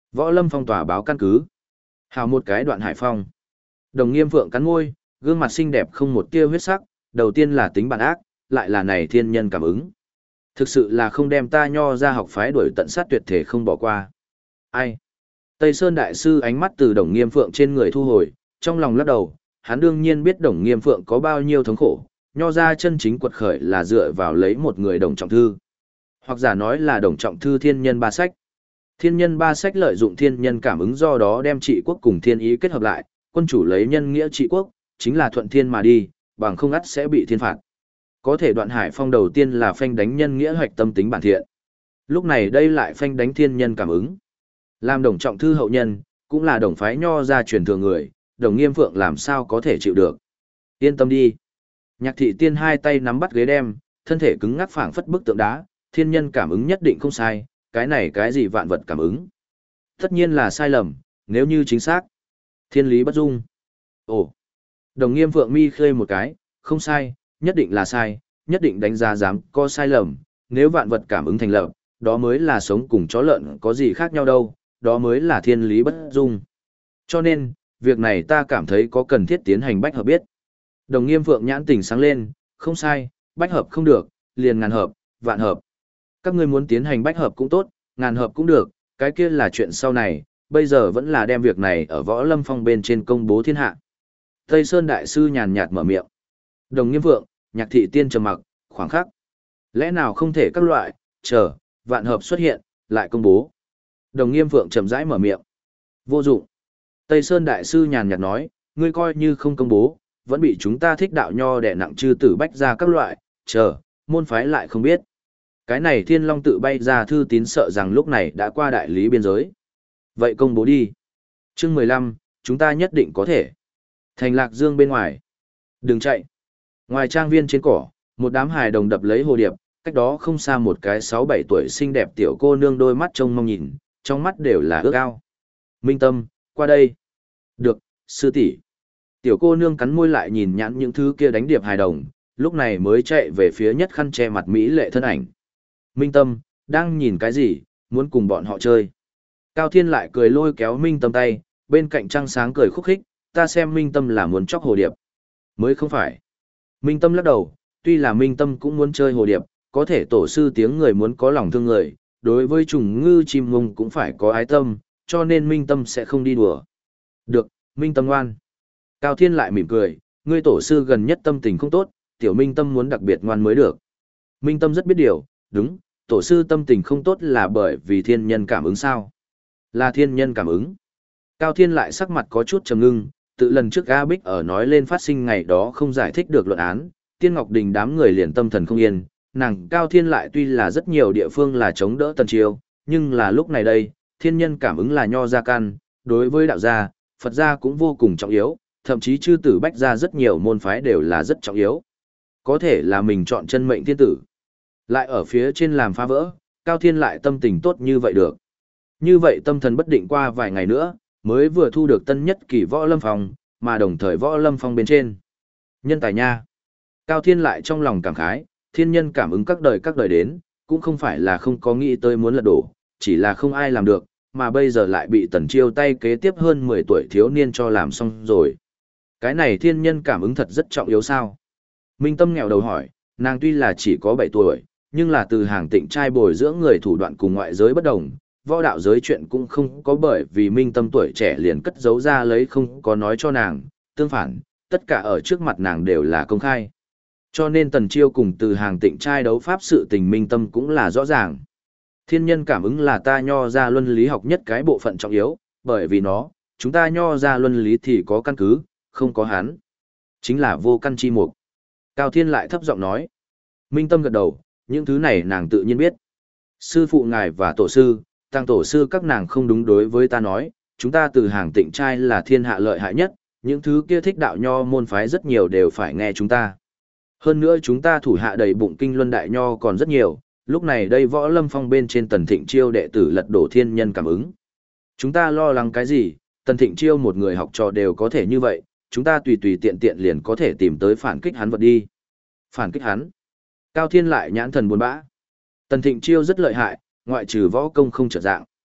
Võ Lâm Phong tỏa báo căn cứ. Hào một cái đoạn hải phong. Đồng Nghiêm Phượng cắn môi, gương mặt xinh đẹp không một tia huyết sắc, đầu tiên là tính bản ác, lại là này thiên nhân cảm ứng. Thực sự là không đem ta Nho ra học phái đuổi tận sát tuyệt thể không bỏ qua. Ai? Tây Sơn Đại Sư ánh mắt từ Đồng Nghiêm Phượng trên người thu hồi, trong lòng lắc đầu, hắn đương nhiên biết Đồng Nghiêm Phượng có bao nhiêu thống khổ, Nho ra chân chính quật khởi là dựa vào lấy một người Đồng Trọng Thư. Hoặc giả nói là Đồng Trọng Thư thiên nhân ba sách. Thiên nhân ba sách lợi dụng thiên nhân cảm ứng do đó đem trị quốc cùng thiên ý kết hợp lại, quân chủ lấy nhân nghĩa trị quốc, chính là thuận thiên mà đi, bằng không ắt sẽ bị thiên phạt. Có thể đoạn hải phong đầu tiên là phanh đánh nhân nghĩa hoạch tâm tính bản thiện. Lúc này đây lại phanh đánh thiên nhân cảm ứng. Làm Đồng Trọng Thư hậu nhân, cũng là đồng phái Nho ra truyền thừa người, Đồng Nghiêm Phượng làm sao có thể chịu được. Yên tâm đi. Nhạc Thị Tiên hai tay nắm bắt ghế đem, thân thể cứng ngắc phảng phất bức tượng đá, thiên nhân cảm ứng nhất định không sai, cái này cái gì vạn vật cảm ứng. Tất nhiên là sai lầm, nếu như chính xác. Thiên lý bất dung. Ồ. Đồng Nghiêm Phượng mi khơi một cái, không sai, nhất định là sai, nhất định đánh giá dám có sai lầm, nếu vạn vật cảm ứng thành lập, đó mới là sống cùng chó lợn có gì khác nhau đâu, đó mới là thiên lý bất dung. Cho nên, việc này ta cảm thấy có cần thiết tiến hành bách hợp biết. Đồng Nghiêm Phượng nhãn tỉnh sáng lên, không sai, bách hợp không được, liền ngàn hợp, vạn hợp. Các ngươi muốn tiến hành bách hợp cũng tốt, ngàn hợp cũng được, cái kia là chuyện sau này, bây giờ vẫn là đem việc này ở Võ Lâm Phong bên trên công bố thiên hạ. Tây Sơn Đại Sư nhàn nhạt mở miệng. Đồng Nghiêm Phượng, Nhạc Thị Tiên trầm mặc, khoảng khắc. Lẽ nào không thể các loại, chờ, vạn hợp xuất hiện, lại công bố. Đồng Nghiêm Phượng chậm rãi mở miệng. Vô dụng. Tây Sơn Đại Sư nhàn nhạt nói, ngươi coi như không công bố, vẫn bị chúng ta thích đạo nho đè nặng chư tử bách ra các loại, chờ, môn phái lại không biết. Cái này Thiên Long tự bay ra thư tín sợ rằng lúc này đã qua đại lý biên giới. Vậy công bố đi. Chương 15, chúng ta nhất định có thể. Thành Lạc Dương bên ngoài. Đừng chạy. Ngoài trang viên trên cỏ, một đám hài đồng đập lấy hồ điệp, cách đó không xa một cái 6-7 tuổi xinh đẹp tiểu cô nương đôi mắt trông mong nhìn, trong mắt đều là ước ao. Minh Tâm, qua đây. Được, sư tỷ. Tiểu cô nương cắn môi lại nhìn nhãn những thứ kia đánh điệp hài đồng, lúc này mới chạy về phía nhất khăn che mặt mỹ lệ thân ảnh. Minh Tâm, đang nhìn cái gì, muốn cùng bọn họ chơi. Cao Thiên lại cười lôi kéo Minh Tâm tay, bên cạnh trăng sáng cười khúc khích, ta xem Minh Tâm là muốn chọc hồ điệp. Mới không phải. Minh Tâm lắc đầu, tuy là Minh Tâm cũng muốn chơi hồ điệp, có thể tổ sư tiếng người muốn có lòng thương người, đối với trùng ngư chim ngông cũng phải có ái tâm, cho nên Minh Tâm sẽ không đi đùa. Được, Minh Tâm ngoan. Cao Thiên lại mỉm cười, ngươi tổ sư gần nhất tâm tình không tốt, tiểu Minh Tâm muốn đặc biệt ngoan mới được. Minh Tâm rất biết điều, đúng, tổ sư tâm tình không tốt là bởi vì thiên nhân cảm ứng sao? Là thiên nhân cảm ứng. Cao Thiên lại sắc mặt có chút trầm ngưng, tự lần trước A Bích ở nói lên phát sinh ngày đó không giải thích được luận án, Tiên Ngọc Đình đám người liền tâm thần không yên, nàng Cao Thiên lại tuy là rất nhiều địa phương là chống đỡ Tần Chiêu, nhưng là lúc này đây, thiên nhân cảm ứng là nho gia căn, đối với đạo gia, Phật gia cũng vô cùng trọng yếu, thậm chí chư tử bách gia rất nhiều môn phái đều là rất trọng yếu. Có thể là mình chọn chân mệnh thiên tử. Lại ở phía trên làm phá vỡ, Cao Thiên lại tâm tình tốt như vậy được. Như vậy tâm thần bất định qua vài ngày nữa, mới vừa thu được tân nhất kỳ Võ Lâm Phong, mà đồng thời Võ Lâm Phong bên trên. Nhân tài nha. Cao Thiên lại trong lòng cảm khái, thiên nhân cảm ứng các đời đến, cũng không phải là không có nghĩ tới muốn lật đổ, chỉ là không ai làm được, mà bây giờ lại bị Tần Chiêu tay kế tiếp hơn 10 tuổi thiếu niên cho làm xong rồi. Cái này thiên nhân cảm ứng thật rất trọng yếu sao? Minh Tâm nghèo đầu hỏi, nàng tuy là chỉ có 7 tuổi, nhưng là từ hàng tịnh trai bồi dưỡng người thủ đoạn cùng ngoại giới bất đồng, võ đạo giới chuyện cũng không có bởi vì Minh Tâm tuổi trẻ liền cất giấu ra lấy không có nói cho nàng, tương phản, tất cả ở trước mặt nàng đều là công khai. Cho nên Tần Chiêu cùng từ hàng tịnh trai đấu pháp sự tình Minh Tâm cũng là rõ ràng. Thiên nhân cảm ứng là ta nho ra luân lý học nhất cái bộ phận trọng yếu, bởi vì nó, chúng ta nho ra luân lý thì có căn cứ, không có hắn. Chính là vô căn chi mục. Cao Thiên lại thấp giọng nói. Minh Tâm gật đầu, những thứ này nàng tự nhiên biết. Sư phụ ngài và tổ sư, tăng tổ sư các nàng không đúng đối với ta nói, chúng ta từ hàng tịnh trai là thiên hạ lợi hại nhất, những thứ kia thích đạo nho môn phái rất nhiều đều phải nghe chúng ta. Hơn nữa chúng ta thủ hạ đầy bụng kinh luân đại nho còn rất nhiều, lúc này đây Võ Lâm Phong bên trên Tần Thịnh Chiêu đệ tử lật đổ thiên nhân cảm ứng. Chúng ta lo lắng cái gì, Tần Thịnh Chiêu một người học trò đều có thể như vậy, chúng ta tùy tùy tiện tiện liền có thể tìm tới phản kích hắn vật đi. Phản kích hắn. Cao Thiên lại nhãn thần buồn bã. Tần Thịnh Chiêu rất lợi hại, ngoại trừ võ công không trở dạng.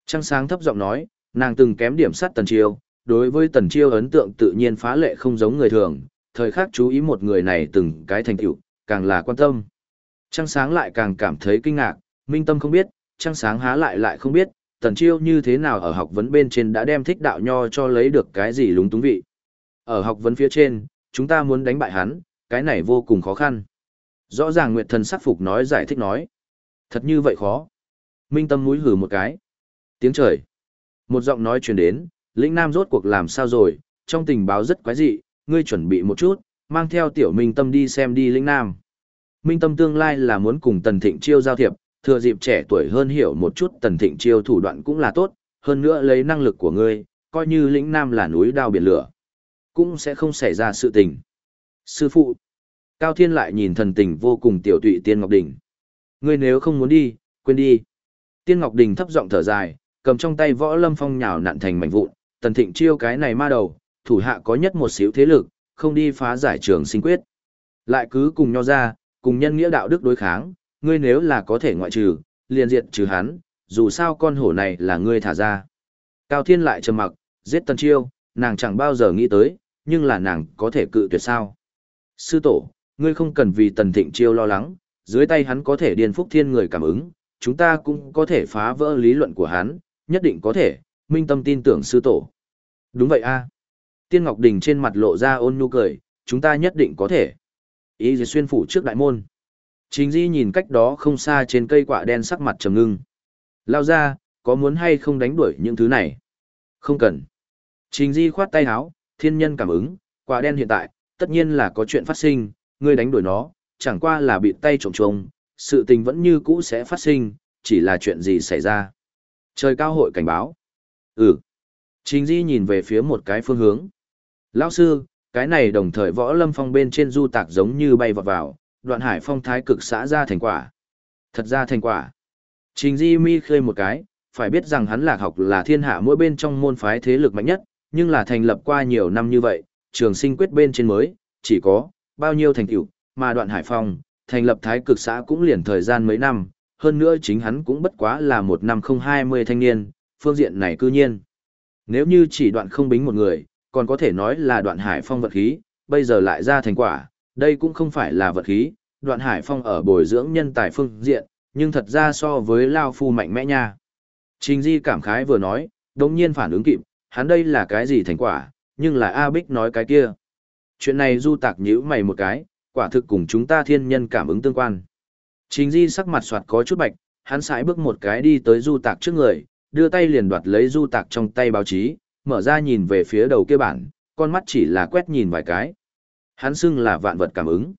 Trăng sáng thấp giọng nói, nàng từng kém điểm sát Tần Chiêu, đối với Tần Chiêu ấn tượng tự nhiên phá lệ không giống người thường, thời khắc chú ý một người này từng cái thành tựu, càng là quan tâm. Trăng sáng lại càng cảm thấy kinh ngạc, Minh Tâm không biết, Trăng sáng há lại không biết, Tần Chiêu như thế nào ở học vấn bên trên đã đem thích đạo nho cho lấy được cái gì lúng túng vị. Ở học vấn phía trên, chúng ta muốn đánh bại hắn, cái này vô cùng khó khăn. Rõ ràng Nguyệt Thần sắc phục nói giải thích nói. Thật như vậy khó. Minh Tâm mũi hừ một cái. Tiếng trời. Một giọng nói truyền đến, lĩnh Nam rốt cuộc làm sao rồi, trong tình báo rất quái dị, ngươi chuẩn bị một chút, mang theo tiểu Minh Tâm đi xem đi lĩnh Nam. Minh Tâm tương lai là muốn cùng Tần Thịnh Chiêu giao thiệp, thừa dịp trẻ tuổi hơn hiểu một chút Tần Thịnh Chiêu thủ đoạn cũng là tốt, hơn nữa lấy năng lực của ngươi, coi như lĩnh Nam là núi đao biển lửa, cũng sẽ không xảy ra sự tình. Sư phụ. Cao Thiên lại nhìn thần tình vô cùng tiểu tụy Tiên Ngọc Đình. Ngươi nếu không muốn đi, quên đi. Tiên Ngọc Đình thấp giọng thở dài, cầm trong tay Võ Lâm Phong nhào nặn thành mảnh vụn, Tần Thịnh Chiêu cái này ma đầu, thủ hạ có nhất một xíu thế lực, không đi phá giải Trường Sinh Quyết. Lại cứ cùng nho ra, cùng nhân nghĩa đạo đức đối kháng, ngươi nếu là có thể ngoại trừ, liền diệt trừ hắn, dù sao con hổ này là ngươi thả ra. Cao Thiên lại trầm mặc, giết Tần Chiêu, nàng chẳng bao giờ nghĩ tới, nhưng là nàng có thể cự tuyệt sao. Sư tổ, ngươi không cần vì Tần Thịnh Chiêu lo lắng, dưới tay hắn có thể điên phúc thiên người cảm ứng, chúng ta cũng có thể phá vỡ lý luận của hắn, nhất định có thể, Minh Tâm tin tưởng sư tổ. Đúng vậy a. Tiên Ngọc Đình trên mặt lộ ra ôn nhu cười, chúng ta nhất định có thể. Ý gì xuyên phủ trước đại môn. Trình Di nhìn cách đó không xa trên cây quạ đen sắc mặt trầm ngưng. Lao ra, có muốn hay không đánh đuổi những thứ này? Không cần. Trình Di khoát tay áo, thiên nhân cảm ứng, quạ đen hiện tại, tất nhiên là có chuyện phát sinh, ngươi đánh đuổi nó, chẳng qua là bị tay trộm trông, sự tình vẫn như cũ sẽ phát sinh, chỉ là chuyện gì xảy ra. Trời cao hội cảnh báo. Ừ. Trình Di nhìn về phía một cái phương hướng. Lão sư, cái này đồng thời Võ Lâm Phong bên trên du tạc giống như bay vọt vào, Đoạn Hải Phong thái cực xã ra thành quả. Thật ra thành quả. Trình Di mi khơi một cái, phải biết rằng hắn Lạc học là thiên hạ mỗi bên trong môn phái thế lực mạnh nhất, nhưng là thành lập qua nhiều năm như vậy, Trường Sinh Quyết bên trên mới, chỉ có bao nhiêu thành tựu, mà Đoạn Hải Phong thành lập thái cực xã cũng liền thời gian mấy năm, hơn nữa chính hắn cũng bất quá là 1 năm 020 thanh niên, phương diện này cư nhiên. Nếu như chỉ Đoạn không bính một người, còn có thể nói là Đoạn Hải Phong vật khí, bây giờ lại ra thành quả, đây cũng không phải là vật khí, Đoạn Hải Phong ở bồi dưỡng nhân tài phương diện, nhưng thật ra so với Lao Phu mạnh mẽ nha. Trình Di cảm khái vừa nói, đồng nhiên phản ứng kịp, hắn đây là cái gì thành quả, nhưng là A Bích nói cái kia. Chuyện này du tạc nhíu mày một cái, quả thực cùng chúng ta thiên nhân cảm ứng tương quan. Trình Di sắc mặt soạt có chút bạch, hắn sải bước một cái đi tới du tạc trước người, đưa tay liền đoạt lấy du tạc trong tay báo chí, mở ra nhìn về phía đầu kia bản, con mắt chỉ là quét nhìn vài cái. Hắn xưng là vạn vật cảm ứng.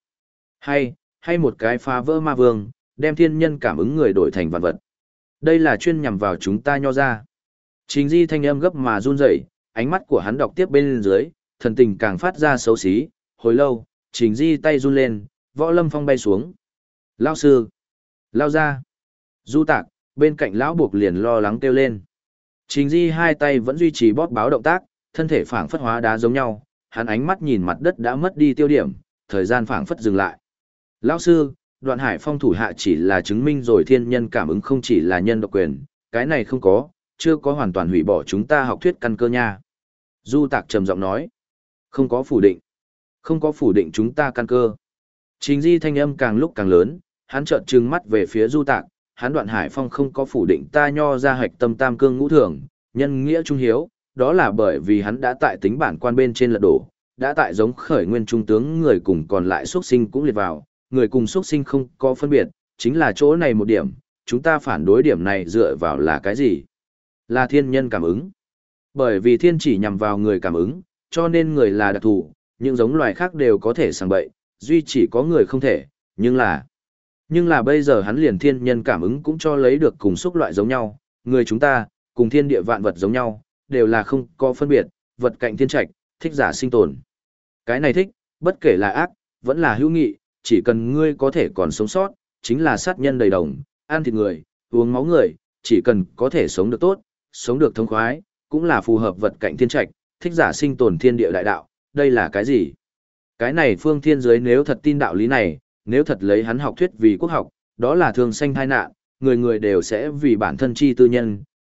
Hay một cái phá vỡ ma vương, đem thiên nhân cảm ứng người đổi thành vạn vật. Đây là chuyên nhằm vào chúng ta nho ra. Trình Di thanh âm gấp mà run rẩy, ánh mắt của hắn đọc tiếp bên dưới, thần tình càng phát ra xấu xí, hồi lâu, Trình Di tay run lên, Võ Lâm Phong bay xuống. Lao sư, lao ra, du tạc, bên cạnh lão buộc liền lo lắng kêu lên. Trình Di hai tay vẫn duy trì bóp báo động tác, thân thể phảng phất hóa đá giống nhau, hắn ánh mắt nhìn mặt đất đã mất đi tiêu điểm, thời gian phảng phất dừng lại. Lão sư, Đoạn Hải Phong thủ hạ chỉ là chứng minh rồi thiên nhân cảm ứng không chỉ là nhân độc quyền, cái này không có, chưa có hoàn toàn hủy bỏ chúng ta học thuyết căn cơ nha. Du tạc trầm giọng nói, không có phủ định, không có phủ định chúng ta căn cơ. Trình Di thanh âm càng lúc càng lớn, hắn trợn trừng mắt về phía du tạc, hắn Đoạn Hải Phong không có phủ định ta nho ra hạch tâm tam cương ngũ thường, nhân nghĩa trung hiếu, đó là bởi vì hắn đã tại tính bản quan bên trên lật đổ, đã tại giống khởi nguyên trung tướng người cùng còn lại xuất sinh cũng liệt vào, người cùng xuất sinh không có phân biệt, chính là chỗ này một điểm, chúng ta phản đối điểm này dựa vào là cái gì? Là thiên nhân cảm ứng. Bởi vì thiên chỉ nhằm vào người cảm ứng, cho nên người là đặc thù, những giống loài khác đều có thể sang bậy, duy chỉ có người không thể, nhưng là bây giờ hắn liền thiên nhân cảm ứng cũng cho lấy được cùng xúc loại giống nhau, người chúng ta, cùng thiên địa vạn vật giống nhau, đều là không có phân biệt, vật cạnh thiên trạch, thích giả sinh tồn. Cái này thích, bất kể là ác, vẫn là hữu nghị, chỉ cần ngươi có thể còn sống sót, chính là sát nhân đầy đồng, ăn thịt người, uống máu người, chỉ cần có thể sống được tốt, sống được thông khoái, cũng là phù hợp vật cạnh thiên trạch, thích giả sinh tồn thiên địa đại đạo, đây là cái gì? Cái này phương thiên giới nếu thật tin đạo lý này, nếu thật lấy hắn học thuyết vì quốc học, đó là thường sanh tai nạn, người người đều sẽ vì bản thân chi tư nhân,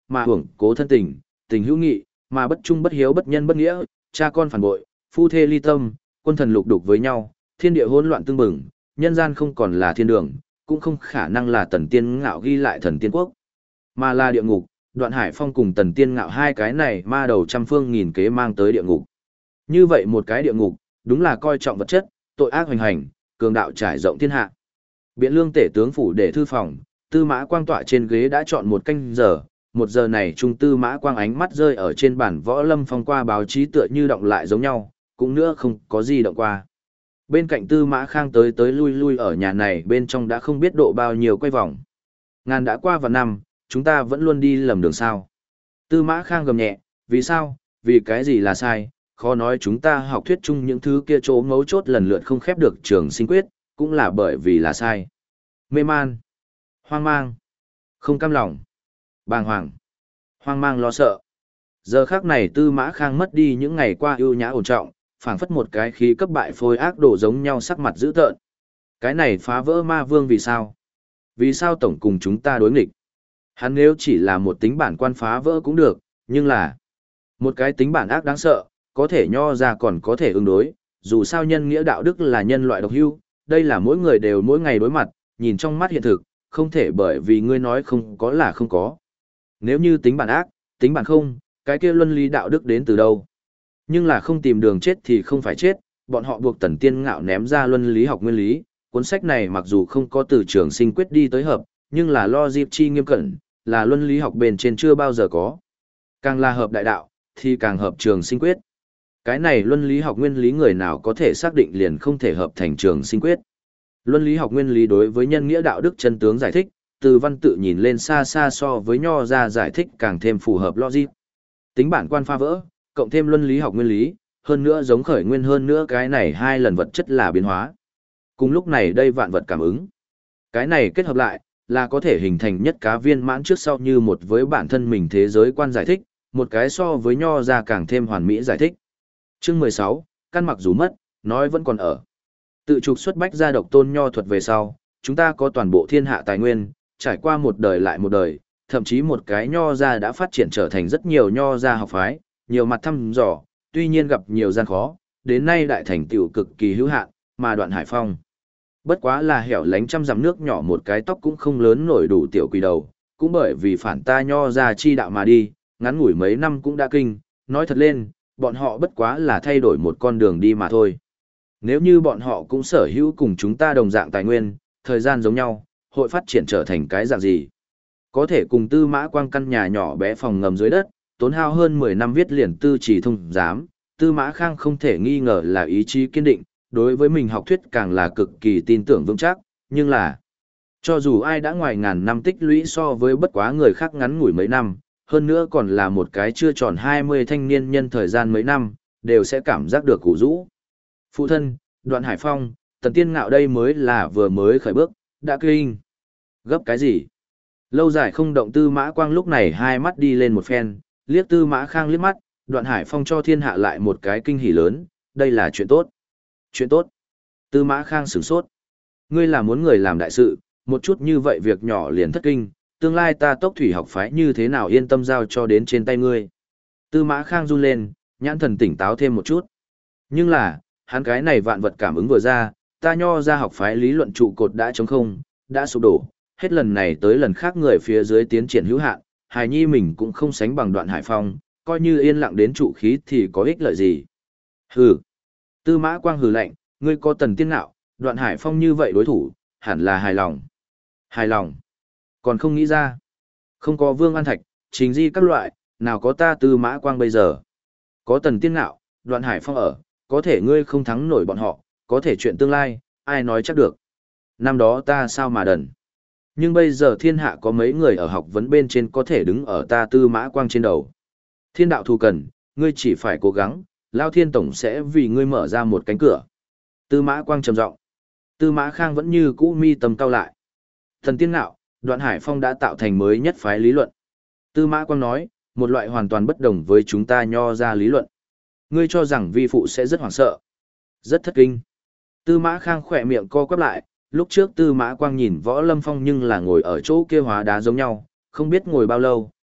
mà hưởng cố thân tình, tình hữu nghị, mà bất trung bất hiếu bất nhân bất nghĩa, cha con phản bội, phu thê ly tâm, quân thần lục đục với nhau, thiên địa hỗn loạn tương bừng, nhân gian không còn là thiên đường, cũng không khả năng là Tần Tiên Ngạo ghi lại thần tiên quốc, mà là địa ngục. Đoạn Hải Phong cùng Tần Tiên Ngạo hai cái này ma đầu trăm phương nghìn kế mang tới địa ngục. Như vậy một cái địa ngục, đúng là coi trọng vật chất, tội ác hoành hành, cường đạo trải rộng thiên hạ. Biện Lương tể tướng phủ để thư phòng, Tư Mã Quang tọa trên ghế đã chọn một canh giờ, một giờ này trung Tư Mã Quang ánh mắt rơi ở trên bản võ lâm phong qua báo chí tựa như động lại giống nhau, cũng nữa không có gì động qua. Bên cạnh Tư Mã Khang tới tới lui lui ở nhà này bên trong đã không biết độ bao nhiêu quay vòng. Ngàn đã qua vạn năm, chúng ta vẫn luôn đi lầm đường sao. Tư Mã Khang gầm nhẹ, vì sao, vì cái gì là sai, khó nói chúng ta học thuyết chung những thứ kia chỗ ngấu chốt lần lượt không khép được trường sinh quyết, cũng là bởi vì là sai. Mê man, hoang mang, không cam lòng, bàng hoàng, hoang mang lo sợ. Giờ khắc này Tư Mã Khang mất đi những ngày qua ưu nhã ổn trọng, phảng phất một cái khí cấp bại phôi ác đổ giống nhau sắc mặt dữ tợn. Cái này phá vỡ ma vương vì sao? Vì sao tổng cùng chúng ta đối nghịch? Hắn nếu chỉ là một tính bản quan phá vỡ cũng được, nhưng là một cái tính bản ác đáng sợ, có thể nho ra còn có thể ứng đối, dù sao nhân nghĩa đạo đức là nhân loại độc hưu, đây là mỗi người đều mỗi ngày đối mặt, nhìn trong mắt hiện thực, không thể bởi vì ngươi nói không có là không có. Nếu như tính bản ác, tính bản không, cái kia luân lý đạo đức đến từ đâu? Nhưng là không tìm đường chết thì không phải chết, bọn họ buộc Tần Tiên Ngạo ném ra luân lý học nguyên lý, cuốn sách này mặc dù không có từ trường sinh quyết đi tới hợp, nhưng là lo dịp chi nghiêm cẩn, là luân lý học bên trên chưa bao giờ có. Càng là hợp đại đạo, thì càng hợp trường sinh quyết. Cái này luân lý học nguyên lý người nào có thể xác định liền không thể hợp thành trường sinh quyết. Luân lý học nguyên lý đối với nhân nghĩa đạo đức chân tướng giải thích, từ văn tự nhìn lên xa xa so với nho ra giải thích càng thêm phù hợp logic. Tính bản quan phá vỡ, cộng thêm luân lý học nguyên lý, hơn nữa giống khởi nguyên hơn nữa cái này hai lần vật chất là biến hóa. Cùng lúc này đây vạn vật cảm ứng. Cái này kết hợp lại, là có thể hình thành nhất cá viên mãn trước sau như một với bản thân mình thế giới quan giải thích, một cái so với nho ra càng thêm hoàn mỹ giải thích. Chương 16, căn mặc dù mất, nói vẫn còn ở. Tự trục xuất bách gia độc tôn nho thuật về sau, chúng ta có toàn bộ thiên hạ tài nguyên, trải qua một đời lại một đời, thậm chí một cái nho gia đã phát triển trở thành rất nhiều nho gia học phái, nhiều mặt thăm dò, tuy nhiên gặp nhiều gian khó, đến nay đại thành tựu cực kỳ hữu hạn, mà Đoạn Hải Phong bất quá là hẻo lánh trăm dặm nước nhỏ một cái tóc cũng không lớn nổi đủ tiểu quỷ đầu, cũng bởi vì phản ta nho ra chi đạo mà đi, ngắn ngủi mấy năm cũng đã kinh, nói thật lên, bọn họ bất quá là thay đổi một con đường đi mà thôi. Nếu như bọn họ cũng sở hữu cùng chúng ta đồng dạng tài nguyên, thời gian giống nhau, hội phát triển trở thành cái dạng gì? Có thể cùng Tư Mã Quang căn nhà nhỏ bé phòng ngầm dưới đất, tốn hao hơn 10 năm viết liền tư chỉ thông giám, Tư Mã Khang không thể nghi ngờ là ý chí kiên định, đối với mình học thuyết càng là cực kỳ tin tưởng vững chắc, nhưng là cho dù ai đã ngoài ngàn năm tích lũy so với bất quá người khác ngắn ngủi mấy năm, hơn nữa còn là một cái chưa tròn 20 thanh niên nhân thời gian mấy năm, đều sẽ cảm giác được củ rũ. Phụ thân, Đoạn Hải Phong, Tần Tiên Ngạo đây mới là vừa mới khởi bước, đã kinh. Gấp cái gì? Lâu dài không động Tư Mã Quang lúc này hai mắt đi lên một phen, liếc Tư Mã Khang liếc mắt, Đoạn Hải Phong cho thiên hạ lại một cái kinh hỉ lớn, đây là chuyện tốt. Chuyện tốt. Tư Mã Khang sửng sốt. Ngươi là muốn người làm đại sự, một chút như vậy việc nhỏ liền thất kinh, tương lai ta Tốc Thủy học phái như thế nào yên tâm giao cho đến trên tay ngươi. Tư Mã Khang run lên, nhãn thần tỉnh táo thêm một chút. Nhưng là, hắn cái này vạn vật cảm ứng vừa ra, ta nho ra học phái lý luận trụ cột đã trống không, đã sụp đổ, hết lần này tới lần khác người phía dưới tiến triển hữu hạn, hài nhi mình cũng không sánh bằng Đoạn Hải Phong, coi như yên lặng đến trụ khí thì có ích lợi gì. Hừ. Tư Mã Quang hừ lạnh, ngươi có Tần Tiên Ngạo, Đoạn Hải Phong như vậy đối thủ, hẳn là hài lòng. Hài lòng. Còn không nghĩ ra. Không có Vương An Thạch, Trình Di các loại, nào có ta Tư Mã Quang bây giờ. Có Tần Tiên Ngạo, Đoạn Hải Phong ở, có thể ngươi không thắng nổi bọn họ, có thể chuyện tương lai, ai nói chắc được. Năm đó ta sao mà đần. Nhưng bây giờ thiên hạ có mấy người ở học vấn bên trên có thể đứng ở ta Tư Mã Quang trên đầu. Thiên đạo thù cần, ngươi chỉ phải cố gắng, Lao Thiên Tổng sẽ vì ngươi mở ra một cánh cửa. Tư Mã Quang trầm giọng. Tư Mã Khang vẫn như cũ mi tâm cao lại. Thần Tiên Ngạo, Đoạn Hải Phong đã tạo thành mới nhất phái lý luận. Tư Mã Quang nói, một loại hoàn toàn bất đồng với chúng ta nho ra lý luận. Ngươi cho rằng vi phụ sẽ rất hoảng sợ, rất thất kinh. Tư Mã Khang khỏe miệng co quắp lại, lúc trước Tư Mã Quang nhìn Võ Lâm Phong nhưng là ngồi ở chỗ kia hóa đá giống nhau, không biết ngồi bao lâu,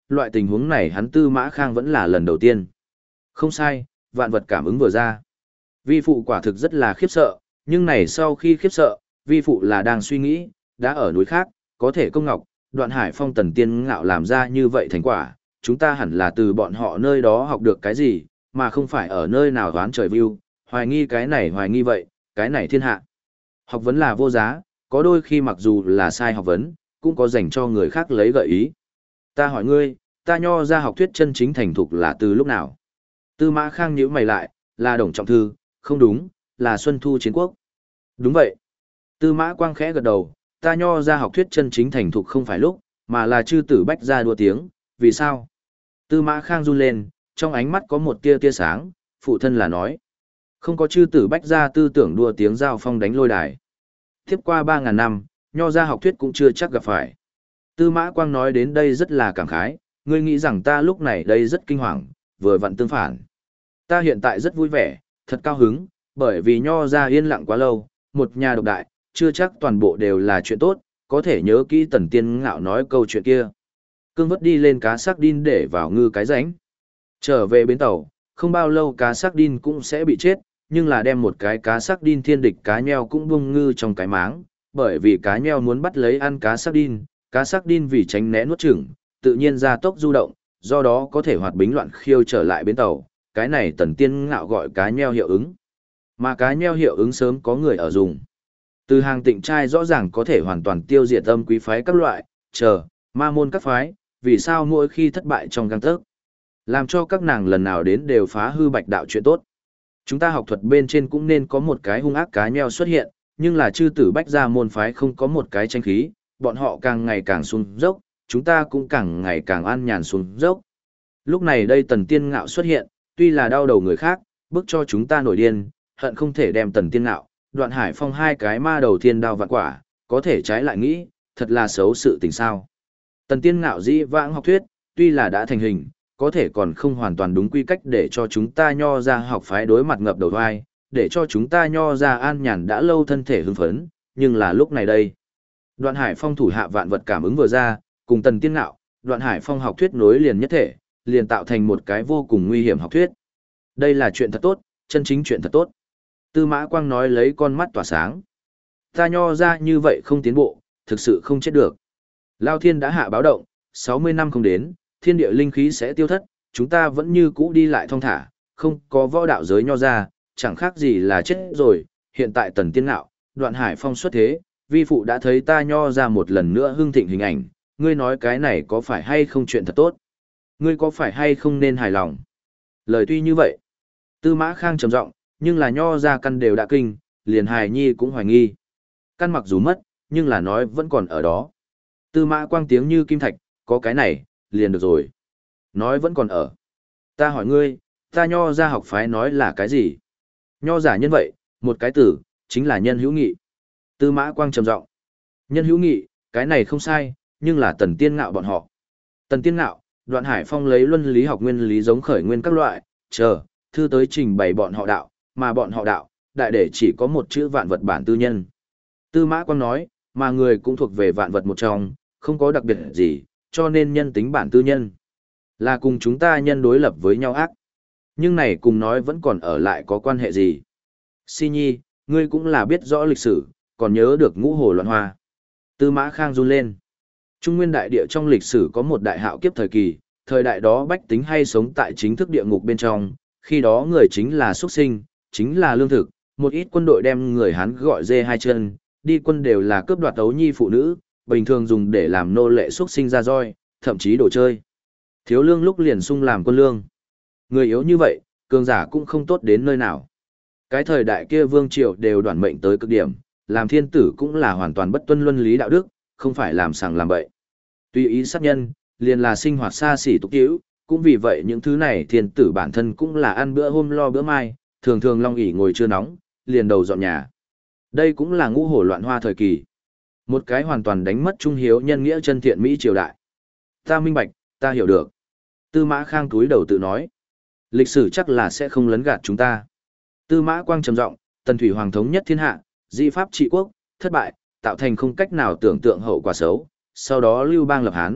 loại tình huống này hắn Tư Mã Khang vẫn là lần đầu tiên. Không sai, vạn vật cảm ứng vừa ra. Vi phụ quả thực rất là khiếp sợ, nhưng này sau khi khiếp sợ, vi phụ là đang suy nghĩ, đã ở núi khác, có thể công ngọc, Đoạn Hải Phong Tần Tiên Ngạo làm ra như vậy thành quả, chúng ta hẳn là từ bọn họ nơi đó học được cái gì, mà không phải ở nơi nào đoán trời view, hoài nghi cái này hoài nghi vậy, cái này thiên hạ. Học vấn là vô giá, có đôi khi mặc dù là sai học vấn, cũng có dành cho người khác lấy gợi ý. Ta hỏi ngươi, ta Nho ra học thuyết chân chính thành thục là từ lúc nào? Tư Mã Khang nhíu mày lại, là Đồng Trọng Thư, không đúng, là Xuân Thu Chiến Quốc. Đúng vậy. Tư Mã Quang khẽ gật đầu, ta Nho ra học thuyết chân chính thành thục không phải lúc, mà là chư tử bách ra đua tiếng, vì sao? Tư Mã Khang run lên, trong ánh mắt có một tia tia sáng, phụ thân là nói. Không có chư tử bách ra tư tưởng đua tiếng giao phong đánh lôi đài. Tiếp qua 3.000 năm, Nho ra học thuyết cũng chưa chắc gặp phải. Tư Mã Quang nói đến đây rất là cảm khái, ngươi nghĩ rằng ta lúc này đây rất kinh hoàng, vừa vặn tương phản. Ta hiện tại rất vui vẻ, thật cao hứng, bởi vì Nho ra yên lặng quá lâu, một nhà độc đại, chưa chắc toàn bộ đều là chuyện tốt, có thể nhớ kỹ Tần Tiên Ngạo nói câu chuyện kia. Cương vớt đi lên cá sắc đin để vào ngư cái ránh. Trở về bến tàu, không bao lâu cá sắc đin cũng sẽ bị chết, nhưng là đem một cái cá sắc đin thiên địch cá nheo cũng bung ngư trong cái máng, bởi vì cá nheo muốn bắt lấy ăn cá sắc đin vì tránh né nuốt chửng, tự nhiên ra tốc du động, do đó có thể hoạt bính loạn khiêu trở lại bến tàu, cái này Tần Tiên Ngạo gọi cá nheo hiệu ứng. Mà cá nheo hiệu ứng sớm có người ở dùng. Từ hàng tịnh trai rõ ràng có thể hoàn toàn tiêu diệt âm quý phái các loại, ma môn các phái, vì sao mỗi khi thất bại trong gang tấc, làm cho các nàng lần nào đến đều phá hư bạch đạo chuyện tốt. Chúng ta học thuật bên trên cũng nên có một cái hung ác cá nheo xuất hiện, nhưng là chư tử bách gia môn phái không có một cái tranh khí, bọn họ càng ngày càng xuống dốc, chúng ta cũng càng ngày càng an nhàn xuống dốc. Lúc này đây Tần Tiên Ngạo xuất hiện, tuy là đau đầu người khác, bức cho chúng ta nổi điên, hận không thể đem Tần Tiên Ngạo, Đoạn Hải Phong hai cái ma đầu thiên đao vạn quả, có thể trái lại nghĩ, thật là xấu sự tình sao. Tần Tiên Ngạo dĩ vãng học thuyết, tuy là đã thành hình, có thể còn không hoàn toàn đúng quy cách để cho chúng ta Nho ra học phái đối mặt ngập đầu vai, để cho chúng ta Nho ra an nhàn đã lâu thân thể hưng phấn, nhưng là lúc này đây. Đoạn Hải Phong thủ hạ vạn vật cảm ứng vừa ra, cùng Tần Tiên Ngạo, Đoạn Hải Phong học thuyết nối liền nhất thể, liền tạo thành một cái vô cùng nguy hiểm học thuyết. Đây là chuyện thật tốt, chân chính chuyện thật tốt. Tư Mã Quang nói lấy con mắt tỏa sáng. Ta Nho ra như vậy không tiến bộ, thực sự không chết được. Lao Thiên đã hạ báo động, 60 năm không đến, thiên địa linh khí sẽ tiêu thất, chúng ta vẫn như cũ đi lại thong thả, không có võ đạo giới Nho ra, chẳng khác gì là chết rồi. Hiện tại Tần Tiên Ngạo, Đoạn Hải Phong xuất thế, vi phụ đã thấy ta Nho ra một lần nữa hưng thịnh hình ảnh, ngươi nói cái này có phải hay không chuyện thật tốt? Ngươi có phải hay không nên hài lòng? Lời tuy như vậy, Tư Mã Khang trầm giọng, nhưng là Nho ra căn đều đã kinh, liền hài nhi cũng hoài nghi. Căn mặc dù mất, nhưng là nói vẫn còn ở đó. Tư Mã Quang tiếng như kim thạch, có cái này, liền được rồi. Nói vẫn còn ở. Ta hỏi ngươi, ta Nho ra học phái nói là cái gì? Nho giả nhân vậy, một cái từ, chính là nhân hữu nghị. Tư Mã Quang trầm giọng. Nhân hữu nghị, cái này không sai, nhưng là Tần Tiên Ngạo bọn họ. Tần Tiên Ngạo, Đoạn Hải Phong lấy luân lý học nguyên lý giống khởi nguyên các loại, thư tới trình bày bọn họ đạo, mà bọn họ đạo, đại để chỉ có một chữ vạn vật bản tư nhân. Tư Mã Quang nói, mà người cũng thuộc về vạn vật một trong, không có đặc biệt gì, cho nên nhân tính bản tư nhân. Là cùng chúng ta nhân đối lập với nhau ác. Nhưng này cùng nói vẫn còn ở lại có quan hệ gì. Si Nhi, ngươi cũng là biết rõ lịch sử, còn nhớ được ngũ hồ loạn hoa. Tư Mã Khang run lên. Trung nguyên đại địa trong lịch sử có một đại hạo kiếp thời kỳ, thời đại đó bách tính hay sống tại chính thức địa ngục bên trong, khi đó người chính là xuất sinh, chính là lương thực, một ít quân đội đem người Hán gọi dê hai chân, đi quân đều là cướp đoạt ấu nhi phụ nữ, bình thường dùng để làm nô lệ xuất sinh ra roi, thậm chí đồ chơi. Thiếu lương lúc liền sung làm quân lương. Người yếu như vậy, cường giả cũng không tốt đến nơi nào. Cái thời đại kia vương triều đều đoản mệnh tới cực điểm, làm thiên tử cũng là hoàn toàn bất tuân luân lý đạo đức, không phải làm sằng làm bậy. Tùy ý sát nhân, liền là sinh hoạt xa xỉ tục tiễu, cũng vì vậy những thứ này thiên tử bản thân cũng là ăn bữa hôm lo bữa mai, thường thường long ỷ ngồi chưa nóng, liền đầu dọn nhà. Đây cũng là ngũ hổ loạn hoa thời kỳ. Một cái hoàn toàn đánh mất trung hiếu nhân nghĩa chân thiện Mỹ triều đại. Ta minh bạch, ta hiểu được. Tư Mã Khang túi đầu tự nói. Lịch sử chắc là sẽ không lấn gạt chúng ta. Tư Mã Quang trầm giọng, Tần Thủy Hoàng thống nhất thiên hạ, di pháp trị quốc, thất bại, tạo thành không cách nào tưởng tượng hậu quả xấu. Sau đó Lưu Bang lập Hán,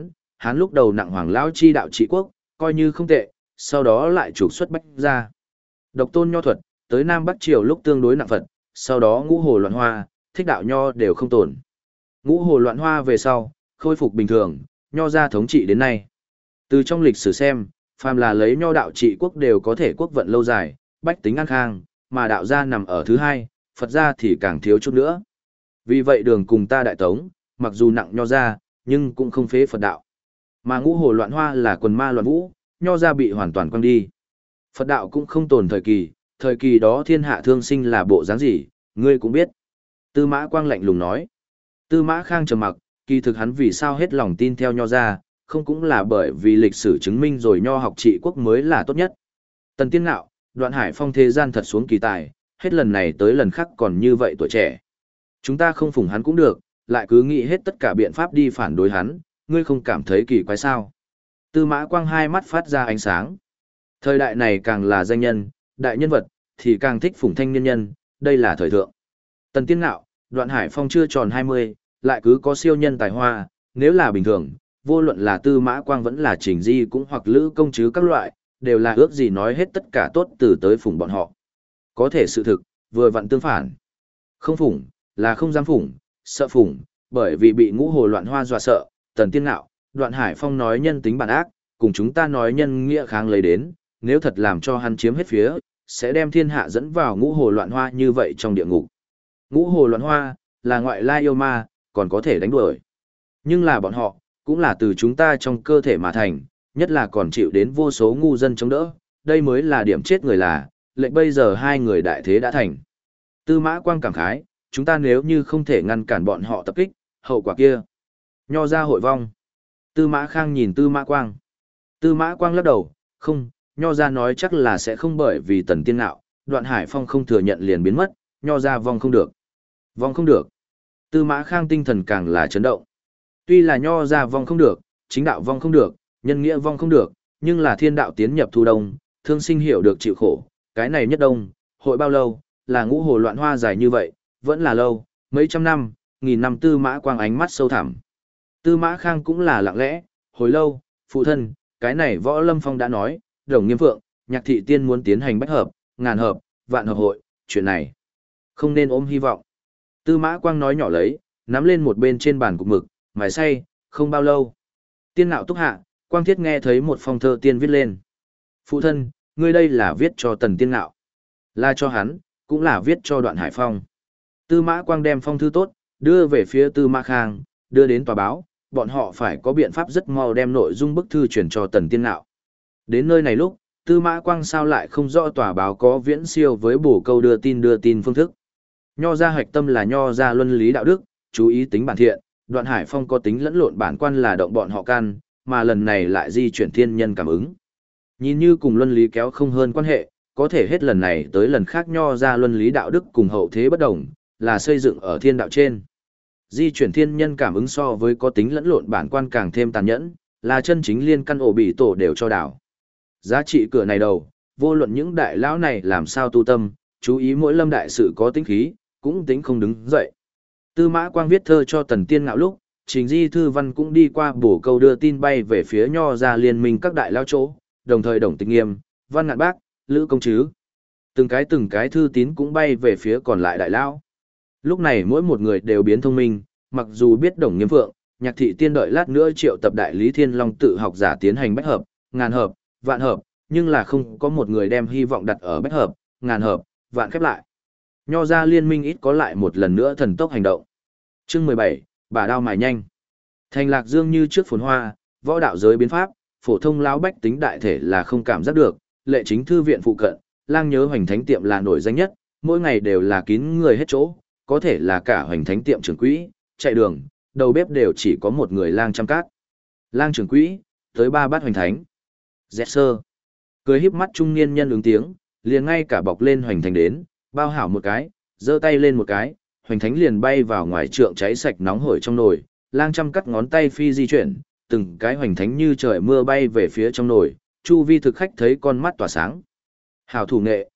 hắn lúc đầu nặng Hoàng lão chi đạo trị quốc, coi như không tệ, sau đó lại trục xuất Bách ra. Độc tôn nho thuật, tới Nam Bắc Triều lúc tương đối nặng Phật, sau đó ngũ hồ loạn hoa, thích đạo nho đều không tổn. Ngũ hồ loạn hoa về sau, khôi phục bình thường, nho ra thống trị đến nay. Từ trong lịch sử xem, phàm là lấy nho đạo trị quốc đều có thể quốc vận lâu dài, bách tính an khang, mà đạo gia nằm ở thứ hai, Phật gia thì càng thiếu chút nữa. Vì vậy đường cùng ta đại tống, mặc dù nặng nho gia, nhưng cũng không phế Phật đạo. Mà ngũ hồ loạn hoa là quần ma loạn vũ, nho gia bị hoàn toàn quăng đi. Phật đạo cũng không tồn thời kỳ đó thiên hạ thương sinh là bộ dáng gì, ngươi cũng biết. Tư Mã Quang lạnh lùng nói. Tư Mã Khang trầm mặc, kỳ thực hắn vì sao hết lòng tin theo nho gia, không cũng là bởi vì lịch sử chứng minh rồi nho học trị quốc mới là tốt nhất. Tần Tiên Ngạo, Đoạn Hải Phong thế gian thật xuống kỳ tài, hết lần này tới lần khác còn như vậy tuổi trẻ. Chúng ta không phụng hắn cũng được, lại cứ nghĩ hết tất cả biện pháp đi phản đối hắn, ngươi không cảm thấy kỳ quái sao? Tư Mã Quang hai mắt phát ra ánh sáng. Thời đại này càng là danh nhân, đại nhân vật, thì càng thích phụng thanh niên nhân, đây là thời thượng. Tần Tiên Ngạo, Đoạn Hải Phong chưa tròn 20, lại cứ có siêu nhân tài hoa, nếu là bình thường, vô luận là Tư Mã Quang vẫn là Trình Di cũng hoặc Lữ Công Trứ các loại, đều là ước gì nói hết tất cả tốt từ tới phụng bọn họ. Có thể sự thực, vừa vặn tương phản. Không phụng, là không dám phụng, sợ phụng, bởi vì bị ngũ hồ loạn hoa dọa sợ, Tần Tiên Ngạo, Đoạn Hải Phong nói nhân tính bản ác, cùng chúng ta nói nhân nghĩa kháng lấy đến, nếu thật làm cho hắn chiếm hết phía, sẽ đem thiên hạ dẫn vào ngũ hồ loạn hoa như vậy trong địa ngục. Ngũ hồ loạn hoa, là ngoại lai yêu ma, còn có thể đánh đuổi. Nhưng là bọn họ, cũng là từ chúng ta trong cơ thể mà thành, nhất là còn chịu đến vô số ngu dân chống đỡ, đây mới là điểm chết người là, lệnh bây giờ hai người đại thế đã thành. Tư Mã Quang cảm khái, chúng ta nếu như không thể ngăn cản bọn họ tập kích, hậu quả kia. Nho ra hội vong. Tư Mã Khang nhìn Tư Mã Quang. Tư Mã Quang lắc đầu, không, nho ra nói chắc là sẽ không bởi vì Tần Tiên Ngạo, Đoạn Hải Phong không thừa nhận liền biến mất, nho ra vong không được. Vong không được. Tư Mã Khang tinh thần càng là chấn động. Tuy là nho ra vong không được, chính đạo vong không được, nhân nghĩa vong không được, nhưng là thiên đạo tiến nhập thu đông, thương sinh hiểu được chịu khổ, cái này nhất đông, hội bao lâu, là ngũ hồ loạn hoa dài như vậy, vẫn là lâu, mấy trăm năm, nghìn năm. Tư Mã Quang ánh mắt sâu thẳm. Tư Mã Khang cũng là lặng lẽ, hồi lâu, phụ thân, cái này Võ Lâm Phong đã nói, Đồng Nghiêm Phượng, Nhạc Thị Tiên muốn tiến hành bách hợp, ngàn hợp, vạn hợp hội, chuyện này không nên ôm hy vọng. Tư Mã Quang nói nhỏ lấy, nắm lên một bên trên bàn cục mực, mài say, không bao lâu. Tiên Ngạo túc hạ, Quang Thiết nghe thấy một phong thơ tiên viết lên. Phụ thân, ngươi đây là viết cho Tần Tiên Ngạo. Là cho hắn, cũng là viết cho Đoạn Hải Phong. Tư Mã Quang đem phong thư tốt, đưa về phía Tư Mã Khang, đưa đến tòa báo, bọn họ phải có biện pháp rất mau đem nội dung bức thư chuyển cho Tần Tiên Ngạo. Đến nơi này lúc, Tư Mã Quang sao lại không rõ tòa báo có viễn siêu với bổ câu đưa tin phương thức. Nho gia hạch tâm là nho gia luân lý đạo đức, chú ý tính bản thiện, Đoạn Hải Phong có tính lẫn lộn bản quan là động bọn họ can, mà lần này lại di chuyển thiên nhân cảm ứng. Nhìn như cùng luân lý kéo không hơn quan hệ, có thể hết lần này tới lần khác nho gia luân lý đạo đức cùng hậu thế bất đồng, là xây dựng ở thiên đạo trên. Di chuyển thiên nhân cảm ứng so với có tính lẫn lộn bản quan càng thêm tàn nhẫn, là chân chính liên căn ổ bị tổ đều cho đảo. Giá trị cửa này đầu, vô luận những đại lão này làm sao tu tâm, chú ý mỗi lâm đại sự có tính khí, cũng tính không đứng dậy. Tư Mã Quang viết thơ cho Tần Tiên Ngạo lúc, Trình Di Thư Văn cũng đi qua bổ câu đưa tin bay về phía nho ra liên minh các đại lao chỗ, đồng thời Đồng Tịch Nghiêm, Văn Ngạn Bác, Lữ Công Trứ. Từng cái thư tín cũng bay về phía còn lại đại lao. Lúc này mỗi một người đều biến thông minh, mặc dù biết Đồng Nghiêm Phượng, Nhạc Thị Tiên đợi lát nữa triệu tập đại lý Thiên Long tự học giả tiến hành bách hợp, ngàn hợp, vạn hợp, nhưng là không có một người đem hy vọng đặt ở bách hợp, ngàn hợp, vạn khép lại. Nho ra liên minh ít có lại một lần nữa thần tốc hành động. Chương 17, bà đao mài nhanh. Thành Lạc Dương như trước phồn hoa, võ đạo giới biến pháp, phổ thông lão bách tính đại thể là không cảm giác được, lệ chính thư viện phụ cận, lang nhớ hoành thánh tiệm là nổi danh nhất, mỗi ngày đều là kín người hết chỗ, có thể là cả hoành thánh tiệm trưởng quỹ, chạy đường, đầu bếp đều chỉ có một người lang chăm cát. Lang trưởng quỹ, tới 3 bát hoành thánh. Dẹt sơ. Cười híp mắt trung niên nhân ứng tiếng, liền ngay cả bọc lên hoành thánh đến, bao hảo một cái, giơ tay lên một cái, hoành thánh liền bay vào ngoài trượng cháy sạch nóng hổi trong nồi, lang chăm cắt ngón tay phi di chuyển, từng cái hoành thánh như trời mưa bay về phía trong nồi, chu vi thực khách thấy con mắt tỏa sáng. Hảo thủ nghệ,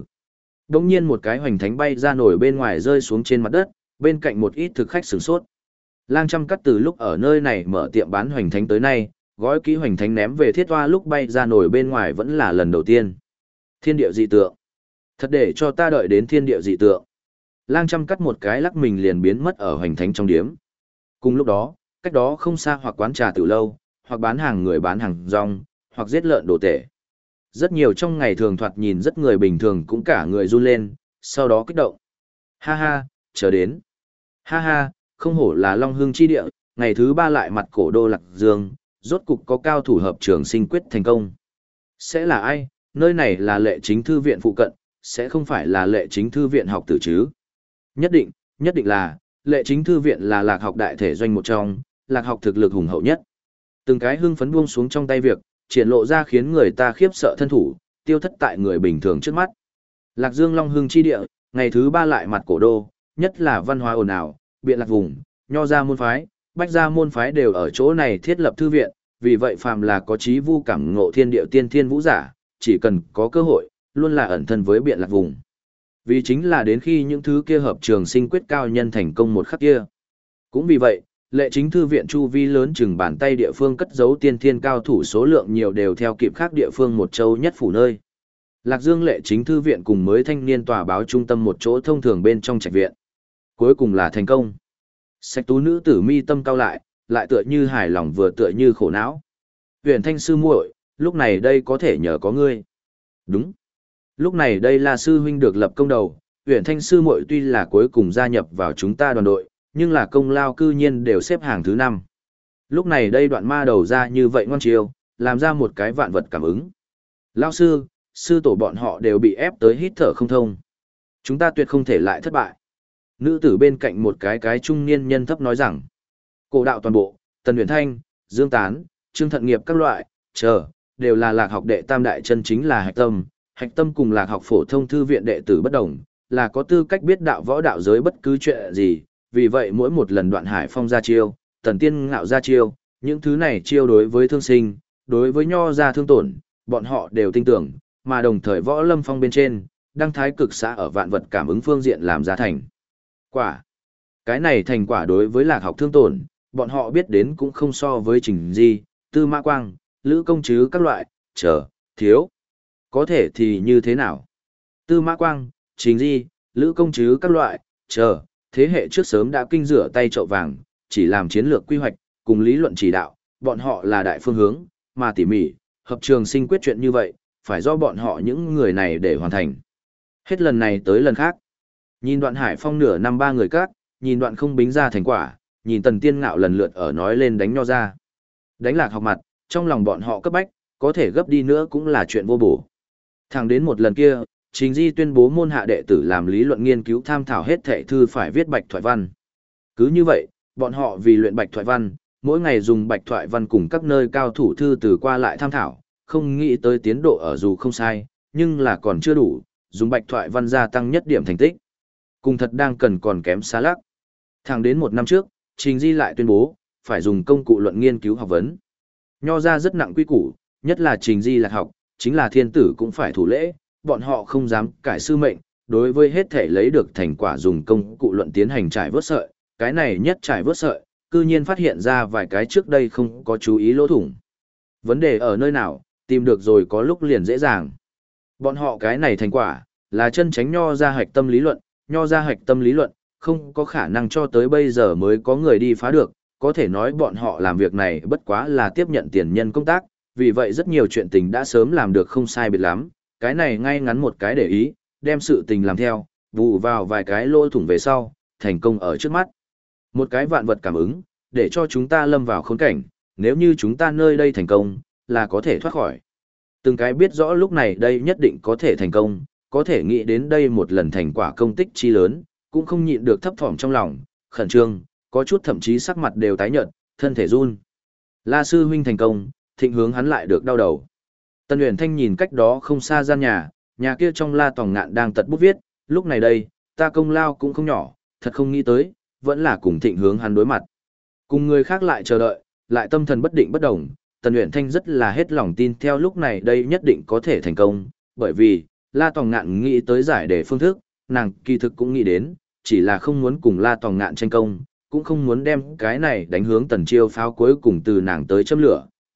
Đống nhiên một cái hoành thánh bay ra nổi bên ngoài rơi xuống trên mặt đất, bên cạnh một ít thực khách sửng sốt. Lang chăm cắt từ lúc ở nơi này mở tiệm bán hoành thánh tới nay, Gói kỹ hoành thánh ném về thiết hoa lúc bay ra nổi bên ngoài vẫn là lần đầu tiên. Thiên địa dị tượng. Thật để cho ta đợi đến thiên địa dị tượng. Lang Trăm cắt một cái lắc mình liền biến mất ở hoành thánh trong điếm. Cùng lúc đó, cách đó không xa hoặc quán trà tiểu lâu, hoặc bán hàng người bán hàng rong, hoặc giết lợn đồ tể. Rất nhiều trong ngày thường thoạt nhìn rất người bình thường cũng cả người run lên, sau đó kích động. Ha ha, chờ đến. Ha ha, không hổ là Long Hưng chi địa, ngày thứ 3 lại mặt cổ đô Lạc Dương, rốt cục có cao thủ hợp trường sinh quyết thành công. Sẽ là ai? Nơi này là Lệ Chính thư viện phụ cận, sẽ không phải là Lệ Chính thư viện học tử chứ? Nhất định là, Lệ Chính thư viện là Lạc học đại thể doanh một trong, Lạc học thực lực hùng hậu nhất. Từng cái hưng phấn buông xuống trong tay việc, triển lộ ra khiến người ta khiếp sợ thân thủ, tiêu thất tại người bình thường trước mắt. Lạc Dương Long Hưng chi địa, ngày thứ 3 lại mặt cổ đô, nhất là văn hóa ồn ào, biện lạc vùng, nho gia môn phái, bách gia môn phái đều ở chỗ này thiết lập thư viện, vì vậy phàm là có chí vu cảm ngộ thiên địa tiên thiên vũ giả, chỉ cần có cơ hội, luôn là ẩn thân với biện lạc vùng. Vì chính là đến khi những thứ kia hợp trường sinh quyết cao nhân thành công một khắc kia. Cũng vì vậy, Lệ Chính thư viện chu vi lớn chừng bàn tay địa phương cất giấu tiên thiên cao thủ số lượng nhiều đều theo kịp khác địa phương một châu nhất phủ nơi. Lạc Dương Lệ Chính thư viện cùng mới thanh niên tòa báo trung tâm một chỗ thông thường bên trong trạch viện. Cuối cùng là thành công. Sạch tú nữ tử mi tâm cao lại tựa như hài lòng vừa tựa như khổ não. Huyền Thanh sư muội, lúc này đây có thể nhờ có ngươi. Đúng. Lúc này đây là sư huynh được lập công đầu, Huyền Thanh sư muội tuy là cuối cùng gia nhập vào chúng ta đoàn đội, nhưng là công lao cư nhiên đều xếp hàng thứ 5. Lúc này đây đoạn ma đầu ra như vậy ngoan chiêu, làm ra một cái vạn vật cảm ứng. Lao sư, sư tổ bọn họ đều bị ép tới hít thở không thông. Chúng ta tuyệt không thể lại thất bại. Nữ tử bên cạnh một cái trung niên nhân thấp nói rằng, cổ đạo toàn bộ, Tần Huyền Thanh, Dương Tán, Trương Thận Nghiệp các loại, đều là Lạc học đệ tam đại chân chính là hạch tâm cùng Lạc học phổ thông thư viện đệ tử bất đồng, là có tư cách biết đạo võ đạo giới bất cứ chuyện gì, vì vậy mỗi một lần Đoạn Hải Phong ra chiêu, Tần Tiên Ngạo ra chiêu, những thứ này chiêu đối với thương sinh, đối với nho ra thương tổn, bọn họ đều tin tưởng, mà đồng thời võ lâm phong bên trên, đăng thái cực xã ở vạn vật cảm ứng phương diện làm ra thành quả. Cái này thành quả đối với Lạc học thương tổn, bọn họ biết đến cũng không so với Trình Di, Tư Mã Quang, Lữ Công Trứ các loại, thiếu. Có thể thì như thế nào? Tư Mã Quang, Trình Di, Lữ Công Trứ các loại, thế hệ trước sớm đã kinh rửa tay chậu vàng, chỉ làm chiến lược quy hoạch, cùng lý luận chỉ đạo, bọn họ là đại phương hướng, mà tỉ mỉ, hợp trường sinh quyết chuyện như vậy, phải do bọn họ những người này để hoàn thành. Hết lần này tới lần khác. Nhìn Đoạn Hải Phong nửa năm 3 người các, nhìn Đoạn không bính ra thành quả, nhìn Tần Tiên Ngạo lần lượt ở nói lên đánh nho ra. Đánh Lạc học mặt, trong lòng bọn họ cấp bách, có thể gấp đi nữa cũng là chuyện vô bổ. Thẳng đến một lần kia, Trình Di tuyên bố môn hạ đệ tử làm lý luận nghiên cứu tham thảo hết thệ thư phải viết bạch thoại văn. Cứ như vậy, bọn họ vì luyện bạch thoại văn, mỗi ngày dùng bạch thoại văn cùng các nơi cao thủ thư từ qua lại tham thảo, không nghĩ tới tiến độ ở dù không sai, nhưng là còn chưa đủ, dùng bạch thoại văn gia tăng nhất điểm thành tích. Cùng thật đang cần còn kém xa lắc. Thẳng đến một năm trước, Trình Di lại tuyên bố, phải dùng công cụ luận nghiên cứu học vấn. Nho ra rất nặng quy củ, nhất là Trình Di Lạc học, chính là thiên tử cũng phải thủ lễ, bọn họ không dám cải sư mệnh, đối với hết thể lấy được thành quả dùng công cụ luận tiến hành trải vớt sợi, cái này nhất trải vớt sợi, cư nhiên phát hiện ra vài cái trước đây không có chú ý lỗ thủng. Vấn đề ở nơi nào, tìm được rồi có lúc liền dễ dàng. Bọn họ cái này thành quả, là chân tránh nho ra hạch tâm lý luận, nho ra hạch tâm lý luận, không có khả năng cho tới bây giờ mới có người đi phá được, có thể nói bọn họ làm việc này bất quá là tiếp nhận tiền nhân công tác, vì vậy rất nhiều chuyện tình đã sớm làm được không sai biệt lắm, cái này ngay ngắn một cái để ý, đem sự tình làm theo, bù vào vài cái lỗ thủng về sau, thành công ở trước mắt. Một cái vạn vật cảm ứng, để cho chúng ta lâm vào khốn cảnh, nếu như chúng ta nơi đây thành công, là có thể thoát khỏi. Từng cái biết rõ lúc này đây nhất định có thể thành công, có thể nghĩ đến đây một lần thành quả công tích chi lớn, cũng không nhịn được thấp thỏm trong lòng, khẩn trương, có chút thậm chí sắc mặt đều tái nhợt, thân thể run. La sư huynh thành công, thịnh hướng hắn lại được đau đầu. Tần Uyển Thanh nhìn cách đó không xa gian nhà kia trong La Tòng Ngạn đang tật bút viết, lúc này đây, ta công lao cũng không nhỏ, thật không nghĩ tới, vẫn là cùng thịnh hướng hắn đối mặt. Cùng người khác lại chờ đợi, lại tâm thần bất định bất động, Tần Uyển Thanh rất là hết lòng tin theo lúc này đây nhất định có thể thành công, bởi vì, La Tòng Ngạn nghĩ tới giải đề phương thức, nàng kỳ thực cũng nghĩ đến, chỉ là không muốn cùng La Tòng Ngạn tranh công, cũng không muốn đem cái này đánh hướng Tần Chiêu pháo cuối cùng từ nàng tới châm lửa,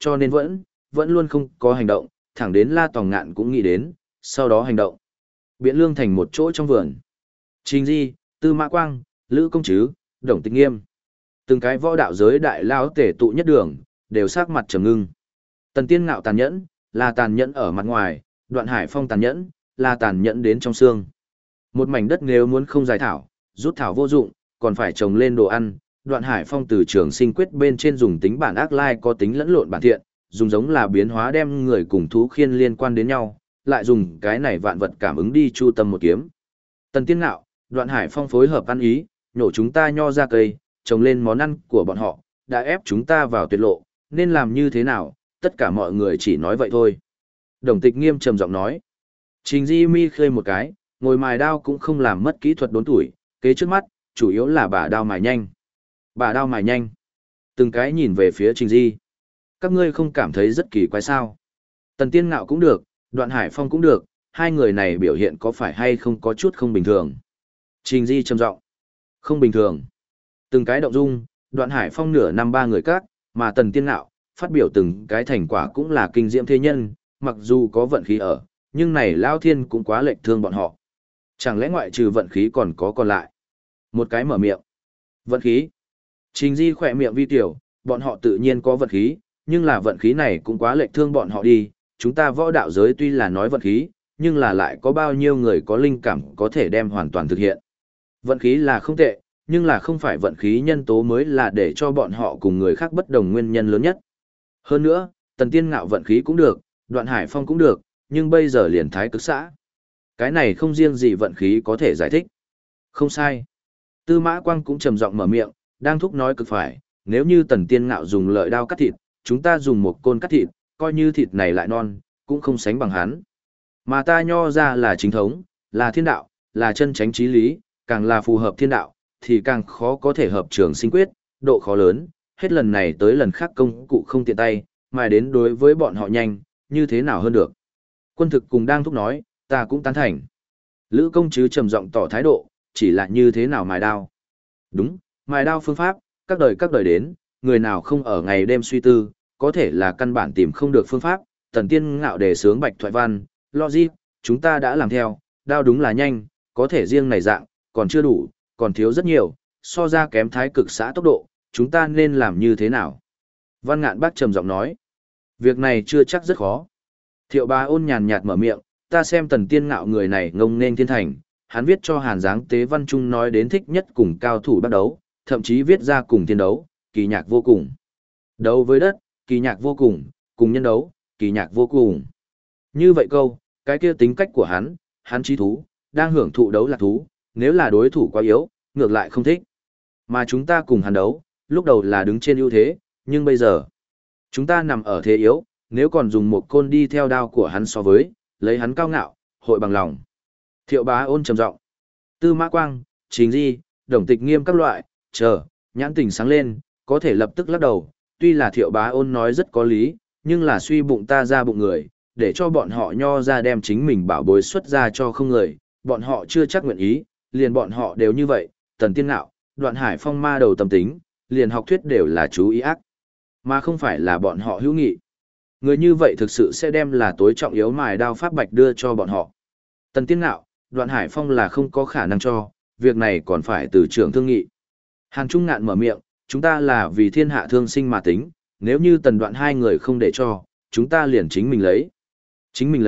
cho nên vẫn luôn không có hành động, thẳng đến La Tòng Ngạn cũng nghĩ đến, sau đó hành động. Biện Lương thành một chỗ trong vườn. Trình Di, Tư Mã Quang, Lữ Công Trứ, Đồng Tịch Nghiêm. Từng cái võ đạo giới đại lao tể tụ nhất đường, đều sắc mặt trầm ngưng. Tần Tiên Ngạo tàn nhẫn, là tàn nhẫn ở mặt ngoài, Đoạn Hải Phong tàn nhẫn, là tàn nhẫn đến trong xương. Một mảnh đất nếu muốn không giải thảo, rút thảo vô dụng, còn phải trồng lên đồ ăn. Đoạn Hải Phong từ trường sinh quyết bên trên dùng tính bản ác lai có tính lẫn lộn bản thiện, dùng giống là biến hóa đem người cùng thú khiên liên quan đến nhau, lại dùng cái này vạn vật cảm ứng đi chu tâm một kiếm. Tần Tiên Ngạo, Đoạn Hải Phong phối hợp ăn ý, nhổ chúng ta nho ra cây, trồng lên món ăn của bọn họ, đã ép chúng ta vào tuyệt lộ, nên làm như thế nào, tất cả mọi người chỉ nói vậy thôi. Đồng Tịch Nghiêm trầm giọng nói. Trình Di mi khơi một cái, ngồi mài đao cũng không làm mất kỹ thuật đốn tuổi, kế trước mắt, chủ yếu là bả đao mài nhanh. Bả đao mài nhanh. Từng cái nhìn về phía Trình Di. Các ngươi không cảm thấy rất kỳ quái sao? Tần Tiên Ngạo cũng được, Đoạn Hải Phong cũng được, hai người này biểu hiện có phải hay không có chút không bình thường. Trình Di trầm giọng. Không bình thường. Từng cái động dung, Đoạn Hải Phong nửa năm ba người các, mà Tần Tiên Ngạo, phát biểu từng cái thành quả cũng là kinh diễm thế nhân, mặc dù có vận khí ở, nhưng này Lao Thiên cũng quá lệch thương bọn họ. Chẳng lẽ ngoại trừ vận khí còn lại? Một cái mở miệng. Vận khí. Trình Di khỏe miệng vi tiểu, bọn họ tự nhiên có vận khí, nhưng là vận khí này cũng quá lệch thương bọn họ đi. Chúng ta võ đạo giới tuy là nói vận khí, nhưng là lại có bao nhiêu người có linh cảm có thể đem hoàn toàn thực hiện. Vận khí là không tệ, nhưng là không phải vận khí nhân tố mới là để cho bọn họ cùng người khác bất đồng nguyên nhân lớn nhất. Hơn nữa, Tần Tiên Ngạo vận khí cũng được, Đoạn Hải Phong cũng được, nhưng bây giờ liền thái cực xã. Cái này không riêng gì vận khí có thể giải thích. Không sai. Tư Mã Quang cũng trầm giọng mở miệng, đang thúc nói cực phải, nếu như Tần Tiên Ngạo dùng lợi đao cắt thịt, chúng ta dùng một côn cắt thịt, coi như thịt này lại non, cũng không sánh bằng hắn. Mà ta nho ra là chính thống, là thiên đạo, là chân chánh chí lý, càng là phù hợp thiên đạo, thì càng khó có thể hợp trường sinh quyết, độ khó lớn, hết lần này tới lần khác công cụ không tiện tay, mà đến đối với bọn họ nhanh, như thế nào hơn được. Quân thực cùng đang thúc nói, ta cũng tán thành. Lữ Công Trứ trầm giọng tỏ thái độ, chỉ là như thế nào mài đao. Đúng, mài đao phương pháp, các đời đến, người nào không ở ngày đêm suy tư, có thể là căn bản tìm không được phương pháp. Tần Tiên Ngạo đề sướng bạch thoại văn, logic, chúng ta đã làm theo, đao đúng là nhanh, có thể riêng này dạng, còn chưa đủ, còn thiếu rất nhiều, so ra kém thái cực xã tốc độ, chúng ta nên làm như thế nào? Văn Ngạn Bác trầm giọng nói, việc này chưa chắc rất khó. Thiệu Bá Ôn nhàn nhạt mở miệng, ta xem Tần Tiên Ngạo người này ngông nên thiên thành, hắn viết cho Hàn Giáng Tế Văn Trung nói đến thích nhất cùng cao thủ bắt đấu, thậm chí viết ra cùng thiên đấu, kỳ nhạc vô cùng. Đấu với đất, kỳ nhạc vô cùng, cùng nhân đấu, kỳ nhạc vô cùng. Như vậy câu, cái kia tính cách của hắn trí thú, đang hưởng thụ đấu là thú, nếu là đối thủ quá yếu, ngược lại không thích. Mà chúng ta cùng hắn đấu, lúc đầu là đứng trên ưu thế, nhưng bây giờ, chúng ta nằm ở thế yếu, nếu còn dùng một côn đi theo đao của hắn so với, lấy hắn cao ngạo, hội bằng lòng. Thiệu Bá Ôn trầm giọng. Tư Mã Quang, Trình Di, Đồng Tịch Nghiêm các loại, nhãn tình sáng lên, có thể lập tức lắc đầu, tuy là Thiệu Bá Ôn nói rất có lý, nhưng là suy bụng ta ra bụng người, để cho bọn họ nho ra đem chính mình bảo bối xuất ra cho không người, bọn họ chưa chắc nguyện ý, liền bọn họ đều như vậy, Tần Tiên Ngạo, Đoạn Hải Phong ma đầu tâm tính, liền học thuyết đều là chú ý ác, mà không phải là bọn họ hữu nghị. Người như vậy thực sự sẽ đem là tối trọng yếu mài đao pháp bạch đưa cho bọn họ. Tần Tiên Ngạo, Đoạn Hải Phong là không có khả năng cho, việc này còn phải từ trưởng thương nghị. Hàn Trung Ngạn mở miệng, chúng ta là vì thiên hạ thương sinh mà tính, nếu như Tần Đoạn hai người không để cho, chúng ta liền chính mình lấy. Chính mình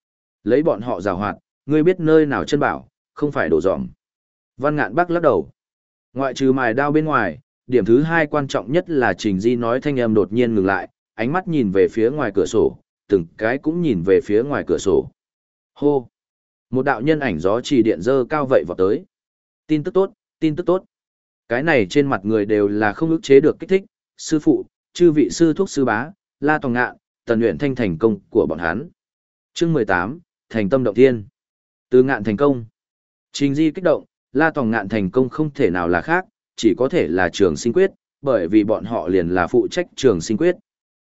lấy bọn họ giàu hoạt, ngươi biết nơi nào chân bảo, không phải đổ dòm. Văn Ngạn Bắc lắc đầu. Ngoại trừ mài đao bên ngoài, điểm thứ hai quan trọng nhất là Trình Di nói thanh âm đột nhiên ngừng lại, ánh mắt nhìn về phía ngoài cửa sổ, từng cái cũng nhìn về phía ngoài cửa sổ. Hô! Một đạo nhân ảnh gió chỉ điện dơ cao vậy vọt tới. Tin tức tốt, tin tức tốt. Cái này trên mặt người đều là không ức chế được kích thích, sư phụ, chư vị sư thúc sư bá, La Tòng Ngạn, Tần Uyển Thanh thành công của bọn hắn. Chương 18, thành tâm động thiên. Từ Ngạn thành công. Trình Di kích động, La Tòng Ngạn thành công không thể nào là khác, chỉ có thể là trường sinh quyết, bởi vì bọn họ liền là phụ trách trường sinh quyết.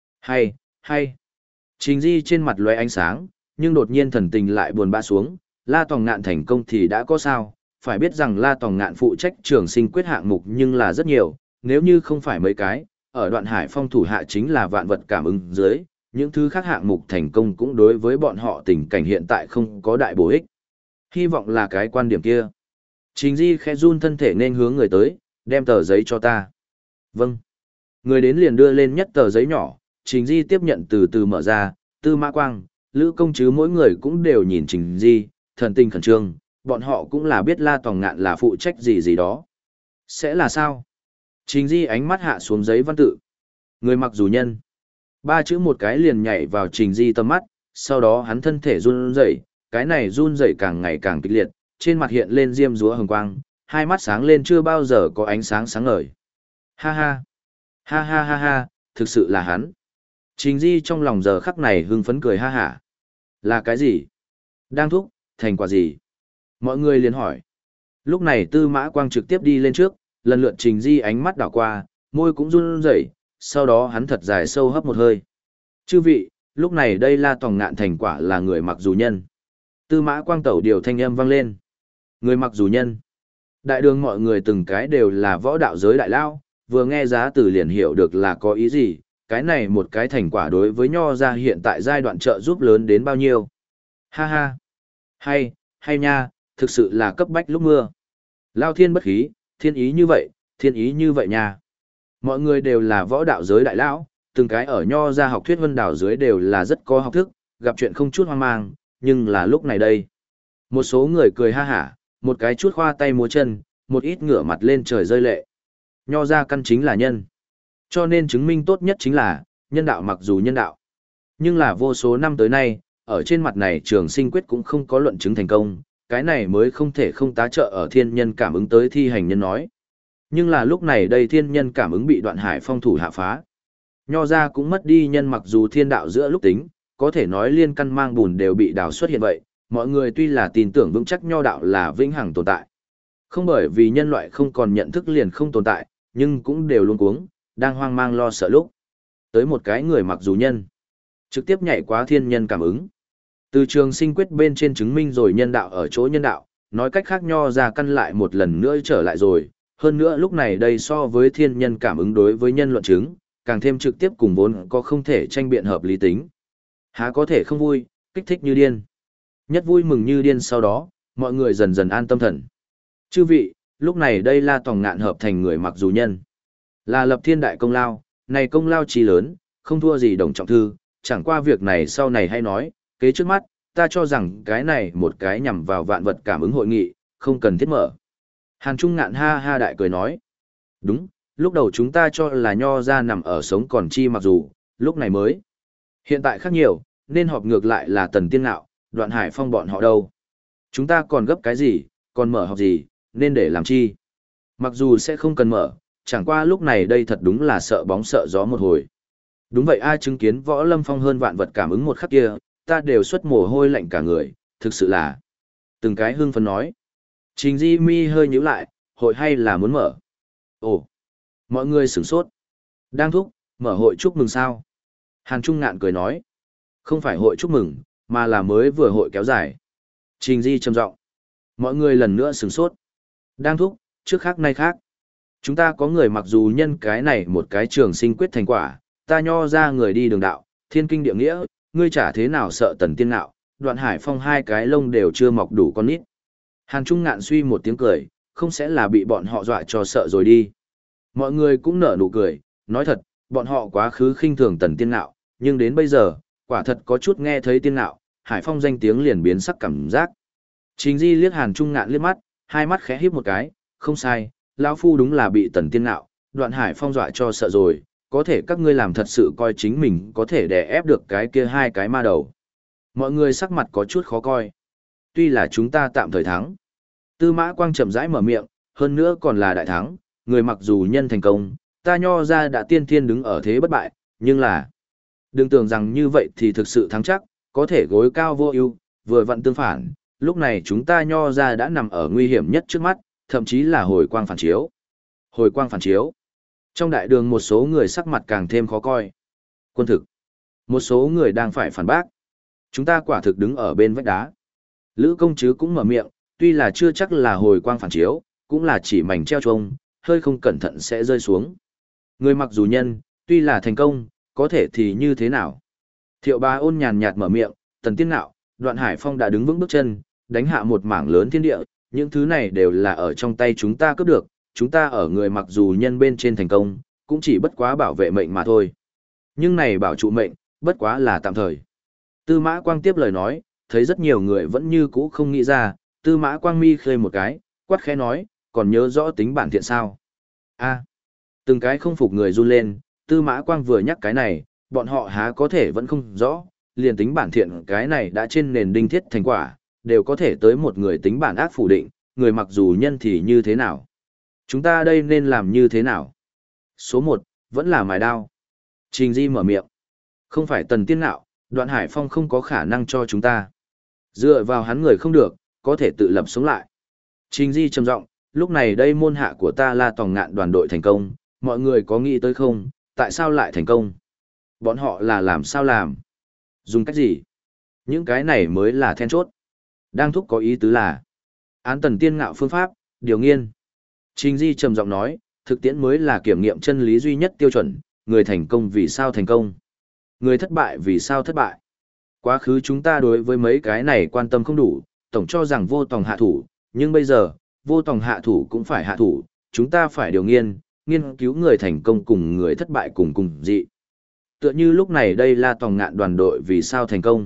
Hay. Trình Di trên mặt lóe ánh sáng, nhưng đột nhiên thần tình lại buồn bã xuống, La Tòng Ngạn thành công thì đã có sao, phải biết rằng La Tòng Ngạn phụ trách trường sinh quyết hạng mục nhưng là rất nhiều, nếu như không phải mấy cái, ở Đoạn Hải Phong thủ hạ chính là vạn vật cảm ứng dưới, những thứ khác hạng mục thành công cũng đối với bọn họ tình cảnh hiện tại không có đại bổ ích. Hy vọng là cái quan điểm kia. Trình Di khẽ run thân thể nên hướng người tới, đem tờ giấy cho ta. Vâng. Người đến liền đưa lên nhất tờ giấy nhỏ, Trình Di tiếp nhận từ từ mở ra, Tư Mã Quang, Lữ Công Trứ mỗi người cũng đều nhìn Trình Di, thần tình khẩn trương, bọn họ cũng là biết La Tòng Ngạn là phụ trách gì gì đó. Sẽ là sao? Trình Di ánh mắt hạ xuống giấy văn tự. Người mặc dù nhân. Ba chữ một cái liền nhảy vào Trình Di tầm mắt, sau đó hắn thân thể run rẩy, cái này run rẩy càng ngày càng kịch liệt, trên mặt hiện lên diêm dúa hừng quang, hai mắt sáng lên chưa bao giờ có ánh sáng sáng ngời. Ha ha, ha ha ha ha, thực sự là hắn. Trình Di trong lòng giờ khắc này hưng phấn cười ha hả. Là cái gì? Đang thúc, thành quả gì? Mọi người liền hỏi. Lúc này Tư Mã Quang trực tiếp đi lên trước, lần lượt Trình Di ánh mắt đảo qua, môi cũng run rẩy, sau đó hắn thật dài sâu hấp một hơi. Chư vị, lúc này đây La Tòng Ngạn thành quả là người mặc dù nhân. Tư Mã Quang tẩu điều thanh âm vang lên. Người mặc dù nhân. Đại đường mọi người từng cái đều là võ đạo giới đại lao, vừa nghe giá từ liền hiểu được là có ý gì, cái này một cái thành quả đối với Nho gia hiện tại giai đoạn trợ giúp lớn đến bao nhiêu. Ha ha. Hay nha, thực sự là cấp bách lúc mưa. Lao thiên bất khí, thiên ý như vậy nha. Mọi người đều là võ đạo giới đại lão, từng cái ở Nho gia học thuyết vân đảo dưới đều là rất có học thức, gặp chuyện không chút hoang mang, nhưng là lúc này đây. Một số người cười ha hả, một cái chút khoa tay múa chân, một ít ngửa mặt lên trời rơi lệ. Nho gia căn chính là nhân. Cho nên chứng minh tốt nhất chính là, nhân đạo mặc dù nhân đạo. Nhưng là vô số năm tới nay, ở trên mặt này trường sinh quyết cũng không có luận chứng thành công, cái này mới không thể không tá trợ ở thiên nhân cảm ứng tới thi hành nhân nói. Nhưng là lúc này đây thiên nhân cảm ứng bị Đoạn Hải Phong thủ hạ phá. Nho gia cũng mất đi nhân mặc dù thiên đạo giữa lúc tính, có thể nói liên căn mang bùn đều bị đào xuất hiện vậy, mọi người tuy là tin tưởng vững chắc nho đạo là vĩnh hằng tồn tại. Không bởi vì nhân loại không còn nhận thức liền không tồn tại, nhưng cũng đều luống cuống, đang hoang mang lo sợ lúc. Tới một cái người mặc dù nhân, trực tiếp nhảy quá thiên nhân cảm ứng. Từ trường sinh quyết bên trên chứng minh rồi nhân đạo ở chỗ nhân đạo, nói cách khác nho ra căn lại một lần nữa trở lại rồi. Hơn nữa lúc này đây so với thiên nhân cảm ứng đối với nhân luận chứng, càng thêm trực tiếp cùng vốn có không thể tranh biện hợp lý tính. Há có thể không vui, kích thích như điên. Nhất vui mừng như điên sau đó, mọi người dần dần an tâm thần. Chư vị, lúc này đây La Tòng Ngạn hợp thành người mặc dù nhân. Là lập thiên đại công lao, này công lao chí lớn, không thua gì Đồng Trọng Thư, chẳng qua việc này sau này hay nói, kế trước mắt, ta cho rằng cái này một cái nhằm vào vạn vật cảm ứng hội nghị, không cần thiết mở. Hàn Trung Ngạn ha ha đại cười nói. Đúng, lúc đầu chúng ta cho là nho ra nằm ở sống còn chi mặc dù, lúc này mới. Hiện tại khác nhiều, nên họp ngược lại là Tần Tiên Ngạo, Đoạn Hải Phong bọn họ đâu. Chúng ta còn gấp cái gì, còn mở họp gì, nên để làm chi. Mặc dù sẽ không cần mở, chẳng qua lúc này đây thật đúng là sợ bóng sợ gió một hồi. Đúng vậy ai chứng kiến Võ Lâm Phong hơn vạn vật cảm ứng một khắc kia, ta đều xuất mồ hôi lạnh cả người, thực sự là. Từng cái hưng phấn nói. Trình Di mi hơi nhíu lại, hội hay là muốn mở. Ồ, mọi người sửng sốt. Đang thúc, mở hội chúc mừng sao? Hàn Trung Ngạn cười nói. Không phải hội chúc mừng, mà là mới vừa hội kéo dài. Trình Di trầm giọng. Mọi người lần nữa sửng sốt. Đang thúc, trước khác nay khác. Chúng ta có người mặc dù nhân cái này một cái trường sinh quyết thành quả, ta nho ra người đi đường đạo, thiên kinh địa nghĩa, ngươi chả thế nào sợ Tần Tiên Ngạo, Đoạn Hải Phong hai cái lông đều chưa mọc đủ con nít. Hàn Trung Ngạn suy một tiếng cười, không sẽ là bị bọn họ dọa cho sợ rồi đi. Mọi người cũng nở nụ cười, nói thật, bọn họ quá khứ khinh thường Tần Tiên Ngạo, nhưng đến bây giờ, quả thật có chút nghe thấy Tiên Ngạo, Hải Phong danh tiếng liền biến sắc cảm giác. Trình Di liếc Hàn Trung Ngạn liếc mắt, hai mắt khẽ híp một cái, không sai, lão phu đúng là bị Tần Tiên Ngạo, Đoạn Hải Phong dọa cho sợ rồi, có thể các ngươi làm thật sự coi chính mình có thể đè ép được cái kia hai cái ma đầu. Mọi người sắc mặt có chút khó coi. Tuy là chúng ta tạm thời thắng. Tư Mã Quang chậm rãi mở miệng, hơn nữa còn là đại thắng, người mặc dù nhân thành công, ta nho ra đã tiên thiên đứng ở thế bất bại, nhưng là đừng tưởng rằng như vậy thì thực sự thắng chắc, có thể gối cao vô ưu, vừa vặn tương phản, lúc này chúng ta nho ra đã nằm ở nguy hiểm nhất trước mắt, thậm chí là hồi quang phản chiếu. Hồi quang phản chiếu. Trong đại đường một số người sắc mặt càng thêm khó coi. Quân thực. Một số người đang phải phản bác. Chúng ta quả thực đứng ở bên vách đá. Lữ Công Trứ cũng mở miệng, tuy là chưa chắc là hồi quang phản chiếu, cũng là chỉ mảnh treo trông, hơi không cẩn thận sẽ rơi xuống. Người mặc dù nhân, tuy là thành công, có thể thì như thế nào? Thiệu Bá Ôn nhàn nhạt mở miệng, Tần Tiên Ngạo, Đoạn Hải Phong đã đứng vững bước chân, đánh hạ một mảng lớn thiên địa, những thứ này đều là ở trong tay chúng ta cướp được, chúng ta ở người mặc dù nhân bên trên thành công, cũng chỉ bất quá bảo vệ mệnh mà thôi. Nhưng này bảo trụ mệnh, bất quá là tạm thời. Tư Mã Quang tiếp lời nói, thấy rất nhiều người vẫn như cũ không nghĩ ra, Tư Mã Quang mi khơi một cái, quát khẽ nói, còn nhớ rõ tính bản thiện sao? A. Từng cái không phục người run lên, Tư Mã Quang vừa nhắc cái này, bọn họ há có thể vẫn không rõ, liền tính bản thiện cái này đã trên nền đinh thiết thành quả, đều có thể tới một người tính bản ác phủ định, người mặc dù nhân thì như thế nào? Chúng ta đây nên làm như thế nào? Số 1, vẫn là mài đao. Trình Di mở miệng. Không phải Tần Tiên Ngạo, Đoạn Hải Phong không có khả năng cho chúng ta. Dựa vào hắn người không được, có thể tự lập sống lại. Trình Di trầm giọng, lúc này đây môn hạ của ta La Tòng Ngạn đoàn đội thành công, mọi người có nghĩ tới không, tại sao lại thành công? Bọn họ là làm sao làm? Dùng cách gì? Những cái này mới là then chốt. Đang thúc có ý tứ là án Tần Tiên Ngạo phương pháp, điều nghiên. Trình Di trầm giọng nói, thực tiễn mới là kiểm nghiệm chân lý duy nhất tiêu chuẩn, người thành công vì sao thành công? Người thất bại vì sao thất bại? Quá khứ chúng ta đối với mấy cái này quan tâm không đủ, tổng cho rằng vô tòng hạ thủ, nhưng bây giờ, vô tòng hạ thủ cũng phải hạ thủ, chúng ta phải điều nghiên, nghiên cứu người thành công cùng người thất bại cùng cùng dị. Tựa như lúc này đây là Tòng Ngạn đoàn đội vì sao thành công.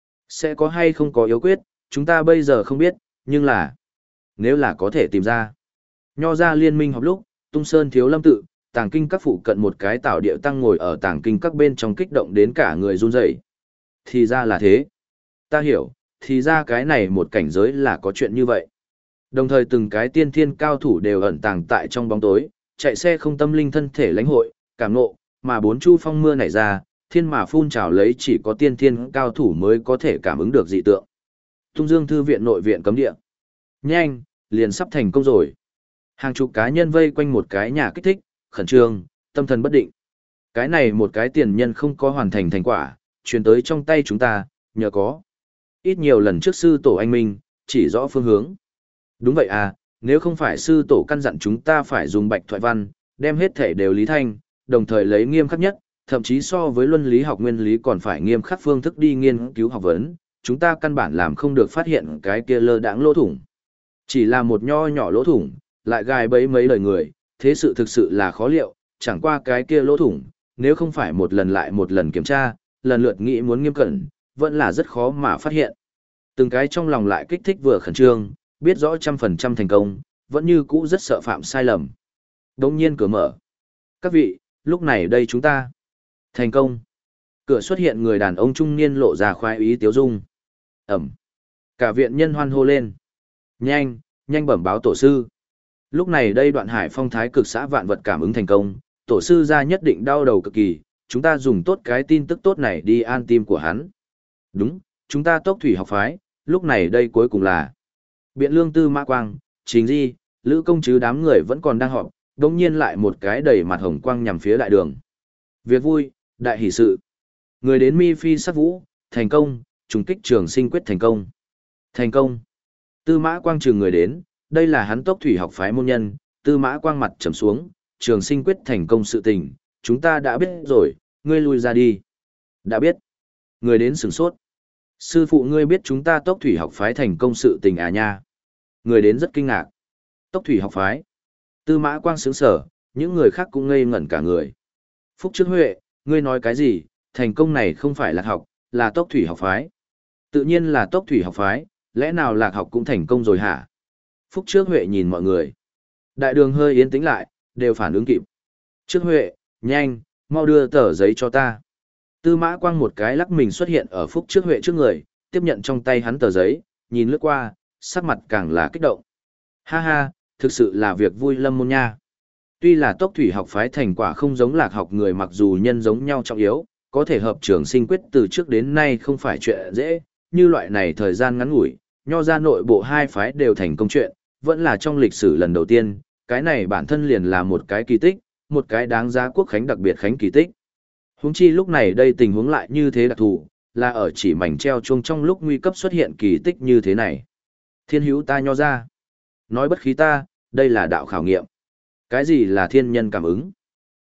Sẽ có hay không có yếu quyết, chúng ta bây giờ không biết, nhưng là, nếu là có thể tìm ra. Nho ra liên minh họp lúc, Tung Sơn Thiếu Lâm tự, tàng kinh các phụ cận một cái tảo điệu tăng ngồi ở tàng kinh các bên trong kích động đến cả người run rẩy. Thì ra là thế. Ta hiểu, thì ra cái này một cảnh giới là có chuyện như vậy. Đồng thời từng cái tiên thiên cao thủ đều ẩn tàng tại trong bóng tối, chạy xe không tâm linh thân thể lãnh hội, cảm ngộ, mà bốn chu phong mưa nảy ra, thiên mà phun trào lấy chỉ có tiên thiên cao thủ mới có thể cảm ứng được dị tượng. Tung Dương thư viện nội viện cấm địa. Nhanh, liền sắp thành công rồi. Hàng chục cá nhân vây quanh một cái nhà kích thích, khẩn trương, tâm thần bất định. Cái này một cái tiền nhân không có hoàn thành thành quả, truyền tới trong tay chúng ta, nhờ có. Ít nhiều lần trước sư tổ anh Minh, chỉ rõ phương hướng. Đúng vậy à, nếu không phải sư tổ căn dặn chúng ta phải dùng bạch thoại văn, đem hết thể đều lý thanh, đồng thời lấy nghiêm khắc nhất, thậm chí so với luân lý học nguyên lý còn phải nghiêm khắc phương thức đi nghiên cứu học vấn, chúng ta căn bản làm không được phát hiện cái kia lơ đãng lỗ thủng. Chỉ là một nho nhỏ lỗ thủng, lại gài bẫy mấy lời người, thế sự thực sự là khó liệu, chẳng qua cái kia lỗ thủng, nếu không phải một lần lại một lần kiểm tra, lần lượt nghĩ muốn nghiêm cẩn, vẫn là rất khó mà phát hiện. Từng cái trong lòng lại kích thích vừa khẩn trương, biết rõ 100% thành công, vẫn như cũ rất sợ phạm sai lầm. Đông nhiên cửa mở. Các vị, lúc này đây chúng ta thành công. Cửa xuất hiện người đàn ông trung niên lộ ra khoái ý tiếu dung. Ẩm. Cả viện nhân hoan hô lên. Nhanh, nhanh bẩm báo tổ sư. Lúc này đây Đoạn Hải Phong thái cực xã vạn vật cảm ứng thành công, tổ sư ra nhất định đau đầu cực kỳ, chúng ta dùng tốt cái tin tức tốt này đi an tim của hắn. Đúng, chúng ta Tốc Thủy học phái, lúc này đây cuối cùng là Biện Lương Tư Mã Quang, Trình Di, Lữ Công Trứ đám người vẫn còn đang họp, đống nhiên lại một cái đầy mặt hồng quang nhằm phía đại đường. Việc vui, đại hỷ sự. Người đến mi phi sát vũ, thành công, trùng kích trường sinh quyết thành công. Thành công. Tư Mã Quang trường người đến, đây là hắn Tốc Thủy học phái môn nhân, Tư Mã Quang mặt trầm xuống, trường sinh quyết thành công sự tình, chúng ta đã biết rồi, ngươi lui ra đi. Đã biết. Người đến sửng sốt. Sư phụ ngươi biết chúng ta Tốc Thủy học phái thành công sự tình à nha. Người đến rất kinh ngạc. Tốc Thủy học phái. Tư Mã Quang sướng sở, những người khác cũng ngây ngẩn cả người. Phúc trước Huệ, ngươi nói cái gì, thành công này không phải Lạc học, là Tốc Thủy học phái. Tự nhiên là Tốc Thủy học phái, lẽ nào Lạc học cũng thành công rồi hả? Phúc trước Huệ nhìn mọi người. Đại đường hơi yên tĩnh lại, đều phản ứng kịp. Trước Huệ, nhanh, mau đưa tờ giấy cho ta. Tư Mã Quang một cái lắc mình xuất hiện ở Phúc trước Huệ trước người, tiếp nhận trong tay hắn tờ giấy, nhìn lướt qua, sắc mặt càng là kích động. Ha ha, thực sự là việc vui lâm môn nha. Tuy là Tốc Thủy học phái thành quả không giống Lạc học người mặc dù nhân giống nhau trọng yếu, có thể hợp trường sinh quyết từ trước đến nay không phải chuyện dễ, như loại này thời gian ngắn ngủi, nho ra nội bộ hai phái đều thành công chuyện, vẫn là trong lịch sử lần đầu tiên, cái này bản thân liền là một cái kỳ tích, một cái đáng giá quốc khánh đặc biệt khánh kỳ tích. Huống chi lúc này đây tình huống lại như thế đặc thù, là ở chỉ mảnh treo chuông trong lúc nguy cấp xuất hiện kỳ tích như thế này. Thiên hữu ta nho ra. Nói bất khí ta, đây là đạo khảo nghiệm. Cái gì là thiên nhân cảm ứng?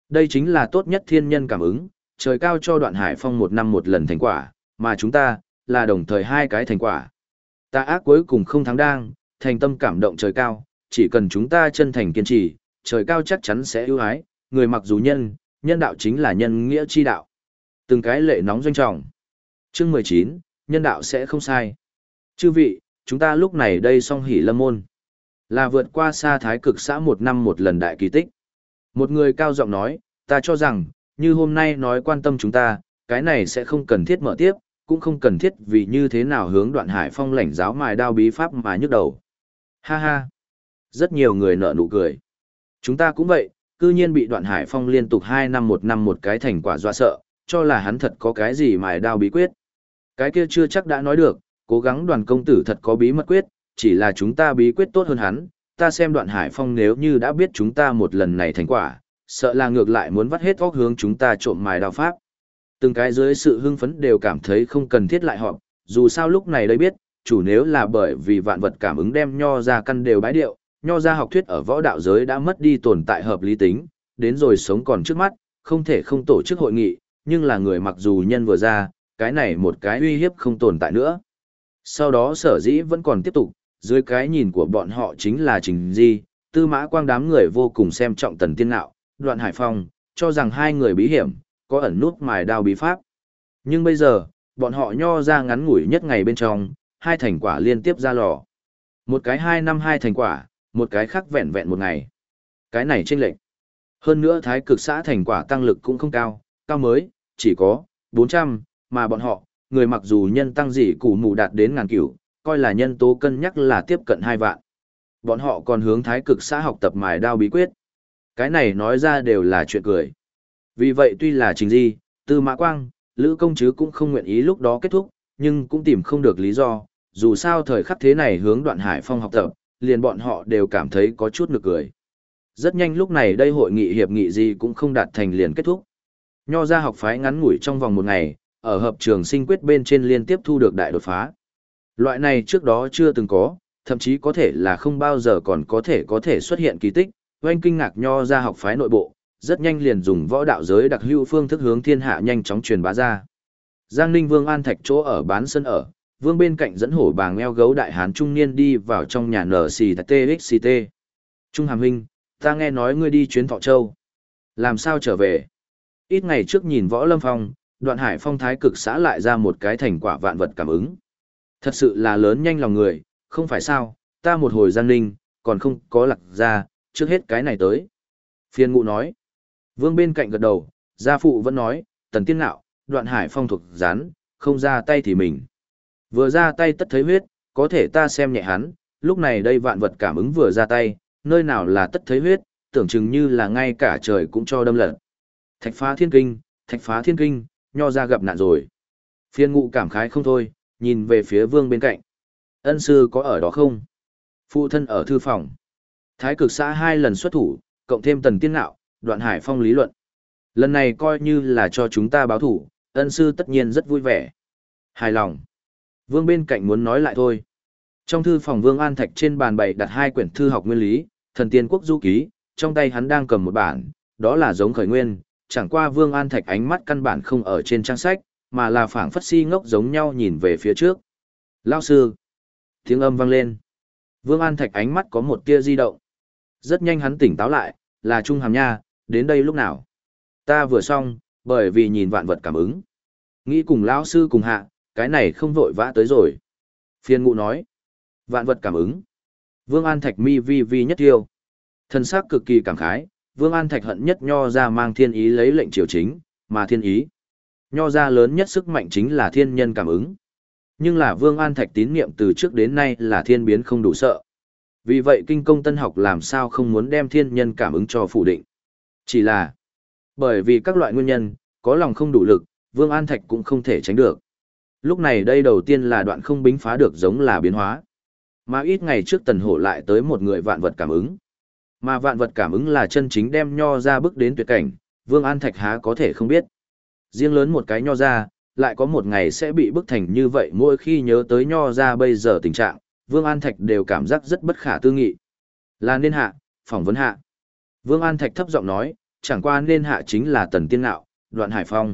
Đây chính là tốt nhất thiên nhân cảm ứng, trời cao cho Đoạn Hải Phong một năm một lần thành quả, mà chúng ta, là đồng thời hai cái thành quả. Tà ác cuối cùng không thắng đang, thành tâm cảm động trời cao, chỉ cần chúng ta chân thành kiên trì, trời cao chắc chắn sẽ ưu ái, người mặc dù nhân, nhân đạo chính là nhân nghĩa chi đạo. Từng cái lệ nóng doanh trọng. Chương 19, nhân đạo sẽ không sai. Chư vị, chúng ta lúc này đây song hỷ lâm môn. Là vượt qua xa thái cực xã một năm một lần đại kỳ tích. Một người cao giọng nói, ta cho rằng, như hôm nay nói quan tâm chúng ta, cái này sẽ không cần thiết mở tiếp, cũng không cần thiết vì như thế nào hướng Đoạn Hải Phong lãnh giáo mài đao bí pháp mà nhức đầu. Ha ha. Rất nhiều người nở nụ cười. Chúng ta cũng vậy, cư nhiên bị Đoạn Hải Phong liên tục 2 năm một cái thành quả dọa sợ, cho là hắn thật có cái gì mài đao bí quyết. Cái kia chưa chắc đã nói được, cố gắng Đoàn công tử thật có bí mật quyết, chỉ là chúng ta bí quyết tốt hơn hắn, ta xem Đoạn Hải Phong nếu như đã biết chúng ta một lần này thành quả, sợ là ngược lại muốn vắt hết óc hướng chúng ta trộm mài đao pháp. Từng cái dưới sự hưng phấn đều cảm thấy không cần thiết lại họp, dù sao lúc này đây biết, chủ nếu là bởi vì vạn vật cảm ứng đem nho ra căn đều bái điệu, nho ra học thuyết ở võ đạo giới đã mất đi tồn tại hợp lý tính, đến rồi sống còn trước mắt, không thể không tổ chức hội nghị, nhưng là người mặc dù nhân vừa ra, cái này một cái uy hiếp không tồn tại nữa. Sau đó sở dĩ vẫn còn tiếp tục, dưới cái nhìn của bọn họ chính là Trình Di, Tư Mã Quang đám người vô cùng xem trọng Tần Tiên Nạo, Đoạn Hải Phong, cho rằng hai người bí hiểm, có ẩn nút mài đao bí pháp. Nhưng bây giờ, bọn họ nho ra ngắn ngủi nhất ngày bên trong, hai thành quả liên tiếp ra lò. Một cái 2 năm 2 thành quả, một cái khác vẹn vẹn một ngày. Cái này chênh lệch. Hơn nữa thái cực xã thành quả tăng lực cũng không cao, cao mới, chỉ có 400, mà bọn họ, người mặc dù nhân tăng dị củ mù đạt đến ngàn cửu, coi là nhân tố cân nhắc là tiếp cận 2 vạn. Bọn họ còn hướng thái cực xã học tập mài đao bí quyết. Cái này nói ra đều là chuyện cười. Vì vậy tuy là Trình Di, Tư Mã Quang, Lữ Công Trứ cũng không nguyện ý lúc đó kết thúc, nhưng cũng tìm không được lý do, dù sao thời khắc thế này hướng Đoạn Hải Phong học tập, liền bọn họ đều cảm thấy có chút nực cười. Rất nhanh lúc này đây hội nghị hiệp nghị gì cũng không đạt thành liền kết thúc. Nho ra học phái ngắn ngủi trong vòng một ngày, ở hợp trường sinh quyết bên trên liên tiếp thu được đại đột phá. Loại này trước đó chưa từng có, thậm chí có thể là không bao giờ còn có thể xuất hiện kỳ tích, oanh kinh ngạc nho ra học phái nội bộ, rất nhanh liền dùng võ đạo giới đặc hữu phương thức hướng thiên hạ nhanh chóng truyền bá ra. Giang Ninh Vương An Thạch chỗ ở bán sân ở, Vương bên cạnh dẫn hổ bàng eo gấu đại hán trung niên đi vào trong nhà nở xì TXT. Trung Hàm huynh, ta nghe nói ngươi đi chuyến Thọ Châu. Làm sao trở về? Ít ngày trước nhìn Võ Lâm Phong, Đoạn Hải Phong thái cực xã lại ra một cái thành quả vạn vật cảm ứng. Thật sự là lớn nhanh lòng người, không phải sao, ta một hồi Giang Ninh, còn không có lạc ra, trước hết cái này tới. Phiên Ngụ nói. Vương bên cạnh gật đầu, gia phụ vẫn nói, Tần Tiên Nạo, Đoạn Hải Phong thuộc rán, không ra tay thì mình. Vừa ra tay tất thấy huyết, có thể ta xem nhẹ hắn, lúc này đây vạn vật cảm ứng vừa ra tay, nơi nào là tất thấy huyết, tưởng chừng như là ngay cả trời cũng cho đâm lật. Thạch phá thiên kinh, nho ra gặp nạn rồi. Phiên Ngụ cảm khái không thôi, nhìn về phía Vương bên cạnh. Ân sư có ở đó không? Phụ thân ở thư phòng. Thái cực xã 2 lần xuất thủ, cộng thêm Tần Tiên Nạo, Đoạn Hải Phong lý luận. Lần này coi như là cho chúng ta báo thủ, ân sư tất nhiên rất vui vẻ. Hài lòng. Vương bên cạnh muốn nói lại thôi. Trong thư phòng Vương An Thạch trên bàn bày đặt 2 quyển thư học nguyên lý, Thần Tiên Quốc Du Ký, trong tay hắn đang cầm một bản, đó là giống khởi nguyên, chẳng qua Vương An Thạch ánh mắt căn bản không ở trên trang sách, mà là phảng phất si ngốc giống nhau nhìn về phía trước. Lao sư. Tiếng âm vang lên. Vương An Thạch ánh mắt có một tia di động. Rất nhanh hắn tỉnh táo lại, là Trung Hàm nha, đến đây lúc nào? Ta vừa xong, bởi vì nhìn vạn vật cảm ứng. Nghĩ cùng lão sư cùng hạ, cái này không vội vã tới rồi. Phiên Ngụ nói. Vạn vật cảm ứng. Vương An Thạch mi vi vi nhất tiêu. Thần sắc cực kỳ cảm khái, Vương An Thạch hận nhất nho ra mang thiên ý lấy lệnh triều chính, mà thiên ý. Nho ra lớn nhất sức mạnh chính là thiên nhân cảm ứng. Nhưng là Vương An Thạch tín niệm từ trước đến nay là thiên biến không đủ sợ. Vì vậy kinh công tân học làm sao không muốn đem thiên nhân cảm ứng cho phủ định. Chỉ là bởi vì các loại nguyên nhân, có lòng không đủ lực, Vương An Thạch cũng không thể tránh được. Lúc này đây đầu tiên là Đoạn Không bính phá được giống là biến hóa. Mà ít ngày trước Tần Hổ lại tới một người vạn vật cảm ứng. Mà vạn vật cảm ứng là chân chính đem nho ra bước đến tuyệt cảnh, Vương An Thạch há có thể không biết. Riêng lớn một cái nho ra, lại có một ngày sẽ bị bức thành như vậy, mỗi khi nhớ tới nho ra bây giờ tình trạng, Vương An Thạch đều cảm giác rất bất khả tư nghị. Là nên hạ, phỏng vấn hạ. Vương An Thạch thấp giọng nói, chẳng qua nên hạ chính là Tần Tiên Ngạo, Đoạn Hải Phong.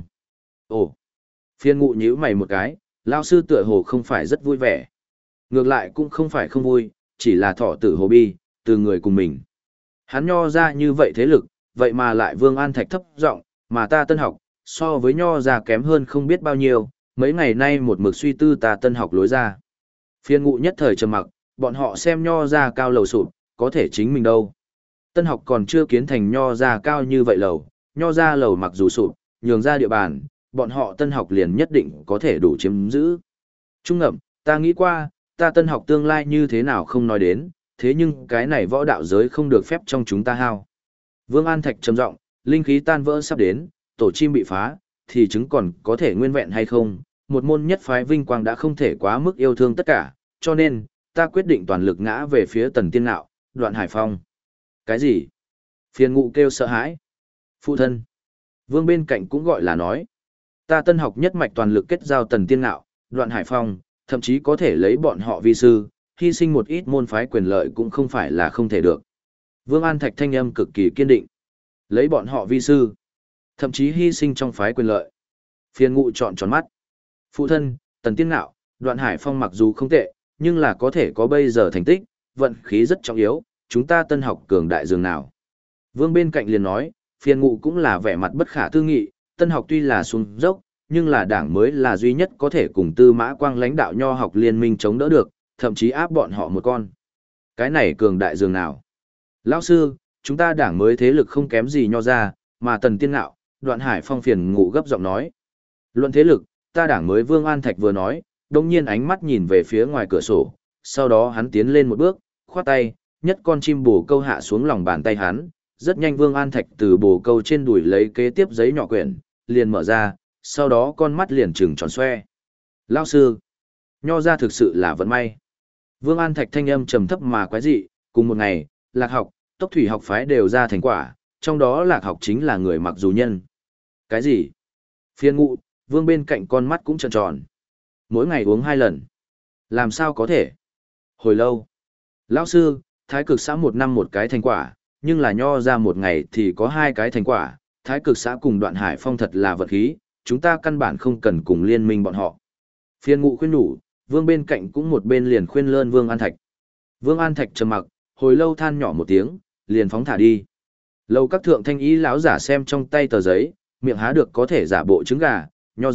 Ồ, phiên ngụ nhíu mày một cái, lao sư tựa hồ không phải rất vui vẻ. Ngược lại cũng không phải không vui, chỉ là thọ tử hồ bi, từ người cùng mình. Hắn nho ra như vậy thế lực, vậy mà lại Vương An Thạch thấp giọng, mà ta Tân học, so với nho ra kém hơn không biết bao nhiêu, mấy ngày nay một mực suy tư ta Tân học lối ra. Phiên ngụ nhất thời trầm mặc, bọn họ xem nho ra cao lầu sụp, có thể chính mình đâu. Tân học còn chưa kiến thành nho ra cao như vậy lầu, nho ra lầu mặc dù sụp, nhường ra địa bàn, bọn họ Tân học liền nhất định có thể đủ chiếm giữ. Trung ngậm, ta nghĩ qua, ta Tân học tương lai như thế nào không nói đến, thế nhưng cái này võ đạo giới không được phép trong chúng ta hao. Vương An Thạch trầm giọng, linh khí tan vỡ sắp đến, tổ chim bị phá, thì chứng còn có thể nguyên vẹn hay không, một môn nhất phái vinh quang đã không thể quá mức yêu thương tất cả, cho nên, ta quyết định toàn lực ngã về phía Tần Tiên Ngạo, Đoạn Hải Phong. Cái gì? Phiền ngụ kêu sợ hãi. Phụ thân. Vương bên cạnh cũng gọi là nói. Ta Tân học nhất mạch toàn lực kết giao Tần Tiên Ngạo, Đoạn Hải Phong, thậm chí có thể lấy bọn họ vi sư, hy sinh một ít môn phái quyền lợi cũng không phải là không thể được. Vương An Thạch thanh âm cực kỳ kiên định. Lấy bọn họ vi sư, thậm chí hy sinh trong phái quyền lợi. Phiền ngụ trọn tròn mắt. Phụ thân, Tần Tiên Ngạo, Đoạn Hải Phong mặc dù không tệ, nhưng là có thể có bây giờ thành tích, vận khí rất trọng yếu, chúng ta Tân học cường đại dường nào. Vương bên cạnh liền nói, phiền ngụ cũng là vẻ mặt bất khả tư nghị, Tân học tuy là xuống dốc, nhưng là đảng mới là duy nhất có thể cùng Tư Mã Quang lãnh đạo nho học liên minh chống đỡ được, thậm chí áp bọn họ một con. Cái này cường đại dường nào. Lão sư, chúng ta đảng mới thế lực không kém gì nho ra, mà Tần Tiên Ngạo, Đoạn Hải Phong phiền ngụ gấp giọng nói. Luận thế lực, ta đảng mới Vương An Thạch vừa nói, đồng nhiên ánh mắt nhìn về phía ngoài cửa sổ, sau đó hắn tiến lên một bước, khoát tay, nhất con chim bồ câu hạ xuống lòng bàn tay hắn, rất nhanh Vương An Thạch từ bồ câu trên đùi lấy kế tiếp giấy nhỏ quyển, liền mở ra, sau đó con mắt liền trừng tròn xoe. Lão sư, nho ra thực sự là vận may. Vương An Thạch thanh âm trầm thấp mà quái dị, cùng một ngày, Lạc học, Tốc thủy học phái đều ra thành quả, trong đó Lạc học chính là người mặc dù nhân. Cái gì? Phiên ngụ, Vương bên cạnh con mắt cũng tròn tròn. Mỗi ngày uống 2 lần. Làm sao có thể? Hồi lâu. Lão sư, Thái Cực xã một năm một cái thành quả, nhưng là nho ra một ngày thì có 2 cái thành quả. Thái Cực xã cùng Đoạn Hải Phong thật là vật khí, chúng ta căn bản không cần cùng liên minh bọn họ. Phiên ngụ khuyên nhủ, Vương bên cạnh cũng một bên liền khuyên lơn Vương An Thạch. Vương An Thạch trầm mặc, hồi lâu than nhỏ một tiếng, liền phóng thả đi. Lâu các thượng thanh ý lão giả xem trong tay tờ giấy, miệng há được có thể giả bộ trứng gà,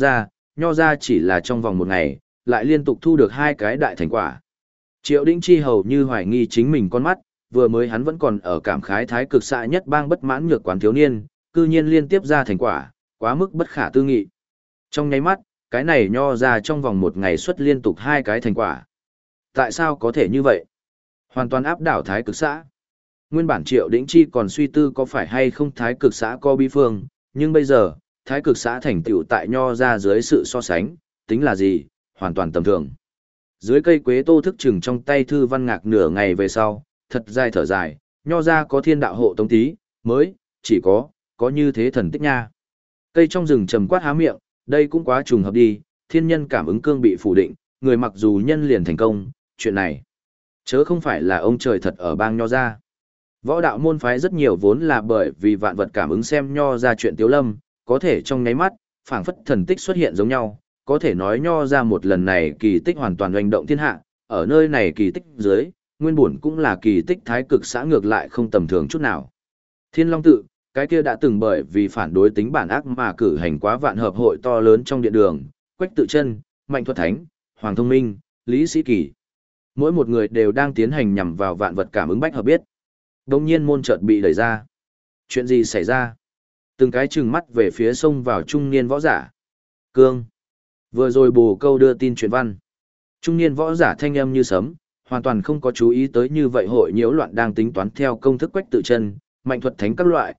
nho ra chỉ là trong vòng một ngày, lại liên tục thu được 2 cái đại thành quả. Triệu Đĩnh Chi hầu như hoài nghi chính mình con mắt, vừa mới hắn vẫn còn ở cảm khái Thái Cực xã nhất bang bất mãn nhược quán thiếu niên, cư nhiên liên tiếp ra thành quả, quá mức bất khả tư nghị. Trong nháy mắt, cái này nho ra trong vòng một ngày xuất liên tục 2 cái thành quả. Tại sao có thể như vậy? Hoàn toàn áp đảo Thái Cực xã. Nguyên bản Triệu Đĩnh Chi còn suy tư có phải hay không Thái Cực xã có bí phương, nhưng bây giờ, Thái Cực xã thành tựu tại nho ra dưới sự so sánh, tính là gì, hoàn toàn tầm thường. Dưới cây quế Tô thức chừng trong tay thư văn ngạc nửa ngày về sau, thật dài thở dài, nho ra có thiên đạo hộ tống tí, mới, chỉ có như thế thần tích nha. Cây trong rừng trầm quát há miệng, đây cũng quá trùng hợp đi, thiên nhân cảm ứng cương bị phủ định, người mặc dù nhân liền thành công, chuyện này. Chớ không phải là ông trời thật ở bang nho ra. Võ đạo môn phái rất nhiều vốn là bởi vì vạn vật cảm ứng xem nho ra chuyện tiếu lâm, có thể trong nháy mắt, phảng phất thần tích xuất hiện giống nhau, có thể nói nho ra một lần này kỳ tích hoàn toàn hoành động thiên hạ, ở nơi này kỳ tích dưới, nguyên bổn cũng là kỳ tích Thái Cực xã ngược lại không tầm thường chút nào. Thiên Long tự, cái kia đã từng bởi vì phản đối tính bản ác mà cử hành quá vạn hợp hội to lớn trong điện đường, Quách Tự Chân, Mạnh Thuật Thánh, Hoàng Thông Minh, Lý Sĩ Kỳ. Mỗi một người đều đang tiến hành nhằm vào vạn vật cảm ứng bách hợp biết. Đông nhiên môn chợt bị đẩy ra. Chuyện gì xảy ra? Từng cái trừng mắt về phía sông vào trung niên võ giả. Cương. Vừa rồi bồ câu đưa tin truyền văn. Trung niên võ giả thanh âm như sấm, hoàn toàn không có chú ý tới như vậy hội nhiễu loạn đang tính toán theo công thức Quách Tự Chân, Mạnh Thuật Thánh các loại,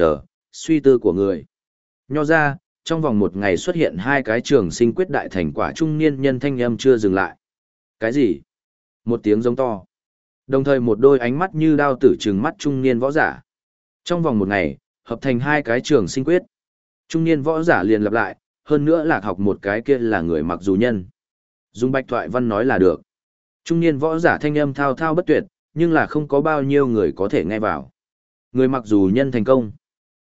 suy tư của người. Nho ra, trong vòng một ngày xuất hiện 2 cái trường sinh quyết đại thành quả trung niên nhân thanh âm chưa dừng lại. Cái gì? Một tiếng giống to. Đồng thời một đôi ánh mắt như đao tử trừng mắt trung niên võ giả. Trong vòng một ngày, hợp thành 2 cái trường sinh quyết. Trung niên võ giả liền lặp lại, hơn nữa Lạc học một cái kia là người mặc dù nhân. Dùng bạch thoại văn nói là được. Trung niên võ giả thanh âm thao thao bất tuyệt, nhưng là không có bao nhiêu người có thể nghe vào. Người mặc dù nhân thành công.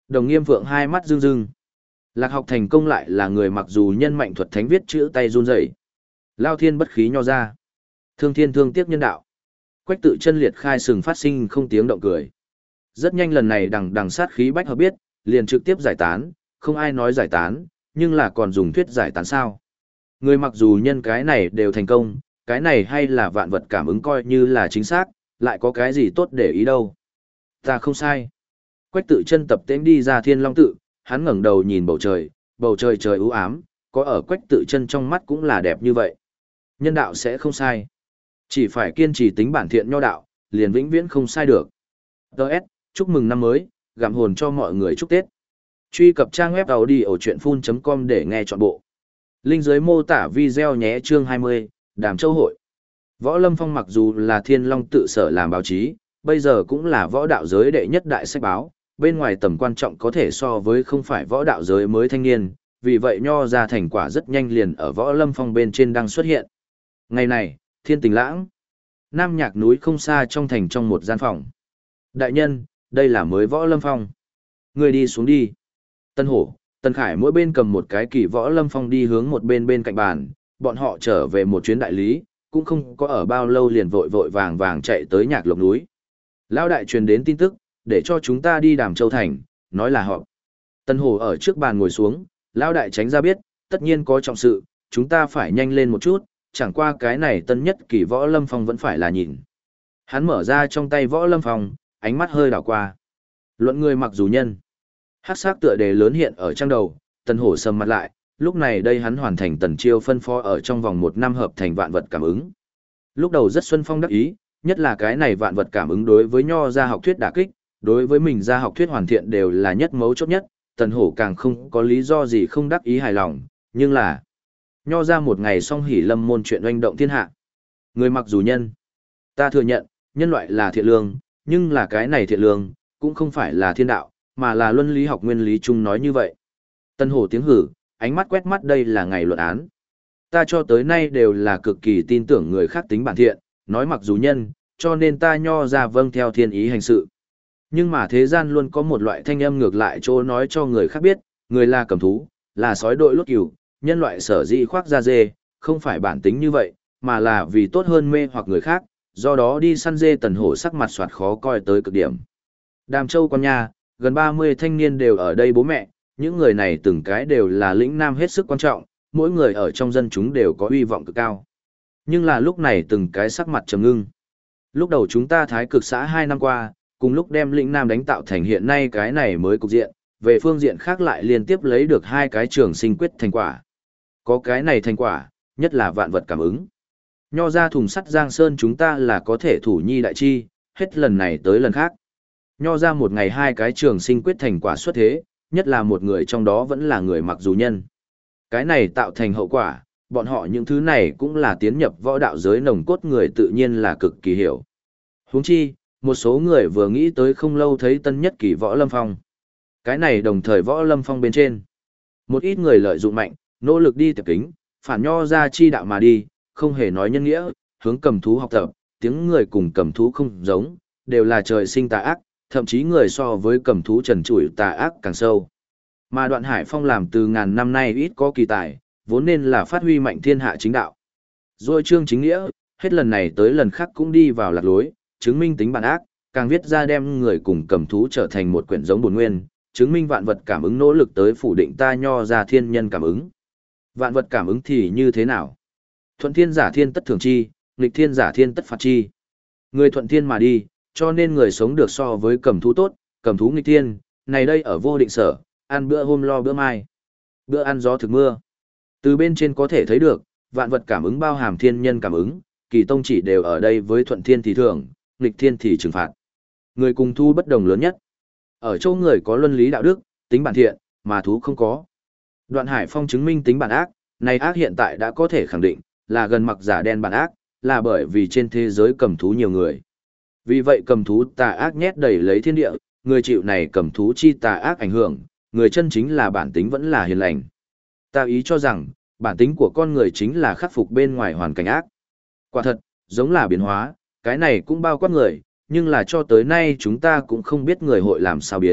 Đồng Nghiêm Phượng hai mắt rưng rưng. Lạc học thành công lại là người mặc dù nhân mạnh thuật thánh viết chữ tay run rẩy. Lao thiên bất khí nho ra. Thương thiên thương tiếc nhân đạo. Quách Tự Chân liệt khai sừng phát sinh không tiếng động cười. Rất nhanh lần này đằng sát khí bách hợp biết, liền trực tiếp giải tán, không ai nói giải tán, nhưng là còn dùng thuyết giải tán sao. Người mặc dù nhân cái này đều thành công, cái này hay là vạn vật cảm ứng coi như là chính xác, lại có cái gì tốt để ý đâu. Ta không sai. Quách Tự Chân tập tễnh đi ra Thiên Long tự, hắn ngẩng đầu nhìn bầu trời trời u ám, có ở Quách Tự Chân trong mắt cũng là đẹp như vậy. Nhân đạo sẽ không sai. Chỉ phải kiên trì tính bản thiện nho đạo, liền vĩnh viễn không sai được. Đợt, chúc mừng năm mới, gặm hồn cho mọi người chúc Tết. Truy cập trang web audiochuyenphun.com để nghe trọn bộ. Link dưới mô tả video nhé. Chương 20, Đàm Châu Hội. Võ Lâm Phong mặc dù là Thiên Long tự sở làm báo chí, bây giờ cũng là võ đạo giới đệ nhất đại sách báo, bên ngoài tầm quan trọng có thể so với không phải võ đạo giới mới thanh niên, vì vậy nho ra thành quả rất nhanh liền ở Võ Lâm Phong bên trên đang xuất hiện. Ngày này, thiên tình lãng. Nam Nhạc núi không xa trong thành trong một gian phòng. Đại nhân, đây là mới Võ Lâm Phong. Người đi xuống đi. Tân Hổ, Tân Khải mỗi bên cầm một cái kỳ Võ Lâm Phong đi hướng một bên cạnh bàn, bọn họ trở về một chuyến đại lý, cũng không có ở bao lâu liền vội vội vàng vàng chạy tới Nhạc Lộc núi. Lão đại truyền đến tin tức, để cho chúng ta đi Đàm Châu thành, nói là họp. Tân Hổ ở trước bàn ngồi xuống, lão đại tránh ra biết, tất nhiên có trọng sự, chúng ta phải nhanh lên một chút, chẳng qua cái này tân nhất kỳ Võ Lâm Phong vẫn phải là nhìn. Hắn mở ra trong tay Võ Lâm Phong, ánh mắt hơi đảo qua. Luận người mặc dù nhân. Hắc sắc tựa đề lớn hiện ở trang đầu, Tân Hổ sầm mặt lại, lúc này đây hắn hoàn thành Tần Chiêu phân phó ở trong vòng 1 năm hợp thành vạn vật cảm ứng. Lúc đầu rất xuân phong đắc ý, nhất là cái này vạn vật cảm ứng đối với nho gia học thuyết đả kích, đối với mình gia học thuyết hoàn thiện đều là nhất mấu chốt nhất, Tần Hổ càng không có lý do gì không đắc ý hài lòng, nhưng là nho ra một ngày song hỉ lâm môn chuyện oanh động thiên hạ. Người mặc dù nhân, ta thừa nhận, nhân loại là thiện lương, nhưng là cái này thiện lương, cũng không phải là thiên đạo, mà là luân lý học nguyên lý chung nói như vậy. Tân Hổ tiếng hử, ánh mắt quét mắt đây là ngày luận án. Ta cho tới nay đều là cực kỳ tin tưởng người khác tính bản thiện, nói mặc dù nhân, cho nên ta nho ra vâng theo thiên ý hành sự. Nhưng mà thế gian luôn có một loại thanh âm ngược lại chỗ nói cho người khác biết, người là cầm thú, là sói đội lốt cừu, nhân loại sở dĩ khoác da dê, không phải bản tính như vậy, mà là vì tốt hơn mê hoặc người khác, do đó đi săn dê. Tần Hổ sắc mặt soạt khó coi tới cực điểm. Đàm Châu con nhà, gần 30 thanh niên đều ở đây bố mẹ, những người này từng cái đều là lĩnh nam hết sức quan trọng, mỗi người ở trong dân chúng đều có uy vọng cực cao. Nhưng là lúc này từng cái sắc mặt trầm ngưng. Lúc đầu chúng ta Thái Cực xã 2 năm qua, cùng lúc đem lĩnh nam đánh tạo thành hiện nay cái này mới cục diện, về phương diện khác lại liên tiếp lấy được 2 cái trường sinh quyết thành quả. Có cái này thành quả, nhất là vạn vật cảm ứng. Nho ra thùng sắt Giang Sơn chúng ta là có thể thủ nhi đại chi, hết lần này tới lần khác. Nho ra một ngày 2 cái trường sinh quyết thành quả xuất thế, nhất là một người trong đó vẫn là người mặc dù nhân. Cái này tạo thành hậu quả, bọn họ những thứ này cũng là tiến nhập võ đạo giới nồng cốt người tự nhiên là cực kỳ hiểu. Huống chi, một số người vừa nghĩ tới không lâu thấy tân nhất kỳ Võ Lâm Phong. Cái này đồng thời Võ Lâm Phong bên trên. Một ít người lợi dụng mạnh, nỗ lực đi tập kính, phản nho ra chi đạo mà đi, không hề nói nhân nghĩa, hướng cầm thú học tập, tiếng người cùng cầm thú không giống, đều là trời sinh tà ác, thậm chí người so với cầm thú trần trụi tà ác càng sâu. Mà Đoạn Hải Phong làm từ ngàn năm nay ít có kỳ tài, vốn nên là phát huy mạnh thiên hạ chính đạo. Rồi Trương Chính Nghĩa, hết lần này tới lần khác cũng đi vào lạc lối, chứng minh tính bản ác, càng viết ra đem người cùng cầm thú trở thành một quyển giống bổn nguyên, chứng minh vạn vật cảm ứng nỗ lực tới phủ định ta nho ra thiên nhân cảm ứng. Vạn vật cảm ứng thì như thế nào? Thuận thiên giả thiên tất thường chi, nghịch thiên giả thiên tất phạt chi. Người thuận thiên mà đi, cho nên người sống được so với cầm thú tốt, cầm thú nghịch thiên, này đây ở vô định sở, ăn bữa hôm lo bữa mai. Bữa ăn gió thực mưa. Từ bên trên có thể thấy được, vạn vật cảm ứng bao hàm thiên nhân cảm ứng, kỳ tông chỉ đều ở đây với thuận thiên thì thưởng, nghịch thiên thì trừng phạt. Người cùng thú bất đồng lớn nhất. Ở chỗ người có luân lý đạo đức, tính bản thiện, mà thú không có. Đoạn Hải Phong chứng minh tính bản ác, này ác hiện tại đã có thể khẳng định, là gần mặc giả đen bản ác, là bởi vì trên thế giới cầm thú nhiều người. Vì vậy cầm thú tà ác nhét đầy lấy thiên địa, người chịu này cầm thú chi tà ác ảnh hưởng, người chân chính là bản tính vẫn là hiền lành. Ta ý cho rằng, bản tính của con người chính là khắc phục bên ngoài hoàn cảnh ác. Quả thật, giống là biến hóa, cái này cũng bao quát người, nhưng là cho tới nay chúng ta cũng không biết người hội làm sao biến,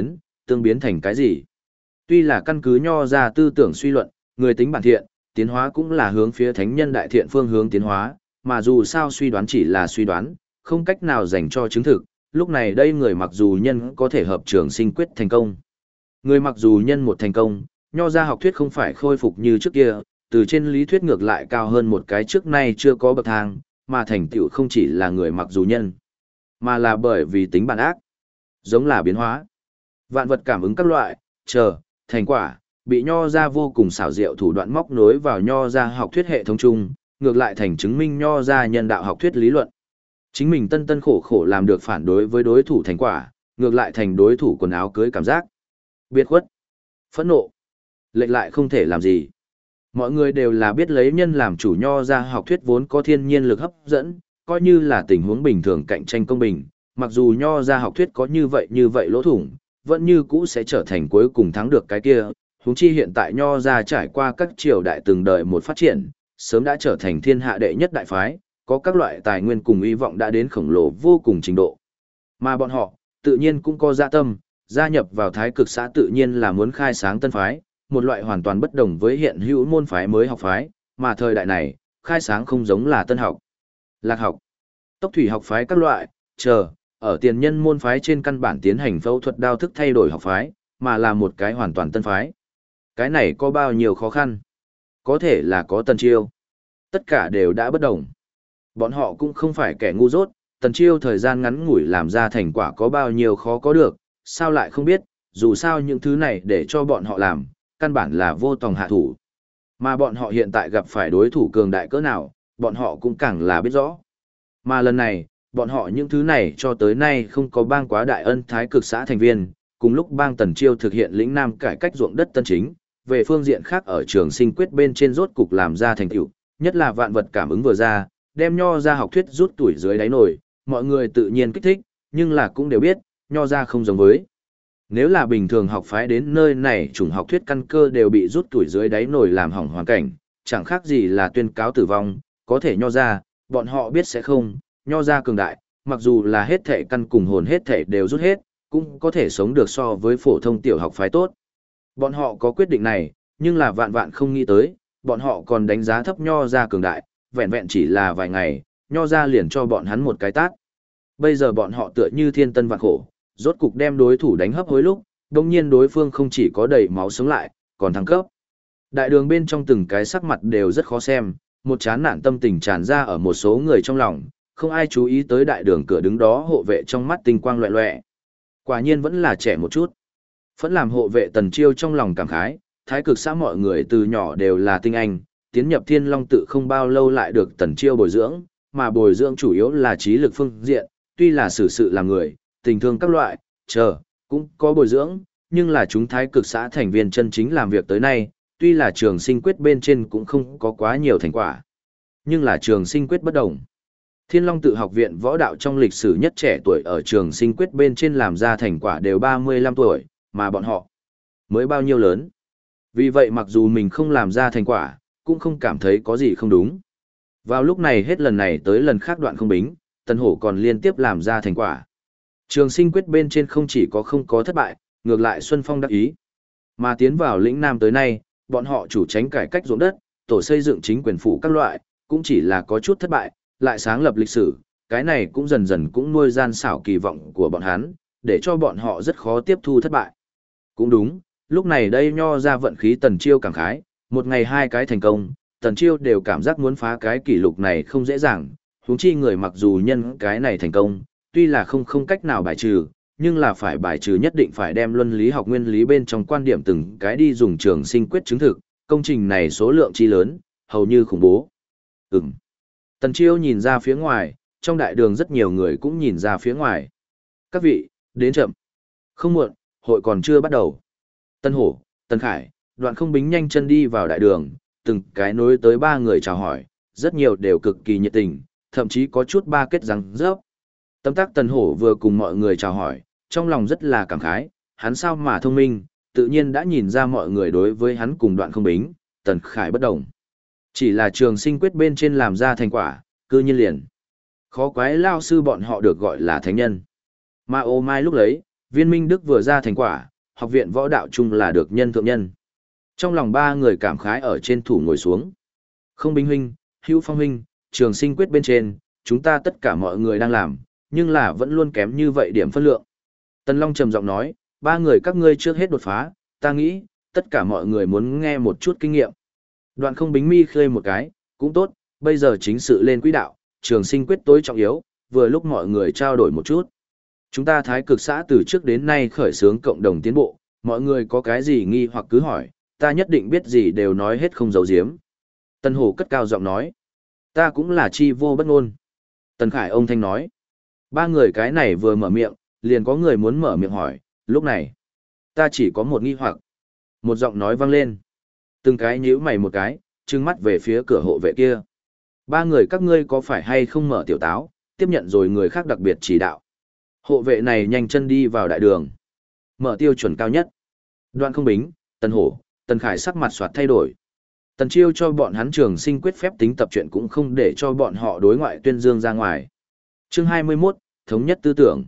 tương biến thành cái gì? Tuy là căn cứ nho ra tư tưởng suy luận, người tính bản thiện, tiến hóa cũng là hướng phía thánh nhân đại thiện phương hướng tiến hóa, mà dù sao suy đoán chỉ là suy đoán, không cách nào dành cho chứng thực, lúc này đây người mặc dù nhân có thể hợp trường sinh quyết thành công. Người mặc dù nhân một thành công, nho ra học thuyết không phải khôi phục như trước kia, từ trên lý thuyết ngược lại cao hơn một cái trước nay chưa có bậc thang, mà thành tựu không chỉ là người mặc dù nhân, mà là bởi vì tính bản ác, giống là biến hóa. Vạn vật cảm ứng các loại, thành quả, bị nho ra vô cùng xảo diệu thủ đoạn móc nối vào nho ra học thuyết hệ thống chung, ngược lại thành chứng minh nho ra nhân đạo học thuyết lý luận. Chính mình tân tân khổ khổ làm được phản đối với đối thủ thành quả, ngược lại thành đối thủ quần áo cưới cảm giác. Biệt khuất, phẫn nộ, lệch lại không thể làm gì. Mọi người đều là biết lấy nhân làm chủ nho ra học thuyết vốn có thiên nhiên lực hấp dẫn, coi như là tình huống bình thường cạnh tranh công bình, mặc dù nho ra học thuyết có như vậy lỗ thủng, vẫn như cũ sẽ trở thành cuối cùng thắng được cái kia. Huống chi hiện tại nho ra trải qua các triều đại từng đời một phát triển, sớm đã trở thành thiên hạ đệ nhất đại phái, có các loại tài nguyên cùng hy vọng đã đến khổng lồ vô cùng trình độ. Mà bọn họ, tự nhiên cũng có dạ tâm, gia nhập vào thái cực xã tự nhiên là muốn khai sáng tân phái, một loại hoàn toàn bất đồng với hiện hữu môn phái mới học phái, mà thời đại này, khai sáng không giống là tân học, lạc học, tốc thủy học phái các loại, ở tiền nhân môn phái trên căn bản tiến hành phẫu thuật đao thức thay đổi học phái, mà là một cái hoàn toàn tân phái. Cái này có bao nhiêu khó khăn? Có thể là có Tần Chiêu. Tất cả đều đã bất đồng. Bọn họ cũng không phải kẻ ngu dốt, Tần Chiêu thời gian ngắn ngủi làm ra thành quả có bao nhiêu khó có được, sao lại không biết, dù sao những thứ này để cho bọn họ làm, căn bản là vô tòng hạ thủ. Mà bọn họ hiện tại gặp phải đối thủ cường đại cỡ nào, bọn họ cũng càng là biết rõ. Mà lần này, bọn họ những thứ này cho tới nay không có bang quá đại ân thái cực xã thành viên, cùng lúc bang Tần Chiêu thực hiện lĩnh nam cải cách ruộng đất tân chính, về phương diện khác ở trường sinh quyết bên trên rốt cục làm ra thành tựu, nhất là vạn vật cảm ứng vừa ra, đem nho ra học thuyết rút tuổi dưới đáy nổi, mọi người tự nhiên kích thích, nhưng là cũng đều biết, nho ra không giống với. Nếu là bình thường học phái đến nơi này chủng học thuyết căn cơ đều bị rút tuổi dưới đáy nổi làm hỏng hoàn cảnh, chẳng khác gì là tuyên cáo tử vong, có thể nho ra, bọn họ biết sẽ không, nho ra cường đại, mặc dù là hết thể căn cùng hồn hết thể đều rút hết, cũng có thể sống được so với phổ thông tiểu học phái tốt. Bọn họ có quyết định này, nhưng là vạn vạn không nghĩ tới, bọn họ còn đánh giá thấp nho ra cường đại, vẹn vẹn chỉ là vài ngày, nho ra liền cho bọn hắn một cái tát. Bây giờ bọn họ tựa như thiên tân vạn khổ, rốt cục đem đối thủ đánh hấp hối lúc, đồng nhiên đối phương không chỉ có đầy máu sống lại, còn thăng cấp. Đại đường bên trong từng cái sắc mặt đều rất khó xem, một chán nản tâm tình tràn ra ở một số người trong lòng, không ai chú ý tới đại đường cửa đứng đó hộ vệ trong mắt tinh quang loẹ loẹ. Quả nhiên vẫn là trẻ một chút. Vẫn làm hộ vệ Tần Chiêu trong lòng cảm khái, thái cực xã mọi người từ nhỏ đều là tinh anh, tiến nhập Thiên Long tự không bao lâu lại được Tần Chiêu bồi dưỡng, mà bồi dưỡng chủ yếu là trí lực phương diện, tuy là xử sự làm người, tình thương các loại, cũng có bồi dưỡng, nhưng là chúng thái cực xã thành viên chân chính làm việc tới nay, tuy là trường sinh quyết bên trên cũng không có quá nhiều thành quả. Nhưng là trường sinh quyết bất đồng. Thiên Long tự học viện võ đạo trong lịch sử nhất trẻ tuổi ở trường sinh quyết bên trên làm ra thành quả đều 35 tuổi, mà bọn họ mới bao nhiêu lớn. Vì vậy mặc dù mình không làm ra thành quả, cũng không cảm thấy có gì không đúng. Vào lúc này hết lần này tới lần khác đoạn không bính, Tần Hổ còn liên tiếp làm ra thành quả. Trường sinh quyết bên trên không chỉ có không có thất bại, ngược lại Xuân Phong đắc ý. Mà tiến vào lĩnh Nam tới nay, bọn họ chủ tránh cải cách ruộng đất, tổ xây dựng chính quyền phủ các loại, cũng chỉ là có chút thất bại, lại sáng lập lịch sử, cái này cũng dần dần cũng nuôi gian xảo kỳ vọng của bọn hắn, để cho bọn họ rất khó tiếp thu thất bại. Cũng đúng, lúc này đây nho ra vận khí Tần Chiêu cảm khái, một ngày hai cái thành công, Tần Chiêu đều cảm giác muốn phá cái kỷ lục này không dễ dàng, huống chi người mặc dù nhân cái này thành công, tuy là không cách nào bài trừ, nhưng là phải bài trừ nhất định phải đem luân lý học nguyên lý bên trong quan điểm từng cái đi dùng trường sinh quyết chứng thực, công trình này số lượng chi lớn, hầu như khủng bố. Tần Chiêu nhìn ra phía ngoài, trong đại đường rất nhiều người cũng nhìn ra phía ngoài. Các vị, đến chậm. Không muộn, hội còn chưa bắt đầu. Tân Hổ, Tân Khải, Đoạn Không Bính nhanh chân đi vào đại đường, từng cái nối tới ba người chào hỏi, rất nhiều đều cực kỳ nhiệt tình, thậm chí có chút ba kết răng rớp. Tấm tắc Tân Hổ vừa cùng mọi người chào hỏi, trong lòng rất là cảm khái, hắn sao mà thông minh, tự nhiên đã nhìn ra mọi người đối với hắn cùng Đoạn Không Bính, Tần Khải bất đồng. Chỉ là trường sinh quyết bên trên làm ra thành quả, cư nhiên liền. Khó quái lao sư bọn họ được gọi là thánh nhân. Mà ô mai lúc lấy, viên minh đức vừa ra thành quả, học viện võ đạo chung là được nhân thượng nhân. Trong lòng ba người cảm khái ở trên thủ ngồi xuống. Không Bính huynh, Hữu Phong huynh, Trường Sinh quyết bên trên, chúng ta tất cả mọi người đang làm, nhưng là vẫn luôn kém như vậy điểm phân lượng. Tần Long trầm giọng nói, ba người các ngươi trước hết đột phá, ta nghĩ, tất cả mọi người muốn nghe một chút kinh nghiệm. Đoạn Không Bính mi khơi một cái, cũng tốt, bây giờ chính sự lên quỹ đạo, Trường Sinh quyết tối trọng yếu, vừa lúc mọi người trao đổi một chút. Chúng ta Thái Cực xã từ trước đến nay khởi xướng cộng đồng tiến bộ, mọi người có cái gì nghi hoặc cứ hỏi, ta nhất định biết gì đều nói hết không giấu giếm. Tần Hổ cất cao giọng nói, ta cũng là chi vô bất ngôn. Tần Khải ông thanh nói, ba người cái này vừa mở miệng, liền có người muốn mở miệng hỏi, lúc này, ta chỉ có một nghi hoặc. Một giọng nói vang lên, từng cái nhíu mày một cái, trừng mắt về phía cửa hộ vệ kia. Ba người các ngươi có phải hay không mở tiểu táo, tiếp nhận rồi người khác đặc biệt chỉ đạo. Hộ vệ này nhanh chân đi vào đại đường. Mở tiêu chuẩn cao nhất. Đoạn Không Bính, Tần Hổ, Tần Khải sắc mặt soạt thay đổi. Tần Chiêu cho bọn hắn Trường Sinh quyết phép tính tập truyện cũng không để cho bọn họ đối ngoại tuyên dương ra ngoài. Chương 21, thống nhất tư tưởng.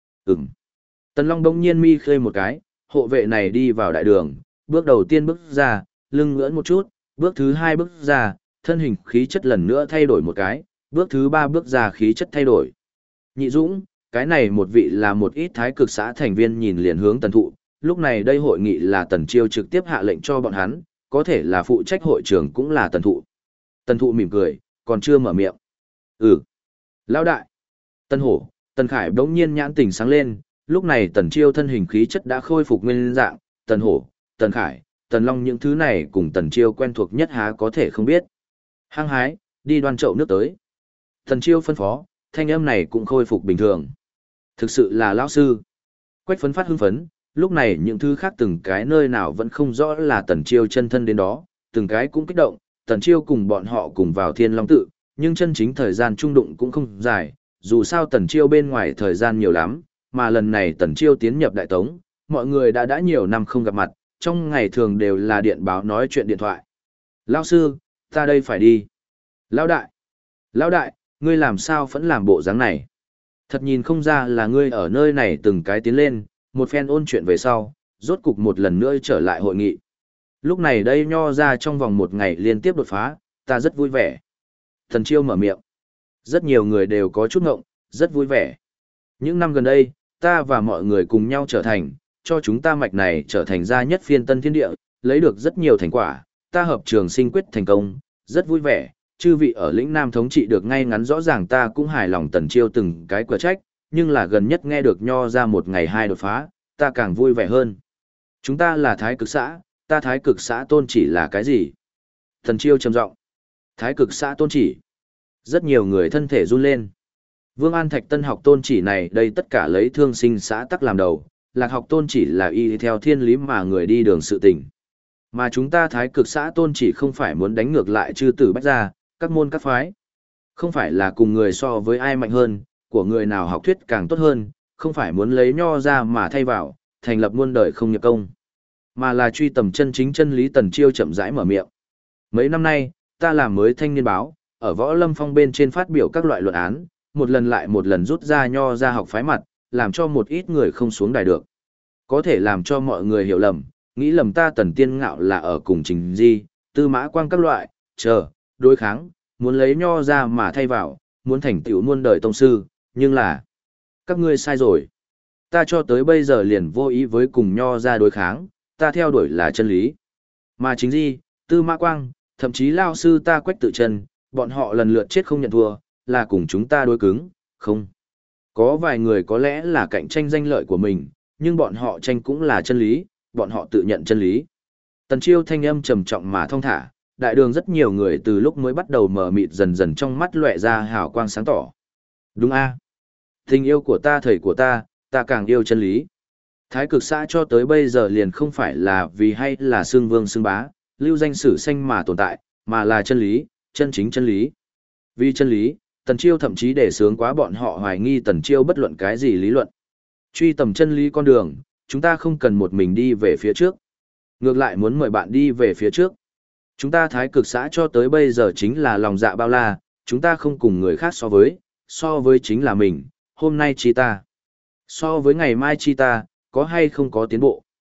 Tần Long đông nhiên mi khơi một cái, hộ vệ này đi vào đại đường, bước đầu tiên bước ra, lưng ngưỡn một chút, bước thứ hai bước ra, thân hình khí chất lần nữa thay đổi một cái, bước thứ ba bước ra khí chất thay đổi. Nhị Dũng, cái này một vị là một ít Thái Cực xã thành viên nhìn liền hướng Tần Thụ, lúc này đây hội nghị là Tần Chiêu trực tiếp hạ lệnh cho bọn hắn, có thể là phụ trách hội trưởng cũng là Tần Thụ. Tần Thụ mỉm cười, còn chưa mở miệng. Lão đại. Tần Hổ, Tần Khải đống nhiên nhãn tỉnh sáng lên, lúc này Tần Chiêu thân hình khí chất đã khôi phục nguyên dạng, Tần Hổ, Tần Khải, Tần Long những thứ này cùng Tần Chiêu quen thuộc nhất há có thể không biết. Hăng hái, đi đoan chậu nước tới. Tần Chiêu phân phó, thanh âm này cũng khôi phục bình thường. Thực sự là lão sư. Quách Phấn phát hưng phấn, lúc này những thứ khác từng cái nơi nào vẫn không rõ là Tần Chiêu chân thân đến đó, từng cái cũng kích động, Tần Chiêu cùng bọn họ cùng vào Thiên Long tự, nhưng chân chính thời gian trung đụng cũng không dài, dù sao Tần Chiêu bên ngoài thời gian nhiều lắm, mà lần này Tần Chiêu tiến nhập Đại Tống, mọi người đã nhiều năm không gặp mặt, trong ngày thường đều là điện báo nói chuyện điện thoại. Lão sư, ta đây phải đi. Lão đại, ngươi làm sao vẫn làm bộ dáng này? Thật nhìn không ra là ngươi ở nơi này từng cái tiến lên, một phen ôn chuyện về sau, rốt cục một lần nữa trở lại hội nghị. Lúc này đây Nho ra trong vòng một ngày liên tiếp đột phá, ta rất vui vẻ. Tần Chiêu mở miệng. Rất nhiều người đều có chút ngộng, rất vui vẻ. Những năm gần đây, ta và mọi người cùng nhau trở thành, cho chúng ta mạch này trở thành gia nhất phiên tân thiên địa, lấy được rất nhiều thành quả, ta hợp Trường Sinh quyết thành công, rất vui vẻ. Chư vị ở lĩnh Nam thống trị được ngay ngắn rõ ràng, ta cũng hài lòng. Tần Chiêu từng cái quả trách, nhưng là gần nhất nghe được Nho ra một ngày hai đột phá, ta càng vui vẻ hơn. Chúng ta là Thái Cực xã, ta Thái Cực xã tôn chỉ là cái gì? Tần Chiêu trầm giọng. Thái Cực xã tôn chỉ. Rất nhiều người thân thể run lên. Vương An Thạch Tân học tôn chỉ này đây tất cả lấy Thương Sinh xã tắc làm đầu, Lạc học tôn chỉ là y theo thiên lý mà người đi đường sự tình. Mà chúng ta Thái Cực xã tôn chỉ không phải muốn đánh ngược lại chư tử bách gia, các môn các phái. Không phải là cùng người so với ai mạnh hơn, của người nào học thuyết càng tốt hơn, không phải muốn lấy Nho ra mà thay vào, thành lập muôn đời không nghiệp công. Mà là truy tầm chân chính chân lý. Tần Chiêu chậm rãi mở miệng. Mấy năm nay, ta làm mới Thanh Niên báo, ở Võ Lâm Phong bên trên phát biểu các loại luận án, một lần lại một lần rút ra Nho ra học phái mặt, làm cho một ít người không xuống đài được. Có thể làm cho mọi người hiểu lầm, nghĩ lầm ta Tần Tiên Ngạo là ở cùng Trình Di, Tư Mã Quang các loại, đối kháng, muốn lấy Nho ra mà thay vào, muốn thành tựu muôn đời tông sư, nhưng là các ngươi sai rồi. Ta cho tới bây giờ liền vô ý với cùng Nho ra đối kháng, ta theo đuổi là chân lý. Mà Chính Di, Tư Mã Quang, thậm chí lao sư ta Quách Tự Chân, bọn họ lần lượt chết không nhận thua, là cùng chúng ta đối cứng, không. Có vài người có lẽ là cạnh tranh danh lợi của mình, nhưng bọn họ tranh cũng là chân lý, bọn họ tự nhận chân lý. Tần Chiêu thanh âm trầm trọng mà thong thả, đại đường rất nhiều người từ lúc mới bắt đầu mờ mịt dần dần trong mắt lóe ra hào quang sáng tỏ. Đúng a, tình yêu của ta thầy của ta càng yêu chân lý. Thái Cực xã cho tới bây giờ liền không phải là vì hay là xương vương xương bá, lưu danh sử xanh mà tồn tại, mà là chân lý, chân chính chân lý. Vì chân lý, Tần Chiêu thậm chí để sướng quá bọn họ hoài nghi Tần Chiêu bất luận cái gì lý luận. Truy tầm chân lý con đường, chúng ta không cần một mình đi về phía trước. Ngược lại muốn mời bạn đi về phía trước. Chúng ta Thái Cực xã cho tới bây giờ chính là lòng dạ bao la, chúng ta không cùng người khác so với chính là mình, hôm nay chi ta. So với ngày mai chi ta, có hay không có tiến bộ.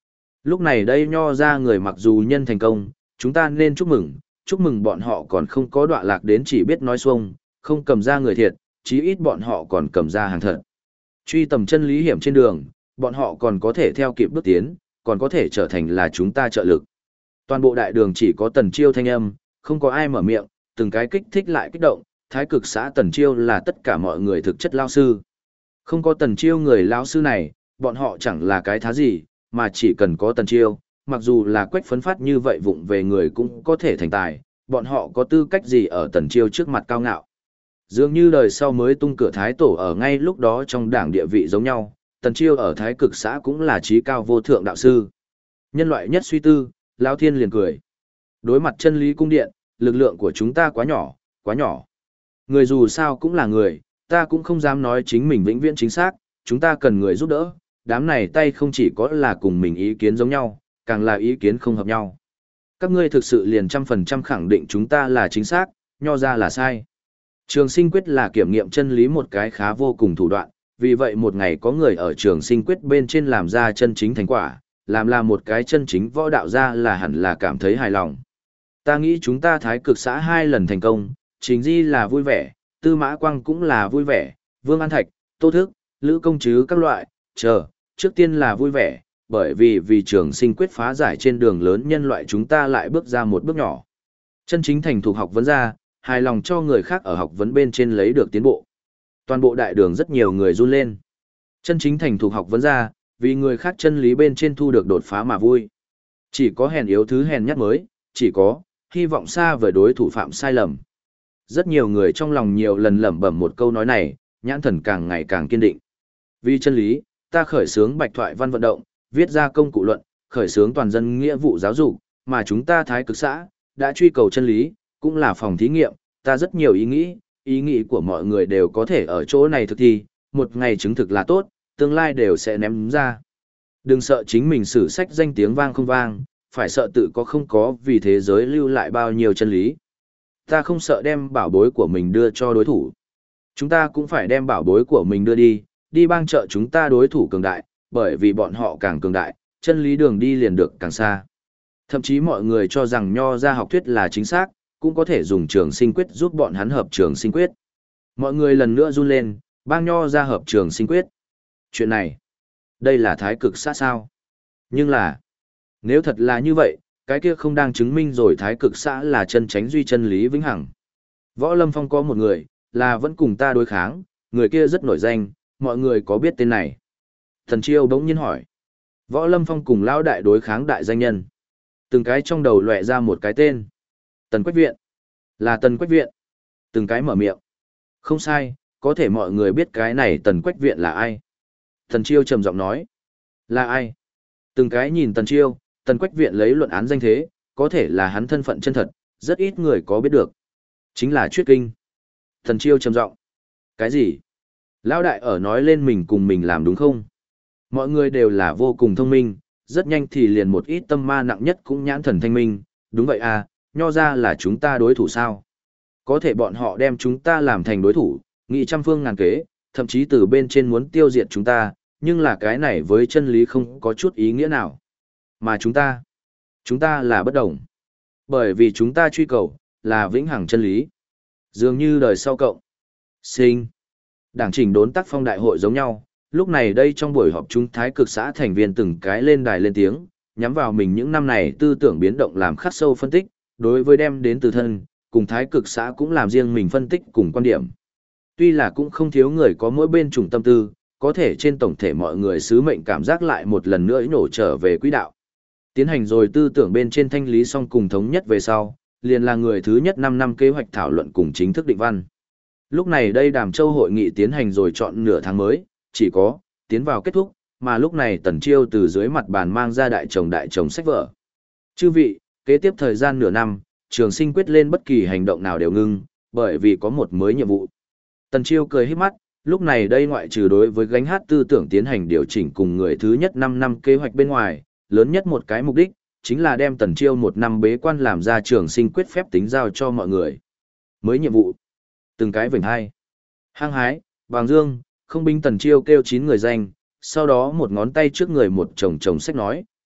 Lúc này đây nho ra người mặc dù nhân thành công, chúng ta nên chúc mừng bọn họ còn không có đọa lạc đến chỉ biết nói xuông, không cầm ra người thiệt, chí ít bọn họ còn cầm ra hàng thật. Truy tầm chân lý hiểm trên đường, bọn họ còn có thể theo kịp bước tiến, còn có thể trở thành là chúng ta trợ lực. Toàn bộ đại đường chỉ có Tần Chiêu thanh âm, không có ai mở miệng, từng cái kích thích lại kích động, thái cực xã Tần Chiêu là tất cả mọi người thực chất lao sư. Không có Tần Chiêu người lao sư này, bọn họ chẳng là cái thá gì, mà chỉ cần có Tần Chiêu, mặc dù là quách phấn phát như vậy vụng về người cũng có thể thành tài, bọn họ có tư cách gì ở Tần Chiêu trước mặt cao ngạo. Dường như đời sau mới tung cửa thái tổ ở ngay lúc đó trong đảng địa vị giống nhau, Tần Chiêu ở thái cực xã cũng là trí cao vô thượng đạo sư. Nhân loại nhất suy tư, Lão Thiên liền cười. Đối mặt chân lý cung điện, lực lượng của chúng ta quá nhỏ, quá nhỏ. Người dù sao cũng là người, ta cũng không dám nói chính mình vĩnh viễn chính xác, chúng ta cần người giúp đỡ. Đám này tay không chỉ có là cùng mình ý kiến giống nhau, càng là ý kiến không hợp nhau. Các ngươi thực sự liền 100% khẳng định chúng ta là chính xác, nho ra là sai. Trường sinh quyết là kiểm nghiệm chân lý một cái khá vô cùng thủ đoạn, vì vậy một ngày có người ở trường sinh quyết bên trên làm ra chân chính thành quả, làm là một cái chân chính võ đạo ra là hẳn là cảm thấy hài lòng. Ta nghĩ chúng ta thái cực xã 2 lần thành công, Trình Di là vui vẻ, Tư Mã Quang cũng là vui vẻ, Vương An Thạch, Tô Thức, Lữ Công Trứ các loại, trước tiên là vui vẻ, bởi vì trường sinh quyết phá giải trên đường lớn nhân loại chúng ta lại bước ra một bước nhỏ. Chân chính thành thuộc học vấn ra, hài lòng cho người khác ở học vấn bên trên lấy được tiến bộ. Toàn bộ đại đường rất nhiều người run lên. Chân chính thành thuộc học vấn ra, vì người khác chân lý bên trên thu được đột phá mà vui. Chỉ có hèn yếu thứ hèn nhát mới, chỉ có hy vọng xa vời đối thủ phạm sai lầm. Rất nhiều người trong lòng nhiều lần lẩm bẩm một câu nói này, nhãn thần càng ngày càng kiên định. Vì chân lý, ta khởi xướng bạch thoại văn vận động, viết ra công cụ luận, khởi xướng toàn dân nghĩa vụ giáo dục, mà chúng ta thái cực xã đã truy cầu chân lý, cũng là phòng thí nghiệm, ta rất nhiều ý nghĩ của mọi người đều có thể ở chỗ này thực thi, một ngày chứng thực là tốt, tương lai đều sẽ ném ra. Đừng sợ chính mình sử sách danh tiếng vang không vang, phải sợ tự có không có vì thế giới lưu lại bao nhiêu chân lý. Ta không sợ đem bảo bối của mình đưa cho đối thủ. Chúng ta cũng phải đem bảo bối của mình đưa đi bang trợ chúng ta đối thủ cường đại, bởi vì bọn họ càng cường đại, chân lý đường đi liền được càng xa. Thậm chí mọi người cho rằng nho ra học thuyết là chính xác, cũng có thể dùng trường sinh quyết giúp bọn hắn hợp trường sinh quyết. Mọi người lần nữa run lên, bang nho ra hợp trường sinh quyết. Chuyện này, đây là thái cực xã sao? Nhưng là, nếu thật là như vậy, cái kia không đang chứng minh rồi thái cực xã là chân chánh duy chân lý vĩnh hằng. Võ Lâm Phong có một người, là vẫn cùng ta đối kháng, người kia rất nổi danh, mọi người có biết tên này? Thần Chiêu bỗng nhiên hỏi. Võ Lâm Phong cùng lão đại đối kháng đại danh nhân. Từng cái trong đầu lóe ra một cái tên. Tần Quách Viện. Là Tần Quách Viện. Từng cái mở miệng. Không sai, có thể mọi người biết cái này Tần Quách Viện là ai. Thần Chiêu trầm giọng nói. Là ai? Từng cái nhìn Tần Chiêu, Tần Quách Viện lấy luận án danh thế, có thể là hắn thân phận chân thật, rất ít người có biết được. Chính là Chuyết Kinh. Thần Chiêu trầm giọng. Cái gì? Lão đại ở nói lên mình cùng mình làm đúng không? Mọi người đều là vô cùng thông minh, rất nhanh thì liền một ít tâm ma nặng nhất cũng nhãn thần thanh minh. Đúng vậy à, nho ra là chúng ta đối thủ sao? Có thể bọn họ đem chúng ta làm thành đối thủ, nghị trăm phương ngàn kế, thậm chí từ bên trên muốn tiêu diệt chúng ta, nhưng là cái này với chân lý không có chút ý nghĩa nào. Mà chúng ta là bất đồng. Bởi vì chúng ta truy cầu, là vĩnh hằng chân lý. Dường như đời sau cộng. Sinh. Đảng chỉnh đốn tác phong đại hội giống nhau, lúc này đây trong buổi họp chúng thái cực xã thành viên từng cái lên đài lên tiếng, nhắm vào mình những năm này tư tưởng biến động làm khắc sâu phân tích, đối với đem đến từ thân, cùng thái cực xã cũng làm riêng mình phân tích cùng quan điểm. Tuy là cũng không thiếu người có mỗi bên chủng tâm tư, có thể trên tổng thể mọi người sứ mệnh cảm giác lại một lần nữa nổ trở về quỹ đạo. Tiến hành rồi tư tưởng bên trên thanh lý xong cùng thống nhất về sau, liền là người thứ nhất 5 năm kế hoạch thảo luận cùng chính thức định văn. Lúc này đây Đàm Châu hội nghị tiến hành rồi chọn nửa tháng mới, chỉ có tiến vào kết thúc, mà lúc này Tần Chiêu từ dưới mặt bàn mang ra đại chồng sách vở. Chư vị, kế tiếp thời gian nửa năm, trường sinh quyết lên bất kỳ hành động nào đều ngưng, bởi vì có một mới nhiệm vụ. Tần Chiêu cười híp mắt, lúc này đây ngoại trừ đối với gánh hát tư tưởng tiến hành điều chỉnh cùng người thứ nhất 5 năm kế hoạch bên ngoài, lớn nhất một cái mục đích, chính là đem Tần Chiêu 1 năm bế quan làm ra trường sinh quyết phép tính giao cho mọi người. Mới nhiệm vụ. Từng cái vểnh hai. Hăng hái, Bàng Dương, không binh Tần Chiêu kêu 9 người danh, sau đó một ngón tay trước người một chồng sách nói,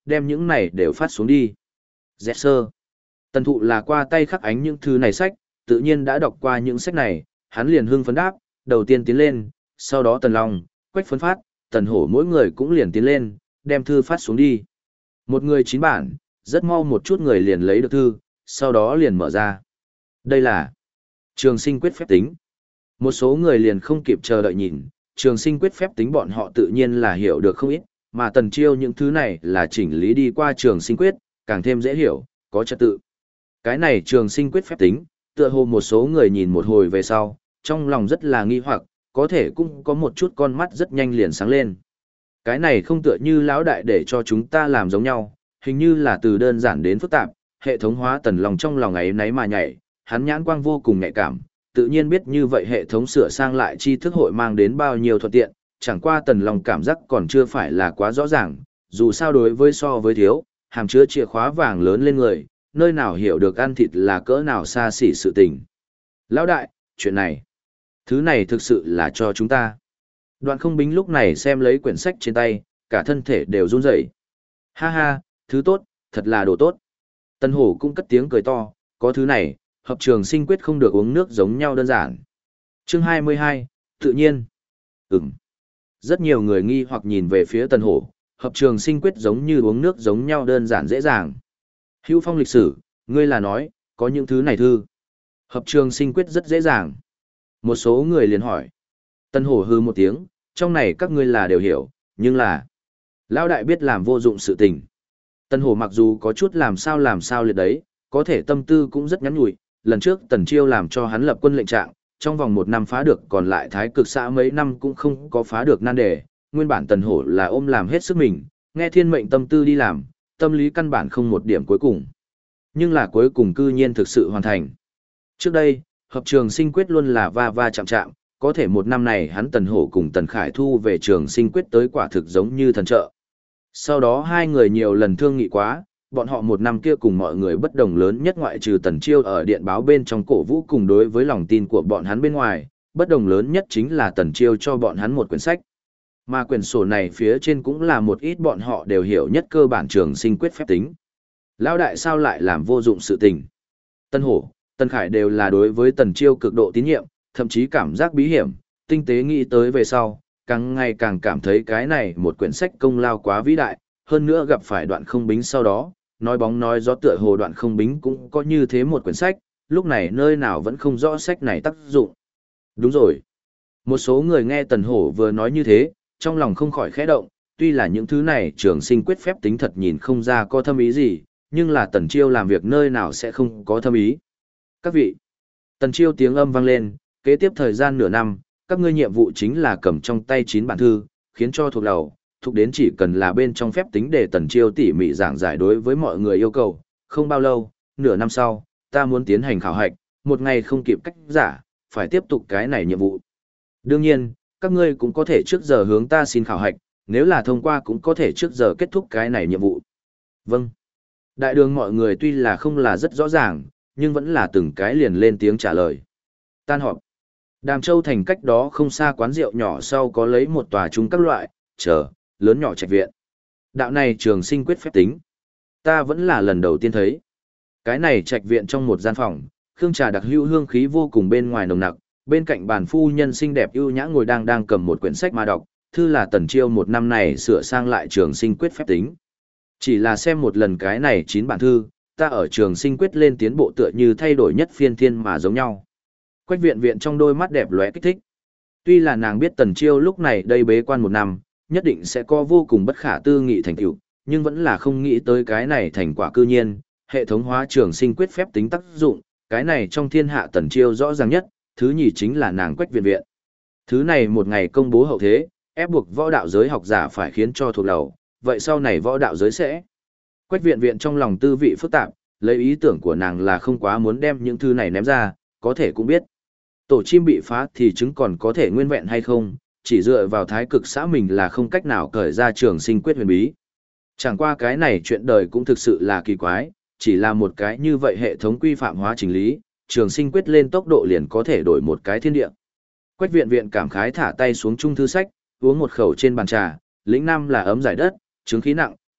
đem những này đều phát xuống đi. Dẹt sơ. Tần thụ là qua tay khắc ánh những thứ này sách, tự nhiên đã đọc qua những sách này, hắn liền hưng phấn đáp, đầu tiên tiến lên, sau đó Tần Long, Quách Phấn Phát, Tần Hổ mỗi người cũng liền tiến lên, đem thư phát xuống đi. Một người 9 bản, rất mau một chút người liền lấy được thư, sau đó liền mở ra. Đây là Trường Sinh Quyết phép tính. Một số người liền không kịp chờ đợi nhìn, Trường Sinh Quyết phép tính bọn họ tự nhiên là hiểu được không ít, mà Tần Chiêu những thứ này là chỉnh lý đi qua Trường Sinh Quyết, càng thêm dễ hiểu, có trật tự. Cái này Trường Sinh Quyết phép tính, tựa hồ một số người nhìn một hồi về sau, trong lòng rất là nghi hoặc, có thể cũng có một chút con mắt rất nhanh liền sáng lên. Cái này không tựa như lão đại để cho chúng ta làm giống nhau, hình như là từ đơn giản đến phức tạp, hệ thống hóa Tần lòng trong lòng ấy nấy mà nhảy, hắn nhãn quang vô cùng nhạy cảm, tự nhiên biết như vậy hệ thống sửa sang lại tri thức hội mang đến bao nhiêu thuận tiện, chẳng qua Tần lòng cảm giác còn chưa phải là quá rõ ràng, dù sao đối với so với thiếu, hàm chứa chìa khóa vàng lớn lên người, nơi nào hiểu được ăn thịt là cỡ nào xa xỉ sự tình. Lão đại, chuyện này, thứ này thực sự là cho chúng ta. Đoạn không bính lúc này xem lấy quyển sách trên tay, cả thân thể đều run rẩy. Ha ha, thứ tốt, thật là đồ tốt. Tân Hổ cũng cất tiếng cười to, có thứ này, hợp trường sinh quyết không được uống nước giống nhau đơn giản. Chương 22, tự nhiên. Rất nhiều người nghi hoặc nhìn về phía Tân Hổ, hợp trường sinh quyết giống như uống nước giống nhau đơn giản dễ dàng. Hữu Phong lịch sử, ngươi là nói, có những thứ này thư. Hợp trường sinh quyết rất dễ dàng. Một số người liền hỏi. Tân Hổ hư một tiếng, trong này các ngươi là đều hiểu, nhưng là lão đại biết làm vô dụng sự tình. Tân Hổ mặc dù có chút làm sao liệt đấy, có thể tâm tư cũng rất ngắn ngủi. Lần trước Tần Chiêu làm cho hắn lập quân lệnh trạng, trong vòng 1 năm phá được, còn lại thái cực xã mấy năm cũng không có phá được nan đề. Nguyên bản Tần Hổ là ôm làm hết sức mình, nghe thiên mệnh tâm tư đi làm, tâm lý căn bản không một điểm cuối cùng. Nhưng là cuối cùng cư nhiên thực sự hoàn thành. Trước đây, hợp trường sinh quyết luôn là va va chạm chạm, có thể 1 năm này hắn Tần Hổ cùng Tần Khải Thu về trường sinh quyết tới quả thực giống như thần trợ. Sau đó hai người nhiều lần thương nghị quá, bọn họ 1 năm kia cùng mọi người bất đồng lớn nhất ngoại trừ Tần Chiêu ở điện báo bên trong cổ vũ cùng đối với lòng tin của bọn hắn bên ngoài, bất đồng lớn nhất chính là Tần Chiêu cho bọn hắn một quyển sách. Mà quyển sổ này phía trên cũng là một ít bọn họ đều hiểu nhất cơ bản trường sinh quyết phép tính. Lão đại sao lại làm vô dụng sự tình? Tân Hổ, Tần Khải đều là đối với Tần Chiêu cực độ tín nhiệm, thậm chí cảm giác bí hiểm, tinh tế nghĩ tới về sau, càng ngày càng cảm thấy cái này một quyển sách công lao quá vĩ đại, hơn nữa gặp phải Đoạn Không Bính sau đó, nói bóng nói gió tựa hồ Đoạn Không Bính cũng có như thế một quyển sách, lúc này nơi nào vẫn không rõ sách này tác dụng. Đúng rồi. Một số người nghe Tần Hổ vừa nói như thế, trong lòng không khỏi khẽ động, tuy là những thứ này trường sinh quyết phép tính thật nhìn không ra có thâm ý gì, nhưng là Tần Chiêu làm việc nơi nào sẽ không có thâm ý. Các vị, Tần Chiêu tiếng âm vang lên, kế tiếp thời gian nửa năm, các ngươi nhiệm vụ chính là cầm trong tay 9 bản thư, khiến cho thuộc đầu, thuộc đến chỉ cần là bên trong phép tính để Tần Chiêu tỉ mỉ giảng giải đối với mọi người yêu cầu, không bao lâu, nửa năm sau, ta muốn tiến hành khảo hạch, một ngày không kịp cách giả, phải tiếp tục cái này nhiệm vụ. Đương nhiên, các ngươi cũng có thể trước giờ hướng ta xin khảo hạch, nếu là thông qua cũng có thể trước giờ kết thúc cái này nhiệm vụ. Vâng. Đại đường mọi người tuy là không là rất rõ ràng, nhưng vẫn là từng cái liền lên tiếng trả lời. Tan họp. Đàm Châu thành cách đó không xa quán rượu nhỏ sau có lấy một tòa chung các loại, lớn nhỏ trạch viện. Đạo này trường sinh quyết phép tính. Ta vẫn là lần đầu tiên thấy. Cái này trạch viện trong một gian phòng, khương trà đặc hữu hương khí vô cùng bên ngoài nồng nặc, bên cạnh bàn phu nhân xinh đẹp ưu nhã ngồi đang cầm một quyển sách mà đọc, thư là Tần Chiêu 1 năm này sửa sang lại trường sinh quyết phép tính. Chỉ là xem một lần cái này 9 bản thư, ta ở trường sinh quyết lên tiến bộ tựa như thay đổi nhất phiên thiên mà giống nhau. Quách viện viện trong đôi mắt đẹp lóe kích thích. Tuy là nàng biết Tần Chiêu lúc này đây bế quan 1 năm, nhất định sẽ có vô cùng bất khả tư nghị thành tựu, nhưng vẫn là không nghĩ tới cái này thành quả cư nhiên, hệ thống hóa trường sinh quyết phép tính tác dụng, cái này trong thiên hạ Tần Chiêu rõ ràng nhất, thứ nhì chính là nàng Quách viện viện. Thứ này một ngày công bố hậu thế, ép buộc võ đạo giới học giả phải khiến cho thuộc đầu, vậy sau này võ đạo giới sẽ. Quách viện viện trong lòng tư vị phức tạp, lấy ý tưởng của nàng là không quá muốn đem những thứ này ném ra, có thể cũng biết. Tổ chim bị phá thì trứng còn có thể nguyên vẹn hay không, chỉ dựa vào thái cực xã mình là không cách nào cởi ra trường sinh quyết huyền bí. Chẳng qua cái này chuyện đời cũng thực sự là kỳ quái, chỉ là một cái như vậy hệ thống quy phạm hóa chỉnh lý, trường sinh quyết lên tốc độ liền có thể đổi một cái thiên địa. Quách viện viện cảm khái thả tay xuống chung thư sách, uống một khẩu trên bàn trà, lĩnh năm là ấm giải đất, chứng khí nặng,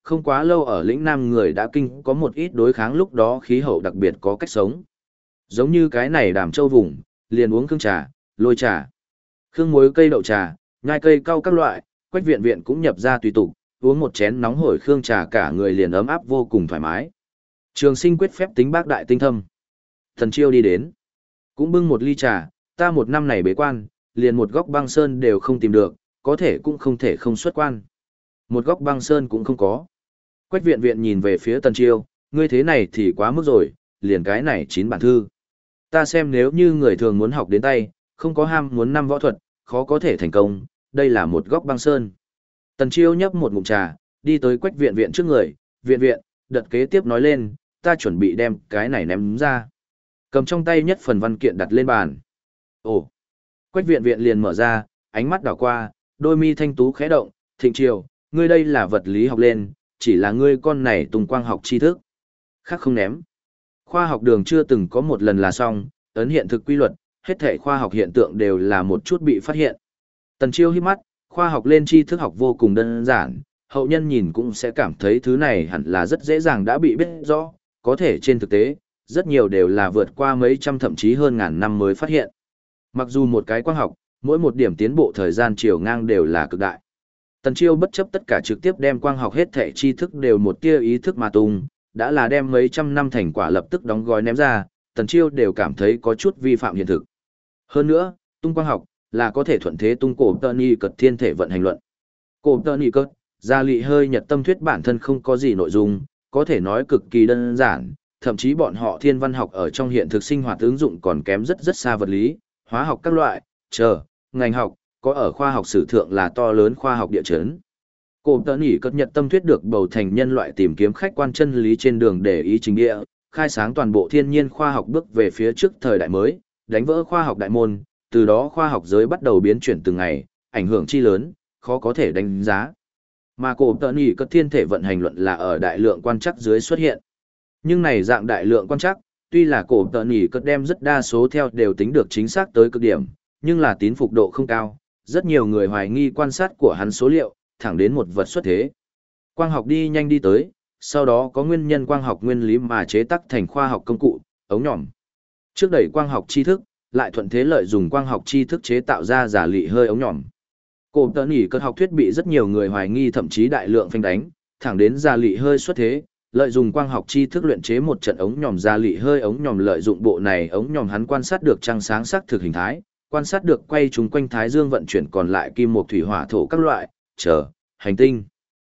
không quá lâu ở lĩnh Nam người đã kinh có một ít đối kháng lúc đó khí hậu đặc biệt có cách sống. Giống như cái này Đàm Châu vùng, liền uống khương trà, lôi trà, khương muối cây đậu trà, nhai cây cau các loại, Quách Viện Viện cũng nhập ra tùy tục, uống một chén nóng hổi khương trà cả người liền ấm áp vô cùng thoải mái. Trường Sinh quyết phép tính bác đại tinh thâm. Tần Chiêu đi đến, cũng bưng một ly trà, ta một năm này bế quan, liền một góc băng sơn đều không tìm được, có thể cũng không thể không xuất quan. Một góc băng sơn cũng không có. Quách Viện Viện nhìn về phía Tần Chiêu, ngươi thế này thì quá mức rồi, liền cái này 9 bản thư. Ta xem nếu như người thường muốn học đến tay, không có ham muốn năm võ thuật, khó có thể thành công, đây là một góc băng sơn. Tần Chiêu nhấp một ngụm trà, đi tới Quách Viện Viện trước người, Viện Viện, đợt kế tiếp nói lên, ta chuẩn bị đem cái này ném ra. Cầm trong tay nhất phần văn kiện đặt lên bàn. Ồ! Quách Viện Viện liền mở ra, ánh mắt đảo qua, đôi mi thanh tú khẽ động, Thịnh Triều, ngươi đây là vật lý học lên, chỉ là ngươi con này tung quang học tri thức. Khác không ném. Khoa học đường chưa từng có một lần là xong, ấn hiện thực quy luật, hết thảy khoa học hiện tượng đều là một chút bị phát hiện. Tần Chiêu hít mắt, khoa học lên tri thức học vô cùng đơn giản, hậu nhân nhìn cũng sẽ cảm thấy thứ này hẳn là rất dễ dàng đã bị biết rõ, có thể trên thực tế, rất nhiều đều là vượt qua mấy trăm thậm chí hơn ngàn năm mới phát hiện. Mặc dù một cái quang học, mỗi một điểm tiến bộ thời gian chiều ngang đều là cực đại. Tần Chiêu bất chấp tất cả trực tiếp đem quang học hết thảy tri thức đều một tia ý thức mà tung, đã là đem mấy trăm năm thành quả lập tức đóng gói ném ra, Tần Chiêu đều cảm thấy có chút vi phạm hiện thực. Hơn nữa, tung quang học là có thể thuận thế tung cổ tơ ni cật thiên thể vận hành luận. Cổ tơ ni cật, gia lị hơi nhật tâm thuyết bản thân không có gì nội dung, có thể nói cực kỳ đơn giản, thậm chí bọn họ thiên văn học ở trong hiện thực sinh hoạt ứng dụng còn kém rất rất xa vật lý, hóa học các loại, ngành học, có ở khoa học sử thượng là to lớn khoa học địa chấn. Cổ tơ ni cật nhật tâm thuyết được bầu thành nhân loại tìm kiếm khách quan chân lý trên đường để ý trình địa, khai sáng toàn bộ thiên nhiên khoa học bước về phía trước thời đại mới, đánh vỡ khoa học đại môn, từ đó khoa học giới bắt đầu biến chuyển từng ngày, ảnh hưởng chi lớn, khó có thể đánh giá. Mà cổ tơ ni cật thiên thể vận hành luận là ở đại lượng quan trắc dưới xuất hiện. Nhưng này dạng đại lượng quan trắc, tuy là cổ tơ ni cật đem rất đa số theo đều tính được chính xác tới cực điểm, nhưng là tín phục độ không cao, rất nhiều người hoài nghi quan sát của hắn số liệu, thẳng đến một vật xuất thế. Quang học đi nhanh đi tới, sau đó có nguyên nhân quang học nguyên lý mà chế tác thành khoa học công cụ, ống nhòm. Trước đẩy quang học tri thức, lại thuận thế lợi dùng quang học tri thức chế tạo ra giả lị hơi ống nhòm. Cổ tơ ni cật học thuyết bị rất nhiều người hoài nghi thậm chí đại lượng phanh đánh, thẳng đến giả lị hơi xuất thế, lợi dụng quang học tri thức luyện chế một trận ống nhòm giả lị hơi ống nhòm lợi dụng bộ này ống nhòm hắn quan sát được trăng sáng sắc thực hình thái, quan sát được quay chúng quanh thái dương vận chuyển còn lại kim mộc thủy hỏa thổ các loại, hành tinh.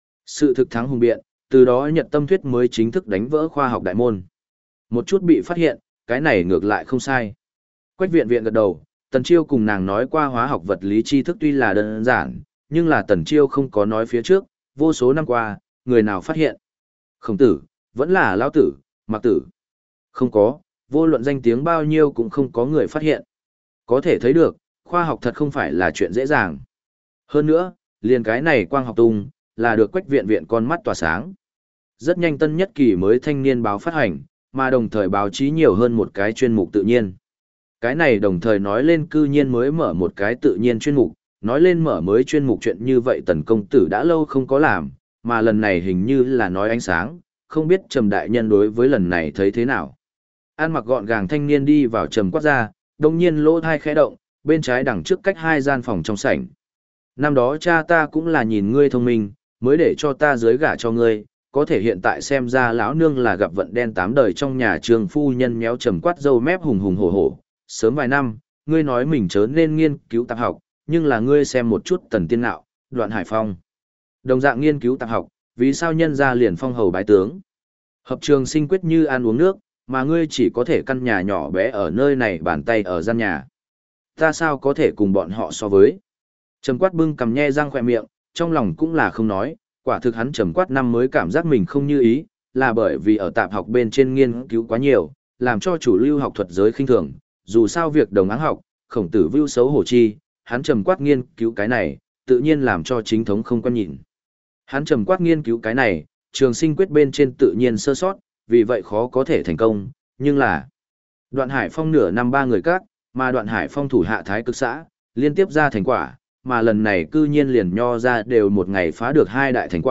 Sự thực thắng hùng biện, từ đó nhật tâm thuyết mới chính thức đánh vỡ khoa học đại môn. Một chút bị phát hiện, cái này ngược lại không sai. Quách Viện Viện gật đầu, Tần Chiêu cùng nàng nói qua hóa học vật lý tri thức tuy là đơn giản, nhưng là Tần Chiêu không có nói phía trước, vô số năm qua, người nào phát hiện. Khổng Tử, vẫn là Lão Tử, Mạc Tử. Không có, vô luận danh tiếng bao nhiêu cũng không có người phát hiện. Có thể thấy được, khoa học thật không phải là chuyện dễ dàng. Hơn nữa, liền cái này quang học tung, là được Quách Viện Viện con mắt tỏa sáng. Rất nhanh tân nhất kỳ mới thanh niên báo phát hành, mà đồng thời báo chí nhiều hơn một cái chuyên mục tự nhiên. Cái này đồng thời nói lên cư nhiên mới mở một cái tự nhiên chuyên mục, nói lên mở mới chuyên mục chuyện như vậy Tần công tử đã lâu không có làm, mà lần này hình như là nói ánh sáng, không biết Trầm đại nhân đối với lần này thấy thế nào. Ăn mặc gọn gàng thanh niên đi vào Trầm quát ra, đồng nhiên lỗ thai khẽ động, bên trái đằng trước cách 2 gian phòng trong sảnh. Năm đó cha ta cũng là nhìn ngươi thông minh, mới để cho ta dưới gả cho ngươi, có thể hiện tại xem ra lão nương là gặp vận đen 8 đời trong nhà trường phu nhân méo Trầm quát râu mép hùng hùng hổ hổ. Sớm vài năm, ngươi nói mình chớ nên nghiên cứu tạp học, nhưng là ngươi xem một chút Tần Tiên Ngạo, Đoạn Hải Phong. Đồng dạng nghiên cứu tạp học, vì sao nhân ra liền phong hầu bái tướng? Hợp trường sinh quyết như ăn uống nước, mà ngươi chỉ có thể căn nhà nhỏ bé ở nơi này bàn tay ở gian nhà. Ta sao có thể cùng bọn họ so với? Trầm quát bưng cầm nhe răng khỏe miệng, trong lòng cũng là không nói, quả thực hắn trầm quát năm mới cảm giác mình không như ý, là bởi vì ở tạp học bên trên nghiên cứu quá nhiều, làm cho chủ lưu học thuật giới khinh thường. Dù sao việc đồng áng học, Khổng Tử vưu xấu hổ chi, hắn trầm quát nghiên cứu cái này, tự nhiên làm cho chính thống không quan nhìn. Hắn trầm quát nghiên cứu cái này, trường sinh quyết bên trên tự nhiên sơ sót, vì vậy khó có thể thành công, nhưng là Đoạn Hải Phong nửa năm 3 người các, mà Đoạn Hải Phong thủ hạ Thái Cực xã, liên tiếp ra thành quả, mà lần này cư nhiên liền nho ra đều một ngày phá được 2 đại thành quả,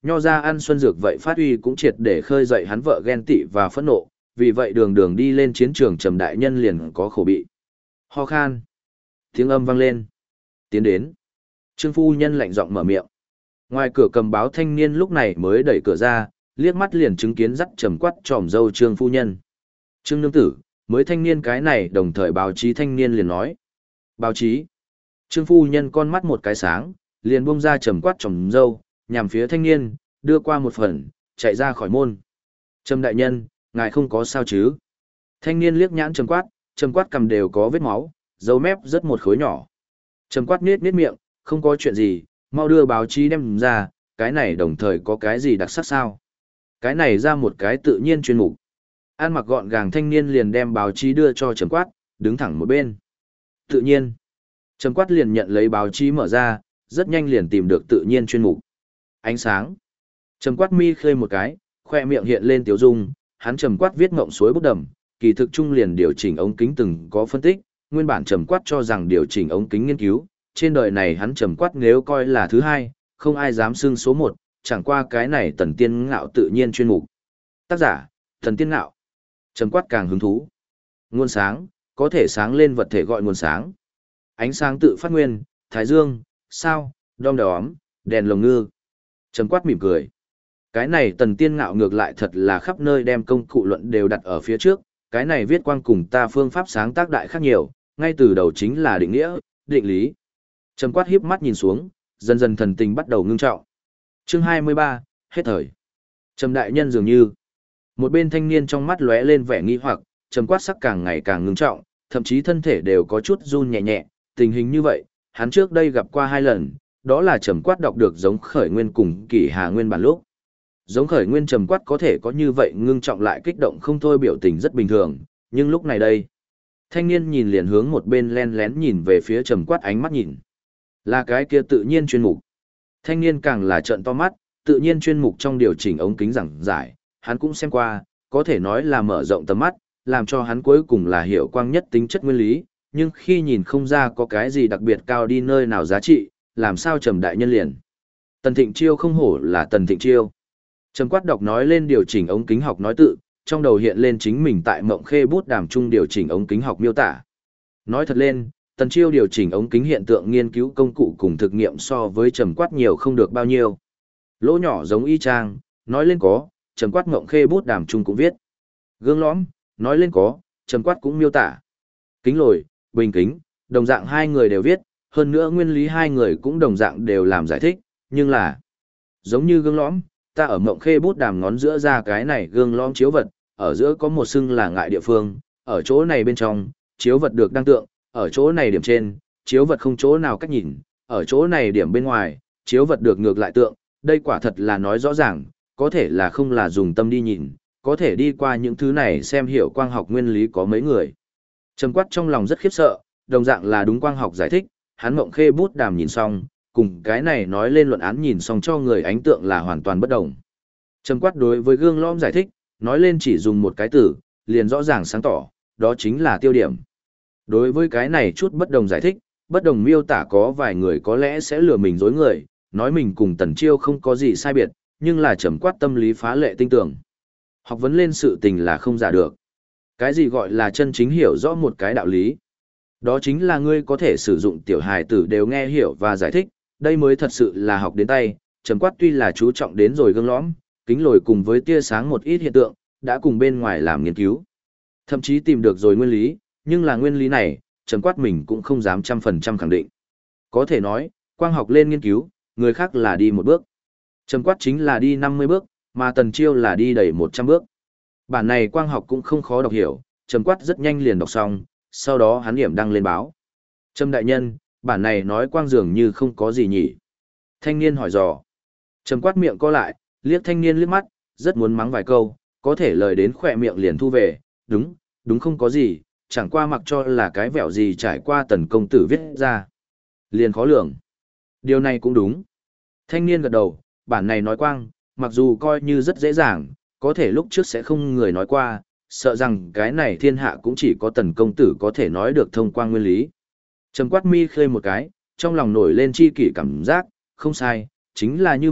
nho ra ăn xuân dược vậy phát uy cũng triệt để khơi dậy hắn vợ ghen tị và phẫn nộ, vì vậy đường đường đi lên chiến trường Trầm đại nhân liền có khổ bị. Ho khan. Tiếng âm vang lên. Tiến đến. Trương phu nhân lạnh giọng mở miệng. Ngoài cửa cầm báo thanh niên lúc này mới đẩy cửa ra, liếc mắt liền chứng kiến dắt Trầm quát tròm dâu Trương phu nhân. Trương nương tử, mới thanh niên cái này đồng thời báo chí thanh niên liền nói. Báo chí. Trương phu nhân con mắt một cái sáng, liền buông ra Trầm quát tròm dâu, nhằm phía thanh niên, đưa qua một phần, chạy ra khỏi môn. Trầm đại nhân, ngài không có sao chứ? Thanh niên liếc nhãn Trầm quát cầm đều có vết máu, dấu mép rất một khối nhỏ. Trầm quát nết miệng, không có chuyện gì, mau đưa báo chí đem ra, cái này đồng thời có cái gì đặc sắc sao? Cái này ra một cái tự nhiên chuyên mục. An mặc gọn gàng thanh niên liền đem báo chí đưa cho Trầm quát, đứng thẳng một bên. Tự nhiên. Trầm quát liền nhận lấy báo chí mở ra, rất nhanh liền tìm được tự nhiên chuyên mục. Ánh sáng. Trầm quát mi khơi một cái, khoe miệng hiện lên tiếu dung, hắn Trầm quát viết ngộng suối bút đầm, kỳ thực trung liền điều chỉnh ống kính từng có phân tích, nguyên bản Trầm quát cho rằng điều chỉnh ống kính nghiên cứu, trên đời này hắn Trầm quát nếu coi là thứ hai, không ai dám xưng số một, chẳng qua cái này Tần Tiên Ngạo tự nhiên chuyên mục. Tác giả, Tần Tiên Ngạo. Trầm quát càng hứng thú. Nguồn sáng, có thể sáng lên vật thể gọi nguồn sáng. Ánh sáng tự phát nguyên, thái dương, sao, đom đóm, đèn lồng ngư. Trầm quát mỉm cười. Cái này Tần Tiên Ngạo ngược lại thật là khắp nơi đem công cụ luận đều đặt ở phía trước, cái này viết quang cùng ta phương pháp sáng tác đại khác nhiều, ngay từ đầu chính là định nghĩa, định lý. Trầm quát híp mắt nhìn xuống, dần dần thần tình bắt đầu ngưng trọng. Chương 23, hết thời. Trầm đại nhân dường như. Một bên thanh niên trong mắt lóe lên vẻ nghi hoặc, Trầm quát sắc càng ngày càng ngưng trọng, thậm chí thân thể đều có chút run nhẹ nhẹ, tình hình như vậy, hắn trước đây gặp qua 2 lần, đó là Trầm quát đọc được giống khởi nguyên cùng Kỷ Hà nguyên bản lúc. Giống khởi nguyên Trầm quát có thể có như vậy ngưng trọng lại kích động không thôi biểu tình rất bình thường, nhưng lúc này đây, thanh niên nhìn liền hướng một bên len lén nhìn về phía Trầm quát ánh mắt nhìn. Là cái kia tự nhiên chuyên mục. Thanh niên càng là trợn to mắt, tự nhiên chuyên mục trong điều chỉnh ống kính giảng giải, hắn cũng xem qua, có thể nói là mở rộng tầm mắt, làm cho hắn cuối cùng là hiểu quang nhất tính chất nguyên lý, nhưng khi nhìn không ra có cái gì đặc biệt cao đi nơi nào giá trị, làm sao Trầm đại nhân liền. Tần Thịnh Chiêu không hổ là Tần Thịnh Chiêu. Trầm quát đọc nói lên điều chỉnh ống kính học nói tự, trong đầu hiện lên chính mình tại Mộng Khê bút đàm chung điều chỉnh ống kính học miêu tả. Nói thật lên, Tần Chiêu điều chỉnh ống kính hiện tượng nghiên cứu công cụ cùng thực nghiệm so với Trầm quát nhiều không được bao nhiêu. Lỗ nhỏ giống y chang, nói lên có, Trầm quát Mộng Khê bút đàm chung cũng viết. Gương lõm, nói lên có, Trầm quát cũng miêu tả. Kính lồi, bình kính, đồng dạng hai người đều viết, hơn nữa nguyên lý hai người cũng đồng dạng đều làm giải thích, nhưng là giống như gương lõm, ta ở Mộng Khê bút đàm ngón giữa ra cái này gương lõm chiếu vật, ở giữa có một xưng là ngại địa phương, ở chỗ này bên trong, chiếu vật được đăng tượng, ở chỗ này điểm trên, chiếu vật không chỗ nào cách nhìn, ở chỗ này điểm bên ngoài, chiếu vật được ngược lại tượng, đây quả thật là nói rõ ràng, có thể là không là dùng tâm đi nhìn, có thể đi qua những thứ này xem hiểu quang học nguyên lý có mấy người. Trầm quát trong lòng rất khiếp sợ, đồng dạng là đúng quang học giải thích, hắn Mộng Khê bút đàm nhìn xong, cùng cái này nói lên luận án nhìn xong cho người ánh tượng là hoàn toàn bất đồng. Trầm quát đối với gương lõm giải thích, nói lên chỉ dùng một cái từ, liền rõ ràng sáng tỏ, đó chính là tiêu điểm. Đối với cái này chút bất đồng giải thích, bất đồng miêu tả có vài người có lẽ sẽ lừa mình dối người, nói mình cùng Tần Chiêu không có gì sai biệt, nhưng là Trầm quát tâm lý phá lệ tinh tường. Học vấn lên sự tình là không giả được. Cái gì gọi là chân chính hiểu rõ một cái đạo lý? Đó chính là ngươi có thể sử dụng tiểu hài tử đều nghe hiểu và giải thích, đây mới thật sự là học đến tay. Trầm quát tuy là chú trọng đến rồi gương lõm, kính lồi cùng với tia sáng một ít hiện tượng, đã cùng bên ngoài làm nghiên cứu. Thậm chí tìm được rồi nguyên lý, nhưng là nguyên lý này, Trầm quát mình cũng không dám 100% khẳng định. Có thể nói, quang học lên nghiên cứu, người khác là đi một bước. Trầm quát chính là đi 50 bước, mà Tần Chiêu là đi đầy 100 bước. Bản này quang học cũng không khó đọc hiểu, Trầm quát rất nhanh liền đọc xong, sau đó hắn điểm đăng lên báo. Trầm đại nhân, bản này nói quang dường như không có gì nhỉ. Thanh niên hỏi dò. Trầm quát miệng co lại, liếc thanh niên liếc mắt, rất muốn mắng vài câu, có thể lời đến khỏe miệng liền thu về. Đúng không có gì, chẳng qua mặc cho là cái vẹo gì trải qua Tần công tử viết ra. Liền khó lường. Điều này cũng đúng. Thanh niên gật đầu, bản này nói quang, mặc dù coi như rất dễ dàng, có thể lúc trước sẽ không người nói qua, sợ rằng cái này thiên hạ cũng chỉ có Tần công tử có thể nói được thông qua nguyên lý. Trầm quát mi khơi một cái, trong lòng nổi lên chi kỷ cảm giác, không sai, chính là như vậy,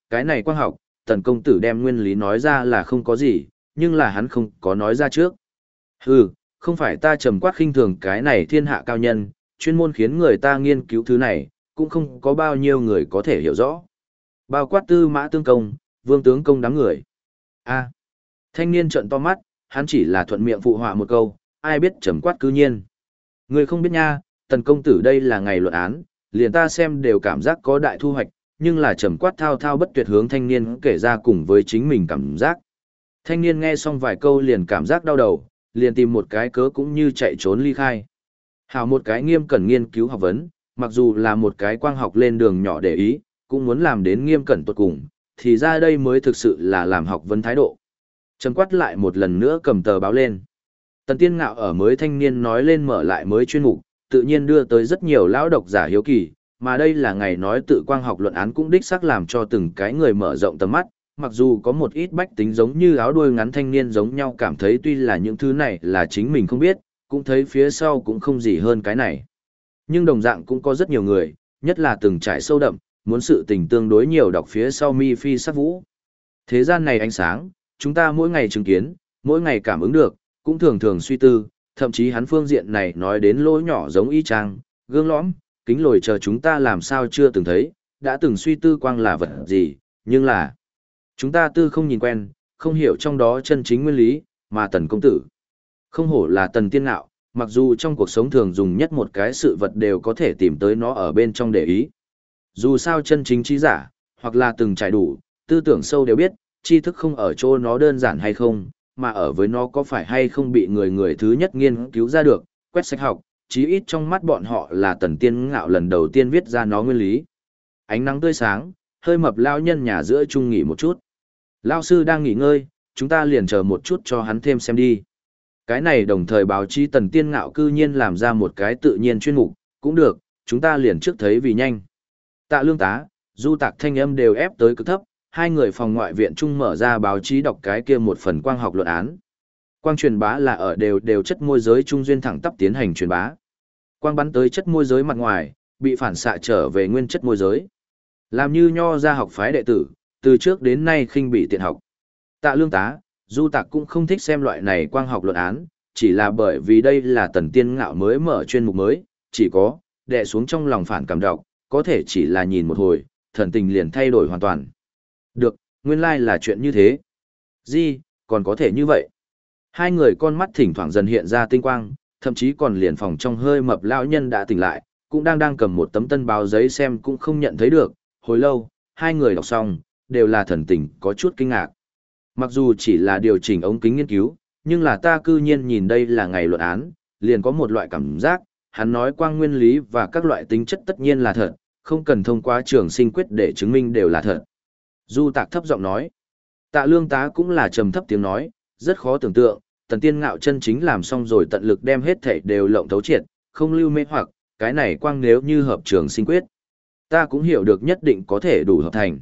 Cái này quang học, tần công tử đem nguyên lý nói ra là không có gì, nhưng là hắn không có nói ra trước. Hừ, không phải ta trầm quát khinh thường cái này thiên hạ cao nhân, chuyên môn khiến người ta nghiên cứu thứ này, cũng không có bao nhiêu người có thể hiểu rõ. Bao quát Tư Mã Tương Công, Vương Tướng Công đám người. A. Thanh niên trợn to mắt, hắn chỉ là thuận miệng phụ họa một câu, ai biết trầm quát cư nhiên. Người không biết nha, tần công tử đây là ngày luận án, liền ta xem đều cảm giác có đại thu hoạch, nhưng là trầm quát thao thao bất tuyệt hướng thanh niên kể ra cùng với chính mình cảm giác. Thanh niên nghe xong vài câu liền cảm giác đau đầu, liền tìm một cái cớ cũng như chạy trốn ly khai. Hảo một cái nghiêm cẩn nghiên cứu học vấn, mặc dù là một cái quang học lên đường nhỏ để ý, cũng muốn làm đến nghiêm cẩn tuột cùng, thì ra đây mới thực sự là làm học vấn thái độ. Trầm quát lại một lần nữa cầm tờ báo lên. Tần Tiên Ngạo ở mới thanh niên nói lên mở lại mới chuyên mục, tự nhiên đưa tới rất nhiều lão độc giả hiếu kỳ, mà đây là ngày nói tự quang học luận án cũng đích xác làm cho từng cái người mở rộng tầm mắt, mặc dù có một ít bách tính giống như áo đuôi ngắn thanh niên giống nhau cảm thấy tuy là những thứ này là chính mình không biết, cũng thấy phía sau cũng không gì hơn cái này. Nhưng đồng dạng cũng có rất nhiều người, nhất là từng trải sâu đậm, muốn sự tình tương đối nhiều đọc phía sau mi phi sắc vũ. Thế gian này ánh sáng, chúng ta mỗi ngày chứng kiến, mỗi ngày cảm ứng được, cũng thường thường suy tư, thậm chí hắn phương diện này nói đến lỗ nhỏ giống y chang, gương lõm, kính lồi chờ chúng ta làm sao chưa từng thấy, đã từng suy tư quang là vật gì, nhưng là chúng ta tư không nhìn quen, không hiểu trong đó chân chính nguyên lý, mà tần công tử. Không hổ là tần tiên ngạo, mặc dù trong cuộc sống thường dùng nhất một cái sự vật đều có thể tìm tới nó ở bên trong để ý. Dù sao chân chính trí giả, hoặc là từng trải đủ, tư tưởng sâu đều biết, tri thức không ở chỗ nó đơn giản hay không, mà ở với nó có phải hay không bị người thứ nhất nghiên cứu ra được, quét sách học, chí ít trong mắt bọn họ là tần tiên ngạo lần đầu tiên viết ra nó nguyên lý. Ánh nắng tươi sáng, hơi mập lao nhân nhà giữa chung nghỉ một chút. Lao sư đang nghỉ ngơi, chúng ta liền chờ một chút cho hắn thêm xem đi. Cái này đồng thời báo chí tần tiên ngạo cư nhiên làm ra một cái tự nhiên chuyên mục, cũng được, chúng ta liền trước thấy vì nhanh. Tạ Lương Tá, Du Tạc thanh âm đều ép tới cực thấp, hai người phòng ngoại viện chung mở ra báo chí đọc cái kia một phần quang học luận án. Quang truyền bá là ở đều chất môi giới trung duyên thẳng tắp tiến hành truyền bá. Quang bắn tới chất môi giới mặt ngoài, bị phản xạ trở về nguyên chất môi giới. Làm như nho ra học phái đệ tử, từ trước đến nay khinh bị tiện học. Tạ Lương Tá, Du Tạc cũng không thích xem loại này quang học luận án, chỉ là bởi vì đây là tần tiên ngạo mới mở chuyên mục mới, chỉ có, đè xuống trong lòng phản cảm đọc, có thể chỉ là nhìn một hồi, thần tình liền thay đổi hoàn toàn. Được, nguyên lai là chuyện như thế. Gì, còn có thể như vậy. Hai người con mắt thỉnh thoảng dần hiện ra tinh quang, thậm chí còn liền phòng trong hơi mập lão nhân đã tỉnh lại, cũng đang cầm một tấm tân báo giấy xem cũng không nhận thấy được. Hồi lâu, hai người đọc xong, đều là thần tình có chút kinh ngạc. Mặc dù chỉ là điều chỉnh ống kính nghiên cứu, nhưng là ta cư nhiên nhìn đây là ngày luận án, liền có một loại cảm giác, hắn nói quang nguyên lý và các loại tính chất tất nhiên là thật, không cần thông qua trường sinh quyết để chứng minh đều là thật. Du Tạc thấp giọng nói. Tạ Lương Tá cũng là trầm thấp tiếng nói, rất khó tưởng tượng, tần tiên ngạo chân chính làm xong rồi tận lực đem hết thảy đều lộng thấu triệt, không lưu mê hoặc, cái này quang nếu như hợp trường sinh quyết. Ta cũng hiểu được nhất định có thể đủ hợp thành.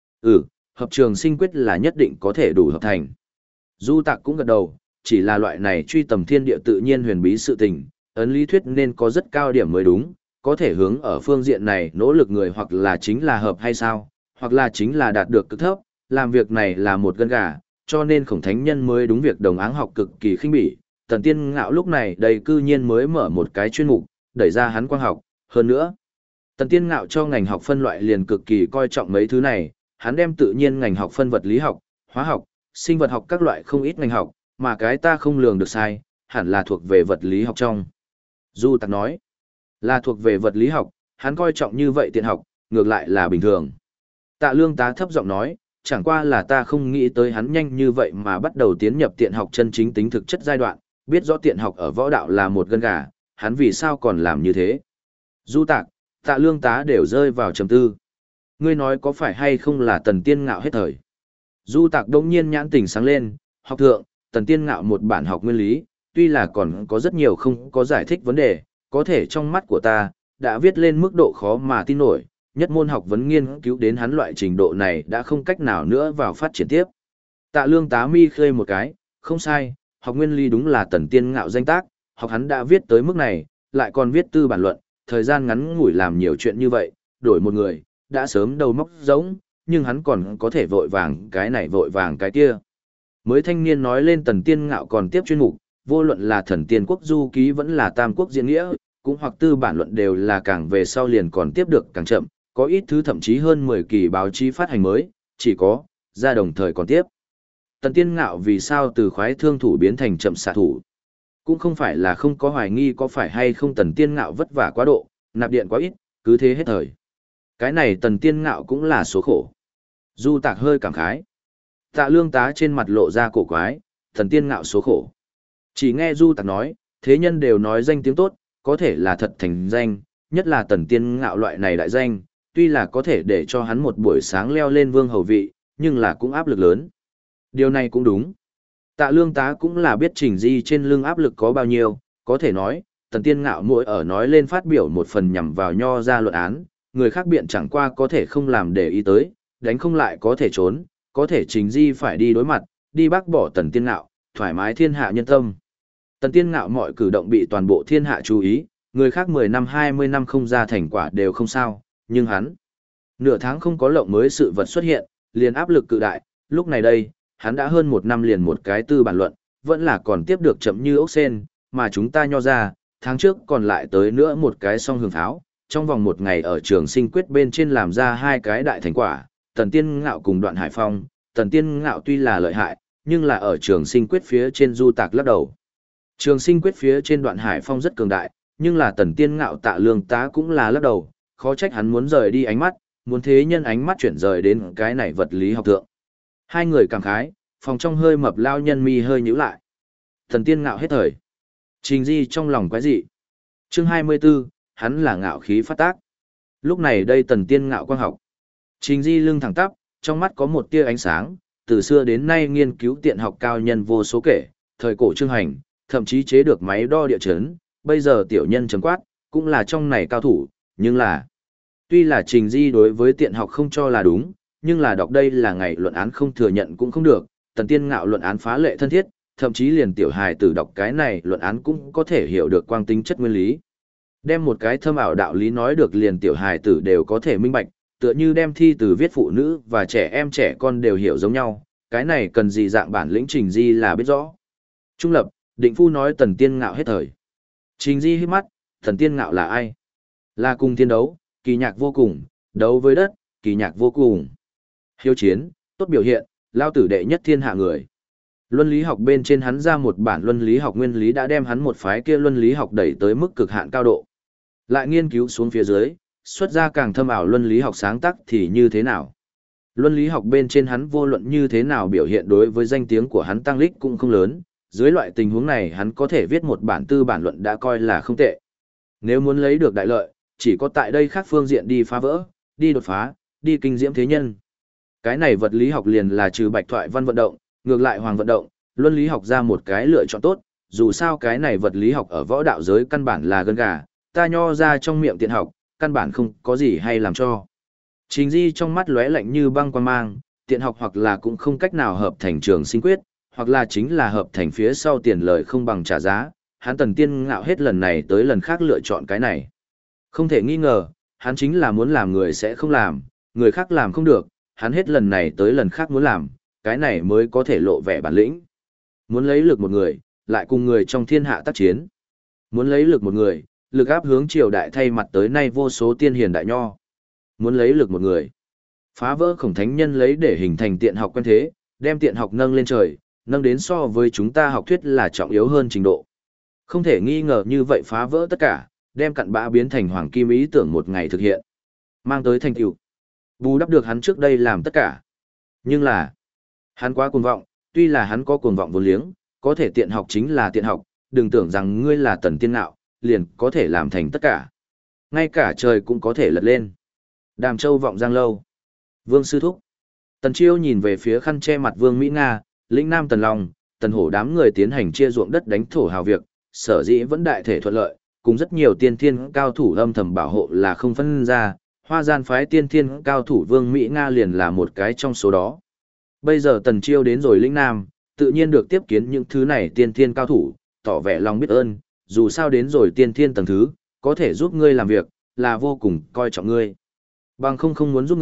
Hợp trường sinh quyết là nhất định có thể đủ hợp thành. Du Tạc cũng gật đầu, chỉ là loại này truy tầm thiên địa tự nhiên huyền bí sự tình, ấn lý thuyết nên có rất cao điểm mới đúng, có thể hướng ở phương diện này nỗ lực người hoặc là chính là hợp hay sao, hoặc là chính là đạt được cực thấp, làm việc này là một gân gà, cho nên Khổng Thánh Nhân mới đúng việc đồng áng học cực kỳ khinh bỉ. Tần Tiên Ngạo lúc này đây cư nhiên mới mở một cái chuyên mục, đẩy ra hắn quang học, hơn nữa. Tần Tiên Ngạo cho ngành học phân loại liền cực kỳ coi trọng mấy thứ này, hắn đem tự nhiên ngành học phân vật lý học, hóa học, sinh vật học các loại không ít ngành học, mà cái ta không lường được sai, hẳn là thuộc về vật lý học trong. Du Tạc nói, là thuộc về vật lý học, hắn coi trọng như vậy tiện học, ngược lại là bình thường. Tạ Lương Tá thấp giọng nói, chẳng qua là ta không nghĩ tới hắn nhanh như vậy mà bắt đầu tiến nhập tiện học chân chính tính thực chất giai đoạn, biết rõ tiện học ở võ đạo là một gân gà, hắn vì sao còn làm như thế. Du Tạc, Tạ Lương Tá đều rơi vào trầm tư. Ngươi nói có phải hay không là Tần Tiên Ngạo hết thời. Du Tạc đông nhiên nhãn tỉnh sáng lên, học thượng, Tần Tiên Ngạo một bản học nguyên lý, tuy là còn có rất nhiều không có giải thích vấn đề, có thể trong mắt của ta, đã viết lên mức độ khó mà tin nổi, nhất môn học vấn nghiên cứu đến hắn loại trình độ này đã không cách nào nữa vào phát triển tiếp. Tạ Lương Tá mi khơi một cái, không sai, học nguyên lý đúng là Tần Tiên Ngạo danh tác, học hắn đã viết tới mức này, lại còn viết tư bản luận, thời gian ngắn ngủi làm nhiều chuyện như vậy, đổi một người, đã sớm đầu móc giống, nhưng hắn còn có thể vội vàng cái này vội vàng cái kia. Mới thanh niên nói lên Tần Tiên Ngạo còn tiếp chuyên mục, vô luận là Thần Tiên Quốc du ký vẫn là Tam Quốc diễn nghĩa, cũng hoặc tư bản luận đều là càng về sau liền còn tiếp được càng chậm, có ít thứ thậm chí hơn 10 kỳ báo chí phát hành mới, chỉ có, ra đồng thời còn tiếp. Tần Tiên Ngạo vì sao từ khoái thương thủ biến thành chậm xạ thủ? Cũng không phải là không có hoài nghi có phải hay không Tần Tiên Ngạo vất vả quá độ, nạp điện quá ít, cứ thế hết thời. Cái này Tần Tiên Ngạo cũng là số khổ. Du Tạc hơi cảm khái. Tạ Lương Tá trên mặt lộ ra cổ quái, Tần Tiên Ngạo số khổ. Chỉ nghe Du Tạc nói, thế nhân đều nói danh tiếng tốt, có thể là thật thành danh, nhất là Tần Tiên Ngạo loại này đại danh, tuy là có thể để cho hắn một buổi sáng leo lên vương hầu vị, nhưng là cũng áp lực lớn. Điều này cũng đúng. Tạ Lương Tá cũng là biết Trình Di trên lưng áp lực có bao nhiêu, có thể nói, Tần Tiên Ngạo mỗi ở nói lên phát biểu một phần nhằm vào nho ra luận án, người khác biện chẳng qua có thể không làm để ý tới, đánh không lại có thể trốn, có thể Trình Di phải đi đối mặt, đi bác bỏ Tần Tiên Ngạo, thoải mái thiên hạ nhân tâm. Tần Tiên Ngạo mọi cử động bị toàn bộ thiên hạ chú ý, người khác 10 năm 20 năm không ra thành quả đều không sao, nhưng hắn, nửa tháng không có lộng mới sự vật xuất hiện, liền áp lực cự đại, lúc này đây, hắn đã hơn 1 năm liền một cái tư bản luận, vẫn là còn tiếp được chậm như ốc sen, mà chúng ta nho ra, tháng trước còn lại tới nữa một cái song hương pháo, trong vòng 1 ngày ở trường sinh quyết bên trên làm ra 2 cái đại thành quả, Tần Tiên Ngạo cùng Đoạn Hải Phong, Tần Tiên Ngạo tuy là lợi hại, nhưng là ở trường sinh quyết phía trên Du Tạc lắc đầu. Trường sinh quyết phía trên Đoạn Hải Phong rất cường đại, nhưng là Tần Tiên Ngạo Tạ Lương Tá cũng là lắc đầu, khó trách hắn muốn rời đi ánh mắt, muốn thế nhân ánh mắt chuyển rời đến cái này vật lý học thượng. Hai người cảm khái, phòng trong hơi mập lao nhân mi hơi nhíu lại. Tần Tiên Ngạo hết thời. Trình Di trong lòng quái dị. Chương 24, hắn là ngạo khí phát tác. Lúc này đây Tần Tiên Ngạo quang học. Trình Di lưng thẳng tắp, trong mắt có một tia ánh sáng, từ xưa đến nay nghiên cứu tiện học cao nhân vô số kể, thời cổ Trương Hành, thậm chí chế được máy đo địa chấn, bây giờ tiểu nhân chấm quát, cũng là trong này cao thủ, nhưng là tuy là Trình Di đối với tiện học không cho là đúng, nhưng là đọc đây là ngày luận án không thừa nhận cũng không được, Tần Tiên Ngạo luận án phá lệ thân thiết, thậm chí liền tiểu hài tử đọc cái này luận án cũng có thể hiểu được quang tính chất nguyên lý. Đem một cái thâm ảo đạo lý nói được liền tiểu hài tử đều có thể minh bạch, tựa như đem thi từ viết phụ nữ và trẻ em trẻ con đều hiểu giống nhau, cái này cần gì dạng bản lĩnh Trình Di là biết rõ. Trung lập, định phu nói Tần Tiên Ngạo hết thời. Trình Di hít mắt, Tần Tiên Ngạo là ai? Là cùng thiên đấu, kỳ nhạc vô cùng, đấu với đất, kỳ nhạc vô cùng. Hiếu chiến, tốt biểu hiện, lao tử đệ nhất thiên hạ người. Luân lý học bên trên hắn ra một bản luân lý học nguyên lý đã đem hắn một phái kia luân lý học đẩy tới mức cực hạn cao độ. Lại nghiên cứu xuống phía dưới, xuất ra càng thâm ảo luân lý học sáng tác thì như thế nào? Luân lý học bên trên hắn vô luận như thế nào biểu hiện đối với danh tiếng của hắn tăng lích cũng không lớn, dưới loại tình huống này hắn có thể viết một bản tư bản luận đã coi là không tệ. Nếu muốn lấy được đại lợi, chỉ có tại đây khác phương diện đi phá vỡ, đi đột phá, đi kinh diễm thế nhân. Cái này vật lý học liền là trừ bạch thoại văn vận động, ngược lại hoàng vận động, luân lý học ra một cái lựa chọn tốt, dù sao cái này vật lý học ở võ đạo giới căn bản là gân gà, ta nho ra trong miệng tiện học, căn bản không có gì hay làm cho. Trình Di trong mắt lóe lạnh như băng quan mang, tiện học hoặc là cũng không cách nào hợp thành trường sinh quyết, hoặc là chính là hợp thành phía sau tiền lời không bằng trả giá, hắn Tần Tiên Ngạo hết lần này tới lần khác lựa chọn cái này. Không thể nghi ngờ, hắn chính là muốn làm người sẽ không làm, người khác làm không được, hắn hết lần này tới lần khác muốn làm, cái này mới có thể lộ vẻ bản lĩnh. Muốn lấy lực một người, lại cùng người trong thiên hạ tác chiến. Muốn lấy lực một người, lực áp hướng triều đại thay mặt tới nay vô số tiên hiền đại nho. Muốn lấy lực một người, phá vỡ khổng thánh nhân lấy để hình thành tiện học quen thế, đem tiện học nâng lên trời, nâng đến so với chúng ta học thuyết là trọng yếu hơn trình độ. Không thể nghi ngờ như vậy phá vỡ tất cả, đem cặn bã biến thành hoàng kim ý tưởng một ngày thực hiện. Mang tới thành tựu, bù đắp được hắn trước đây làm tất cả. Nhưng là, hắn quá cuồng vọng, tuy là hắn có cuồng vọng vốn liếng, có thể tiện học chính là tiện học, đừng tưởng rằng ngươi là Tần Tiên Ngạo, liền có thể làm thành tất cả. Ngay cả trời cũng có thể lật lên. Đàm Châu vọng giang lâu. Vương Sư Thúc. Tần Chiêu nhìn về phía khăn che mặt Vương Mỹ Nga, lĩnh Nam Tần Long, Tần Hổ đám người tiến hành chia ruộng đất đánh thổ hào việc, sở dĩ vẫn đại thể thuận lợi, cùng rất nhiều tiên thiên cao thủ âm thầm bảo hộ là không phân ra, Hoa Gian phái tiên thiên cao thủ Vương Mỹ Nga liền là một cái trong số đó. Bây giờ Tần Chiêu đến rồi lĩnh Nam, tự nhiên được tiếp kiến những thứ này tiên thiên cao thủ, tỏ vẻ lòng biết ơn, dù sao đến rồi tiên thiên tầng thứ, có thể giúp ngươi làm việc, là vô cùng coi trọng ngươi. Bằng không muốn giúp ngươi,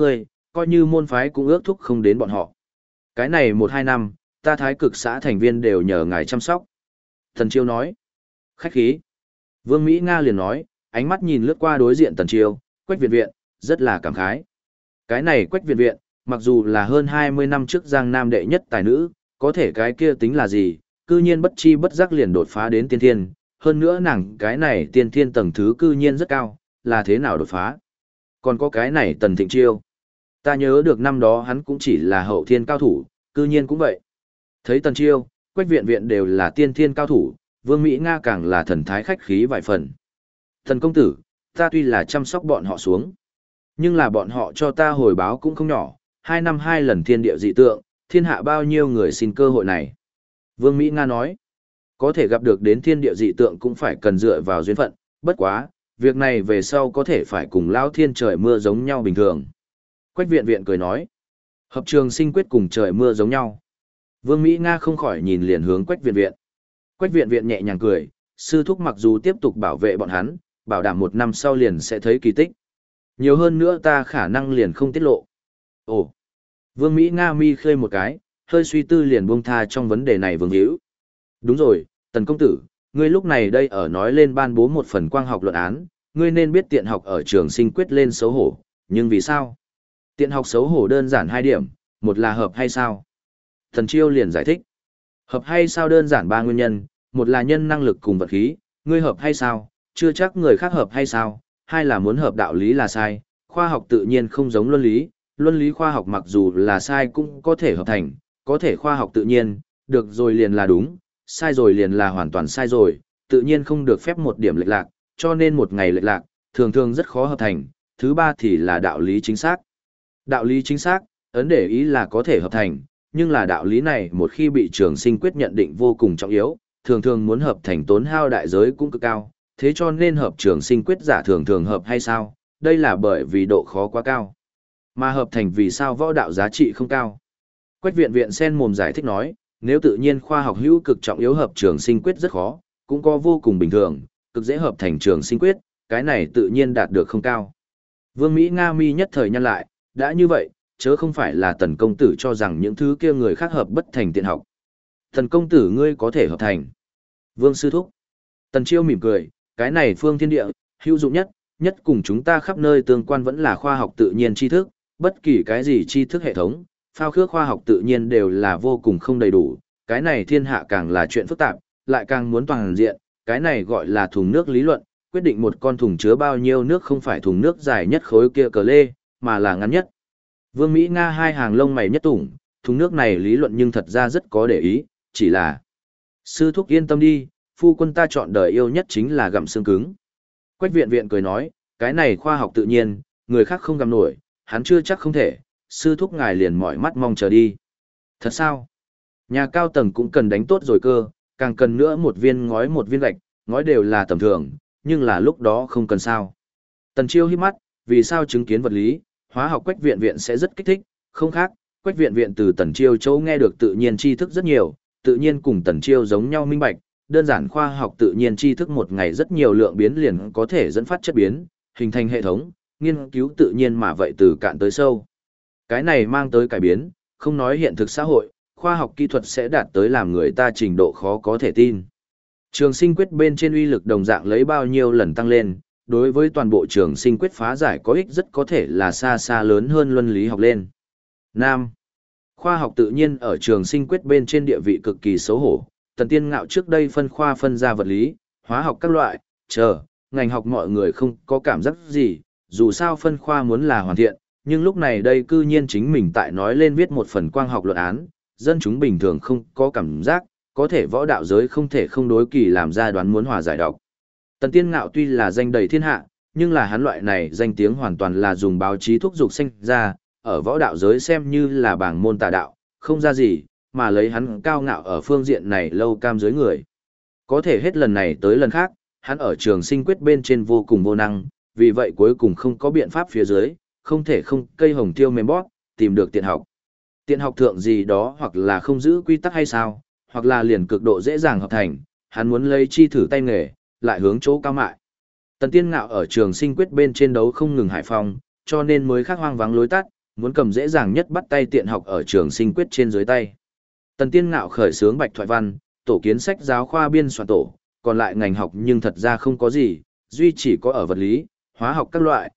coi như môn phái cũng ước thúc không đến bọn họ. Cái này 1-2 năm, ta thái cực xã thành viên đều nhờ ngài chăm sóc. Tần Chiêu nói. Khách khí. Vương Mỹ Nga liền nói, ánh mắt nhìn lướt qua đối diện Tần Chiêu, Quách Viện Viện, rất là cảm khái. Cái này Quách Viện Viện, mặc dù là hơn 20 năm trước Giang Nam đệ nhất tài nữ, có thể cái kia tính là gì, cư nhiên bất chi bất giác liền đột phá đến tiên thiên, hơn nữa nàng cái này tiên thiên tầng thứ cư nhiên rất cao, là thế nào đột phá. Còn có cái này Tần Thịnh Chiêu. Ta nhớ được năm đó hắn cũng chỉ là hậu thiên cao thủ, cư nhiên cũng vậy. Thấy Tần Chiêu, Quách Viện Viện đều là tiên thiên cao thủ, Vương Mỹ Nga càng là thần thái khách khí vài phần. Thần công tử, ta tuy là chăm sóc bọn họ xuống, nhưng là bọn họ cho ta hồi báo cũng không nhỏ, 2 năm 2 lần thiên địa dị tượng, thiên hạ bao nhiêu người xin cơ hội này. Vương Mỹ Nga nói, có thể gặp được đến thiên địa dị tượng cũng phải cần dựa vào duyên phận, bất quá, việc này về sau có thể phải cùng Lão Thiên trời mưa giống nhau bình thường. Quách Viện Viện cười nói, hợp trường sinh quyết cùng trời mưa giống nhau. Vương Mỹ Nga không khỏi nhìn liền hướng Quách Viện Viện. Quách Viện Viện nhẹ nhàng cười, sư thúc mặc dù tiếp tục bảo vệ bọn hắn, bảo đảm 1 năm sau liền sẽ thấy kỳ tích. Nhiều hơn nữa ta khả năng liền không tiết lộ. Ồ! Vương Mỹ Nga mi khơi một cái, hơi suy tư liền buông tha trong vấn đề này vương hữu. Đúng rồi, Tần công tử, ngươi lúc này đây ở nói lên ban bố một phần quang học luận án, ngươi nên biết tiện học ở trường sinh quyết lên xấu hổ, nhưng vì sao? Tiện học xấu hổ đơn giản 2 điểm, một là hợp hay sao? Thần Chiêu liền giải thích. Hợp hay sao đơn giản 3 nguyên nhân, một là nhân năng lực cùng vật khí, ngươi hợp hay sao, chưa chắc người khác hợp hay sao, 2 là muốn hợp đạo lý là sai, khoa học tự nhiên không giống luân lý khoa học mặc dù là sai cũng có thể hợp thành, có thể khoa học tự nhiên, được rồi liền là đúng, sai rồi liền là hoàn toàn sai rồi, tự nhiên không được phép một điểm lệch lạc, cho nên một ngày lệch lạc, thường thường rất khó hợp thành, thứ 3 thì là đạo lý chính xác. Đạo lý chính xác, ấn để ý là có thể hợp thành, nhưng là đạo lý này một khi bị trường sinh quyết nhận định vô cùng trọng yếu, thường thường muốn hợp thành tốn hao đại giới cũng cực cao, thế cho nên hợp trường sinh quyết giả thường thường hợp hay sao, đây là bởi vì độ khó quá cao. Mà hợp thành vì sao võ đạo giá trị không cao. Quách Viện Viện sen mồm giải thích nói, nếu tự nhiên khoa học hữu cực trọng yếu hợp trường sinh quyết rất khó, cũng có vô cùng bình thường, cực dễ hợp thành trường sinh quyết, cái này tự nhiên đạt được không cao. Vương Mỹ Nga mi nhất thời nhăn lại, đã như vậy, chớ không phải là Tần công tử cho rằng những thứ kia người khác hợp bất thành tiện học. Tần công tử ngươi có thể hợp thành. Vương sư thúc. Tần Chiêu mỉm cười, cái này phương thiên địa, hữu dụng nhất cùng chúng ta khắp nơi tương quan vẫn là khoa học tự nhiên tri thức, bất kỳ cái gì tri thức hệ thống, phao khước khoa học tự nhiên đều là vô cùng không đầy đủ, cái này thiên hạ càng là chuyện phức tạp, lại càng muốn toàn diện, cái này gọi là thùng nước lý luận, quyết định một con thùng chứa bao nhiêu nước không phải thùng nước dài nhất khối kia cờ lê, mà là ngắn nhất. Vương Mỹ Nga 2 hàng lông mày nhất tủng, thùng nước này lý luận nhưng thật ra rất có để ý, chỉ là sư thúc yên tâm đi, phu quân ta chọn đời yêu nhất chính là gặm xương cứng. Quách Viện Viện cười nói, cái này khoa học tự nhiên, người khác không gặm nổi, hắn chưa chắc không thể, sư thúc ngài liền mỏi mắt mong chờ đi. Thật sao? Nhà cao tầng cũng cần đánh tốt rồi cơ, càng cần nữa một viên ngói một viên gạch, ngói đều là tầm thường, nhưng là lúc đó không cần sao. Tần Chiêu híp mắt, vì sao chứng kiến vật lý, hóa học Quách Viện Viện sẽ rất kích thích, không khác, Quách Viện Viện từ Tần Chiêu chỗ nghe được tự nhiên tri thức rất nhiều, tự nhiên cùng Tần Chiêu giống nhau minh bạch, đơn giản khoa học tự nhiên tri thức một ngày rất nhiều lượng biến liền có thể dẫn phát chất biến, hình thành hệ thống, nghiên cứu tự nhiên mà vậy từ cạn tới sâu. Cái này mang tới cải biến, không nói hiện thực xã hội, khoa học kỹ thuật sẽ đạt tới làm người ta trình độ khó có thể tin. Trường sinh quyết bên trên uy lực đồng dạng lấy bao nhiêu lần tăng lên, đối với toàn bộ trường sinh quyết phá giải có ích rất có thể là xa xa lớn hơn luân lý học lên. Nam. Khoa học tự nhiên ở trường sinh quyết bên trên địa vị cực kỳ xấu hổ, Tần Tiên Ngạo trước đây phân khoa phân ra vật lý, hóa học các loại, ngành học mọi người không có cảm giác gì, dù sao phân khoa muốn là hoàn thiện, nhưng lúc này đây cư nhiên chính mình tại nói lên viết một phần quang học luận án, dân chúng bình thường không có cảm giác, có thể võ đạo giới không thể không đối kỳ làm ra đoán muốn hòa giải độc. Tần Tiên Ngạo tuy là danh đầy thiên hạ, nhưng là hắn loại này danh tiếng hoàn toàn là dùng báo chí thúc giục sinh ra, ở võ đạo giới xem như là bảng môn tà đạo, không ra gì, mà lấy hắn cao ngạo ở phương diện này lâu cam dưới người. Có thể hết lần này tới lần khác, hắn ở trường sinh quyết bên trên vô cùng vô năng, vì vậy cuối cùng không có biện pháp phía dưới, không thể không cây hồng tiêu mềm bóp, tìm được tiện học. Tiện học thượng gì đó hoặc là không giữ quy tắc hay sao, hoặc là liền cực độ dễ dàng hợp thành, hắn muốn lấy chi thử tay nghề, lại hướng chỗ cao mại. Tần Tiên Ngạo ở trường sinh quyết bên trên đấu không ngừng Hải Phong, cho nên mới khắc hoang vắng lối tắt, muốn cầm dễ dàng nhất bắt tay tiện học ở trường sinh quyết trên dưới tay. Tần Tiên Ngạo khởi xướng Bạch Thoại Văn, tổ kiến sách giáo khoa biên soạn tổ, còn lại ngành học nhưng thật ra không có gì, duy chỉ có ở vật lý, hóa học các loại,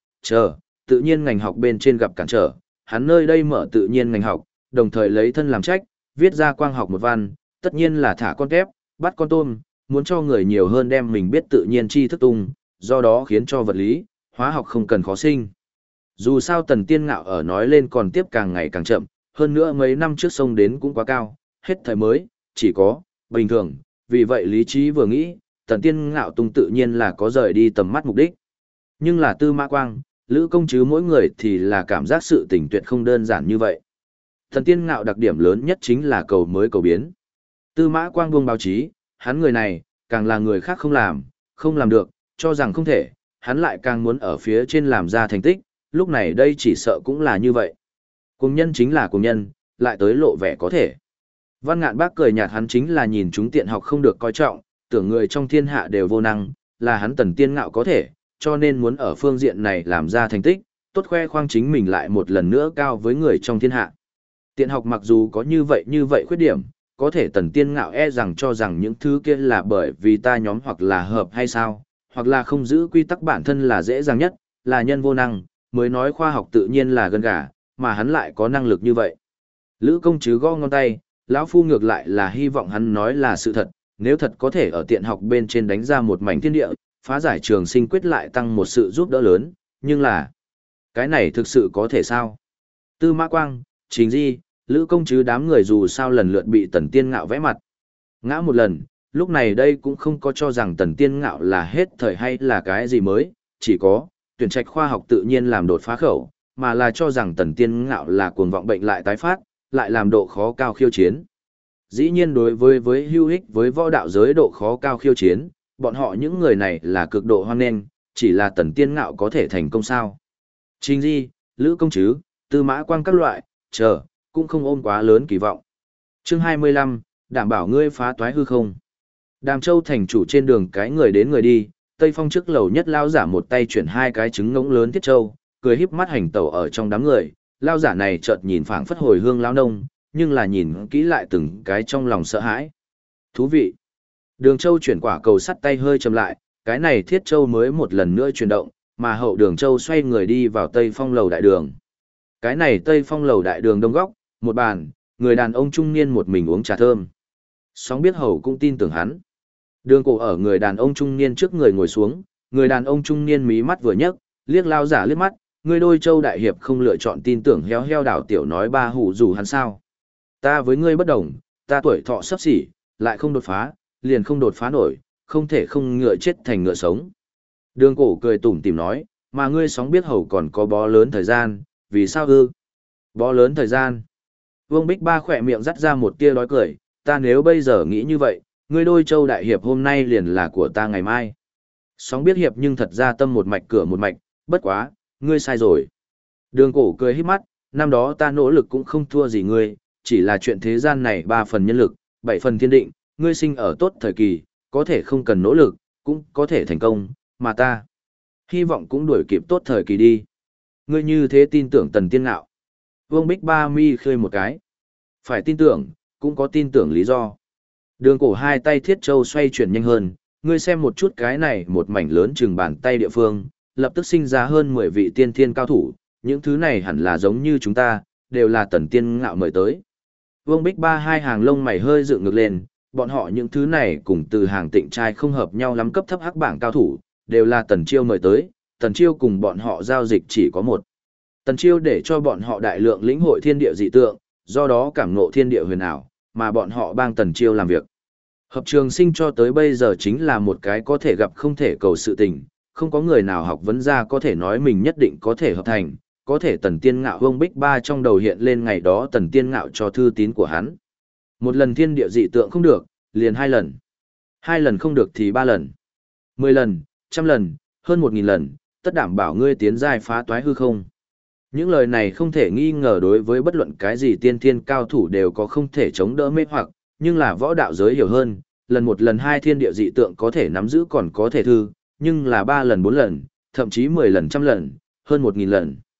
tự nhiên ngành học bên trên gặp cản trở, hắn nơi đây mở tự nhiên ngành học, đồng thời lấy thân làm trách, viết ra quang học một văn, tất nhiên là thả con tép, bắt con tôm, muốn cho người nhiều hơn đem mình biết tự nhiên tri thức tung, do đó khiến cho vật lý, hóa học không cần khó sinh. Dù sao Tần Tiên Ngạo ở nói lên còn tiếp càng ngày càng chậm, hơn nữa mấy năm trước sông đến cũng quá cao, hết thời mới, chỉ có, bình thường, vì vậy lý trí vừa nghĩ, Tần Tiên Ngạo tung tự nhiên là có rời đi tầm mắt mục đích. Nhưng là Tư Mã Quang, Lữ Công Trứ mỗi người thì là cảm giác sự tình tuyệt không đơn giản như vậy. Tần Tiên Ngạo đặc điểm lớn nhất chính là cầu mới cầu biến. Tư Mã Quang buông báo chí, hắn người này, càng là người khác không làm được, cho rằng không thể, hắn lại càng muốn ở phía trên làm ra thành tích, lúc này đây chỉ sợ cũng là như vậy. Cuồng nhân chính là cuồng nhân, lại tới lộ vẻ có thể. Văn Ngạn Bác cười nhạt hắn chính là nhìn chúng tiện học không được coi trọng, tưởng người trong thiên hạ đều vô năng, là hắn Tần Tiên Ngạo có thể, cho nên muốn ở phương diện này làm ra thành tích, tốt khoe khoang chính mình lại một lần nữa cao với người trong thiên hạ. Tiện học mặc dù có như vậy khuyết điểm, có thể Tần Tiên Ngạo e rằng cho rằng những thứ kia là bởi vì ta nhóm hoặc là hợp hay sao, hoặc là không giữ quy tắc bản thân là dễ dàng nhất, là nhân vô năng, mới nói khoa học tự nhiên là gân gà, mà hắn lại có năng lực như vậy. Lữ Công Trứ gõ ngón tay, lão phu ngược lại là hy vọng hắn nói là sự thật, nếu thật có thể ở tiện học bên trên đánh ra một mảnh thiên địa, phá giải trường sinh quyết lại tăng một sự giúp đỡ lớn, nhưng là cái này thực sự có thể sao? Tư Mã Quang, Trình Di, Lữ Công Trứ đám người dù sao lần lượt bị Tần Tiên Ngạo vẽ mặt. Ngã một lần, lúc này đây cũng không có cho rằng Tần Tiên Ngạo là hết thời hay là cái gì mới, chỉ có tuyển trạch khoa học tự nhiên làm đột phá khẩu, mà là cho rằng Tần Tiên Ngạo là cuồng vọng bệnh lại tái phát, lại làm độ khó cao khiêu chiến. Dĩ nhiên đối với hữu ích với võ đạo giới độ khó cao khiêu chiến, bọn họ những người này là cực độ hoan nghênh, chỉ là Tần Tiên Ngạo có thể thành công sao. Trình Di, Lữ Công Trứ, Tư Mã Quang các loại, cũng không ôm quá lớn kỳ vọng. Chương 25, đảm bảo ngươi phá toái hư không. Đàm Châu thành chủ trên đường cái người đến người đi, Tây Phong trước lầu nhất lao giả một tay chuyển hai cái trứng ngỗng lớn thiết châu, cười híp mắt hành tẩu ở trong đám người, lao giả này chợt nhìn phảng phất hồi hương lao nông, nhưng là nhìn kỹ lại từng cái trong lòng sợ hãi. Thú vị. Đường Châu chuyển quả cầu sắt tay hơi chậm lại, cái này thiết châu mới một lần nữa chuyển động, mà hậu Đường Châu xoay người đi vào Tây Phong lầu đại đường. Cái này Tây Phong lầu đại đường đông góc, một bàn, người đàn ông trung niên một mình uống trà thơm. Sóng biết hầu cũng tin tưởng hắn. Đường Cổ ở người đàn ông trung niên trước người ngồi xuống, người đàn ông trung niên mí mắt vừa nhấc, liếc lao giả liếc mắt, người đôi châu đại hiệp không lựa chọn tin tưởng héo heo đảo tiểu nói ba hủ dù hắn sao. Ta với ngươi bất đồng, ta tuổi thọ sắp xỉ, lại không đột phá, liền không đột phá nổi, không thể không ngựa chết thành ngựa sống. Đường Cổ cười tủm tỉm nói, mà ngươi sóng biết hầu còn có bó lớn thời gian, vì sao ư? Bó lớn thời gian. Vương Bích Ba khỏe miệng dắt ra một tia đói cười, ta nếu bây giờ nghĩ như vậy, ngươi đôi châu đại hiệp hôm nay liền là của ta ngày mai. Sóng biết hiệp nhưng thật ra tâm một mạch cửa một mạch, bất quá, ngươi sai rồi. Đường Cổ cười híp mắt, năm đó ta nỗ lực cũng không thua gì ngươi, chỉ là chuyện thế gian này 3 phần nhân lực, 7 phần thiên định, ngươi sinh ở tốt thời kỳ, có thể không cần nỗ lực, cũng có thể thành công, mà ta hy vọng cũng đuổi kịp tốt thời kỳ đi. Ngươi như thế tin tưởng Tần Tiên Ngạo. Vương Bích Ba mi khơi một cái. Phải tin tưởng, cũng có tin tưởng lý do. Đường Cổ hai tay thiết châu xoay chuyển nhanh hơn, ngươi xem một chút cái này một mảnh lớn chừng bàn tay địa phương, lập tức sinh ra hơn 10 vị tiên thiên cao thủ, những thứ này hẳn là giống như chúng ta, đều là Tần Tiên Ngạo mời tới. Vương Bích Ba hai hàng lông mày hơi dựng ngược lên, bọn họ những thứ này cùng từ hàng Tịnh trai không hợp nhau lắm cấp thấp hắc bảng cao thủ, đều là Tần Chiêu mời tới, Tần Chiêu cùng bọn họ giao dịch chỉ có một. Tần Chiêu để cho bọn họ đại lượng lĩnh hội thiên địa dị tượng, do đó cảm ngộ thiên địa huyền ảo, mà bọn họ bang Tần Chiêu làm việc. Hợp Trường Sinh cho tới bây giờ chính là một cái có thể gặp không thể cầu sự tình, không có người nào học vấn ra có thể nói mình nhất định có thể hợp thành, có thể Tần Tiên Ngạo Vương Bích Ba trong đầu hiện lên ngày đó Tần Tiên Ngạo cho thư tín của hắn. Một lần thiên địa dị tượng không được, liền 2 lần. 2 lần không được thì 3 lần. 10 lần, 100 lần, hơn 1000 lần, tất đảm bảo ngươi tiến giai phá toái hư không. Những lời này không thể nghi ngờ đối với bất luận cái gì tiên thiên cao thủ đều có không thể chống đỡ mê hoặc, nhưng là võ đạo giới hiểu hơn, lần 1 lần 2 thiên địa dị tượng có thể nắm giữ còn có thể thư, nhưng là 3 lần 4 lần, thậm chí 10 lần 100 lần, hơn 1000 lần.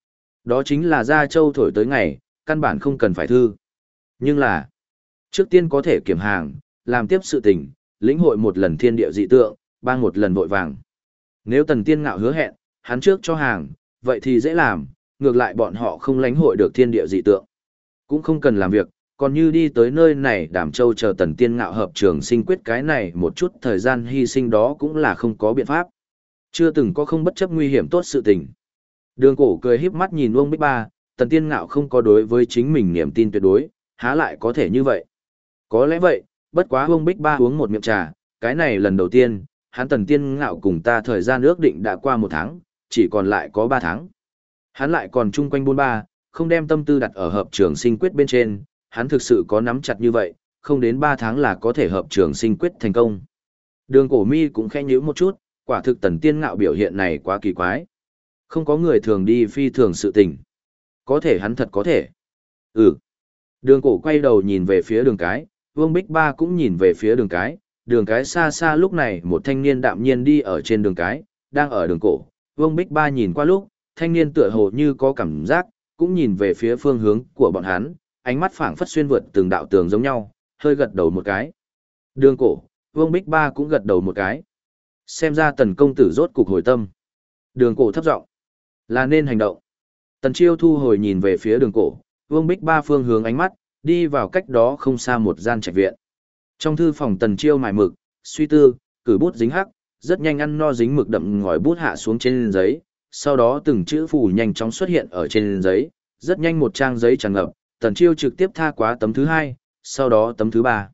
Đó chính là Gia Châu thổi tới ngày, căn bản không cần phải thư. Nhưng là, trước tiên có thể kiểm hàng, làm tiếp sự tình, lĩnh hội một lần thiên địa dị tượng, bang một lần vội vàng. Nếu Tần Tiên Ngạo hứa hẹn, hắn trước cho hàng, vậy thì dễ làm, ngược lại bọn họ không lãnh hội được thiên địa dị tượng. Cũng không cần làm việc, còn như đi tới nơi này Đàm Châu chờ Tần Tiên Ngạo hợp trường sinh quyết cái này một chút thời gian hy sinh đó cũng là không có biện pháp. Chưa từng có không bất chấp nguy hiểm tốt sự tình. Đường Cổ cười híp mắt nhìn Uông Bích Ba, Tần Tiên Ngạo không có đối với chính mình niềm tin tuyệt đối, há lại có thể như vậy. Có lẽ vậy, bất quá Uông Bích Ba uống một miệng trà, cái này lần đầu tiên, hắn Tần Tiên Ngạo cùng ta thời gian ước định đã qua 1 tháng, chỉ còn lại có 3 tháng. Hắn lại còn chung quanh buôn ba, không đem tâm tư đặt ở hợp trường sinh quyết bên trên, hắn thực sự có nắm chặt như vậy, không đến 3 tháng là có thể hợp trường sinh quyết thành công. Đường Cổ mi cũng khẽ nhíu một chút, quả thực Tần Tiên Ngạo biểu hiện này quá kỳ quái. Không có người thường đi phi thường sự tình. Có thể hắn thật có thể. Ừ. Đường Cổ quay đầu nhìn về phía Đường Cái, Vương Bích Ba cũng nhìn về phía Đường Cái. Đường Cái xa xa lúc này một thanh niên đạm nhiên đi ở trên Đường Cái, đang ở Đường Cổ. Vương Bích Ba nhìn qua lúc, thanh niên tựa hồ như có cảm giác, cũng nhìn về phía phương hướng của bọn hắn, ánh mắt phảng phất xuyên vượt từng đạo tường giống nhau, hơi gật đầu một cái. Đường Cổ, Vương Bích Ba cũng gật đầu một cái. Xem ra Tần công tử rốt cục hồi tâm. Đường Cổ thấp giọng, là nên hành động. Tần Chiêu thu hồi nhìn về phía Đường Cổ, Vương Bích Ba phương hướng ánh mắt, đi vào cách đó không xa một gian trạch viện. Trong thư phòng Tần Chiêu mài mực, suy tư, cử bút dính hắc, rất nhanh ăn no dính mực đậm ngòi bút hạ xuống trên giấy, sau đó từng chữ phù nhanh chóng xuất hiện ở trên giấy, rất nhanh một trang giấy tràn ngập, Tần Chiêu trực tiếp tha quá tấm thứ 2, sau đó tấm thứ 3.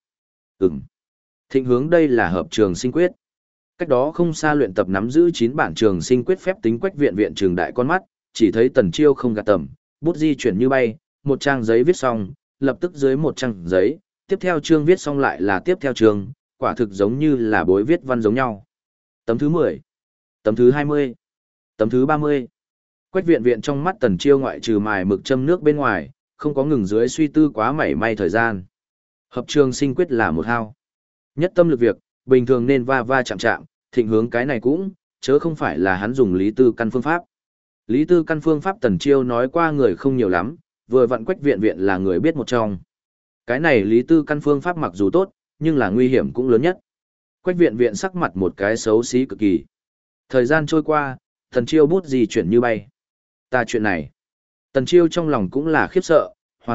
Thịnh hướng đây là hợp trường sinh quyết. Cách đó không xa luyện tập nắm giữ 9 bản trường sinh quyết phép tính Quách viện viện trường đại con mắt, chỉ thấy Tần Chiêu không gạt tầm, bút di chuyển như bay, một trang giấy viết xong, lập tức dưới một trang giấy, tiếp theo chương viết xong lại là tiếp theo chương, quả thực giống như là bối viết văn giống nhau. Tấm thứ 10, tấm thứ 20, tấm thứ 30. Quách viện viện trong mắt Tần Chiêu ngoại trừ mài mực châm nước bên ngoài, không có ngừng dưới suy tư quá mảy may thời gian. Hợp trường sinh quyết là một hao. Nhất tâm lực việc, bình thường nên va va chạm chạm, thịnh hướng cái này cũng, chớ không phải là hắn dùng lý tư căn phương pháp. Lý tư căn phương pháp Tần Chiêu nói qua người không nhiều lắm, vừa vặn Quách viện viện là người biết một trong. Cái này lý tư căn phương pháp mặc dù tốt, nhưng là nguy hiểm cũng lớn nhất. Quách viện viện sắc mặt một cái xấu xí cực kỳ. Thời gian trôi qua, Tần Chiêu bút di chuyển như bay. Ta chuyện này. Tần Chiêu trong lòng cũng là khiếp sợ,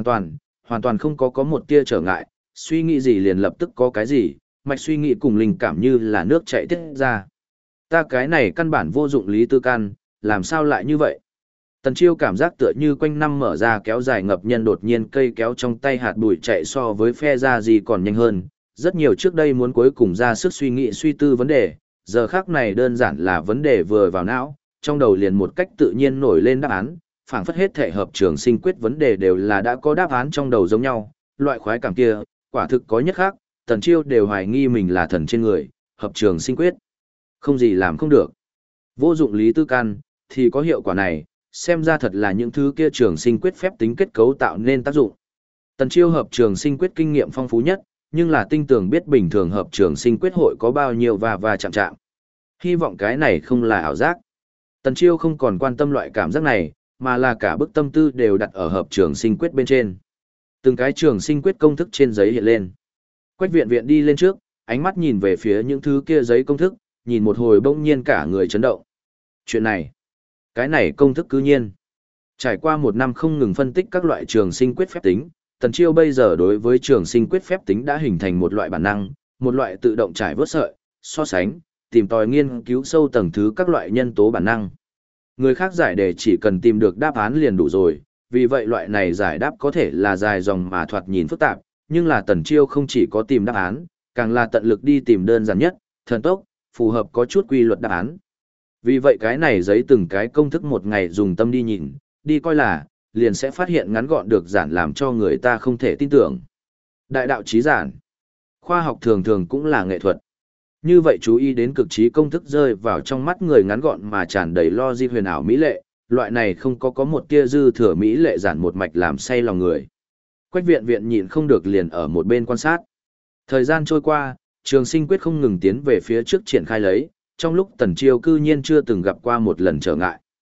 hoàn toàn không có một tia trở ngại, suy nghĩ gì liền lập tức có cái gì, mạch suy nghĩ cùng linh cảm như là nước chảy tiết ra. Ta cái này căn bản vô dụng lý tư căn, làm sao lại như vậy? Tần Chiêu cảm giác tựa như quanh năm mở ra kéo dài ngập nhân đột nhiên cây kéo trong tay hạt bụi chạy so với phe ra gì còn nhanh hơn. Rất nhiều trước đây muốn cuối cùng ra sức suy nghĩ suy tư vấn đề, giờ khác này đơn giản là vấn đề vừa vào não, trong đầu liền một cách tự nhiên nổi lên đáp án, phảng phất hết thể hợp trường sinh quyết vấn đề đều là đã có đáp án trong đầu giống nhau, loại khoái cảm kia, quả thực có nhất khác, Tần Chiêu đều hoài nghi mình là thần trên người, hợp trường sinh quyết. Không gì làm không được. Vô dụng lý tư căn, thì có hiệu quả này, xem ra thật là những thứ kia trường sinh quyết phép tính kết cấu tạo nên tác dụng. Tần Chiêu hợp trường sinh quyết kinh nghiệm phong phú nhất, nhưng là tinh tường biết bình thường hợp trường sinh quyết hội có bao nhiêu và chạm chạm. Hy vọng cái này không là ảo giác. Tần Chiêu không còn quan tâm loại cảm giác này, mà là cả bức tâm tư đều đặt ở hợp trường sinh quyết bên trên. Từng cái trường sinh quyết công thức trên giấy hiện lên. Quách viện viện đi lên trước, ánh mắt nhìn về phía những thứ kia giấy công thức, nhìn một hồi bỗng nhiên cả người chấn động. Chuyện này, cái này công thức cư nhiên. Trải qua 1 năm không ngừng phân tích các loại trường sinh quyết phép tính, Tần Chiêu bây giờ đối với trường sinh quyết phép tính đã hình thành một loại bản năng, một loại tự động trải vớt sợi, so sánh, tìm tòi nghiên cứu sâu tầng thứ các loại nhân tố bản năng. Người khác giải đề chỉ cần tìm được đáp án liền đủ rồi, vì vậy loại này giải đáp có thể là dài dòng mà thoạt nhìn phức tạp, nhưng là Tần Chiêu không chỉ có tìm đáp án, càng là tận lực đi tìm đơn giản nhất, thần tốc, phù hợp có chút quy luật đáp án. Vì vậy cái này giấy từng cái công thức một ngày dùng tâm đi nhìn, đi coi là, liền sẽ phát hiện ngắn gọn được giản làm cho người ta không thể tin tưởng. Đại đạo chí giản. Khoa học thường thường cũng là nghệ thuật. Như vậy chú ý đến cực trí công thức rơi vào trong mắt người ngắn gọn mà tràn đầy logic huyền ảo mỹ lệ, loại này không có một tia dư thừa mỹ lệ giản một mạch làm say lòng người. Quách viện viện nhịn không được liền ở một bên quan sát. Thời gian trôi qua, trường sinh quyết không ngừng tiến về phía trước triển khai lấy, trong lúc Tần Chiêu cư nhiên chưa từng gặp qua một lần trở ngại.